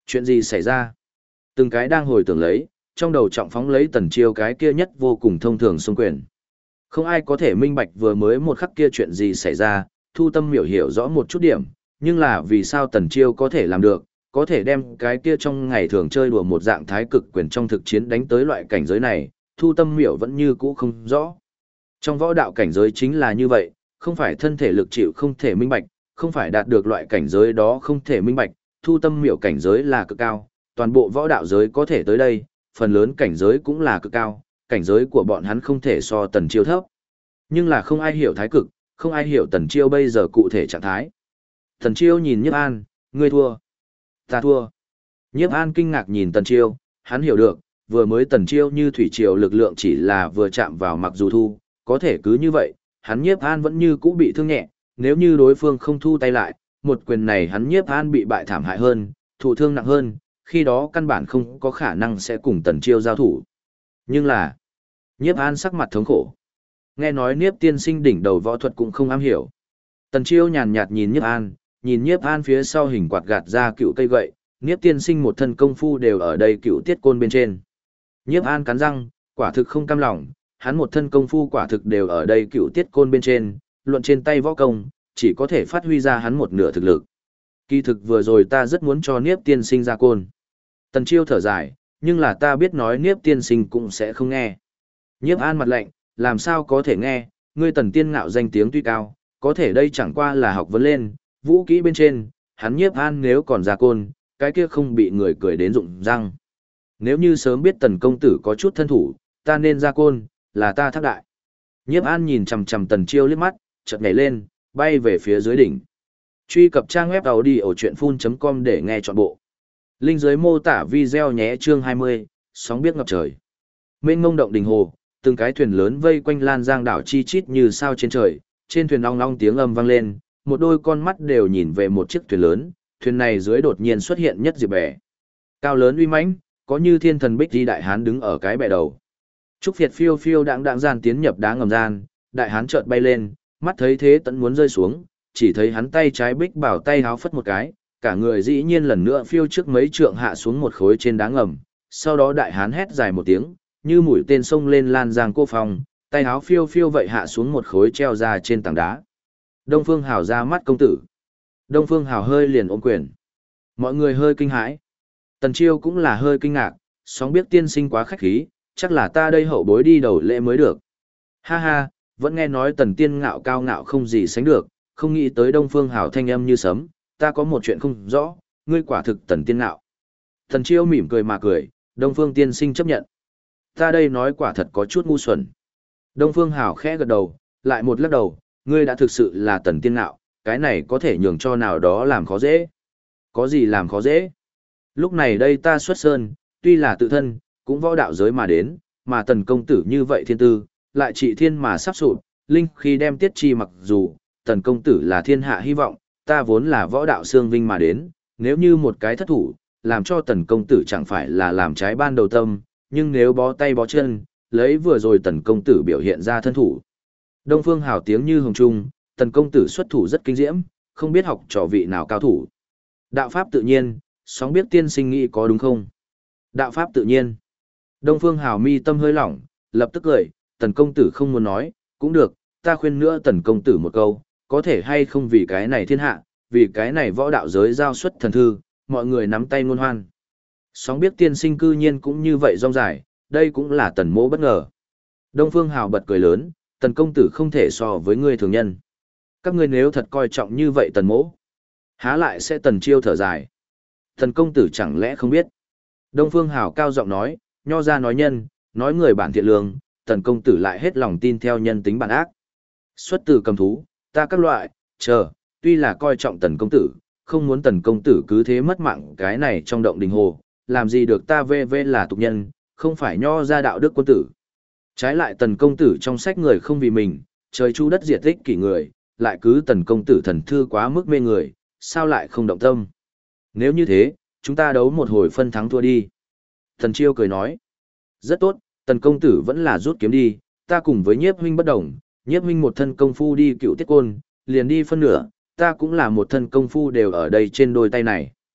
Chuyện gì xảy ra? Từng cái đang hồi tưởng lấy, trong đầu trọng phóng lấy Tần Chiêu cái kia nhất vô cùng thông thường xung quyền. Không ai có thể minh bạch vừa mới một khắc kia chuyện gì xảy ra, Thu Tâm Miểu hiểu rõ một chút điểm, nhưng là vì sao Tần Chiêu có thể làm được, có thể đem cái kia trong ngày thường chơi đùa một dạng thái cực quyền trong thực chiến đánh tới loại cảnh giới này, Thu Tâm Miểu vẫn như cũ không rõ. Trong võ đạo cảnh giới chính là như vậy, không phải thân thể lực chịu không thể minh bạch, không phải đạt được loại cảnh giới đó không thể minh bạch, Thu Tâm Miểu cảnh giới là cực cao, toàn bộ võ đạo giới có thể tới đây, phần lớn cảnh giới cũng là cực cao, cảnh giới của bọn hắn không thể so Tần Chiêu thấp. Nhưng là không ai hiểu thái cực, không ai hiểu Tần Chiêu bây giờ cụ thể trạng thái. Tần Chiêu nhìn Nhiếp An, ngươi thua. Ta thua. Nhiếp An kinh ngạc nhìn Tần Chiêu, hắn hiểu được, vừa mới Tần Chiêu như thủy triều lực lượng chỉ là vừa chạm vào mặc dù thu, có thể cứ như vậy, hắn Nhiếp An vẫn như cũ bị thương nhẹ, nếu như đối phương không thu tay lại, một quyền này hắn Nhiếp An bị bại thảm hại hơn, thụ thương nặng hơn, khi đó căn bản không có khả năng sẽ cùng Tần Chiêu giao thủ. Nhưng là, Nhiếp An sắc mặt thống khổ. Nghe nói Niếp tiên sinh đỉnh đầu võ thuật cũng không am hiểu. Tần Chiêu nhàn nhạt nhìn Nhiếp An phía sau hình quạt gạt ra cựu cây gậy, Niếp tiên sinh một thân công phu đều ở đây cựu tiết côn bên trên. Nhiếp An cắn răng, quả thực không cam lòng, hắn một thân công phu quả thực đều ở đây cựu tiết côn bên trên, luận trên tay võ công, chỉ có thể phát huy ra hắn một nửa thực lực. Kỳ thực vừa rồi ta rất muốn cho Niếp tiên sinh ra côn. Tần Chiêu thở dài, nhưng là ta biết nói Niếp tiên sinh cũng sẽ không nghe. Nhiếp An mặt lạnh, làm sao có thể nghe, ngươi Tần Tiên Ngạo danh tiếng tuy cao, có thể đây chẳng qua là học vấn lên, vũ kỹ bên trên, hắn Nhiếp An nếu còn ra côn, cái kia không bị người cười đến rụng răng. Nếu như sớm biết Tần công tử có chút thân thủ, ta nên ra côn, là ta thác đại. Nhiếp An nhìn chằm chằm Tần Chiêu liếc mắt, chợt nhảy lên, bay về phía dưới đỉnh. Truy cập trang web audiochuyenphun.com để nghe trọn bộ. Link dưới mô tả video nhé, chương 20, sóng biết ngập trời. Mênh mông động đình hồ, từng cái thuyền lớn vây quanh Lan Giang đảo chi chít như sao trên trời, trên thuyền ong ong tiếng âm vang lên, một đôi con mắt đều nhìn về một chiếc thuyền lớn, thuyền này dưới đột nhiên xuất hiện nhất diệp bè. Cao lớn uy mãnh, có như thiên thần bích di đại hán đứng ở cái bè đầu. Trúc Việt phiêu phiêu đãng gian tiến nhập đá ngầm gian, đại hán chợt bay lên, mắt thấy thế tận muốn rơi xuống, chỉ thấy hắn tay trái bích bảo tay háo phất một cái, cả người dĩ nhiên lần nữa phiêu trước mấy trượng hạ xuống một khối trên đá ngầm, sau đó đại hán hét dài một tiếng, như mũi tên xông lên Lan Giang cô phòng, tay háo phiêu phiêu vậy hạ xuống một khối treo ra trên tảng đá. Đông Phương Hào ra mắt công tử. Đông Phương Hào hơi liền ôm quyền. Mọi người hơi kinh hãi. Tần Chiêu cũng là hơi kinh ngạc, sóng biết tiên sinh quá khách khí, chắc là ta đây hậu bối đi đầu lễ mới được. Ha ha, vẫn nghe nói Tần Tiên Ngạo cao ngạo không gì sánh được, không nghĩ tới Đông Phương Hào thanh âm như sấm, ta có một chuyện không rõ, ngươi quả thực Tần Tiên Ngạo. Tần Chiêu mỉm cười mà cười, Đông Phương tiên sinh chấp nhận. Ta đây nói quả thật có chút ngu xuẩn. Đông Phương Hào khẽ gật đầu, lại một lắc đầu, ngươi đã thực sự là Tần Tiên Ngạo, cái này có thể nhường cho nào đó làm khó dễ. Có gì làm khó dễ? Lúc này đây ta xuất sơn, tuy là tự thân, cũng võ đạo giới mà đến, mà Tần công tử như vậy thiên tư, lại trị thiên mà sắp sụp, linh khi đem tiết chi mặc dù, Tần công tử là thiên hạ hy vọng, ta vốn là võ đạo xương vinh mà đến, nếu như một cái thất thủ, làm cho Tần công tử chẳng phải là làm trái ban đầu tâm, nhưng nếu bó tay bó chân, lấy vừa rồi Tần công tử biểu hiện ra thân thủ. Đông Phương Hào tiếng như hồng trung, Tần công tử xuất thủ rất kinh diễm, không biết học trò vị nào cao thủ. Đạo pháp tự nhiên, sóng biết tiên sinh nghĩ có đúng không? Đạo pháp tự nhiên. Đông Phương Hào mi tâm hơi lỏng, lập tức cười, Tần công tử không muốn nói, cũng được, ta khuyên nữa Tần công tử một câu, có thể hay không vì cái này thiên hạ, vì cái này võ đạo giới giao xuất thần thư, mọi người nắm tay ngôn hoan. Sóng biết tiên sinh cư nhiên cũng như vậy rong dài, đây cũng là Tần mỗ bất ngờ. Đông Phương Hào bật cười lớn, Tần công tử không thể so với ngươi thường nhân. Các ngươi nếu thật coi trọng như vậy Tần mỗ, há lại sẽ Tần Chiêu thở dài. Tần công tử chẳng lẽ không biết. Đông Phương Hào cao giọng nói, nho ra nói nhân, nói người bản thiện lương, Tần công tử lại hết lòng tin theo nhân tính bản ác. Xuất từ cầm thú, ta các loại, tuy là coi trọng Tần công tử, không muốn Tần công tử cứ thế mất mạng cái này trong động đình hồ, làm gì được ta vê là tục nhân, không phải nho ra đạo đức quân tử. Trái lại Tần công tử trong sách người không vì mình, trời chu đất diệt tích kỷ người, lại cứ Tần công tử thần thư quá mức mê người, sao lại không động tâm. Nếu như thế, chúng ta đấu một hồi phân thắng thua đi. Tần Chiêu cười nói, rất tốt, Tần công tử vẫn là rút kiếm đi, ta cùng với Nhiếp huynh bất đồng, Nhiếp huynh một thân công phu đi cựu tiết côn, liền đi phân nửa, ta cũng là một thân công phu đều ở đây trên đôi tay này.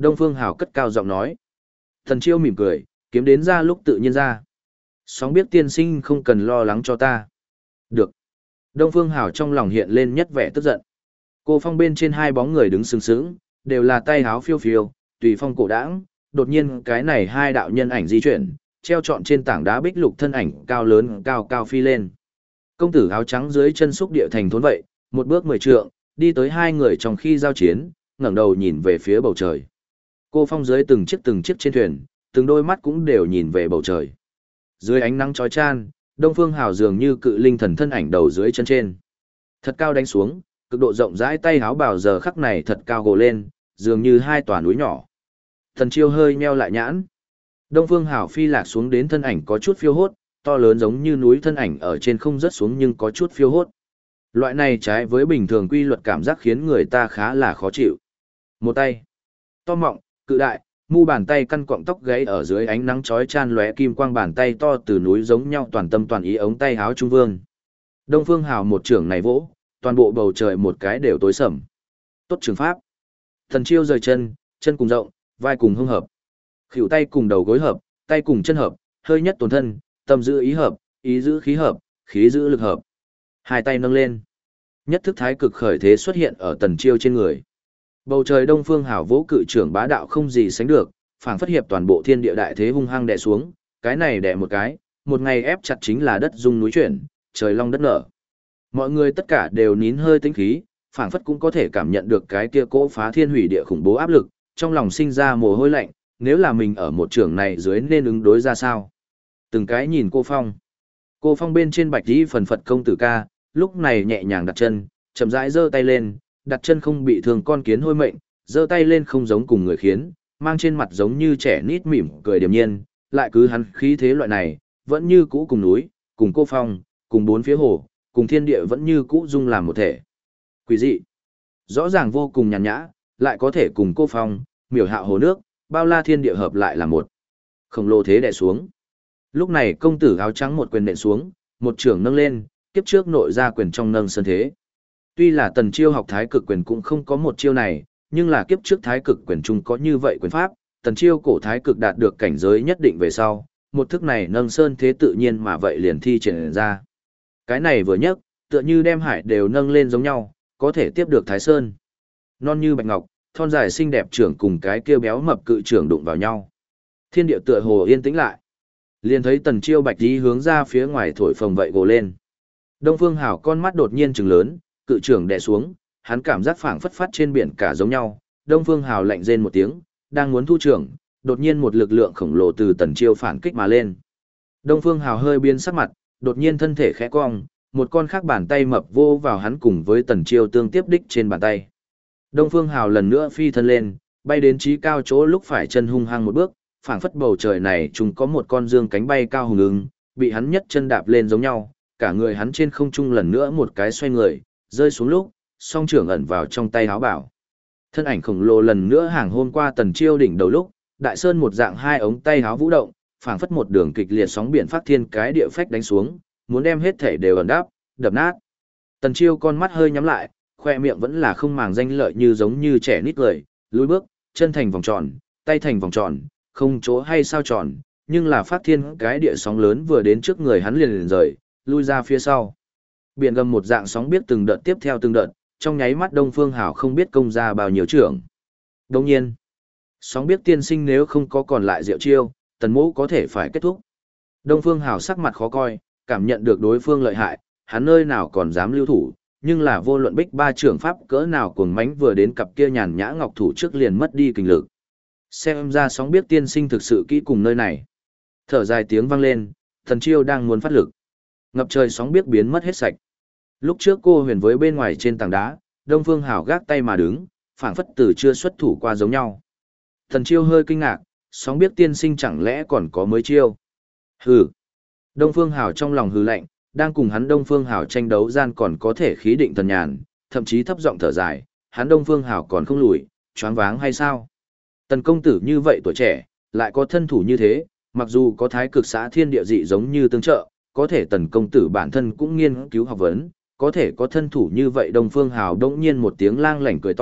Đông Phương Hào cất cao giọng nói. Tần Chiêu mỉm cười, kiếm đến ra lúc tự nhiên ra. Sóng biết tiên sinh không cần lo lắng cho ta. Được. Đông Phương Hào trong lòng hiện lên nhất vẻ tức giận. Cô phong bên trên hai bóng người đứng sừng sững, đều là tay háo phiêu phiêu, tùy phong cổ đãng. Đột nhiên cái này hai đạo nhân ảnh di chuyển, treo trọn trên tảng đá bích lục thân ảnh cao lớn cao cao phi lên. Công tử áo trắng dưới chân xúc địa thành thốn vậy, một bước 10 trượng, đi tới hai người trong khi giao chiến, ngẩng đầu nhìn về phía bầu trời. Cô phong dưới từng chiếc trên thuyền, từng đôi mắt cũng đều nhìn về bầu trời. Dưới ánh nắng chói chan, Đông Phương Hào dường như cự linh thần thân ảnh đầu dưới chân trên. Thật cao đánh xuống, cực độ rộng rãi tay háo bào giờ khắc này thật cao gồ lên, dường như hai tòa núi nhỏ. Thần Chiêu hơi nheo lại nhãn. Đông Phương Hào phi lạc xuống đến thân ảnh có chút phiêu hốt, to lớn giống như núi thân ảnh ở trên không rớt xuống nhưng có chút phiêu hốt. Loại này trái với bình thường quy luật cảm giác khiến người ta khá là khó chịu. Một tay, to mọng, cự đại, mu bàn tay căn cọng tóc gáy ở dưới ánh nắng chói chan lóe kim quang bàn tay to từ núi giống nhau toàn tâm toàn ý ống tay háo trung vương. Đông Phương Hào một trưởng này vỗ, toàn bộ bầu trời một cái đều tối sầm. Tốt trường pháp. Thần Chiêu rời chân, chân cùng rộng, vai cùng hông hợp. Khuỷu tay cùng đầu gối hợp, tay cùng chân hợp, hơi nhất tổn thân, tâm giữ ý hợp, ý giữ khí hợp, khí giữ lực hợp. Hai tay nâng lên. Nhất thức thái cực khởi thế xuất hiện ở Tần Chiêu trên người. Bầu trời Đông Phương Hào vỗ cự trưởng bá đạo không gì sánh được, phảng phất hiệp toàn bộ thiên địa đại thế hung hăng đè xuống, cái này đè một cái, một ngày ép chặt chính là đất rung núi chuyển, trời long đất nở. Mọi người tất cả đều nín hơi tĩnh khí, phảng phất cũng có thể cảm nhận được cái kia cỗ phá thiên hủy địa khủng bố áp lực, trong lòng sinh ra mồ hôi lạnh, nếu là mình ở một trường này dưới nên ứng đối ra sao. Từng cái nhìn cô Phong. Cô Phong bên trên bạch y phần phật công tử ca, lúc này nhẹ nhàng đặt chân, chậm rãi giơ tay lên, đặt chân không bị thương con kiến hôi mệnh, giơ tay lên không giống cùng người khiến, mang trên mặt giống như trẻ nít mỉm cười điềm nhiên, lại cứ hắn khí thế loại này, vẫn như cũ cùng núi, cùng cô Phong, cùng bốn phía hồ, cùng thiên địa vẫn như cũ dung làm một thể. Quỷ dị, rõ ràng vô cùng nhàn nhã, lại có thể cùng cô Phong, miểu hạ hồ nước, bao la thiên địa hợp lại là một. Khổng lồ thế đè xuống. Lúc này công tử áo trắng một quyền nện xuống, một trưởng nâng lên, kiếp trước nội ra quyền trong nâng sân thế. Tuy là Tần Chiêu học thái cực quyền cũng không có một chiêu này, nhưng là kiếp trước thái cực quyền chung có như vậy quyền pháp, Tần Chiêu cổ thái cực đạt được cảnh giới nhất định về sau, một thức này nâng sơn thế tự nhiên mà vậy liền thi triển ra. Cái này vừa nhấc, tựa như đem hải đều nâng lên giống nhau, có thể tiếp được Thái Sơn. Non như bạch ngọc, thon dài xinh đẹp trưởng cùng cái kia béo mập cự trưởng đụng vào nhau. Thiên địa tựa hồ yên tĩnh lại. Liền thấy Tần Chiêu bạch tí hướng ra phía ngoài thổi phồng vậy gồ lên. Đông Phương Hào con mắt đột nhiên trừng lớn, cự trưởng đè xuống, hắn cảm giác phảng phất phát trên biển cả giống nhau. Đông Phương Hào lạnh rên một tiếng, đang muốn thu trưởng, đột nhiên một lực lượng khổng lồ từ Tần Chiêu phản kích mà lên. Đông Phương Hào hơi biến sắc mặt, đột nhiên thân thể khẽ cong, một con khác bàn tay mập vô vào hắn cùng với Tần Chiêu tương tiếp đích trên bàn tay. Đông Phương Hào lần nữa phi thân lên, bay đến trí cao chỗ lúc phải chân hung hăng một bước, phảng phất bầu trời này chúng có một con dương cánh bay cao hùng ứng, bị hắn nhất chân đạp lên giống nhau, cả người hắn trên không trung lần nữa một cái xoay người, rơi xuống lúc, song trưởng ẩn vào trong tay áo bảo. Thân ảnh khổng lồ lần nữa hàng hôm qua Tần Chiêu đỉnh đầu lúc, đại sơn một dạng hai ống tay áo vũ động, phảng phất một đường kịch liệt sóng biển phát thiên cái địa phách đánh xuống, muốn đem hết thể đều ẩn đáp, đập nát. Tần Chiêu con mắt hơi nhắm lại, khoe miệng vẫn là không màng danh lợi như giống như trẻ nít cười, lùi bước, chân thành vòng tròn, tay thành vòng tròn, không chỗ hay sao tròn, nhưng là phát thiên cái địa sóng lớn vừa đến trước người hắn liền rời, lui ra phía sau. Biển gầm một dạng sóng biết từng đợt tiếp theo từng đợt, trong nháy mắt Đông Phương Hào không biết công ra bao nhiêu trưởng. Đồng nhiên, sóng biết tiên sinh nếu không có còn lại diệu chiêu, Tần Mỗ có thể phải kết thúc. Đông Phương Hào sắc mặt khó coi, cảm nhận được đối phương lợi hại, hắn nơi nào còn dám lưu thủ, nhưng là vô luận bích ba trưởng pháp cỡ nào cuồng mãnh vừa đến cặp kia nhàn nhã ngọc thủ trước liền mất đi kinh lực. Xem ra sóng biết tiên sinh thực sự kỹ cùng nơi này. Thở dài tiếng vang lên, Tần Chiêu đang muốn phát lực. Ngập trời sóng biết biến mất hết sạch. Lúc trước cô huyền với bên ngoài trên tảng đá, Đông Phương Hào gác tay mà đứng, phảng phất từ chưa xuất thủ qua giống nhau. Tần Chiêu hơi kinh ngạc, sóng biết tiên sinh chẳng lẽ còn có mới chiêu. Hừ. Đông Phương Hào trong lòng hừ lạnh, đang cùng hắn Đông Phương Hào tranh đấu gian còn có thể khí định thần nhàn, thậm chí thấp giọng thở dài, hắn Đông Phương Hào còn không lùi, choáng váng hay sao? Tần công tử như vậy tuổi trẻ, lại có thân thủ như thế, mặc dù có thái cực xã thiên địa dị giống như tương trợ, có thể Tần công tử bản thân cũng nghiên cứu học vấn, có thể có thân thủ như vậy Đông Phương Hào đống nhiên một tiếng lang lảnh cười to,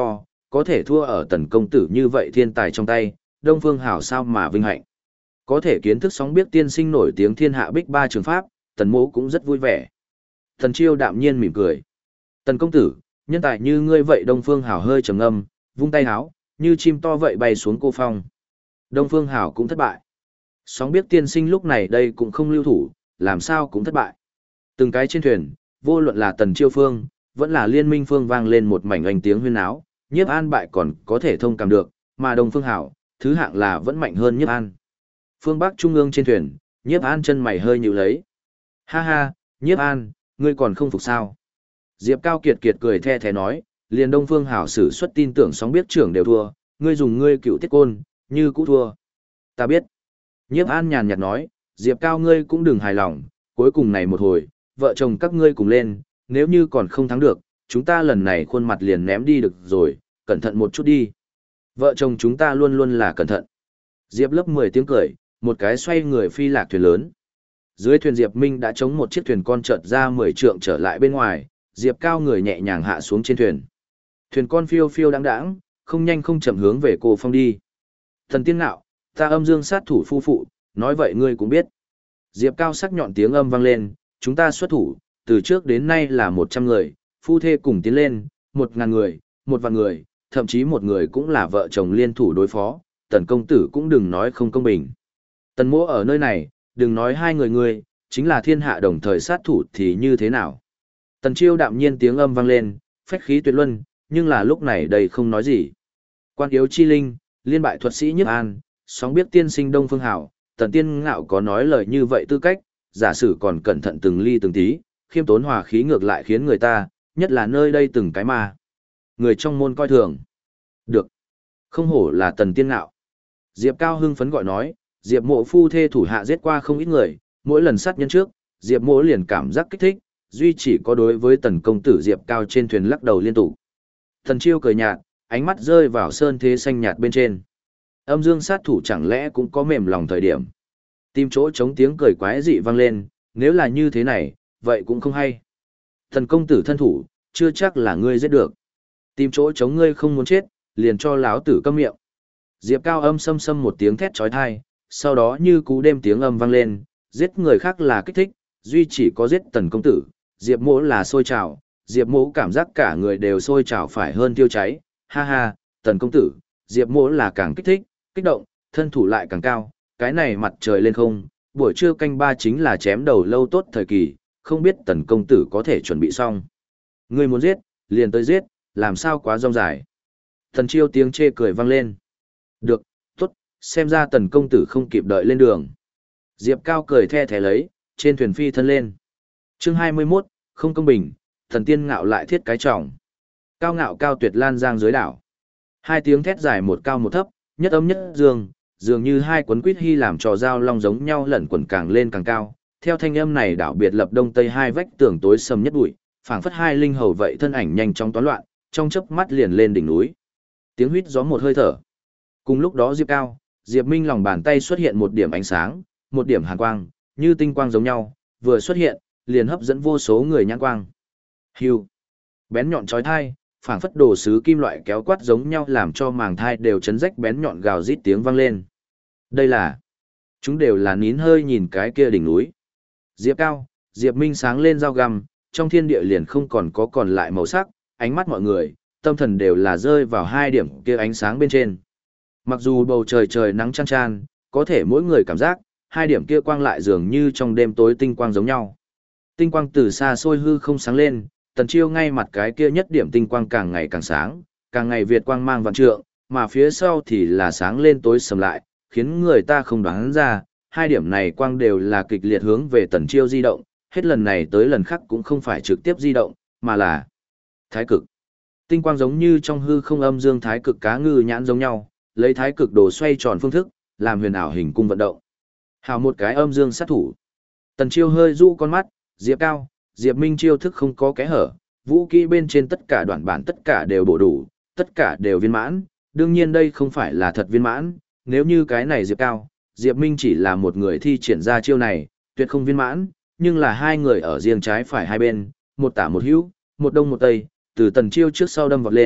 có thể thua ở Tần công tử như vậy thiên tài trong tay, Đông Phương Hảo sao mà vinh hạnh. Có thể kiến thức sóng biết tiên sinh nổi tiếng thiên hạ bích ba trường pháp, Tần Mỗ cũng rất vui vẻ. Tần Chiêu đạm nhiên mỉm cười. Tần công tử, nhân tài như ngươi vậy. Đông Phương Hảo hơi trầm ngâm, vung tay háo, như chim to vậy bay xuống cô phong. Đông Phương Hảo cũng thất bại. Sóng biết tiên sinh lúc này đây cũng không lưu thủ, làm sao cũng thất bại. Từng cái trên thuyền, vô luận là Tần Chiêu phương, vẫn là Liên Minh phương vang lên một mảnh oanh tiếng huyên áo, Nhiếp An bại còn có thể thông cảm được, mà Đông Phương Hảo, thứ hạng là vẫn mạnh hơn Nhiếp An. Phương Bắc trung ương trên thuyền, Nhiếp An chân mày hơi nhíu lấy. Ha ha, Nhiếp An, ngươi còn không phục sao? Diệp Cao Kiệt cười the thế nói, liền Đông Phương Hảo sử xuất tin tưởng sóng biết trưởng đều thua, ngươi dùng ngươi cựu tiết côn, như cũ thua. Ta biết. Nhiếp An nhàn nhạt nói, Diệp Cao ngươi cũng đừng hài lòng, cuối cùng này một hồi, vợ chồng các ngươi cùng lên, nếu như còn không thắng được, chúng ta lần này khuôn mặt liền ném đi được rồi, cẩn thận một chút đi. Vợ chồng chúng ta luôn luôn là cẩn thận. Diệp lớp 10 tiếng cười, một cái xoay người phi lạc thuyền lớn. Dưới thuyền Diệp Minh đã chống một chiếc thuyền con chợt ra 10 trượng trở lại bên ngoài, Diệp Cao người nhẹ nhàng hạ xuống trên thuyền. Thuyền con phiêu phiêu đáng đáng, không nhanh không chậm hướng về cô phong đi. Thần tiên ngạo, ta âm dương sát thủ phu phụ, nói vậy ngươi cũng biết. Diệp Cao sắc nhọn tiếng âm vang lên, chúng ta xuất thủ, từ trước đến nay là 100 người, phu thê cùng tiến lên, 1000 người, 1 vạn người, thậm chí một người cũng là vợ chồng liên thủ đối phó, Tần công tử cũng đừng nói không công bình. Tần Mỗ ở nơi này, đừng nói hai người ngươi, chính là thiên hạ đồng thời sát thủ thì như thế nào. Tần Chiêu đạm nhiên tiếng âm vang lên, phách khí tuyệt luân, nhưng là lúc này đây không nói gì. Quan yếu chi linh, liên bại thuật sĩ Nhiếp An, sóng biết tiên sinh Đông Phương Hảo, Tần Tiên Ngạo có nói lời như vậy tư cách, giả sử còn cẩn thận từng ly từng tí, khiêm tốn hòa khí ngược lại khiến người ta, nhất là nơi đây từng cái mà. Người trong môn coi thường. Được. Không hổ là Tần Tiên Ngạo. Diệp Cao hưng phấn gọi nói, Diệp Mộ phu thê thủ hạ giết qua không ít người, mỗi lần sát nhân trước, Diệp Mộ liền cảm giác kích thích, duy chỉ có đối với Tần công tử Diệp Cao trên thuyền lắc đầu liên tục. Tần Chiêu cười nhạt, ánh mắt rơi vào sơn thế xanh nhạt bên trên. Âm dương sát thủ chẳng lẽ cũng có mềm lòng thời điểm. Tim chỗ chống tiếng cười quái dị vang lên, nếu là như thế này, vậy cũng không hay. Tần công tử thân thủ, chưa chắc là ngươi giết được. Tim chỗ chống ngươi không muốn chết, liền cho láo tử câm miệng. Diệp Cao âm xâm xâm một tiếng thét chói tai, sau đó như cú đêm tiếng âm vang lên, giết người khác là kích thích, duy chỉ có giết Tần công tử, Diệp Mỗ là sôi trào, Diệp Mỗ cảm giác cả người đều sôi trào phải hơn tiêu cháy, ha ha, Tần công tử, Diệp Mỗ là càng kích thích, kích động, thân thủ lại càng cao, cái này mặt trời lên không, buổi trưa canh ba chính là chém đầu lâu tốt thời kỳ, không biết Tần công tử có thể chuẩn bị xong. Ngươi muốn giết, liền tới giết, làm sao quá rong dài. Thần Chiêu tiếng chê cười vang lên. Được, tốt, xem ra Tần công tử không kịp đợi lên đường. Diệp Cao cười the thé lấy, trên thuyền phi thân lên. Chương 21, không công bình, Thần Tiên Ngạo lại thiết cái trọng. Cao ngạo cao tuyệt lan giang dưới đảo. Hai tiếng thét dài một cao một thấp, nhất âm nhất dương, dường như hai cuốn quýt hy làm trò dao long giống nhau lẩn quẩn càng lên càng cao. Theo thanh âm này đảo biệt lập đông tây hai vách tường tối sầm nhất bụi, phảng phất hai linh hầu vậy thân ảnh nhanh chóng toán loạn, trong chớp mắt liền lên đỉnh núi. Tiếng huýt gió một hơi thở. Cùng lúc đó Diệp Cao, Diệp Minh lòng bàn tay xuất hiện một điểm ánh sáng, một điểm hàn quang, như tinh quang giống nhau, vừa xuất hiện, liền hấp dẫn vô số người nhãn quang. Hưu. Bén nhọn chói tai, phảng phất đồ sứ kim loại kéo quát giống nhau làm cho màng thai đều chấn rách bén nhọn gào rít tiếng vang lên. Đây là, chúng đều là nín hơi nhìn cái kia đỉnh núi. Diệp Cao, Diệp Minh sáng lên dao găm, trong thiên địa liền không còn lại màu sắc, ánh mắt mọi người, tâm thần đều là rơi vào hai điểm kia ánh sáng bên trên. Mặc dù bầu trời trời nắng chang chan, có thể mỗi người cảm giác, hai điểm kia quang lại dường như trong đêm tối tinh quang giống nhau. Tinh quang từ xa xôi hư không sáng lên, Tần Chiêu ngay mặt cái kia nhất điểm tinh quang càng ngày càng sáng, càng ngày việt quang mang vạn trượng, mà phía sau thì là sáng lên tối sầm lại, khiến người ta không đoán ra, hai điểm này quang đều là kịch liệt hướng về Tần Chiêu di động, hết lần này tới lần khác cũng không phải trực tiếp di động, mà là thái cực. Tinh quang giống như trong hư không âm dương thái cực cá ngư nhãn giống nhau, lấy thái cực đồ xoay tròn phương thức, làm huyền ảo hình cung vận động. Hào một cái âm dương sát thủ. Tần Chiêu hơi dụ con mắt, Diệp Cao, Diệp Minh chiêu thức không có kẽ hở, vũ kỹ bên trên tất cả đoạn bản tất cả đều bổ đủ, tất cả đều viên mãn, đương nhiên đây không phải là thật viên mãn, nếu như cái này Diệp Cao, Diệp Minh chỉ là một người thi triển ra chiêu này, tuyệt không viên mãn, nhưng là hai người ở riêng trái phải hai bên, một tả một hữu, một đông một tây, từ Tần Chiêu trước sau đâm vọt lên,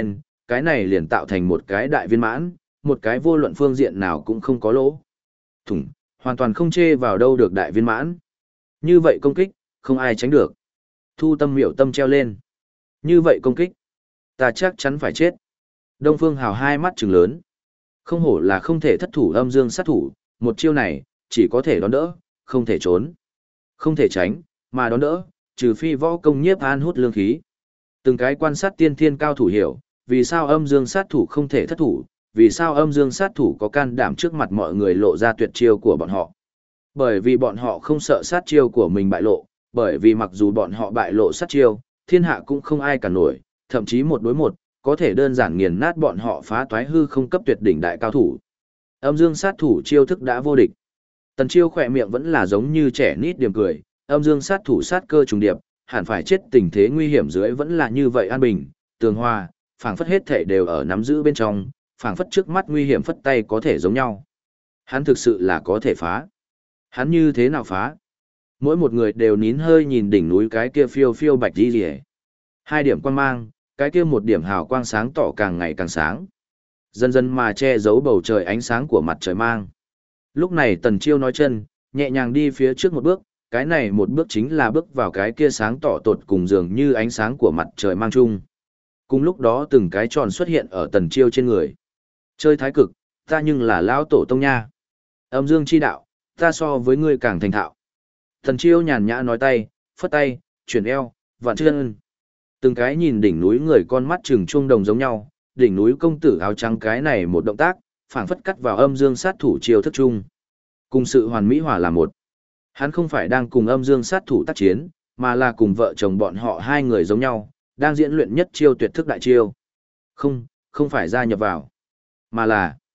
cái này liền tạo thành một cái đại viên mãn, một cái vô luận phương diện nào cũng không có lỗ. Thủng, hoàn toàn không chê vào đâu được đại viên mãn. Như vậy công kích, không ai tránh được. Thu Tâm miểu tâm treo lên. Như vậy công kích, ta chắc chắn phải chết. Đông Phương Hào hai mắt trừng lớn. Không hổ là không thể thất thủ âm dương sát thủ, một chiêu này, chỉ có thể đón đỡ, không thể trốn. Không thể tránh, mà đón đỡ, trừ phi võ công nhiếp an hút lương khí. Từng cái quan sát tiên thiên cao thủ hiểu, vì sao âm dương sát thủ không thể thất thủ, vì sao âm dương sát thủ có can đảm trước mặt mọi người lộ ra tuyệt chiêu của bọn họ. Bởi vì bọn họ không sợ sát chiêu của mình bại lộ, bởi vì mặc dù bọn họ bại lộ sát chiêu, thiên hạ cũng không ai cả nổi, thậm chí một đối một, có thể đơn giản nghiền nát bọn họ phá toái hư không cấp tuyệt đỉnh đại cao thủ. Âm dương sát thủ chiêu thức đã vô địch. Tần Chiêu khỏe miệng vẫn là giống như trẻ nít điềm cười, âm dương sát thủ sát cơ trùng điệp, hẳn phải chết tình thế nguy hiểm dưới vẫn là như vậy an bình, tường hòa, phảng phất hết thể đều ở nắm giữ bên trong, phảng phất trước mắt nguy hiểm phất tay có thể giống nhau. Hắn thực sự là có thể phá. Hắn như thế nào phá? Mỗi một người đều nín hơi nhìn đỉnh núi cái kia phiêu phiêu bạch đi rìa. Hai điểm quang mang, cái kia một điểm hào quang sáng tỏ càng ngày càng sáng. Dần dần mà che giấu bầu trời ánh sáng của mặt trời mang. Lúc này Tần Chiêu nói chân, nhẹ nhàng đi phía trước một bước, cái này một bước chính là bước vào cái kia sáng tỏ tột cùng dường như ánh sáng của mặt trời mang chung. Cùng lúc đó từng cái tròn xuất hiện ở Tần Chiêu trên người. Chơi thái cực, ta nhưng là lão tổ tông nha. Âm dương chi đạo, ta so với ngươi càng thành thạo. Tần Chiêu nhàn nhã nói tay, phất tay, chuyển eo, vạn chân. Từng cái nhìn đỉnh núi người con mắt trừng chuông đồng giống nhau, đỉnh núi công tử áo trắng cái này một động tác, phảng phất cắt vào âm dương sát thủ chiêu thức chung. Cùng sự hoàn mỹ hòa là một. Hắn không phải đang cùng âm dương sát thủ tác chiến, mà là cùng vợ chồng bọn họ hai người giống nhau, đang diễn luyện nhất chiêu tuyệt thức đại chiêu. Không, không phải gia nhập vào, mà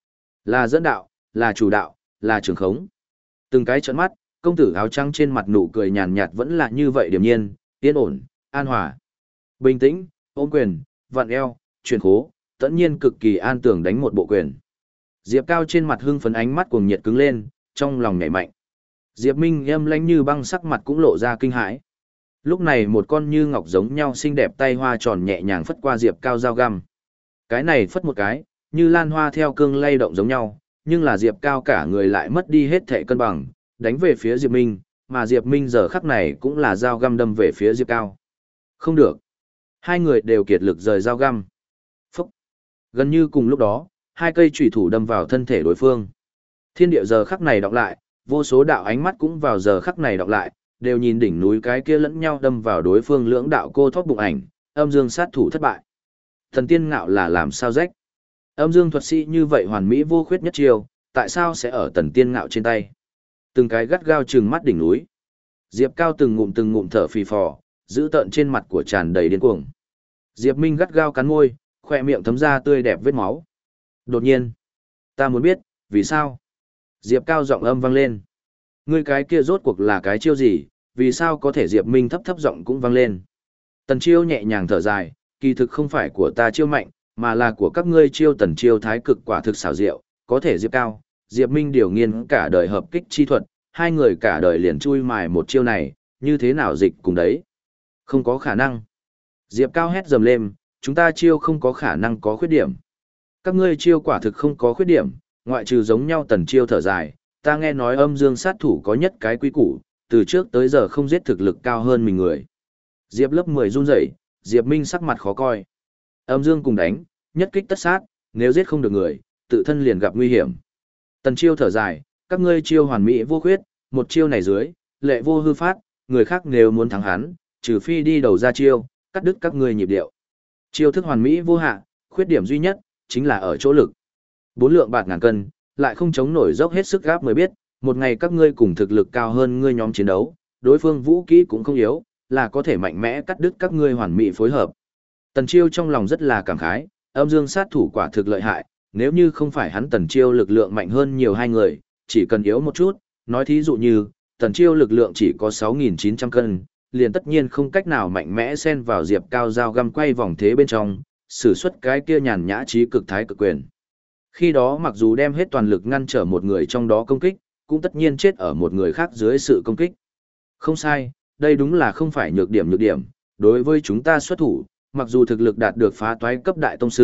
là dẫn đạo, là chủ đạo, là trường khống. Từng cái trợn mắt, công tử áo trắng trên mặt nụ cười nhàn nhạt vẫn là như vậy điềm nhiên, yên ổn, an hòa. Bình tĩnh, ôm quyền, vặn eo, chuyển khố, tất nhiên cực kỳ an tường đánh một bộ quyền. Diệp Cao trên mặt hưng phấn ánh mắt cuồng nhiệt cứng lên, trong lòng nhảy mạnh. Diệp Minh âm lãnh như băng sắc mặt cũng lộ ra kinh hãi. Lúc này một con như ngọc giống nhau xinh đẹp tay hoa tròn nhẹ nhàng phất qua Diệp Cao dao găm. Cái này phất một cái, như lan hoa theo cương lay động giống nhau, nhưng là Diệp Cao cả người lại mất đi hết thể cân bằng, đánh về phía Diệp Minh, mà Diệp Minh giờ khắc này cũng là dao găm đâm về phía Diệp Cao. Không được. Hai người đều kiệt lực rời dao găm. Phúc. Gần như cùng lúc đó, hai cây chủy thủ đâm vào thân thể đối phương. Thiên địa giờ khắc này đọc lại, vô số đạo ánh mắt cũng vào giờ khắc này đọc lại, đều nhìn đỉnh núi cái kia lẫn nhau đâm vào đối phương lưỡng đạo cô thóp bụng ảnh, âm dương sát thủ thất bại. Thần tiên ngạo là làm sao rách? Âm dương thuật sĩ như vậy hoàn mỹ vô khuyết nhất chiêu, tại sao sẽ ở tần tiên ngạo trên tay? Từng cái gắt gao trừng mắt đỉnh núi. Diệp Cao từng ngụm thở phì phò, giữ tợn trên mặt của tràn đầy điên cuồng. Diệp Minh gắt gao cắn môi, khỏe miệng thấm ra tươi đẹp vết máu. Đột nhiên, ta muốn biết, vì sao? Diệp Cao giọng âm vang lên. Ngươi cái kia rốt cuộc là cái chiêu gì, vì sao có thể Diệp Minh thấp thấp giọng cũng vang lên. Tần chiêu nhẹ nhàng thở dài, kỳ thực không phải của ta chiêu mạnh, mà là của các ngươi chiêu tần chiêu thái cực quả thực xảo diệu, có thể Diệp Cao, Diệp Minh điều nghiên cả đời hợp kích chi thuật, hai người cả đời liền chui mài một chiêu này, như thế nào dịch cùng đấy. Không có khả năng. Diệp Cao hét dầm lên, chúng ta chiêu không có khả năng có khuyết điểm. Các ngươi chiêu quả thực không có khuyết điểm, ngoại trừ giống nhau tần chiêu thở dài, ta nghe nói âm dương sát thủ có nhất cái quy củ, từ trước tới giờ không giết thực lực cao hơn mình người. Diệp lớp 10 run rẩy, Diệp Minh sắc mặt khó coi. Âm dương cùng đánh, nhất kích tất sát, nếu giết không được người, tự thân liền gặp nguy hiểm. Tần chiêu thở dài, các ngươi chiêu hoàn mỹ vô khuyết, một chiêu này dưới, lệ vô hư phát, người khác nếu muốn thắng hắn, trừ phi đi đầu ra chiêu, cắt đứt các ngươi nhịp điệu. Chiêu thức hoàn mỹ vô hạ, khuyết điểm duy nhất, chính là ở chỗ lực. 4 lượng bạc ngàn cân, lại không chống nổi dốc hết sức gáp mới biết, một ngày các ngươi cùng thực lực cao hơn ngươi nhóm chiến đấu, đối phương vũ kỹ cũng không yếu, là có thể mạnh mẽ cắt đứt các ngươi hoàn mỹ phối hợp. Tần Chiêu trong lòng rất là cảm khái, âm dương sát thủ quả thực lợi hại, nếu như không phải hắn Tần Chiêu lực lượng mạnh hơn nhiều hai người, chỉ cần yếu một chút, nói thí dụ như, Tần Chiêu lực lượng chỉ có 6.900 cân, liền tất nhiên không cách nào mạnh mẽ xen vào Diệp Cao dao găm quay vòng thế bên trong, sử xuất cái kia nhàn nhã trí cực thái cực quyền. Khi đó mặc dù đem hết toàn lực ngăn trở một người trong đó công kích, cũng tất nhiên chết ở một người khác dưới sự công kích. Không sai, đây đúng là không phải nhược điểm. Đối với chúng ta xuất thủ, mặc dù thực lực đạt được phá toái cấp đại tông sư,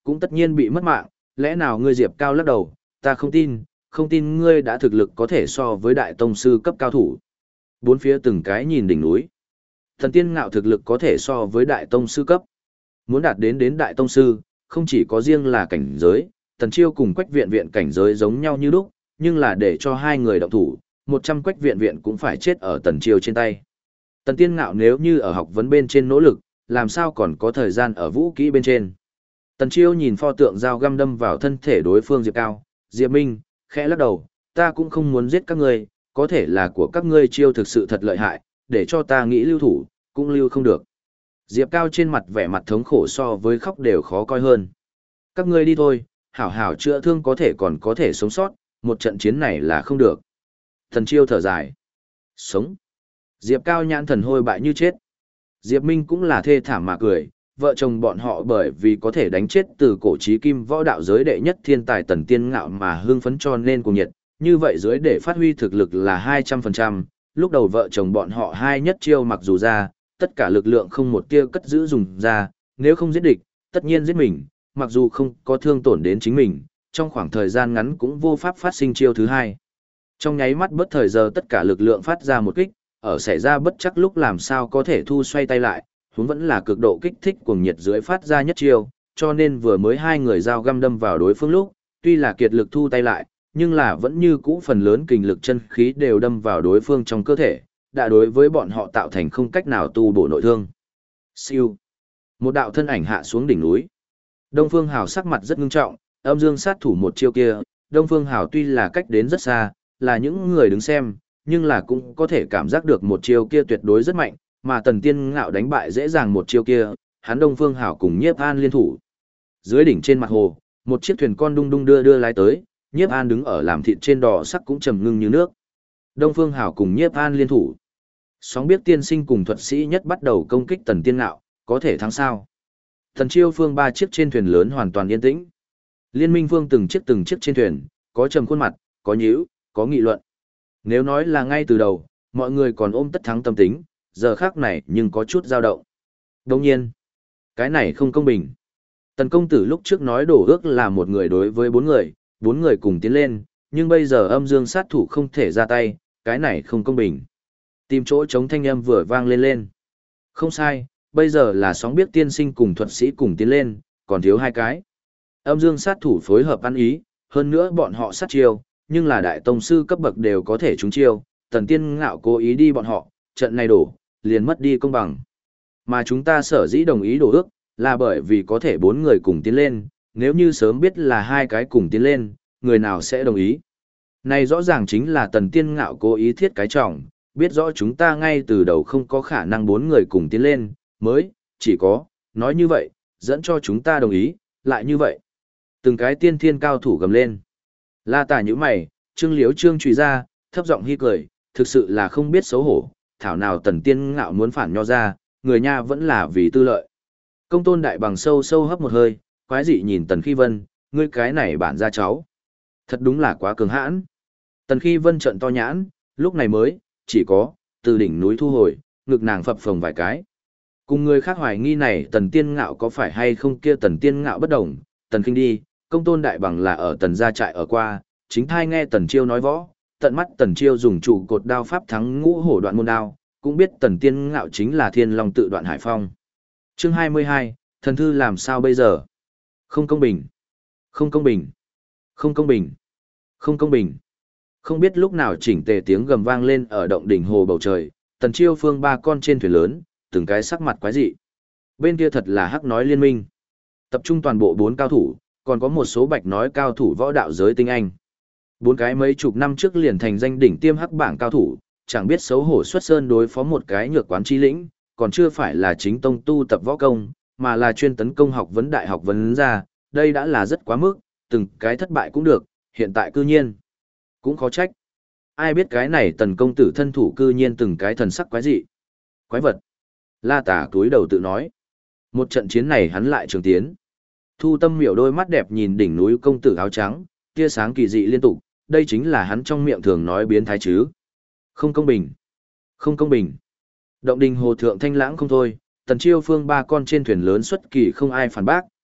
cũng tất nhiên bị mất mạng, lẽ nào ngươi Diệp Cao lắc đầu, ta không tin, không tin ngươi đã thực lực có thể so với đại tông sư cấp cao thủ. Bốn phía từng cái nhìn đỉnh núi. Thần Tiên Ngạo thực lực có thể so với đại tông sư cấp. Muốn đạt đến đại tông sư, không chỉ có riêng là cảnh giới, Tần Chiêu cùng Quách Viện Viện cảnh giới giống nhau như lúc, nhưng là để cho hai người động thủ, 100 Quách Viện Viện cũng phải chết ở Tần Chiêu trên tay. Tần Tiên Ngạo nếu như ở học vấn bên trên nỗ lực, làm sao còn có thời gian ở vũ kỹ bên trên. Tần Chiêu nhìn pho tượng dao găm đâm vào thân thể đối phương Diệp Cao, Diệp Minh, khẽ lắc đầu, ta cũng không muốn giết các ngươi, có thể là của các ngươi chiêu thực sự thật lợi hại, để cho ta nghĩ lưu thủ, cũng lưu không được. Diệp Cao trên mặt vẻ mặt thống khổ so với khóc đều khó coi hơn. Các ngươi đi thôi, hảo hảo chữa thương có thể còn có thể sống sót, một trận chiến này là không được. Tần Chiêu thở dài. Sống. Diệp Cao nhãn thần hôi bại như chết. Diệp Minh cũng là thê thảm mà cười, vợ chồng bọn họ bởi vì có thể đánh chết từ cổ chí kim võ đạo giới đệ nhất thiên tài Tần Tiên Ngạo mà hưng phấn cho nên cùng nhiệt, như vậy dưới để phát huy thực lực là 200%, lúc đầu vợ chồng bọn họ hai nhất chiêu mặc dù ra, tất cả lực lượng không một tia cất giữ dùng ra, nếu không giết địch, tất nhiên giết mình, mặc dù không có thương tổn đến chính mình, trong khoảng thời gian ngắn cũng vô pháp phát sinh chiêu thứ hai. Trong nháy mắt bất thời giờ tất cả lực lượng phát ra một kích, ở xảy ra bất chắc lúc làm sao có thể thu xoay tay lại, huống vẫn là cực độ kích thích cuồng nhiệt dưới phát ra nhất chiêu, cho nên vừa mới hai người dao găm đâm vào đối phương lúc, tuy là kiệt lực thu tay lại, nhưng là vẫn như cũ phần lớn kình lực chân khí đều đâm vào đối phương trong cơ thể, đã đối với bọn họ tạo thành không cách nào tu bổ nội thương. Siêu. Một đạo thân ảnh hạ xuống đỉnh núi. Đông Phương Hào sắc mặt rất ngưng trọng, âm dương sát thủ một chiêu kia, Đông Phương Hào tuy là cách đến rất xa, là những người đứng xem, nhưng là cũng có thể cảm giác được một chiêu kia tuyệt đối rất mạnh, mà Tần Tiên Ngạo đánh bại dễ dàng một chiêu kia, hắn Đông Phương Hào cùng Nhiếp An liên thủ. Dưới đỉnh trên mặt hồ, một chiếc thuyền con đung đung đưa đưa lái tới, Nhiếp An đứng ở làm thịt trên đò sắc cũng trầm ngưng như nước. Đông Phương Hào cùng Nhiếp An liên thủ. Sóng biết tiên sinh cùng thuật sĩ nhất bắt đầu công kích Tần Tiên Ngạo, có thể thắng sao? Thần Chiêu phương ba chiếc trên thuyền lớn hoàn toàn yên tĩnh. Liên minh phương từng chiếc trên thuyền, có trầm khuôn mặt, có nhíu, có nghị luận. Nếu nói là ngay từ đầu, mọi người còn ôm tất thắng tâm tính, giờ khác này nhưng có chút dao động. Đồng nhiên, cái này không công bình. Tần công tử lúc trước nói đổ ước là một người đối với bốn người cùng tiến lên, nhưng bây giờ âm dương sát thủ không thể ra tay, cái này không công bình. Tìm chỗ chống thanh âm vừa vang lên. Không sai, bây giờ là sóng biết tiên sinh cùng thuật sĩ cùng tiến lên, còn thiếu hai cái. Âm dương sát thủ phối hợp ăn ý, hơn nữa bọn họ sát chiêu, nhưng là đại tông sư cấp bậc đều có thể trúng chiêu, Tần Tiên Ngạo cố ý đi bọn họ, trận này đổ, liền mất đi công bằng. Mà chúng ta sở dĩ đồng ý đổ ước, là bởi vì có thể bốn người cùng tiến lên, nếu như sớm biết là hai cái cùng tiến lên, người nào sẽ đồng ý. Này rõ ràng chính là Tần Tiên Ngạo cố ý thiết cái trọng, biết rõ chúng ta ngay từ đầu không có khả năng bốn người cùng tiến lên, mới, chỉ có, nói như vậy, dẫn cho chúng ta đồng ý, lại như vậy. Từng cái tiên thiên cao thủ gầm lên. La Tà như mày, Trương Liếu Trương trùy ra, thấp giọng hi cười, thực sự là không biết xấu hổ, thảo nào Tần Tiên Ngạo muốn phản nho ra, người nha vẫn là vì tư lợi. Công Tôn Đại Bằng sâu sâu hấp một hơi, quái dị nhìn Tần Khi Vân, ngươi cái này bản ra cháu. Thật đúng là quá cường hãn. Tần Khi Vân trợn to nhãn, lúc này mới, chỉ có, từ đỉnh núi thu hồi, ngực nàng phập phồng vài cái. Cùng người khác hoài nghi này Tần Tiên Ngạo có phải hay không kia Tần Tiên Ngạo bất đồng, Tần Kinh đi, Công Tôn Đại Bằng là ở Tần gia trại ở qua, chính thai nghe Tần Chiêu nói võ, tận mắt Tần Chiêu dùng trụ cột đao pháp thắng ngũ hổ đoạn môn đao, cũng biết Tần Tiên Ngạo chính là Thiên Long tự đoạn Hải Phong. Chương 22, thần thư làm sao bây giờ? Không công bình. Không công bình. Không công bình. Không công bình. Không biết lúc nào chỉnh tề tiếng gầm vang lên ở động đỉnh hồ bầu trời, Tần Chiêu phương ba con trên thuyền lớn, từng cái sắc mặt quái dị. Bên kia thật là hắc nói liên minh. Tập trung toàn bộ 4 cao thủ, còn có một số bạch nói cao thủ võ đạo giới tinh anh. 4 cái mấy chục năm trước liền thành danh đỉnh tiêm hắc bảng cao thủ, chẳng biết xấu hổ xuất sơn đối phó một cái nhược quán chi lĩnh, còn chưa phải là chính tông tu tập võ công, mà là chuyên tấn công học vấn đại học vấn ra, đây đã là rất quá mức, từng cái thất bại cũng được, hiện tại cư nhiên cũng khó trách. Ai biết cái này Tần công tử thân thủ cư nhiên từng cái thần sắc quái dị. Quái vật. La Tả túi đầu tự nói. Một trận chiến này hắn lại trường tiến. Thu Tâm Miểu đôi mắt đẹp nhìn đỉnh núi công tử áo trắng, tia sáng kỳ dị liên tục, đây chính là hắn trong miệng thường nói biến thái chứ. Không công bình. Không công bình. Động đình hồ thượng thanh lãng không thôi, Tần Chiêu phương ba con trên thuyền lớn xuất kỳ không ai phản bác,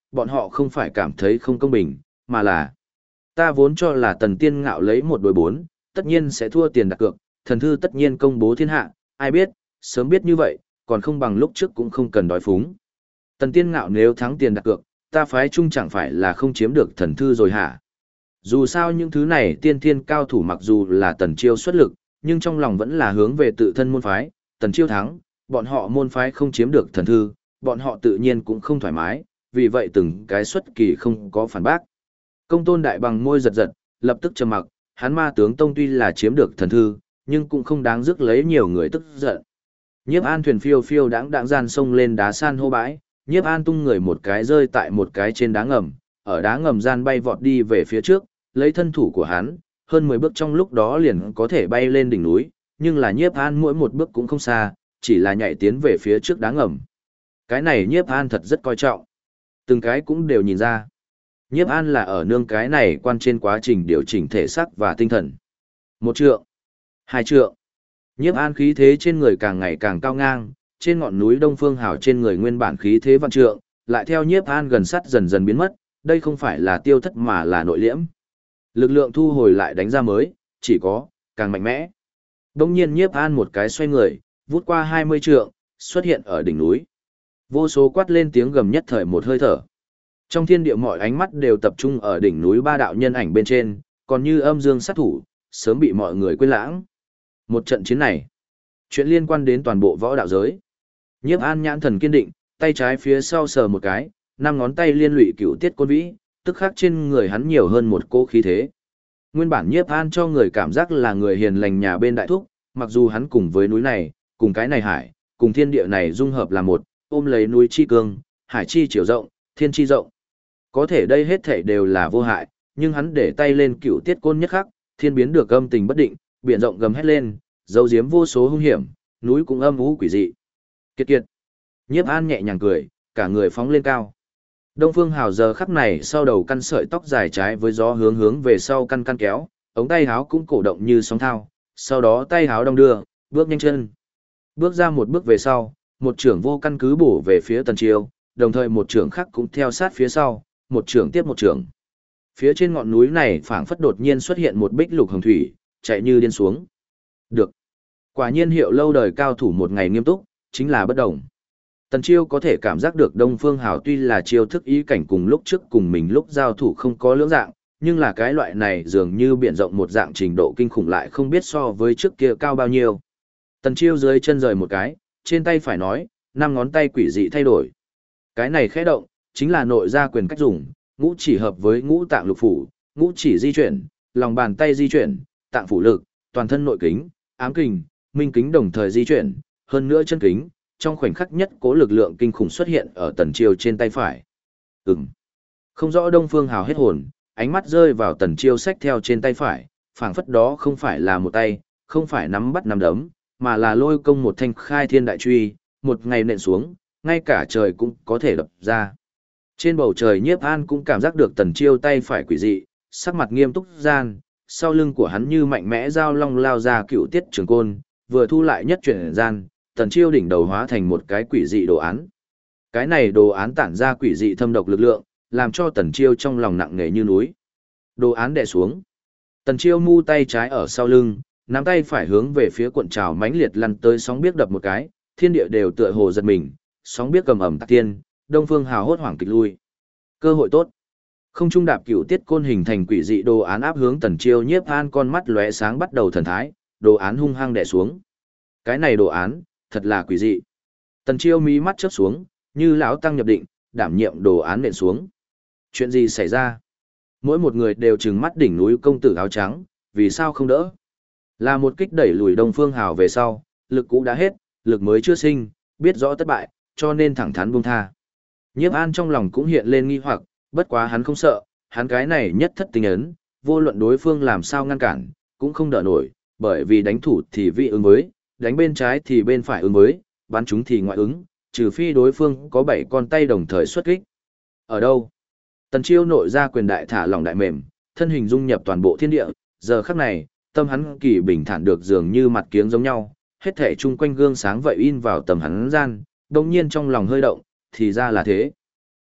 bọn họ không phải cảm thấy không công bình, mà là ta vốn cho là Tần Tiên Ngạo lấy 1 đối 4, tất nhiên sẽ thua tiền đặt cược, thần thư tất nhiên công bố thiên hạ, ai biết, sớm biết như vậy, còn không bằng lúc trước cũng không cần đói phúng. Tần Tiên Ngạo nếu thắng tiền đặt cược, ta phái chung chẳng phải là không chiếm được thần thư rồi hả? Dù sao những thứ này tiên thiên cao thủ mặc dù là Tần Chiêu xuất lực, nhưng trong lòng vẫn là hướng về tự thân môn phái, Tần Chiêu thắng, bọn họ môn phái không chiếm được thần thư, bọn họ tự nhiên cũng không thoải mái, vì vậy từng cái xuất kỳ không có phản bác. Công Tôn Đại Bằng môi giật giật, lập tức trầm mặc, hắn Ma Tướng Tông tuy là chiếm được thần thư, nhưng cũng không đáng rước lấy nhiều người tức giận. Nhiếp An thuyền phiêu phiêu đãng gian sông lên đá san hô bãi, Nhiếp An tung người một cái rơi tại một cái trên đá ngầm, ở đá ngầm gian bay vọt đi về phía trước, lấy thân thủ của hắn, hơn 10 bước trong lúc đó liền có thể bay lên đỉnh núi, nhưng là Nhiếp An mỗi một bước cũng không xa, chỉ là nhảy tiến về phía trước đá ngầm. Cái này Nhiếp An thật rất coi trọng. Từng cái cũng đều nhìn ra. Nhiếp An là ở nương cái này quan trên quá trình điều chỉnh thể xác và tinh thần. 1 trượng, 2 trượng. Nhiếp An khí thế trên người càng ngày càng cao ngang, trên ngọn núi Đông Phương Hào trên người nguyên bản khí thế vạn trượng, lại theo Nhiếp An gần sát dần dần biến mất, đây không phải là tiêu thất mà là nội liễm. Lực lượng thu hồi lại đánh ra mới, chỉ có càng mạnh mẽ. Đông nhiên Nhiếp An một cái xoay người, vút qua 20 trượng, xuất hiện ở đỉnh núi. Vô số quát lên tiếng gầm nhất thời một hơi thở. Trong thiên địa mọi ánh mắt đều tập trung ở đỉnh núi 3 đạo nhân ảnh bên trên, còn như âm dương sát thủ, sớm bị mọi người quên lãng. Một trận chiến này, chuyện liên quan đến toàn bộ võ đạo giới. Nhiếp An nhãn thần kiên định, tay trái phía sau sờ một cái, 5 ngón tay liên lụy Cửu Tiết Côn Vĩ, tức khắc trên người hắn nhiều hơn một cỗ khí thế. Nguyên bản Nhiếp An cho người cảm giác là người hiền lành nhà bên đại thúc, mặc dù hắn cùng với núi này, cùng cái này hải, cùng thiên địa này dung hợp là một, ôm lấy núi chi cương, hải chi chiều rộng, thiên chi rộng. Có thể đây hết thảy đều là vô hại, nhưng hắn để tay lên Cửu Tiết Côn nhất khắc, thiên biến được âm tình bất định, biển rộng gầm hét lên, dấu giếm vô số hung hiểm, núi cũng âm u quỷ dị. Kiệt kiệt. Nhiếp An nhẹ nhàng cười, cả người phóng lên cao. Đông Phương Hào giờ khắc này sau đầu căn sợi tóc dài trái với gió hướng về sau căn kéo, ống tay áo cũng cổ động như sóng thao, sau đó tay áo đong đưa, bước nhanh chân. Bước ra một bước về sau, một trưởng vô căn cứ bổ về phía Tần Chiêu, đồng thời một trưởng khác cũng theo sát phía sau, một trưởng tiếp một trưởng. Phía trên ngọn núi này phảng phất đột nhiên xuất hiện một bích lục hồng thủy, chạy như điên xuống. Được. Quả nhiên hiệu lâu đời cao thủ một ngày nghiêm túc, chính là bất động. Tần Chiêu có thể cảm giác được Đông Phương Hào tuy là chiêu thức ý cảnh cùng lúc trước cùng mình lúc giao thủ không có lưỡng dạng, nhưng là cái loại này dường như biển rộng một dạng trình độ kinh khủng lại không biết so với trước kia cao bao nhiêu. Tần Chiêu dưới chân rời một cái, trên tay phải nói, 5 ngón tay quỷ dị thay đổi. Cái này khẽ động, chính là nội gia quyền cách dùng, ngũ chỉ hợp với ngũ tạng lục phủ, ngũ chỉ di chuyển, lòng bàn tay di chuyển, tạng phủ lực, toàn thân nội kính, ám kình, minh kính đồng thời di chuyển, hơn nữa chân kính, trong khoảnh khắc nhất cố lực lượng kinh khủng xuất hiện ở Tần Chiêu trên tay phải. Không rõ Đông Phương Hào hết hồn, ánh mắt rơi vào Tần Chiêu xách theo trên tay phải, phảng phất đó không phải là một tay, không phải nắm bắt nắm đấm, mà là lôi công một thanh khai thiên đại truy, một ngày nện xuống, ngay cả trời cũng có thể đập ra. Trên bầu trời Nhiếp An cũng cảm giác được Tần Chiêu tay phải quỷ dị, sắc mặt nghiêm túc gian, sau lưng của hắn như mạnh mẽ dao long lao ra Cựu Tiết Trường Côn, vừa thu lại nhất chuyển gian, Tần Chiêu đỉnh đầu hóa thành một cái quỷ dị đồ án. Cái này đồ án tản ra quỷ dị thâm độc lực lượng, làm cho Tần Chiêu trong lòng nặng nề như núi. Đồ án đè xuống. Tần Chiêu mu tay trái ở sau lưng, nắm tay phải hướng về phía cuộn trào mãnh liệt lăn tới sóng biếc đập một cái, thiên địa đều tựa hồ giật mình, sóng biếc cầm ẩm tạc tiên, Đông Phương Hào hốt hoảng kịch lui. Cơ hội tốt. Không trung đạp Cựu Tiết Côn hình thành quỷ dị đồ án áp hướng Tần Chiêu. Nhiếp An con mắt lóe sáng bắt đầu thần thái, đồ án hung hăng đè xuống. Cái này đồ án, thật là quỷ dị. Tần Chiêu mí mắt chớp xuống, như lão tăng nhập định, đảm nhiệm đồ án nện xuống. Chuyện gì xảy ra? Mỗi một người đều trừng mắt đỉnh núi công tử áo trắng, vì sao không đỡ? Là một kích đẩy lùi Đông Phương Hào về sau, lực cũ đã hết, lực mới chưa sinh, biết rõ thất bại, cho nên thẳng thắn buông tha. Nhiếp An trong lòng cũng hiện lên nghi hoặc, bất quá hắn không sợ, hắn cái này nhất thất tinh ấn, vô luận đối phương làm sao ngăn cản, cũng không đỡ nổi, bởi vì đánh thủ thì vị ứng với, đánh bên trái thì bên phải ứng với, bắn chúng thì ngoại ứng, trừ phi đối phương có 7 con tay đồng thời xuất kích. Ở đâu? Tần Chiêu nội ra quyền đại thả lỏng đại mềm, thân hình dung nhập toàn bộ thiên địa, giờ khắc này, tâm hắn kỳ bình thản được dường như mặt kiếng giống nhau, hết thảy chung quanh gương sáng vậy in vào tầm hắn gian, đồng nhiên trong lòng hơi động, thì ra là thế.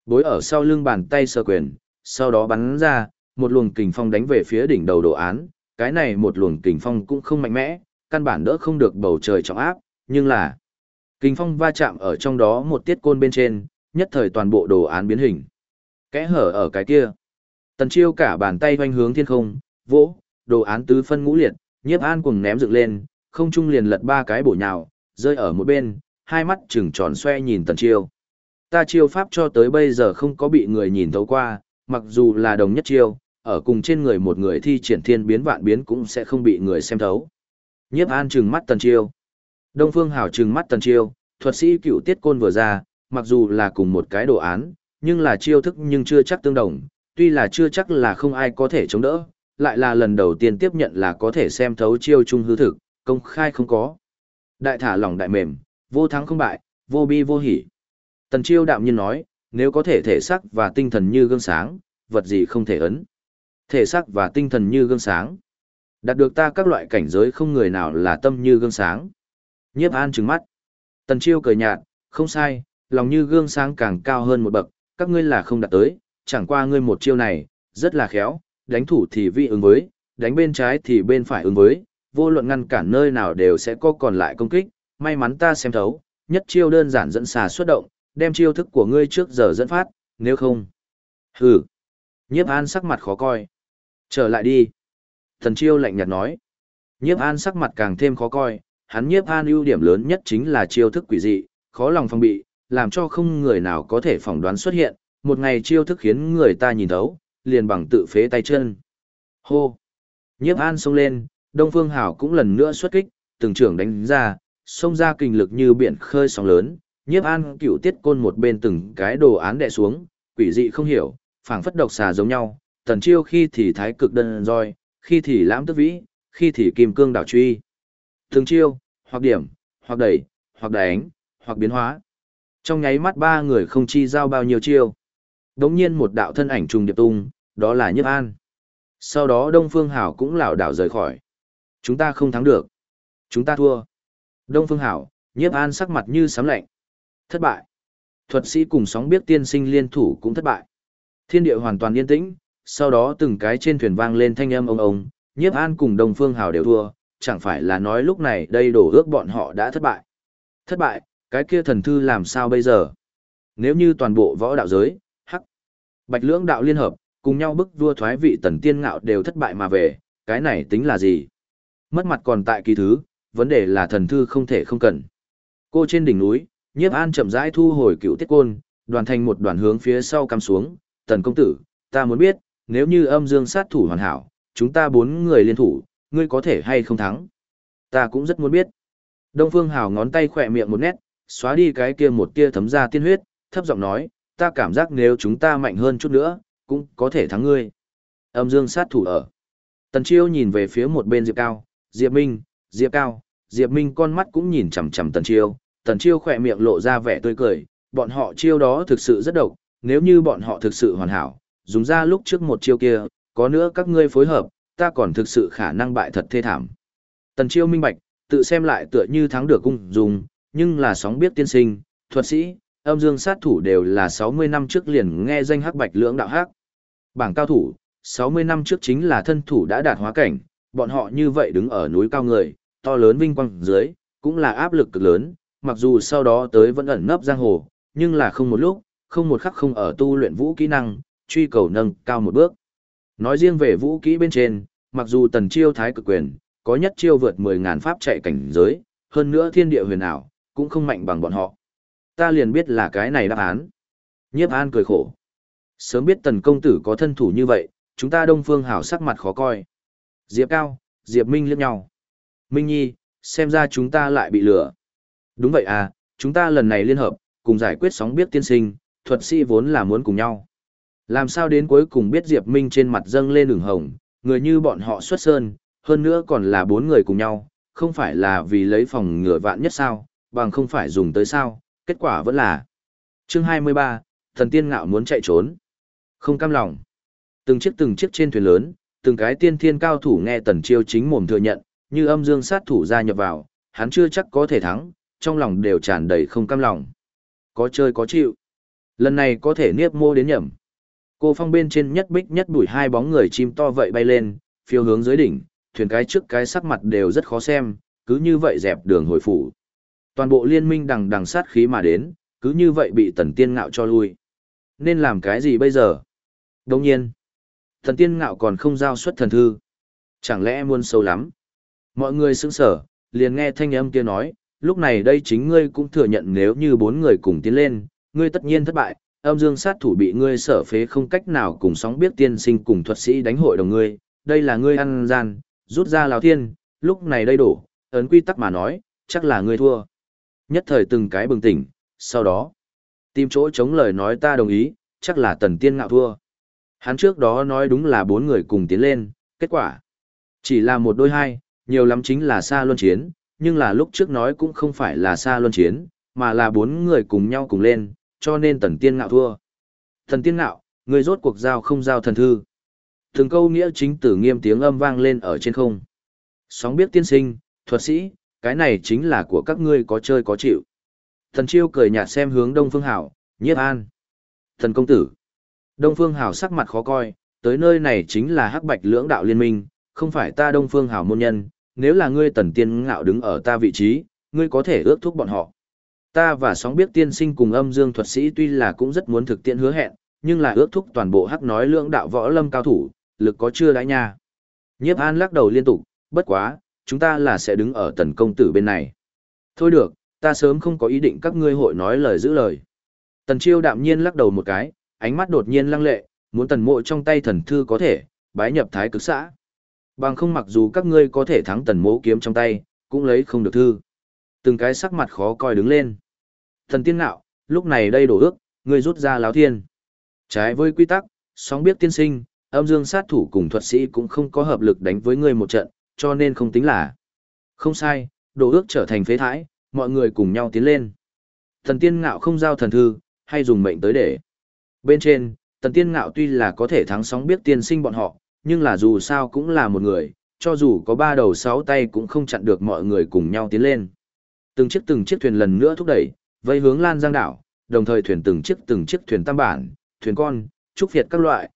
Bối ở sau lưng bàn tay sờ quyền, sau đó bắn ra, một luồng kình phong đánh về phía đỉnh đầu đồ án, cái này một luồng kình phong cũng không mạnh mẽ, căn bản đỡ không được bầu trời trọng áp, nhưng là kình phong va chạm ở trong đó một tiết côn bên trên, nhất thời toàn bộ đồ án biến hình. Kẽ hở ở cái kia. Tần Chiêu cả bàn tay hoành hướng thiên không, vỗ, đồ án tứ phân ngũ liệt, Nhiếp An cùng ném dựng lên, không trung liền lật ba cái bổ nhào, rơi ở một bên, hai mắt trừng tròn xoe nhìn Tần Chiêu. Ta chiêu pháp cho tới bây giờ không có bị người nhìn thấu qua, mặc dù là đồng nhất chiêu, ở cùng trên người một người thi triển thiên biến vạn biến cũng sẽ không bị người xem thấu. Nhiếp An trừng mắt Tần Chiêu. Đông Phương Hảo trừng mắt Tần Chiêu, thuật sĩ Cựu Tiết Côn vừa ra, mặc dù là cùng một cái đồ án, nhưng là chiêu thức nhưng chưa chắc tương đồng, tuy là chưa chắc là không ai có thể chống đỡ, lại là lần đầu tiên tiếp nhận là có thể xem thấu chiêu trung hư thực, công khai không có. Đại thả lỏng đại mềm, vô thắng không bại, vô bi vô hỉ. Tần Chiêu đạm nhiên nói, nếu có thể xác và tinh thần như gương sáng, vật gì không thể ấn. Thể xác và tinh thần như gương sáng. Đạt được ta các loại cảnh giới không người nào là tâm như gương sáng. Nhiếp An trừng mắt. Tần Chiêu cười nhạt, không sai, lòng như gương sáng càng cao hơn một bậc, các ngươi là không đạt tới, chẳng qua ngươi một chiêu này, rất là khéo, đánh thủ thì vi ứng với, đánh bên trái thì bên phải ứng với, vô luận ngăn cản nơi nào đều sẽ có còn lại công kích, may mắn ta xem thấu, nhất chiêu đơn giản dẫn xà xuất động, đem chiêu thức của ngươi trước giờ dẫn phát, nếu không. Hừ. Nhiếp An sắc mặt khó coi. Trở lại đi. Tần Chiêu lạnh nhạt nói. Nhiếp An sắc mặt càng thêm khó coi, hắn Nhiếp An ưu điểm lớn nhất chính là chiêu thức quỷ dị, khó lòng phòng bị, làm cho không người nào có thể phỏng đoán xuất hiện, một ngày chiêu thức khiến người ta nhìn thấu, liền bằng tự phế tay chân. Hô! Nhiếp An xông lên, Đông Phương Hảo cũng lần nữa xuất kích, từng trưởng đánh ra, xông ra kình lực như biển khơi sóng lớn, Nhiếp An Cựu Tiết Côn một bên từng cái đồ án đè xuống, quỷ dị không hiểu, phảng phất độc xà giống nhau, Tần Chiêu khi thì thái cực đơn roi, khi thì lãm tức vĩ, khi thì kim cương đảo truy. Từng chiêu, hoặc điểm, hoặc đẩy, hoặc đánh, hoặc biến hóa. Trong nháy mắt ba người không chi giao bao nhiêu chiêu. Đống nhiên một đạo thân ảnh trùng điệp tung, đó là Nhiếp An. Sau đó Đông Phương Hảo cũng lảo đảo rời khỏi. Chúng ta không thắng được. Chúng ta thua. Đông Phương Hảo, Nhiếp An sắc mặt như sấm lạnh. Thất bại. Thuật sĩ cùng sóng biết tiên sinh liên thủ cũng thất bại. Thiên địa hoàn toàn yên tĩnh, sau đó từng cái trên thuyền vang lên thanh âm ông, Nhiếp An cùng Đông Phương Hảo đều thua, chẳng phải là nói lúc này đây đổ ước bọn họ đã thất bại. Thất bại, cái kia thần thư làm sao bây giờ? Nếu như toàn bộ võ đạo giới, Bạch Lưỡng đạo liên hợp, cùng nhau bức vua thoái vị Tần Tiên Ngạo đều thất bại mà về, cái này tính là gì? Mất mặt còn tại kỳ thứ, vấn đề là thần thư không thể không cần. Cô trên đỉnh núi, Nhiếp An chậm rãi thu hồi Cựu Tiết Côn, đoàn thành một đoàn hướng phía sau cắm xuống, Tần công tử, ta muốn biết, nếu như Âm Dương sát thủ hoàn hảo, chúng ta 4 người liên thủ, ngươi có thể hay không thắng? Ta cũng rất muốn biết. Đông Phương Hào ngón tay khỏe miệng một nét, xóa đi cái kia một tia thấm ra tiên huyết, thấp giọng nói, ta cảm giác nếu chúng ta mạnh hơn chút nữa, cũng có thể thắng ngươi. Âm Dương sát thủ ở. Tần Chiêu nhìn về phía một bên Diệp Cao, Diệp Minh, Diệp Cao, Diệp Minh con mắt cũng nhìn chằm chằm Tần Chiêu. Tần Chiêu khỏe miệng lộ ra vẻ tươi cười, bọn họ chiêu đó thực sự rất độc, nếu như bọn họ thực sự hoàn hảo, dùng ra lúc trước một chiêu kia, có nữa các ngươi phối hợp, ta còn thực sự khả năng bại thật thê thảm. Tần Chiêu minh bạch, tự xem lại tựa như thắng được cung dùng, nhưng là sóng biết tiên sinh, thuật sĩ, Âm Dương sát thủ đều là 60 năm trước liền nghe danh Hắc Bạch Lưỡng đạo hắc. Bảng cao thủ, 60 năm trước chính là thân thủ đã đạt hóa cảnh, bọn họ như vậy đứng ở núi cao người, to lớn vinh quang dưới, cũng là áp lực cực lớn, mặc dù sau đó tới vẫn ẩn nấp giang hồ, nhưng là không một lúc, không một khắc không ở tu luyện vũ kỹ năng, truy cầu nâng cao một bước. Nói riêng về vũ kỹ bên trên, mặc dù Tần Chiêu thái cực quyền, có nhất chiêu vượt 10.000 pháp chạy cảnh giới, hơn nữa thiên địa huyền ảo, cũng không mạnh bằng bọn họ. Ta liền biết là cái này đáp án. Nhiếp An cười khổ. Sớm biết Tần công tử có thân thủ như vậy, chúng ta Đông Phương Hảo sắc mặt khó coi. Diệp Cao, Diệp Minh liếc nhau. Minh Nhi, xem ra chúng ta lại bị lừa. Đúng vậy à, chúng ta lần này liên hợp, cùng giải quyết sóng biết tiên sinh, thuật sĩ vốn là muốn cùng nhau. Làm sao đến cuối cùng biết Diệp Minh trên mặt dâng lên ửng hồng, người như bọn họ xuất sơn, hơn nữa còn là 4 người cùng nhau, không phải là vì lấy phòng ngừa vạn nhất sao, bằng không phải dùng tới sao, kết quả vẫn là. Chương 23, Thần Tiên Ngạo muốn chạy trốn. Không cam lòng. Từng chiếc trên thuyền lớn, từng cái tiên thiên cao thủ nghe Tần Chiêu chính mồm thừa nhận, như Âm Dương sát thủ gia nhập vào, hắn chưa chắc có thể thắng, trong lòng đều tràn đầy không cam lòng. Có chơi có chịu. Lần này có thể niếp mô đến nhầm. Cô phong bên trên nhất bích nhất bụi hai bóng người chim to vậy bay lên, phiêu hướng dưới đỉnh, thuyền cái trước cái sắc mặt đều rất khó xem, cứ như vậy dẹp đường hồi phủ. Toàn bộ liên minh đằng đằng sát khí mà đến, cứ như vậy bị Tần Tiên Ngạo cho lui. Nên làm cái gì bây giờ? Đồng nhiên, Tần Tiên Ngạo còn không giao xuất thần thư. Chẳng lẽ muốn sâu lắm? Mọi người sững sờ, liền nghe thanh âm kia nói, lúc này đây chính ngươi cũng thừa nhận nếu như bốn người cùng tiến lên, ngươi tất nhiên thất bại, âm dương sát thủ bị ngươi sở phế không cách nào cùng sóng biết tiên sinh cùng thuật sĩ đánh hội đồng ngươi, đây là ngươi ăn gian, rút ra lão thiên, lúc này đây đổ, ấn quy tắc mà nói, chắc là ngươi thua. Nhất thời từng cái bừng tỉnh, sau đó, tìm chỗ chống lời nói ta đồng ý, chắc là Tần Tiên Ngạo thua. Hắn trước đó nói đúng là bốn người cùng tiến lên, kết quả chỉ là một đôi hai, nhiều lắm chính là xa luân chiến, nhưng là lúc trước nói cũng không phải là xa luân chiến, mà là bốn người cùng nhau cùng lên, cho nên Tần Tiên Ngạo thua. Tần Tiên Ngạo, người rốt cuộc giao không giao thần thư. Từng câu nghĩa chính tử nghiêm tiếng âm vang lên ở trên không. Sóng biết tiên sinh, thuật sĩ, cái này chính là của các ngươi có chơi có chịu. Thần Chiêu cười nhạt xem hướng Đông Phương Hảo, Nhiếp An. Thần công tử. Đông Phương Hảo sắc mặt khó coi, tới nơi này chính là Hắc Bạch lưỡng đạo liên minh, không phải ta Đông Phương Hảo môn nhân, nếu là ngươi Tần Tiên Ngạo đứng ở ta vị trí, ngươi có thể ước thúc bọn họ. Ta và sóng biết tiên sinh cùng âm dương thuật sĩ tuy là cũng rất muốn thực tiễn hứa hẹn, nhưng là ước thúc toàn bộ Hắc nói lưỡng đạo võ lâm cao thủ, lực có chưa đãi nha. Nhiếp An lắc đầu liên tục, bất quá, chúng ta là sẽ đứng ở Tần công tử bên này. Thôi được, ta sớm không có ý định các ngươi hội nói lời giữ lời. Tần Chiêu đạm nhiên lắc đầu một cái, ánh mắt đột nhiên lăng lệ, muốn Tần Mộ trong tay thần thư có thể, bái nhập thái cực xã. Bằng không mặc dù các ngươi có thể thắng Tần Mộ kiếm trong tay, cũng lấy không được thư. Từng cái sắc mặt khó coi đứng lên. Thần Tiên Ngạo, lúc này đây đổ ước, ngươi rút ra láo thiên. Trái với quy tắc, sóng biết tiên sinh, âm dương sát thủ cùng thuật sĩ cũng không có hợp lực đánh với ngươi một trận, cho nên không tính là. Không sai, đổ ước trở thành phế thải, mọi người cùng nhau tiến lên. Thần Tiên Ngạo không giao thần thư, hay dùng mệnh tới để. Bên trên, Tần Tiên Ngạo tuy là có thể thắng sóng biết tiên sinh bọn họ, nhưng là dù sao cũng là một người, cho dù có ba đầu sáu tay cũng không chặn được mọi người cùng nhau tiến lên. Từng chiếc thuyền lần nữa thúc đẩy, vây hướng Lan Giang đảo, đồng thời thuyền từng chiếc thuyền tam bản, thuyền con, trúc việt các loại,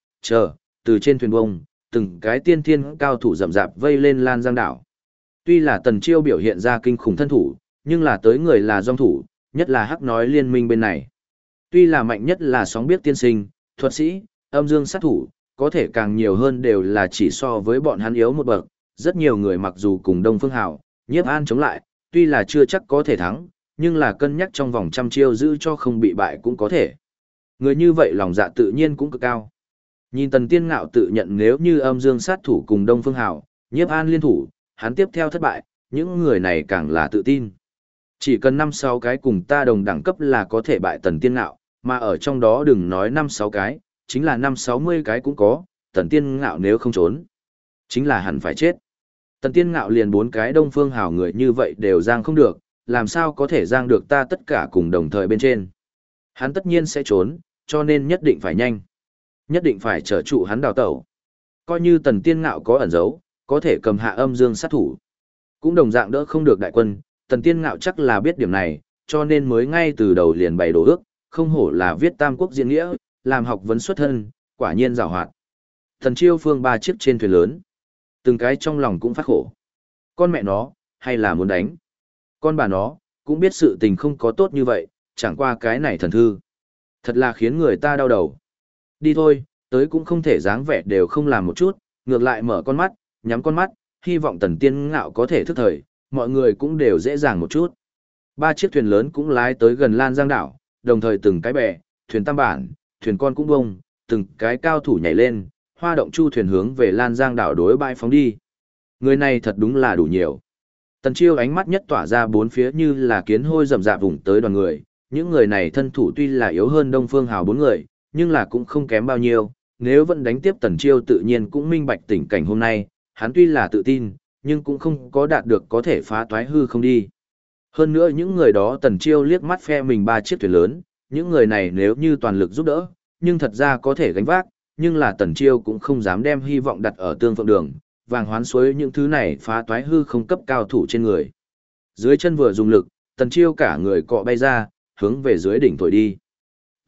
từ trên thuyền bông, từng cái tiên thiên cao thủ rậm rạp vây lên Lan Giang đảo. Tuy là Tần Chiêu biểu hiện ra kinh khủng thân thủ, nhưng là tới người là dòng thủ, nhất là Hắc nói liên minh bên này. Tuy là mạnh nhất là sóng biết tiên sinh, thuật sĩ, âm dương sát thủ, có thể càng nhiều hơn đều là chỉ so với bọn hắn yếu một bậc. Rất nhiều người mặc dù cùng Đông Phương Hảo, Nhiếp An chống lại, tuy là chưa chắc có thể thắng, nhưng là cân nhắc trong vòng trăm chiêu giữ cho không bị bại cũng có thể. Người như vậy lòng dạ tự nhiên cũng cực cao. Nhìn Tần Tiên Ngạo tự nhận nếu như âm dương sát thủ cùng Đông Phương Hảo, Nhiếp An liên thủ, hắn tiếp theo thất bại, những người này càng là tự tin. Chỉ cần 5-6 cái cùng ta đồng đẳng cấp là có thể bại Tần Tiên Ngạo, mà ở trong đó đừng nói 5-6 cái, chính là 5-60 cái cũng có, Tần Tiên Ngạo nếu không trốn, chính là hẳn phải chết. Tần Tiên Ngạo liền 4 cái Đông Phương Hảo người như vậy đều giang không được, làm sao có thể giang được ta tất cả cùng đồng thời bên trên. Hắn tất nhiên sẽ trốn, cho nên nhất định phải nhanh. Nhất định phải trở trụ hắn đào tẩu. Coi như Tần Tiên Ngạo có ẩn giấu, có thể cầm hạ âm dương sát thủ. Cũng đồng dạng đỡ không được đại quân, Tần Tiên Ngạo chắc là biết điểm này, cho nên mới ngay từ đầu liền bày đổ ước, không hổ là viết tam quốc diễn nghĩa, làm học vấn xuất thân, quả nhiên giàu hoạt. Thần Chiêu phương 3 chiếc trên thuyền lớn. Từng cái trong lòng cũng phát khổ. Con mẹ nó, hay là muốn đánh. Con bà nó, cũng biết sự tình không có tốt như vậy, chẳng qua cái này thần thư. Thật là khiến người ta đau đầu. Đi thôi, tới cũng không thể dáng vẻ đều không làm một chút, ngược lại mở con mắt, nhắm con mắt, hy vọng Tần Tiên Ngạo có thể thức thời, mọi người cũng đều dễ dàng một chút. 3 chiếc thuyền lớn cũng lái tới gần Lan Giang đảo, đồng thời từng cái bè, thuyền tam bản, thuyền con cũng bông, từng cái cao thủ nhảy lên, hoa động chu thuyền hướng về Lan Giang đảo đối bãi phóng đi. Người này thật đúng là đủ nhiều. Tần Chiêu ánh mắt nhất tỏa ra bốn phía như là kiến hôi rậm rạp vùng tới đoàn người, những người này thân thủ tuy là yếu hơn Đông Phương Hào 4 người, nhưng là cũng không kém bao nhiêu, nếu vẫn đánh tiếp Tần Chiêu tự nhiên cũng minh bạch tình cảnh hôm nay, hắn tuy là tự tin, nhưng cũng không có đạt được có thể phá toái hư không đi. Hơn nữa những người đó Tần Chiêu liếc mắt phe mình 3 chiếc thuyền lớn, những người này nếu như toàn lực giúp đỡ, nhưng thật ra có thể gánh vác, nhưng là Tần Chiêu cũng không dám đem hy vọng đặt ở Tương Phượng Đường, vàng hoán suối những thứ này phá toái hư không cấp cao thủ trên người. Dưới chân vừa dùng lực, Tần Chiêu cả người cọ bay ra, hướng về dưới đỉnh thổi đi.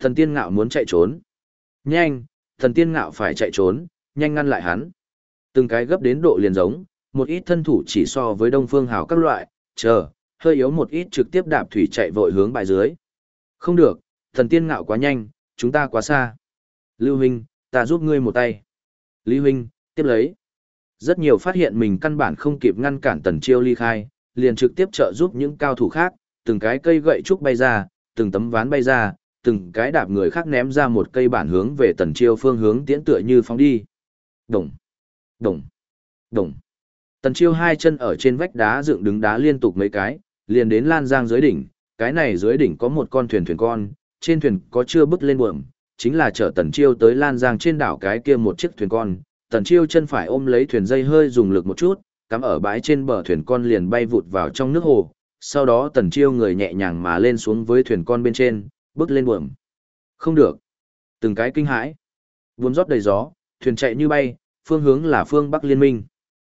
Thần Tiên Ngạo muốn chạy trốn. Nhanh, Thần Tiên Ngạo phải chạy trốn, nhanh ngăn lại hắn. Từng cái gấp đến độ liền giống, một ít thân thủ chỉ so với Đông Phương Hào các loại, hơi yếu một ít trực tiếp đạp thủy chạy vội hướng bãi dưới. Không được, Thần Tiên Ngạo quá nhanh, chúng ta quá xa. Lưu huynh, ta giúp ngươi một tay. Lý huynh, tiếp lấy. Rất nhiều phát hiện mình căn bản không kịp ngăn cản Tần Chiêu ly khai, liền trực tiếp trợ giúp những cao thủ khác, từng cái cây gậy trúc bay ra, từng tấm ván bay ra, từng cái đạp người khác ném ra một cây bản hướng về Tần Chiêu phương hướng tiễn tựa như phóng đi. Đồng, đồng, đồng. Tần Chiêu hai chân ở trên vách đá dựng đứng đá liên tục mấy cái, liền đến Lan Giang dưới đỉnh, cái này dưới đỉnh có một con thuyền con, trên thuyền có chưa bước lên buồm, chính là chở Tần Chiêu tới Lan Giang trên đảo cái kia một chiếc thuyền con. Tần Chiêu chân phải ôm lấy thuyền dây hơi dùng lực một chút, cắm ở bãi trên bờ thuyền con liền bay vụt vào trong nước hồ, sau đó Tần Chiêu người nhẹ nhàng mà lên xuống với thuyền con bên trên, bước lên buồm. Không được. Từng cái kinh hãi. Buồm rót đầy gió, thuyền chạy như bay, phương hướng là phương Bắc Liên Minh.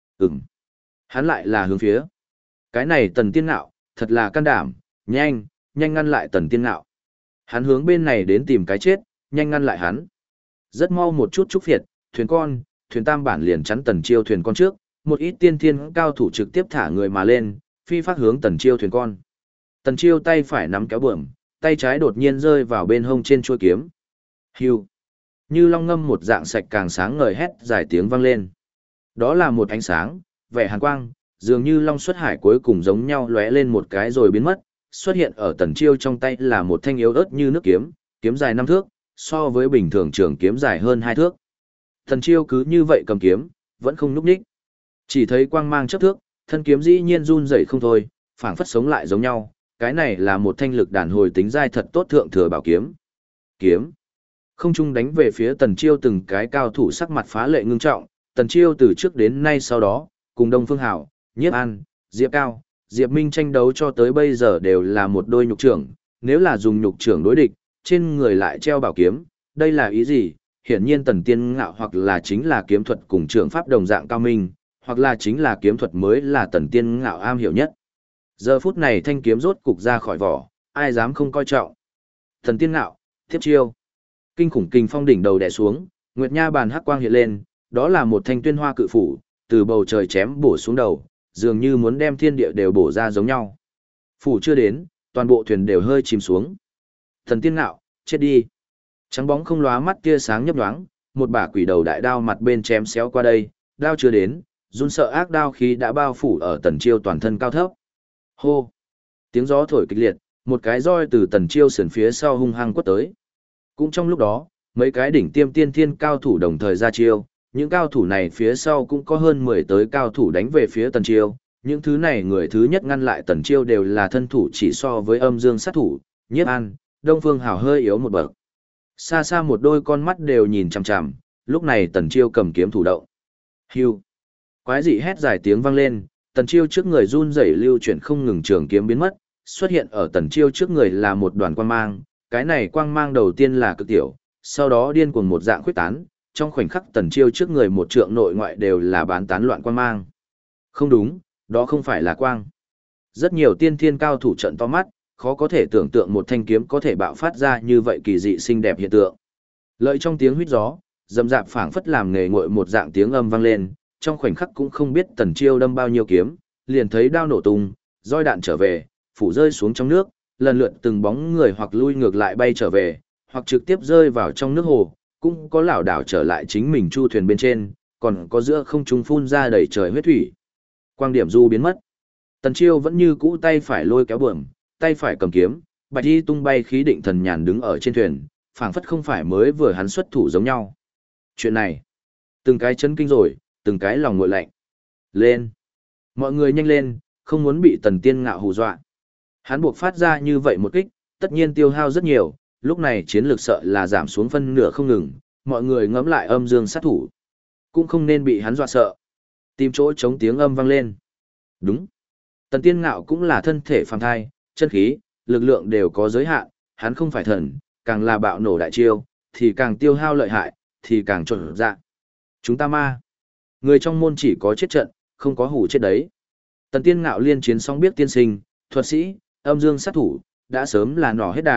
Hắn lại là hướng phía. Cái này Tần Tiên Ngạo, thật là can đảm, nhanh, nhanh ngăn lại Tần Tiên Ngạo. Hắn hướng bên này đến tìm cái chết, nhanh ngăn lại hắn. Rất mau một chút trúc phiệt, thuyền con, thuyền tam bản liền chắn Tần Chiêu thuyền con trước, một ít tiên thiên cao thủ trực tiếp thả người mà lên, phi phát hướng Tần Chiêu thuyền con. Tần Chiêu tay phải nắm kéo buồm, tay trái đột nhiên rơi vào bên hông trên chuôi kiếm. Hưu. Như long ngâm một dạng sạch càng sáng ngời hét dài tiếng vang lên. Đó là một ánh sáng, vẻ hàn quang, dường như long xuất hải cuối cùng giống nhau lóe lên một cái rồi biến mất, xuất hiện ở Tần Chiêu trong tay là một thanh yếu ớt như nước kiếm, kiếm dài 5 thước, so với bình thường trường kiếm dài hơn 2 thước. Tần Chiêu cứ như vậy cầm kiếm, vẫn không nhúc nhích. Chỉ thấy quang mang chớp thước, thân kiếm dĩ nhiên run rẩy không thôi, phảng phất sống lại giống nhau, cái này là một thanh lực đàn hồi tính dai thật tốt thượng thừa bảo kiếm. Kiếm. Không trung đánh về phía Tần Chiêu từng cái cao thủ sắc mặt phá lệ ngưng trọng, Tần Chiêu từ trước đến nay sau đó, cùng Đông Phương Hảo, Nhiếp An, Diệp Cao, Diệp Minh tranh đấu cho tới bây giờ đều là một đôi nhục trưởng, nếu là dùng nhục trưởng đối địch, trên người lại treo bảo kiếm, đây là ý gì? Hiển nhiên Tần Tiên Ngạo hoặc là chính là kiếm thuật cùng trưởng pháp đồng dạng cao minh, hoặc là chính là kiếm thuật mới là Tần Tiên Ngạo am hiểu nhất. Giờ phút này thanh kiếm rốt cục ra khỏi vỏ, ai dám không coi trọng. Tần Tiên Ngạo, tiếp chiêu. Kinh khủng kình phong đỉnh đầu đè xuống, Nguyệt Nha bàn hắc quang hiện lên, đó là một thanh tuyên hoa cự phủ, từ bầu trời chém bổ xuống đầu, dường như muốn đem thiên địa đều bổ ra giống nhau. Phủ chưa đến, toàn bộ thuyền đều hơi chìm xuống. Thần Tiên Ngạo, chết đi. Trắng bóng không lóa mắt tia sáng nhấp nhoáng, một bả quỷ đầu đại đao mặt bên chém xéo qua đây, đao chưa đến, run sợ ác đao khí đã bao phủ ở Tần Chiêu toàn thân cao thấp. Hô! Tiếng gió thổi kịch liệt, một cái roi từ Tần Chiêu sườn phía sau hung hăng quất tới. Cũng trong lúc đó, mấy cái đỉnh tiêm tiên thiên cao thủ đồng thời ra chiêu, những cao thủ này phía sau cũng có hơn 10 tới cao thủ đánh về phía Tần Chiêu, những thứ này người thứ nhất ngăn lại Tần Chiêu đều là thân thủ chỉ so với âm dương sát thủ, Nhiếp An, Đông Phương Hào hơi yếu một bậc. Xa xa một đôi con mắt đều nhìn chằm chằm, lúc này Tần Chiêu cầm kiếm thủ động. Hưu. Quái dị hét dài tiếng vang lên, Tần Chiêu trước người run rẩy lưu chuyển không ngừng trường kiếm biến mất, xuất hiện ở Tần Chiêu trước người là một đoàn quang mang, cái này quang mang đầu tiên là cực tiểu, sau đó điên cuồng một dạng khuyết tán, trong khoảnh khắc Tần Chiêu trước người một trượng nội ngoại đều là bán tán loạn quang mang. Không đúng, đó không phải là quang. Rất nhiều tiên thiên cao thủ trợn to mắt, khó có thể tưởng tượng một thanh kiếm có thể bạo phát ra như vậy kỳ dị xinh đẹp hiện tượng. Lợi trong tiếng huýt gió, rầm rạp phảng phất làm nghề nguội một dạng tiếng âm vang lên, trong khoảnh khắc cũng không biết Tần Chiêu đâm bao nhiêu kiếm, liền thấy đao nổ tung, roi đạn trở về, phủ rơi xuống trong nước, lần lượt từng bóng người hoặc lui ngược lại bay trở về, hoặc trực tiếp rơi vào trong nước hồ, cũng có lảo đảo trở lại chính mình chu thuyền bên trên, còn có giữa không trung phun ra đầy trời huyết thủy. Quang điểm du biến mất. Tần Chiêu vẫn như cũ tay phải lôi kéo buồm, tay phải cầm kiếm, bạch y tung bay khí định thần nhàn đứng ở trên thuyền, phảng phất không phải mới vừa hắn xuất thủ giống nhau. Chuyện này, từng cái chấn kinh rồi, từng cái lòng nguội lạnh. Lên! Mọi người nhanh lên, không muốn bị Tần Tiên Ngạo hù dọa. Hắn buộc phát ra như vậy một kích, tất nhiên tiêu hao rất nhiều, lúc này chiến lược sợ là giảm xuống phân nửa không ngừng, mọi người ngẫm lại âm dương sát thủ. Cũng không nên bị hắn dọa sợ. Tìm chỗ chống tiếng âm vang lên. Đúng. Tần Tiên Ngạo cũng là thân thể phàm thai, chân khí, lực lượng đều có giới hạn, hắn không phải thần, càng là bạo nổ đại chiêu, thì càng tiêu hao lợi hại, thì càng trộn dạ. Chúng ta ma. Người trong môn chỉ có chết trận, không có hủ chết đấy. Tần Tiên Ngạo liên chiến song biết tiên sinh, thuật sĩ, âm dương sát thủ, đã sớm là nỏ hết đà,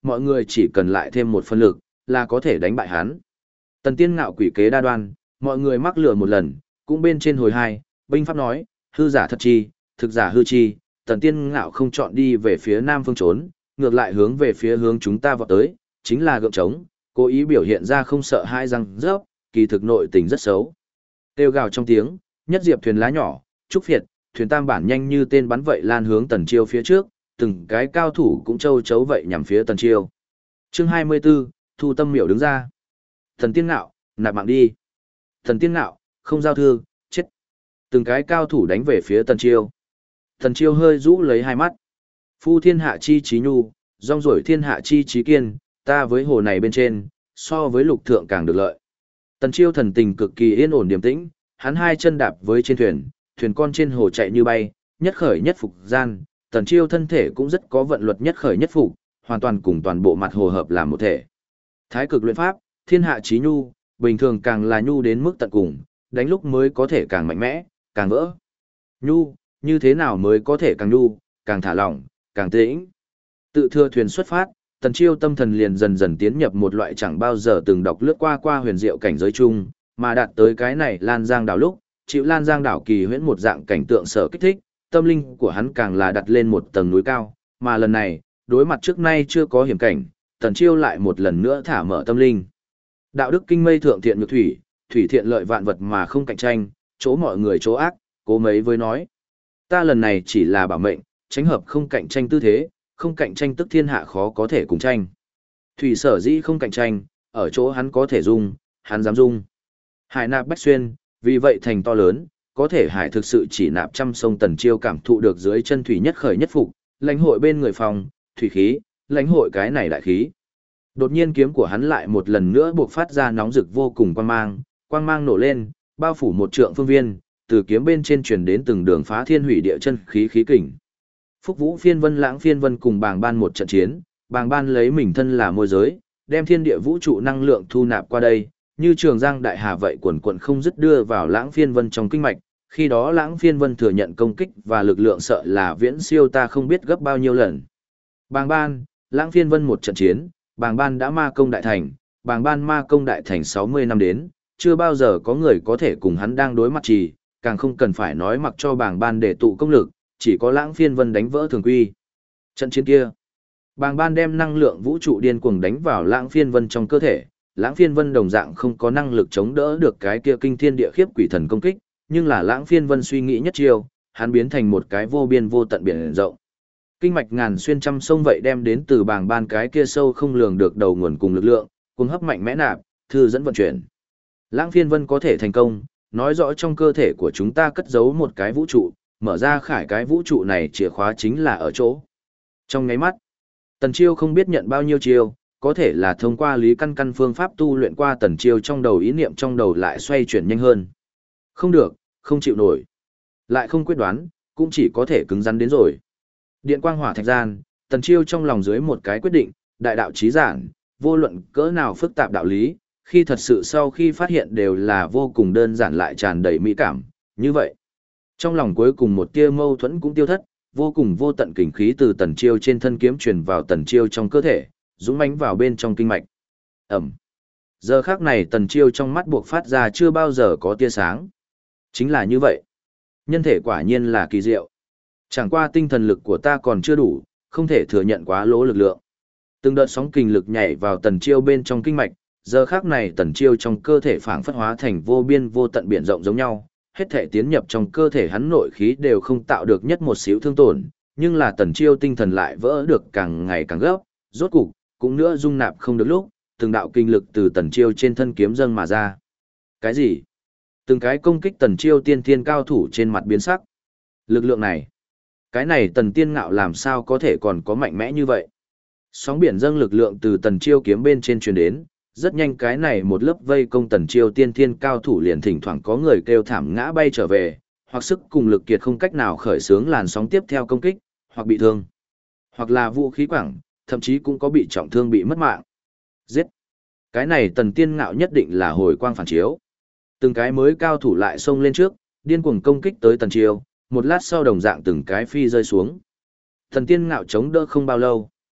mọi người chỉ cần lại thêm một phân lực, là có thể đánh bại hắn. Tần Tiên Ngạo quỷ kế đa đoan, mọi người mắc lừa một lần, cũng bên trên hồi hai, binh pháp nói, hư giả thật chi, thực giả hư chi, Tần Tiên Ngạo không chọn đi về phía nam phương trốn, ngược lại hướng về phía hướng chúng ta vọt tới, chính là gượng trống, cố ý biểu hiện ra không sợ hai răng rớp, kỳ thực nội tình rất xấu. Tiêu gào trong tiếng, nhất diệp thuyền lá nhỏ, trúc phiệt, thuyền tam bản nhanh như tên bắn vậy lan hướng Tần Chiêu phía trước, từng cái cao thủ cũng châu chấu vậy nhằm phía Tần Chiêu. Chương 24, Thu Tâm Miểu đứng ra. Thần Tiên Ngạo, nạp mạng đi. Thần Tiên Ngạo, không giao thương, chết. Từng cái cao thủ đánh về phía Tần Chiêu. Tần Chiêu hơi rũ lấy hai mắt. Phu thiên hạ chi trí nhu, rong rổi thiên hạ chi trí kiên, ta với hồ này bên trên, so với lục thượng càng được lợi. Tần Chiêu thần tình cực kỳ yên ổn điềm tĩnh, hắn hai chân đạp với trên thuyền, thuyền con trên hồ chạy như bay, nhất khởi nhất phục gian, Tần Chiêu thân thể cũng rất có vận luật nhất khởi nhất phục, hoàn toàn cùng toàn bộ mặt hồ hợp làm một thể. Thái cực luyện pháp, thiên hạ chí nhu, bình thường càng là nhu đến mức tận cùng, đánh lúc mới có thể càng mạnh mẽ, càng vỡ. Nhu, như thế nào mới có thể càng nhu, càng thả lỏng, càng tĩnh. Tự thừa thuyền xuất phát, Tần Chiêu tâm thần liền dần dần tiến nhập một loại chẳng bao giờ từng đọc lướt qua huyền diệu cảnh giới chung, mà đạt tới cái này Lan Giang đảo lúc, chịu Lan Giang đảo kỳ huyễn một dạng cảnh tượng sở kích thích, tâm linh của hắn càng là đặt lên một tầng núi cao, mà lần này, đối mặt trước nay chưa có hiểm cảnh, Tần Chiêu lại một lần nữa thả mở tâm linh. Đạo đức kinh mây thượng thiện nhược thủy, thủy thiện lợi vạn vật mà không cạnh tranh, chỗ mọi người chỗ ác, cố mấy với nói. Ta lần này chỉ là bảo mệnh, tránh hợp không cạnh tranh tư thế, không cạnh tranh tức thiên hạ khó có thể cùng tranh. Thủy sở dĩ không cạnh tranh, ở chỗ hắn có thể dung, hắn dám dung. Hải nạp bách xuyên, vì vậy thành to lớn, có thể hải thực sự chỉ nạp trăm sông. Tần Chiêu cảm thụ được dưới chân thủy nhất khởi nhất phục, lãnh hội bên người phòng, thủy khí, lãnh hội cái này đại khí. Đột nhiên kiếm của hắn lại một lần nữa buộc phát ra nóng rực vô cùng quang mang nổ lên, bao phủ một trượng phương viên, từ kiếm bên trên truyền đến từng đường phá thiên hủy địa chân khí khí kình. Phúc Vũ Phiên Vân Lãng Phiên Vân cùng Bàng Ban một trận chiến, Bàng Ban lấy mình thân là môi giới, đem thiên địa vũ trụ năng lượng thu nạp qua đây, như trường giang đại hà vậy quần quần không dứt đưa vào Lãng Phiên Vân trong kinh mạch. Khi đó Lãng Phiên Vân thừa nhận công kích và lực lượng sợ là viễn siêu ta không biết gấp bao nhiêu lần. Bàng Ban, Lãng Phiên Vân một trận chiến, Bàng Ban đã ma công đại thành, Bàng Ban ma công đại thành 60 năm đến, chưa bao giờ có người có thể cùng hắn đang đối mặt trì, càng không cần phải nói mặc cho Bàng Ban để tụ công lực, chỉ có Lãng Phiên Vân đánh vỡ thường quy. Trận chiến kia, Bàng Ban đem năng lượng vũ trụ điên cuồng đánh vào Lãng Phiên Vân trong cơ thể, Lãng Phiên Vân đồng dạng không có năng lực chống đỡ được cái kia kinh thiên địa khiếp quỷ thần công kích, nhưng là Lãng Phiên Vân suy nghĩ nhất chiêu, hắn biến thành một cái vô biên vô tận biển rộng. Kinh mạch ngàn xuyên trăm sông vậy đem đến từ Bàng Ban cái kia sâu không lường được đầu nguồn cùng lực lượng, cùng hấp mạnh mẽ nạp, thư dẫn vận chuyển. Lãng Phiên Vân có thể thành công, nói rõ trong cơ thể của chúng ta cất giấu một cái vũ trụ, mở ra khải cái vũ trụ này chìa khóa chính là ở chỗ. Trong ngáy mắt, Tần Chiêu không biết nhận bao nhiêu chiêu, có thể là thông qua lý căn căn phương pháp tu luyện qua Tần Chiêu trong đầu ý niệm trong đầu lại xoay chuyển nhanh hơn. Không được, không chịu nổi. Lại không quyết đoán, cũng chỉ có thể cứng rắn đến rồi. Điện quang hỏa thạch gian, Tần Chiêu trong lòng dưới một cái quyết định, đại đạo chí giản, vô luận cỡ nào phức tạp đạo lý, khi thật sự sau khi phát hiện đều là vô cùng đơn giản lại tràn đầy mỹ cảm, như vậy. Trong lòng cuối cùng một tia mâu thuẫn cũng tiêu thất, vô cùng vô tận kình khí từ Tần Chiêu trên thân kiếm truyền vào Tần Chiêu trong cơ thể, dũng mãnh vào bên trong kinh mạch. Ẩm. Giờ khắc này Tần Chiêu trong mắt buộc phát ra chưa bao giờ có tia sáng. Chính là như vậy. Nhân thể quả nhiên là kỳ diệu. Chẳng qua tinh thần lực của ta còn chưa đủ, không thể thừa nhận quá lỗ lực lượng. Từng đợt sóng kình lực nhảy vào Tần Chiêu bên trong kinh mạch, giờ khắc này Tần Chiêu trong cơ thể phảng phất hóa thành vô biên vô tận biển rộng giống nhau, hết thể tiến nhập trong cơ thể hắn nội khí đều không tạo được nhất một xíu thương tổn, nhưng là Tần Chiêu tinh thần lại vỡ được càng ngày càng gấp, rốt cục cũng nữa dung nạp không được lúc, từng đạo kinh lực từ Tần Chiêu trên thân kiếm dâng mà ra. Cái gì? Từng cái công kích Tần Chiêu tiên thiên cao thủ trên mặt biến sắc. Lực lượng này, cái này Tần Tiên Ngạo làm sao có thể còn có mạnh mẽ như vậy? Sóng biển dâng lực lượng từ Tần Chiêu kiếm bên trên truyền đến, rất nhanh cái này một lớp vây công Tần Chiêu tiên thiên cao thủ liền thỉnh thoảng có người kêu thảm ngã bay trở về, hoặc sức cùng lực kiệt không cách nào khởi xướng làn sóng tiếp theo công kích, hoặc bị thương, hoặc là vũ khí quẳng, thậm chí cũng có bị trọng thương bị mất mạng. Giết! Cái này Tần Tiên Ngạo nhất định là hồi quang phản chiếu. Từng cái mới cao thủ lại xông lên trước, điên cuồng công kích tới Tần Chiêu, một lát sau đồng dạng từng cái phi rơi xuống. Tần Tiên Ngạo chống đỡ không bao lâu,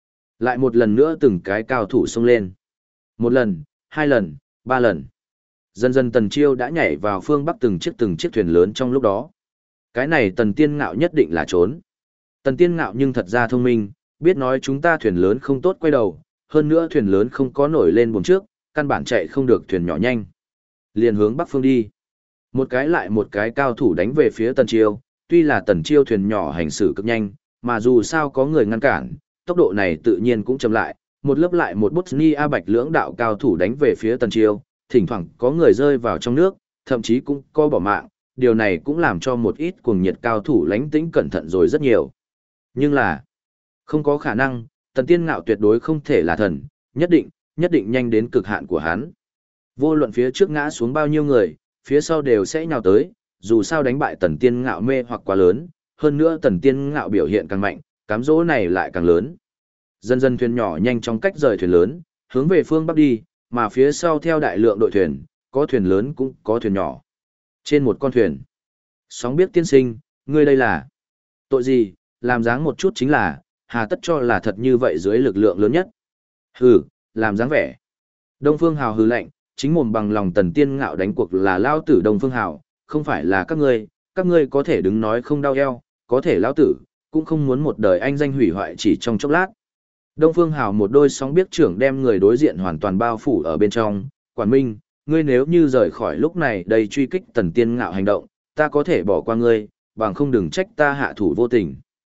Lại một lần nữa từng cái cao thủ xông lên. Một lần, hai lần, ba lần. Dần dần Tần Chiêu đã nhảy vào phương Bắc từng chiếc thuyền lớn trong lúc đó. Cái này Tần Tiên Ngạo nhất định là trốn. Tần Tiên Ngạo nhưng thật ra thông minh, biết nói chúng ta thuyền lớn không tốt quay đầu, hơn nữa thuyền lớn không có nổi lên buồm trước, căn bản chạy không được thuyền nhỏ nhanh. Liền hướng Bắc phương đi. Một cái lại một cái cao thủ đánh về phía Tần Chiêu, tuy là Tần Chiêu thuyền nhỏ hành xử cực nhanh, mà dù sao có người ngăn cản, tốc độ này tự nhiên cũng chậm lại, một lớp lại một Bosnia Bạch lưỡng đạo cao thủ đánh về phía Tần Chiêu, thỉnh thoảng có người rơi vào trong nước, thậm chí cũng có bỏ mạng, điều này cũng làm cho một ít cuồng nhiệt cao thủ lánh tĩnh cẩn thận rồi rất nhiều. Nhưng là, không có khả năng, Tần Tiên Ngạo tuyệt đối không thể là thần, nhất định nhanh đến cực hạn của hắn. Vô luận phía trước ngã xuống bao nhiêu người, phía sau đều sẽ nhào tới, dù sao đánh bại Tần Tiên Ngạo mê hoặc quá lớn, hơn nữa Tần Tiên Ngạo biểu hiện càng mạnh, cám dỗ này lại càng lớn. Dần dần thuyền nhỏ nhanh chóng cách rời thuyền lớn, hướng về phương Bắc đi, mà phía sau theo đại lượng đội thuyền, có thuyền lớn cũng có thuyền nhỏ. Trên một con thuyền, sóng biết tiên sinh, ngươi đây là tội gì, làm dáng một chút chính là, hà tất cho là thật như vậy dưới lực lượng lớn nhất. Hừ, làm dáng vẻ. Đông Phương Hào hừ lạnh, chính mồm bằng lòng Tần Tiên Ngạo đánh cuộc là lao tử Đông Phương Hào, không phải là các ngươi có thể đứng nói không đau eo, có thể lao tử, cũng không muốn một đời anh danh hủy hoại chỉ trong chốc lát. Đông Phương Hào một đôi sóng biết trưởng đem người đối diện hoàn toàn bao phủ ở bên trong, Quản Minh, ngươi nếu như rời khỏi lúc này đây truy kích Tần Tiên Ngạo hành động, ta có thể bỏ qua ngươi, bằng không đừng trách ta hạ thủ vô tình.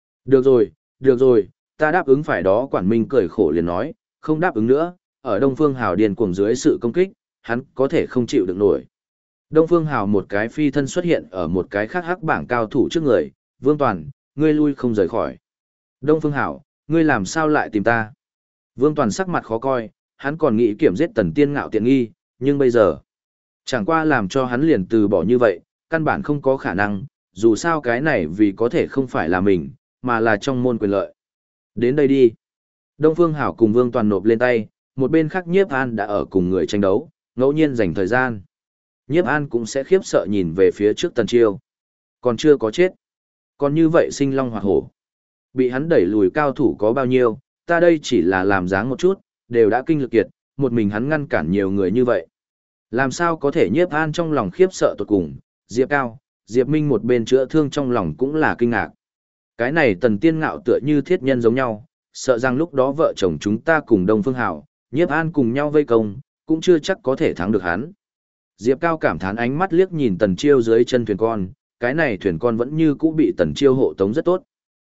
Được rồi, ta đáp ứng phải đó. Quản Minh cười khổ liền nói, không đáp ứng nữa, ở Đông Phương Hào điên cuồng dưới sự công kích, hắn có thể không chịu được nổi. Đông Phương Hào một cái phi thân xuất hiện ở một cái khác hắc bảng cao thủ trước người, Vương Toàn, ngươi lui không rời khỏi. Đông Phương Hào, ngươi làm sao lại tìm ta? Vương Toàn sắc mặt khó coi, hắn còn nghĩ kiểm giết Tần Tiên Ngạo tiện nghi, nhưng bây giờ, chẳng qua làm cho hắn liền từ bỏ như vậy, căn bản không có khả năng, dù sao cái này vì có thể không phải là mình, mà là trong môn quyền lợi. Đến đây đi. Đông Phương Hảo cùng Vương Toàn nộp lên tay, một bên khác Nhiếp An đã ở cùng người tranh đấu, ngẫu nhiên dành thời gian. Nhiếp An cũng sẽ khiếp sợ nhìn về phía trước Tần Chiêu. Còn chưa có chết. Còn như vậy sinh long hoạt hổ. Bị hắn đẩy lùi cao thủ có bao nhiêu, ta đây chỉ là làm dáng một chút, đều đã kinh lực kiệt, một mình hắn ngăn cản nhiều người như vậy. Làm sao có thể Nhiếp An trong lòng khiếp sợ tột cùng, Diệp Cao, Diệp Minh một bên chữa thương trong lòng cũng là kinh ngạc. Cái này Tần Tiên Ngạo tựa như thiết nhân giống nhau, sợ rằng lúc đó vợ chồng chúng ta cùng Đông Phương Hảo, Nhiếp An cùng nhau vây công, cũng chưa chắc có thể thắng được hắn. Diệp Cao cảm thán ánh mắt liếc nhìn Tần Chiêu dưới chân thuyền con, cái này thuyền con vẫn như cũ bị Tần Chiêu hộ tống rất tốt.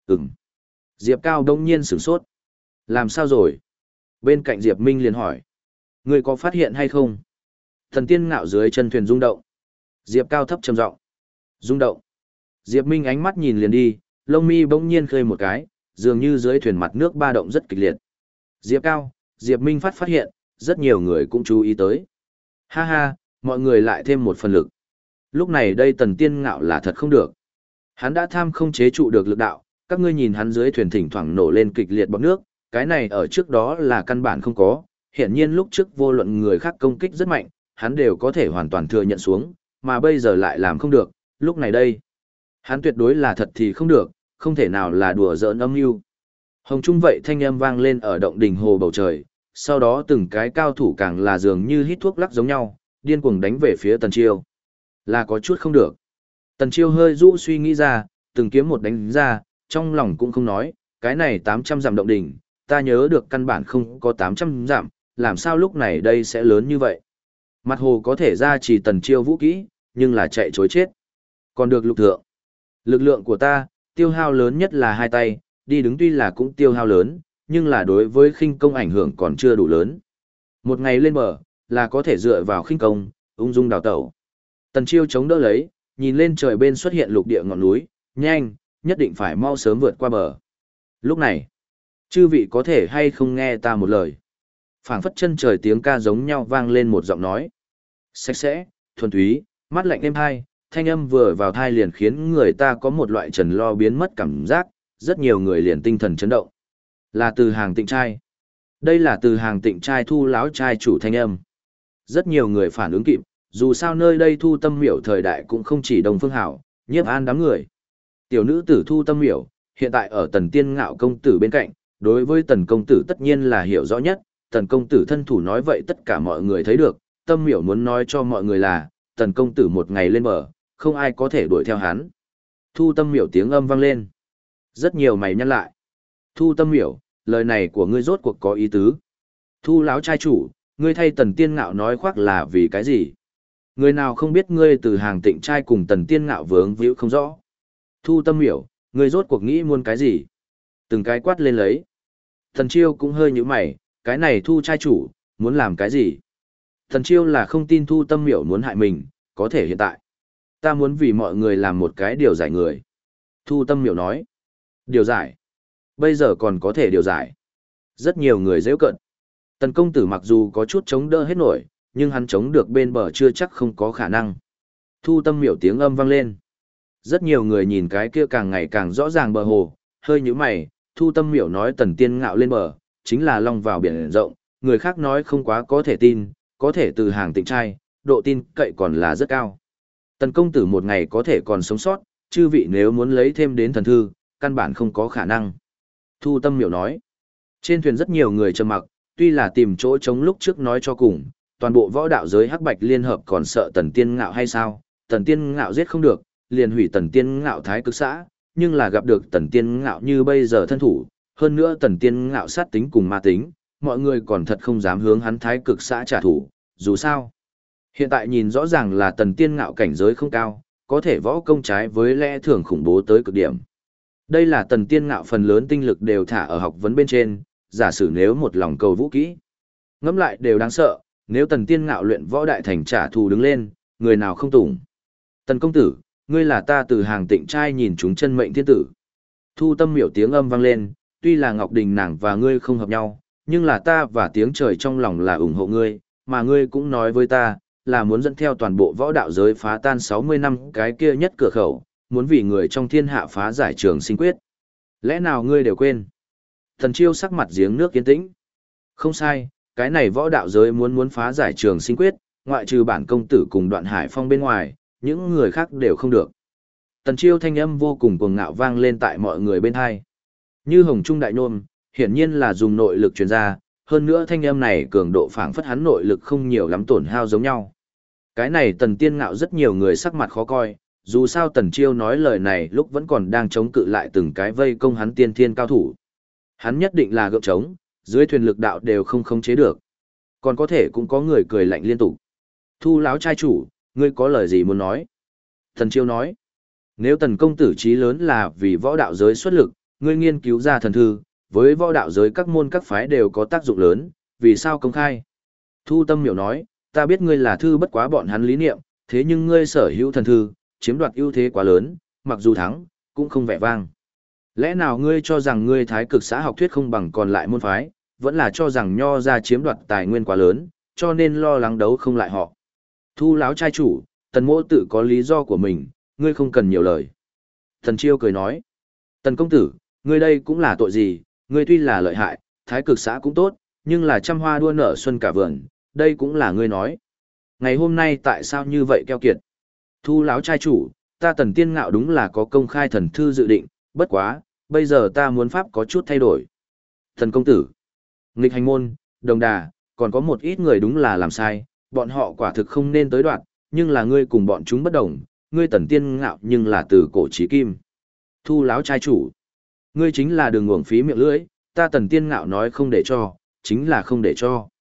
Diệp Cao đông nhiên sửng sốt. Làm sao rồi? Bên cạnh Diệp Minh liền hỏi. Ngươi có phát hiện hay không? Tần Tiên Ngạo dưới chân thuyền rung động. Diệp Cao thấp trầm giọng. Rung động. Diệp Minh ánh mắt nhìn liền đi, lông mi bỗng nhiên khơi một cái, dường như dưới thuyền mặt nước ba động rất kịch liệt. Diệp Cao, Diệp Minh phát hiện, rất nhiều người cũng chú ý tới. Ha ha, mọi người lại thêm một phần lực. Lúc này đây Tần Tiên Ngạo là thật không được. Hắn đã tham không chế trụ được lực đạo, các ngươi nhìn hắn dưới thuyền thỉnh thoảng nổ lên kịch liệt bọt nước, cái này ở trước đó là căn bản không có, hiển nhiên lúc trước vô luận người khác công kích rất mạnh, hắn đều có thể hoàn toàn thừa nhận xuống, mà bây giờ lại làm không được, lúc này đây. Hắn tuyệt đối là thật thì không được, không thể nào là đùa giỡn âm mưu. Hồng trung vậy thanh âm vang lên ở động đỉnh hồ bầu trời, sau đó từng cái cao thủ càng là dường như hít thuốc lắc giống nhau, điên cuồng đánh về phía Tần Chiêu. Là có chút không được. Tần Chiêu hơi rũ suy nghĩ ra, từng kiếm một đánh ra, trong lòng cũng không nói, cái này 800 dặm động đỉnh, ta nhớ được căn bản không có 800 dặm, làm sao lúc này đây sẽ lớn như vậy. Mặt hồ có thể ra chỉ Tần Chiêu vũ kỹ, nhưng là chạy chối chết. Còn được lục thượng. Lực lượng của ta, tiêu hao lớn nhất là hai tay, đi đứng tuy là cũng tiêu hao lớn, nhưng là đối với khinh công ảnh hưởng còn chưa đủ lớn. Một ngày lên bờ, là có thể dựa vào khinh công, ung dung đào tẩu. Tần Chiêu chống đỡ lấy, nhìn lên trời bên xuất hiện lục địa ngọn núi, nhanh, nhất định phải mau sớm vượt qua bờ. Lúc này, chư vị có thể hay không nghe ta một lời. Phảng phất chân trời tiếng ca giống nhau vang lên một giọng nói. Sạch sẽ, thuần túy, mát lạnh êm hai, thanh âm vừa vào thai liền khiến người ta có một loại trần lo biến mất cảm giác, rất nhiều người liền tinh thần chấn động. Là từ Hàng Tịnh trai. Đây là từ Hàng Tịnh trai Thu lão trai chủ thanh âm. Rất nhiều người phản ứng kịp, dù sao nơi đây Thu Tâm Miểu thời đại cũng không chỉ Đông Phương Hảo, Nhiếp An đám người. Tiểu nữ tử Thu Tâm Miểu, hiện tại ở Tần Tiên Ngạo công tử bên cạnh, Đối với tần công tử tất nhiên là hiểu rõ nhất, tần công tử thân thủ nói vậy tất cả mọi người thấy được, Tâm Miểu muốn nói cho mọi người là, tần công tử một ngày lên bờ, không ai có thể đuổi theo hắn. Thu Tâm Miểu tiếng âm vang lên. Rất nhiều mày nhăn lại. Thu Tâm Miểu, lời này của ngươi rốt cuộc có ý tứ. Thu lão trai chủ, ngươi thay tần tiên ngạo nói khoác là vì cái gì? Người nào không biết ngươi từ hàng tịnh trai cùng tần tiên ngạo vướng víu không rõ. Thu Tâm Miểu, ngươi rốt cuộc nghĩ muốn cái gì? Từng cái quát lên lấy. Thần Chiêu cũng hơi nhíu mày, cái này Thu trai chủ, muốn làm cái gì? Thần Chiêu là không tin Thu Tâm Miểu muốn hại mình, có thể hiện tại. Ta muốn vì mọi người làm một cái điều giải người. Thu Tâm Miểu nói. Điều giải? Bây giờ còn có thể điều giải. Rất nhiều người giễu cợt. Tần công tử mặc dù có chút chống đỡ hết nổi, nhưng hắn chống được bên bờ chưa chắc không có khả năng. Thu Tâm Miểu tiếng âm vang lên. Rất nhiều người nhìn cái kia càng ngày càng rõ ràng bờ hồ, hơi nhíu mày, Thu Tâm Miểu nói tần tiên ngạo lên bờ, chính là long vào biển rộng, người khác nói không quá có thể tin, có thể từ hàng tịnh trai, độ tin cậy còn là rất cao. Tần công tử một ngày có thể còn sống sót, chư vị nếu muốn lấy thêm đến thần thư, căn bản không có khả năng. Thu Tâm Miểu nói. Trên thuyền rất nhiều người trầm mặc, tuy là tìm chỗ trống lúc trước nói cho cùng, toàn bộ võ đạo giới hắc bạch liên hợp còn sợ tần tiên ngạo hay sao, tần tiên ngạo giết không được, liền hủy tần tiên ngạo thái cực xã, nhưng là gặp được tần tiên ngạo như bây giờ thân thủ, hơn nữa tần tiên ngạo sát tính cùng ma tính, mọi người còn thật không dám hướng hắn thái cực xã trả thù, dù sao. Hiện tại nhìn rõ ràng là tần tiên ngạo cảnh giới không cao, có thể võ công trái với lẽ thường khủng bố tới cực điểm. Đây là tần tiên ngạo phần lớn tinh lực đều thả ở học vấn bên trên, giả sử nếu một lòng cầu vũ kỹ. Ngẫm lại đều đáng sợ, nếu tần tiên ngạo luyện võ đại thành trả thù đứng lên, người nào không tủng. Tần công tử, ngươi là ta từ hàng tịnh trai nhìn chúng chân mệnh thiên tử. Thu Tâm Miểu tiếng âm vang lên, tuy là Ngọc Đình nàng và ngươi không hợp nhau, nhưng là ta và tiếng trời trong lòng là ủng hộ ngươi, mà ngươi cũng nói với ta, là muốn dẫn theo toàn bộ võ đạo giới phá tan 60 năm cái kia nhất cửa khẩu, muốn vì người trong thiên hạ phá giải trường sinh quyết. Lẽ nào ngươi đều quên? Thần Chiêu sắc mặt giếng nước yên tĩnh. Không sai, cái này võ đạo giới muốn phá giải trường sinh quyết, ngoại trừ bản công tử cùng Đoạn Hải Phong bên ngoài, những người khác đều không được. Tần Chiêu thanh âm vô cùng cuồng ngạo vang lên tại mọi người bên hai. Như hồng trung đại nôm, hiển nhiên là dùng nội lực truyền ra, hơn nữa thanh âm này cường độ phảng phất hắn nội lực không nhiều lắm tổn hao giống nhau. Cái này Tần Tiên Ngạo rất nhiều người sắc mặt khó coi, dù sao Tần Chiêu nói lời này lúc vẫn còn đang chống cự lại từng cái vây công hắn tiên thiên cao thủ. Hắn nhất định là gượng trống, dưới thuyền lực đạo đều không khống chế được. Còn có thể cũng có người cười lạnh liên tục. Thu lão trai chủ, ngươi có lời gì muốn nói? Tần Chiêu nói, nếu Tần công tử chí lớn là vì võ đạo giới xuất lực, ngươi nghiên cứu ra thần thư, với võ đạo giới các môn các phái đều có tác dụng lớn, vì sao công khai? Thu Tâm Miểu nói, ta biết ngươi là thư bất quá bọn hắn lý niệm, thế nhưng ngươi sở hữu thần thư, chiếm đoạt ưu thế quá lớn, mặc dù thắng, cũng không vẻ vang. Lẽ nào ngươi cho rằng ngươi thái cực xã học thuyết không bằng còn lại môn phái, vẫn là cho rằng nho ra chiếm đoạt tài nguyên quá lớn, cho nên lo lắng đấu không lại họ. Thu lão trai chủ, Tần mỗ tự có lý do của mình, ngươi không cần nhiều lời. Thần Chiêu cười nói, Tần công tử, ngươi đây cũng là tội gì, ngươi tuy là lợi hại, thái cực xã cũng tốt, nhưng là trăm hoa đua nở xuân cả vườn, đây cũng là ngươi nói. Ngày hôm nay tại sao như vậy keo kiệt? Thu lão trai chủ, ta Tần Tiên Ngạo đúng là có công khai thần thư dự định, bất quá, bây giờ ta muốn pháp có chút thay đổi. Thần công tử, nghịch hành môn, đồng đà, còn có một ít người đúng là làm sai, bọn họ quả thực không nên tới đoạn, nhưng là ngươi cùng bọn chúng bất đồng, ngươi Tần Tiên Ngạo nhưng là từ cổ chí kim. Thu lão trai chủ, ngươi chính là đường uổng phí miệng lưỡi, ta Tần Tiên Ngạo nói không để cho, chính là không để cho.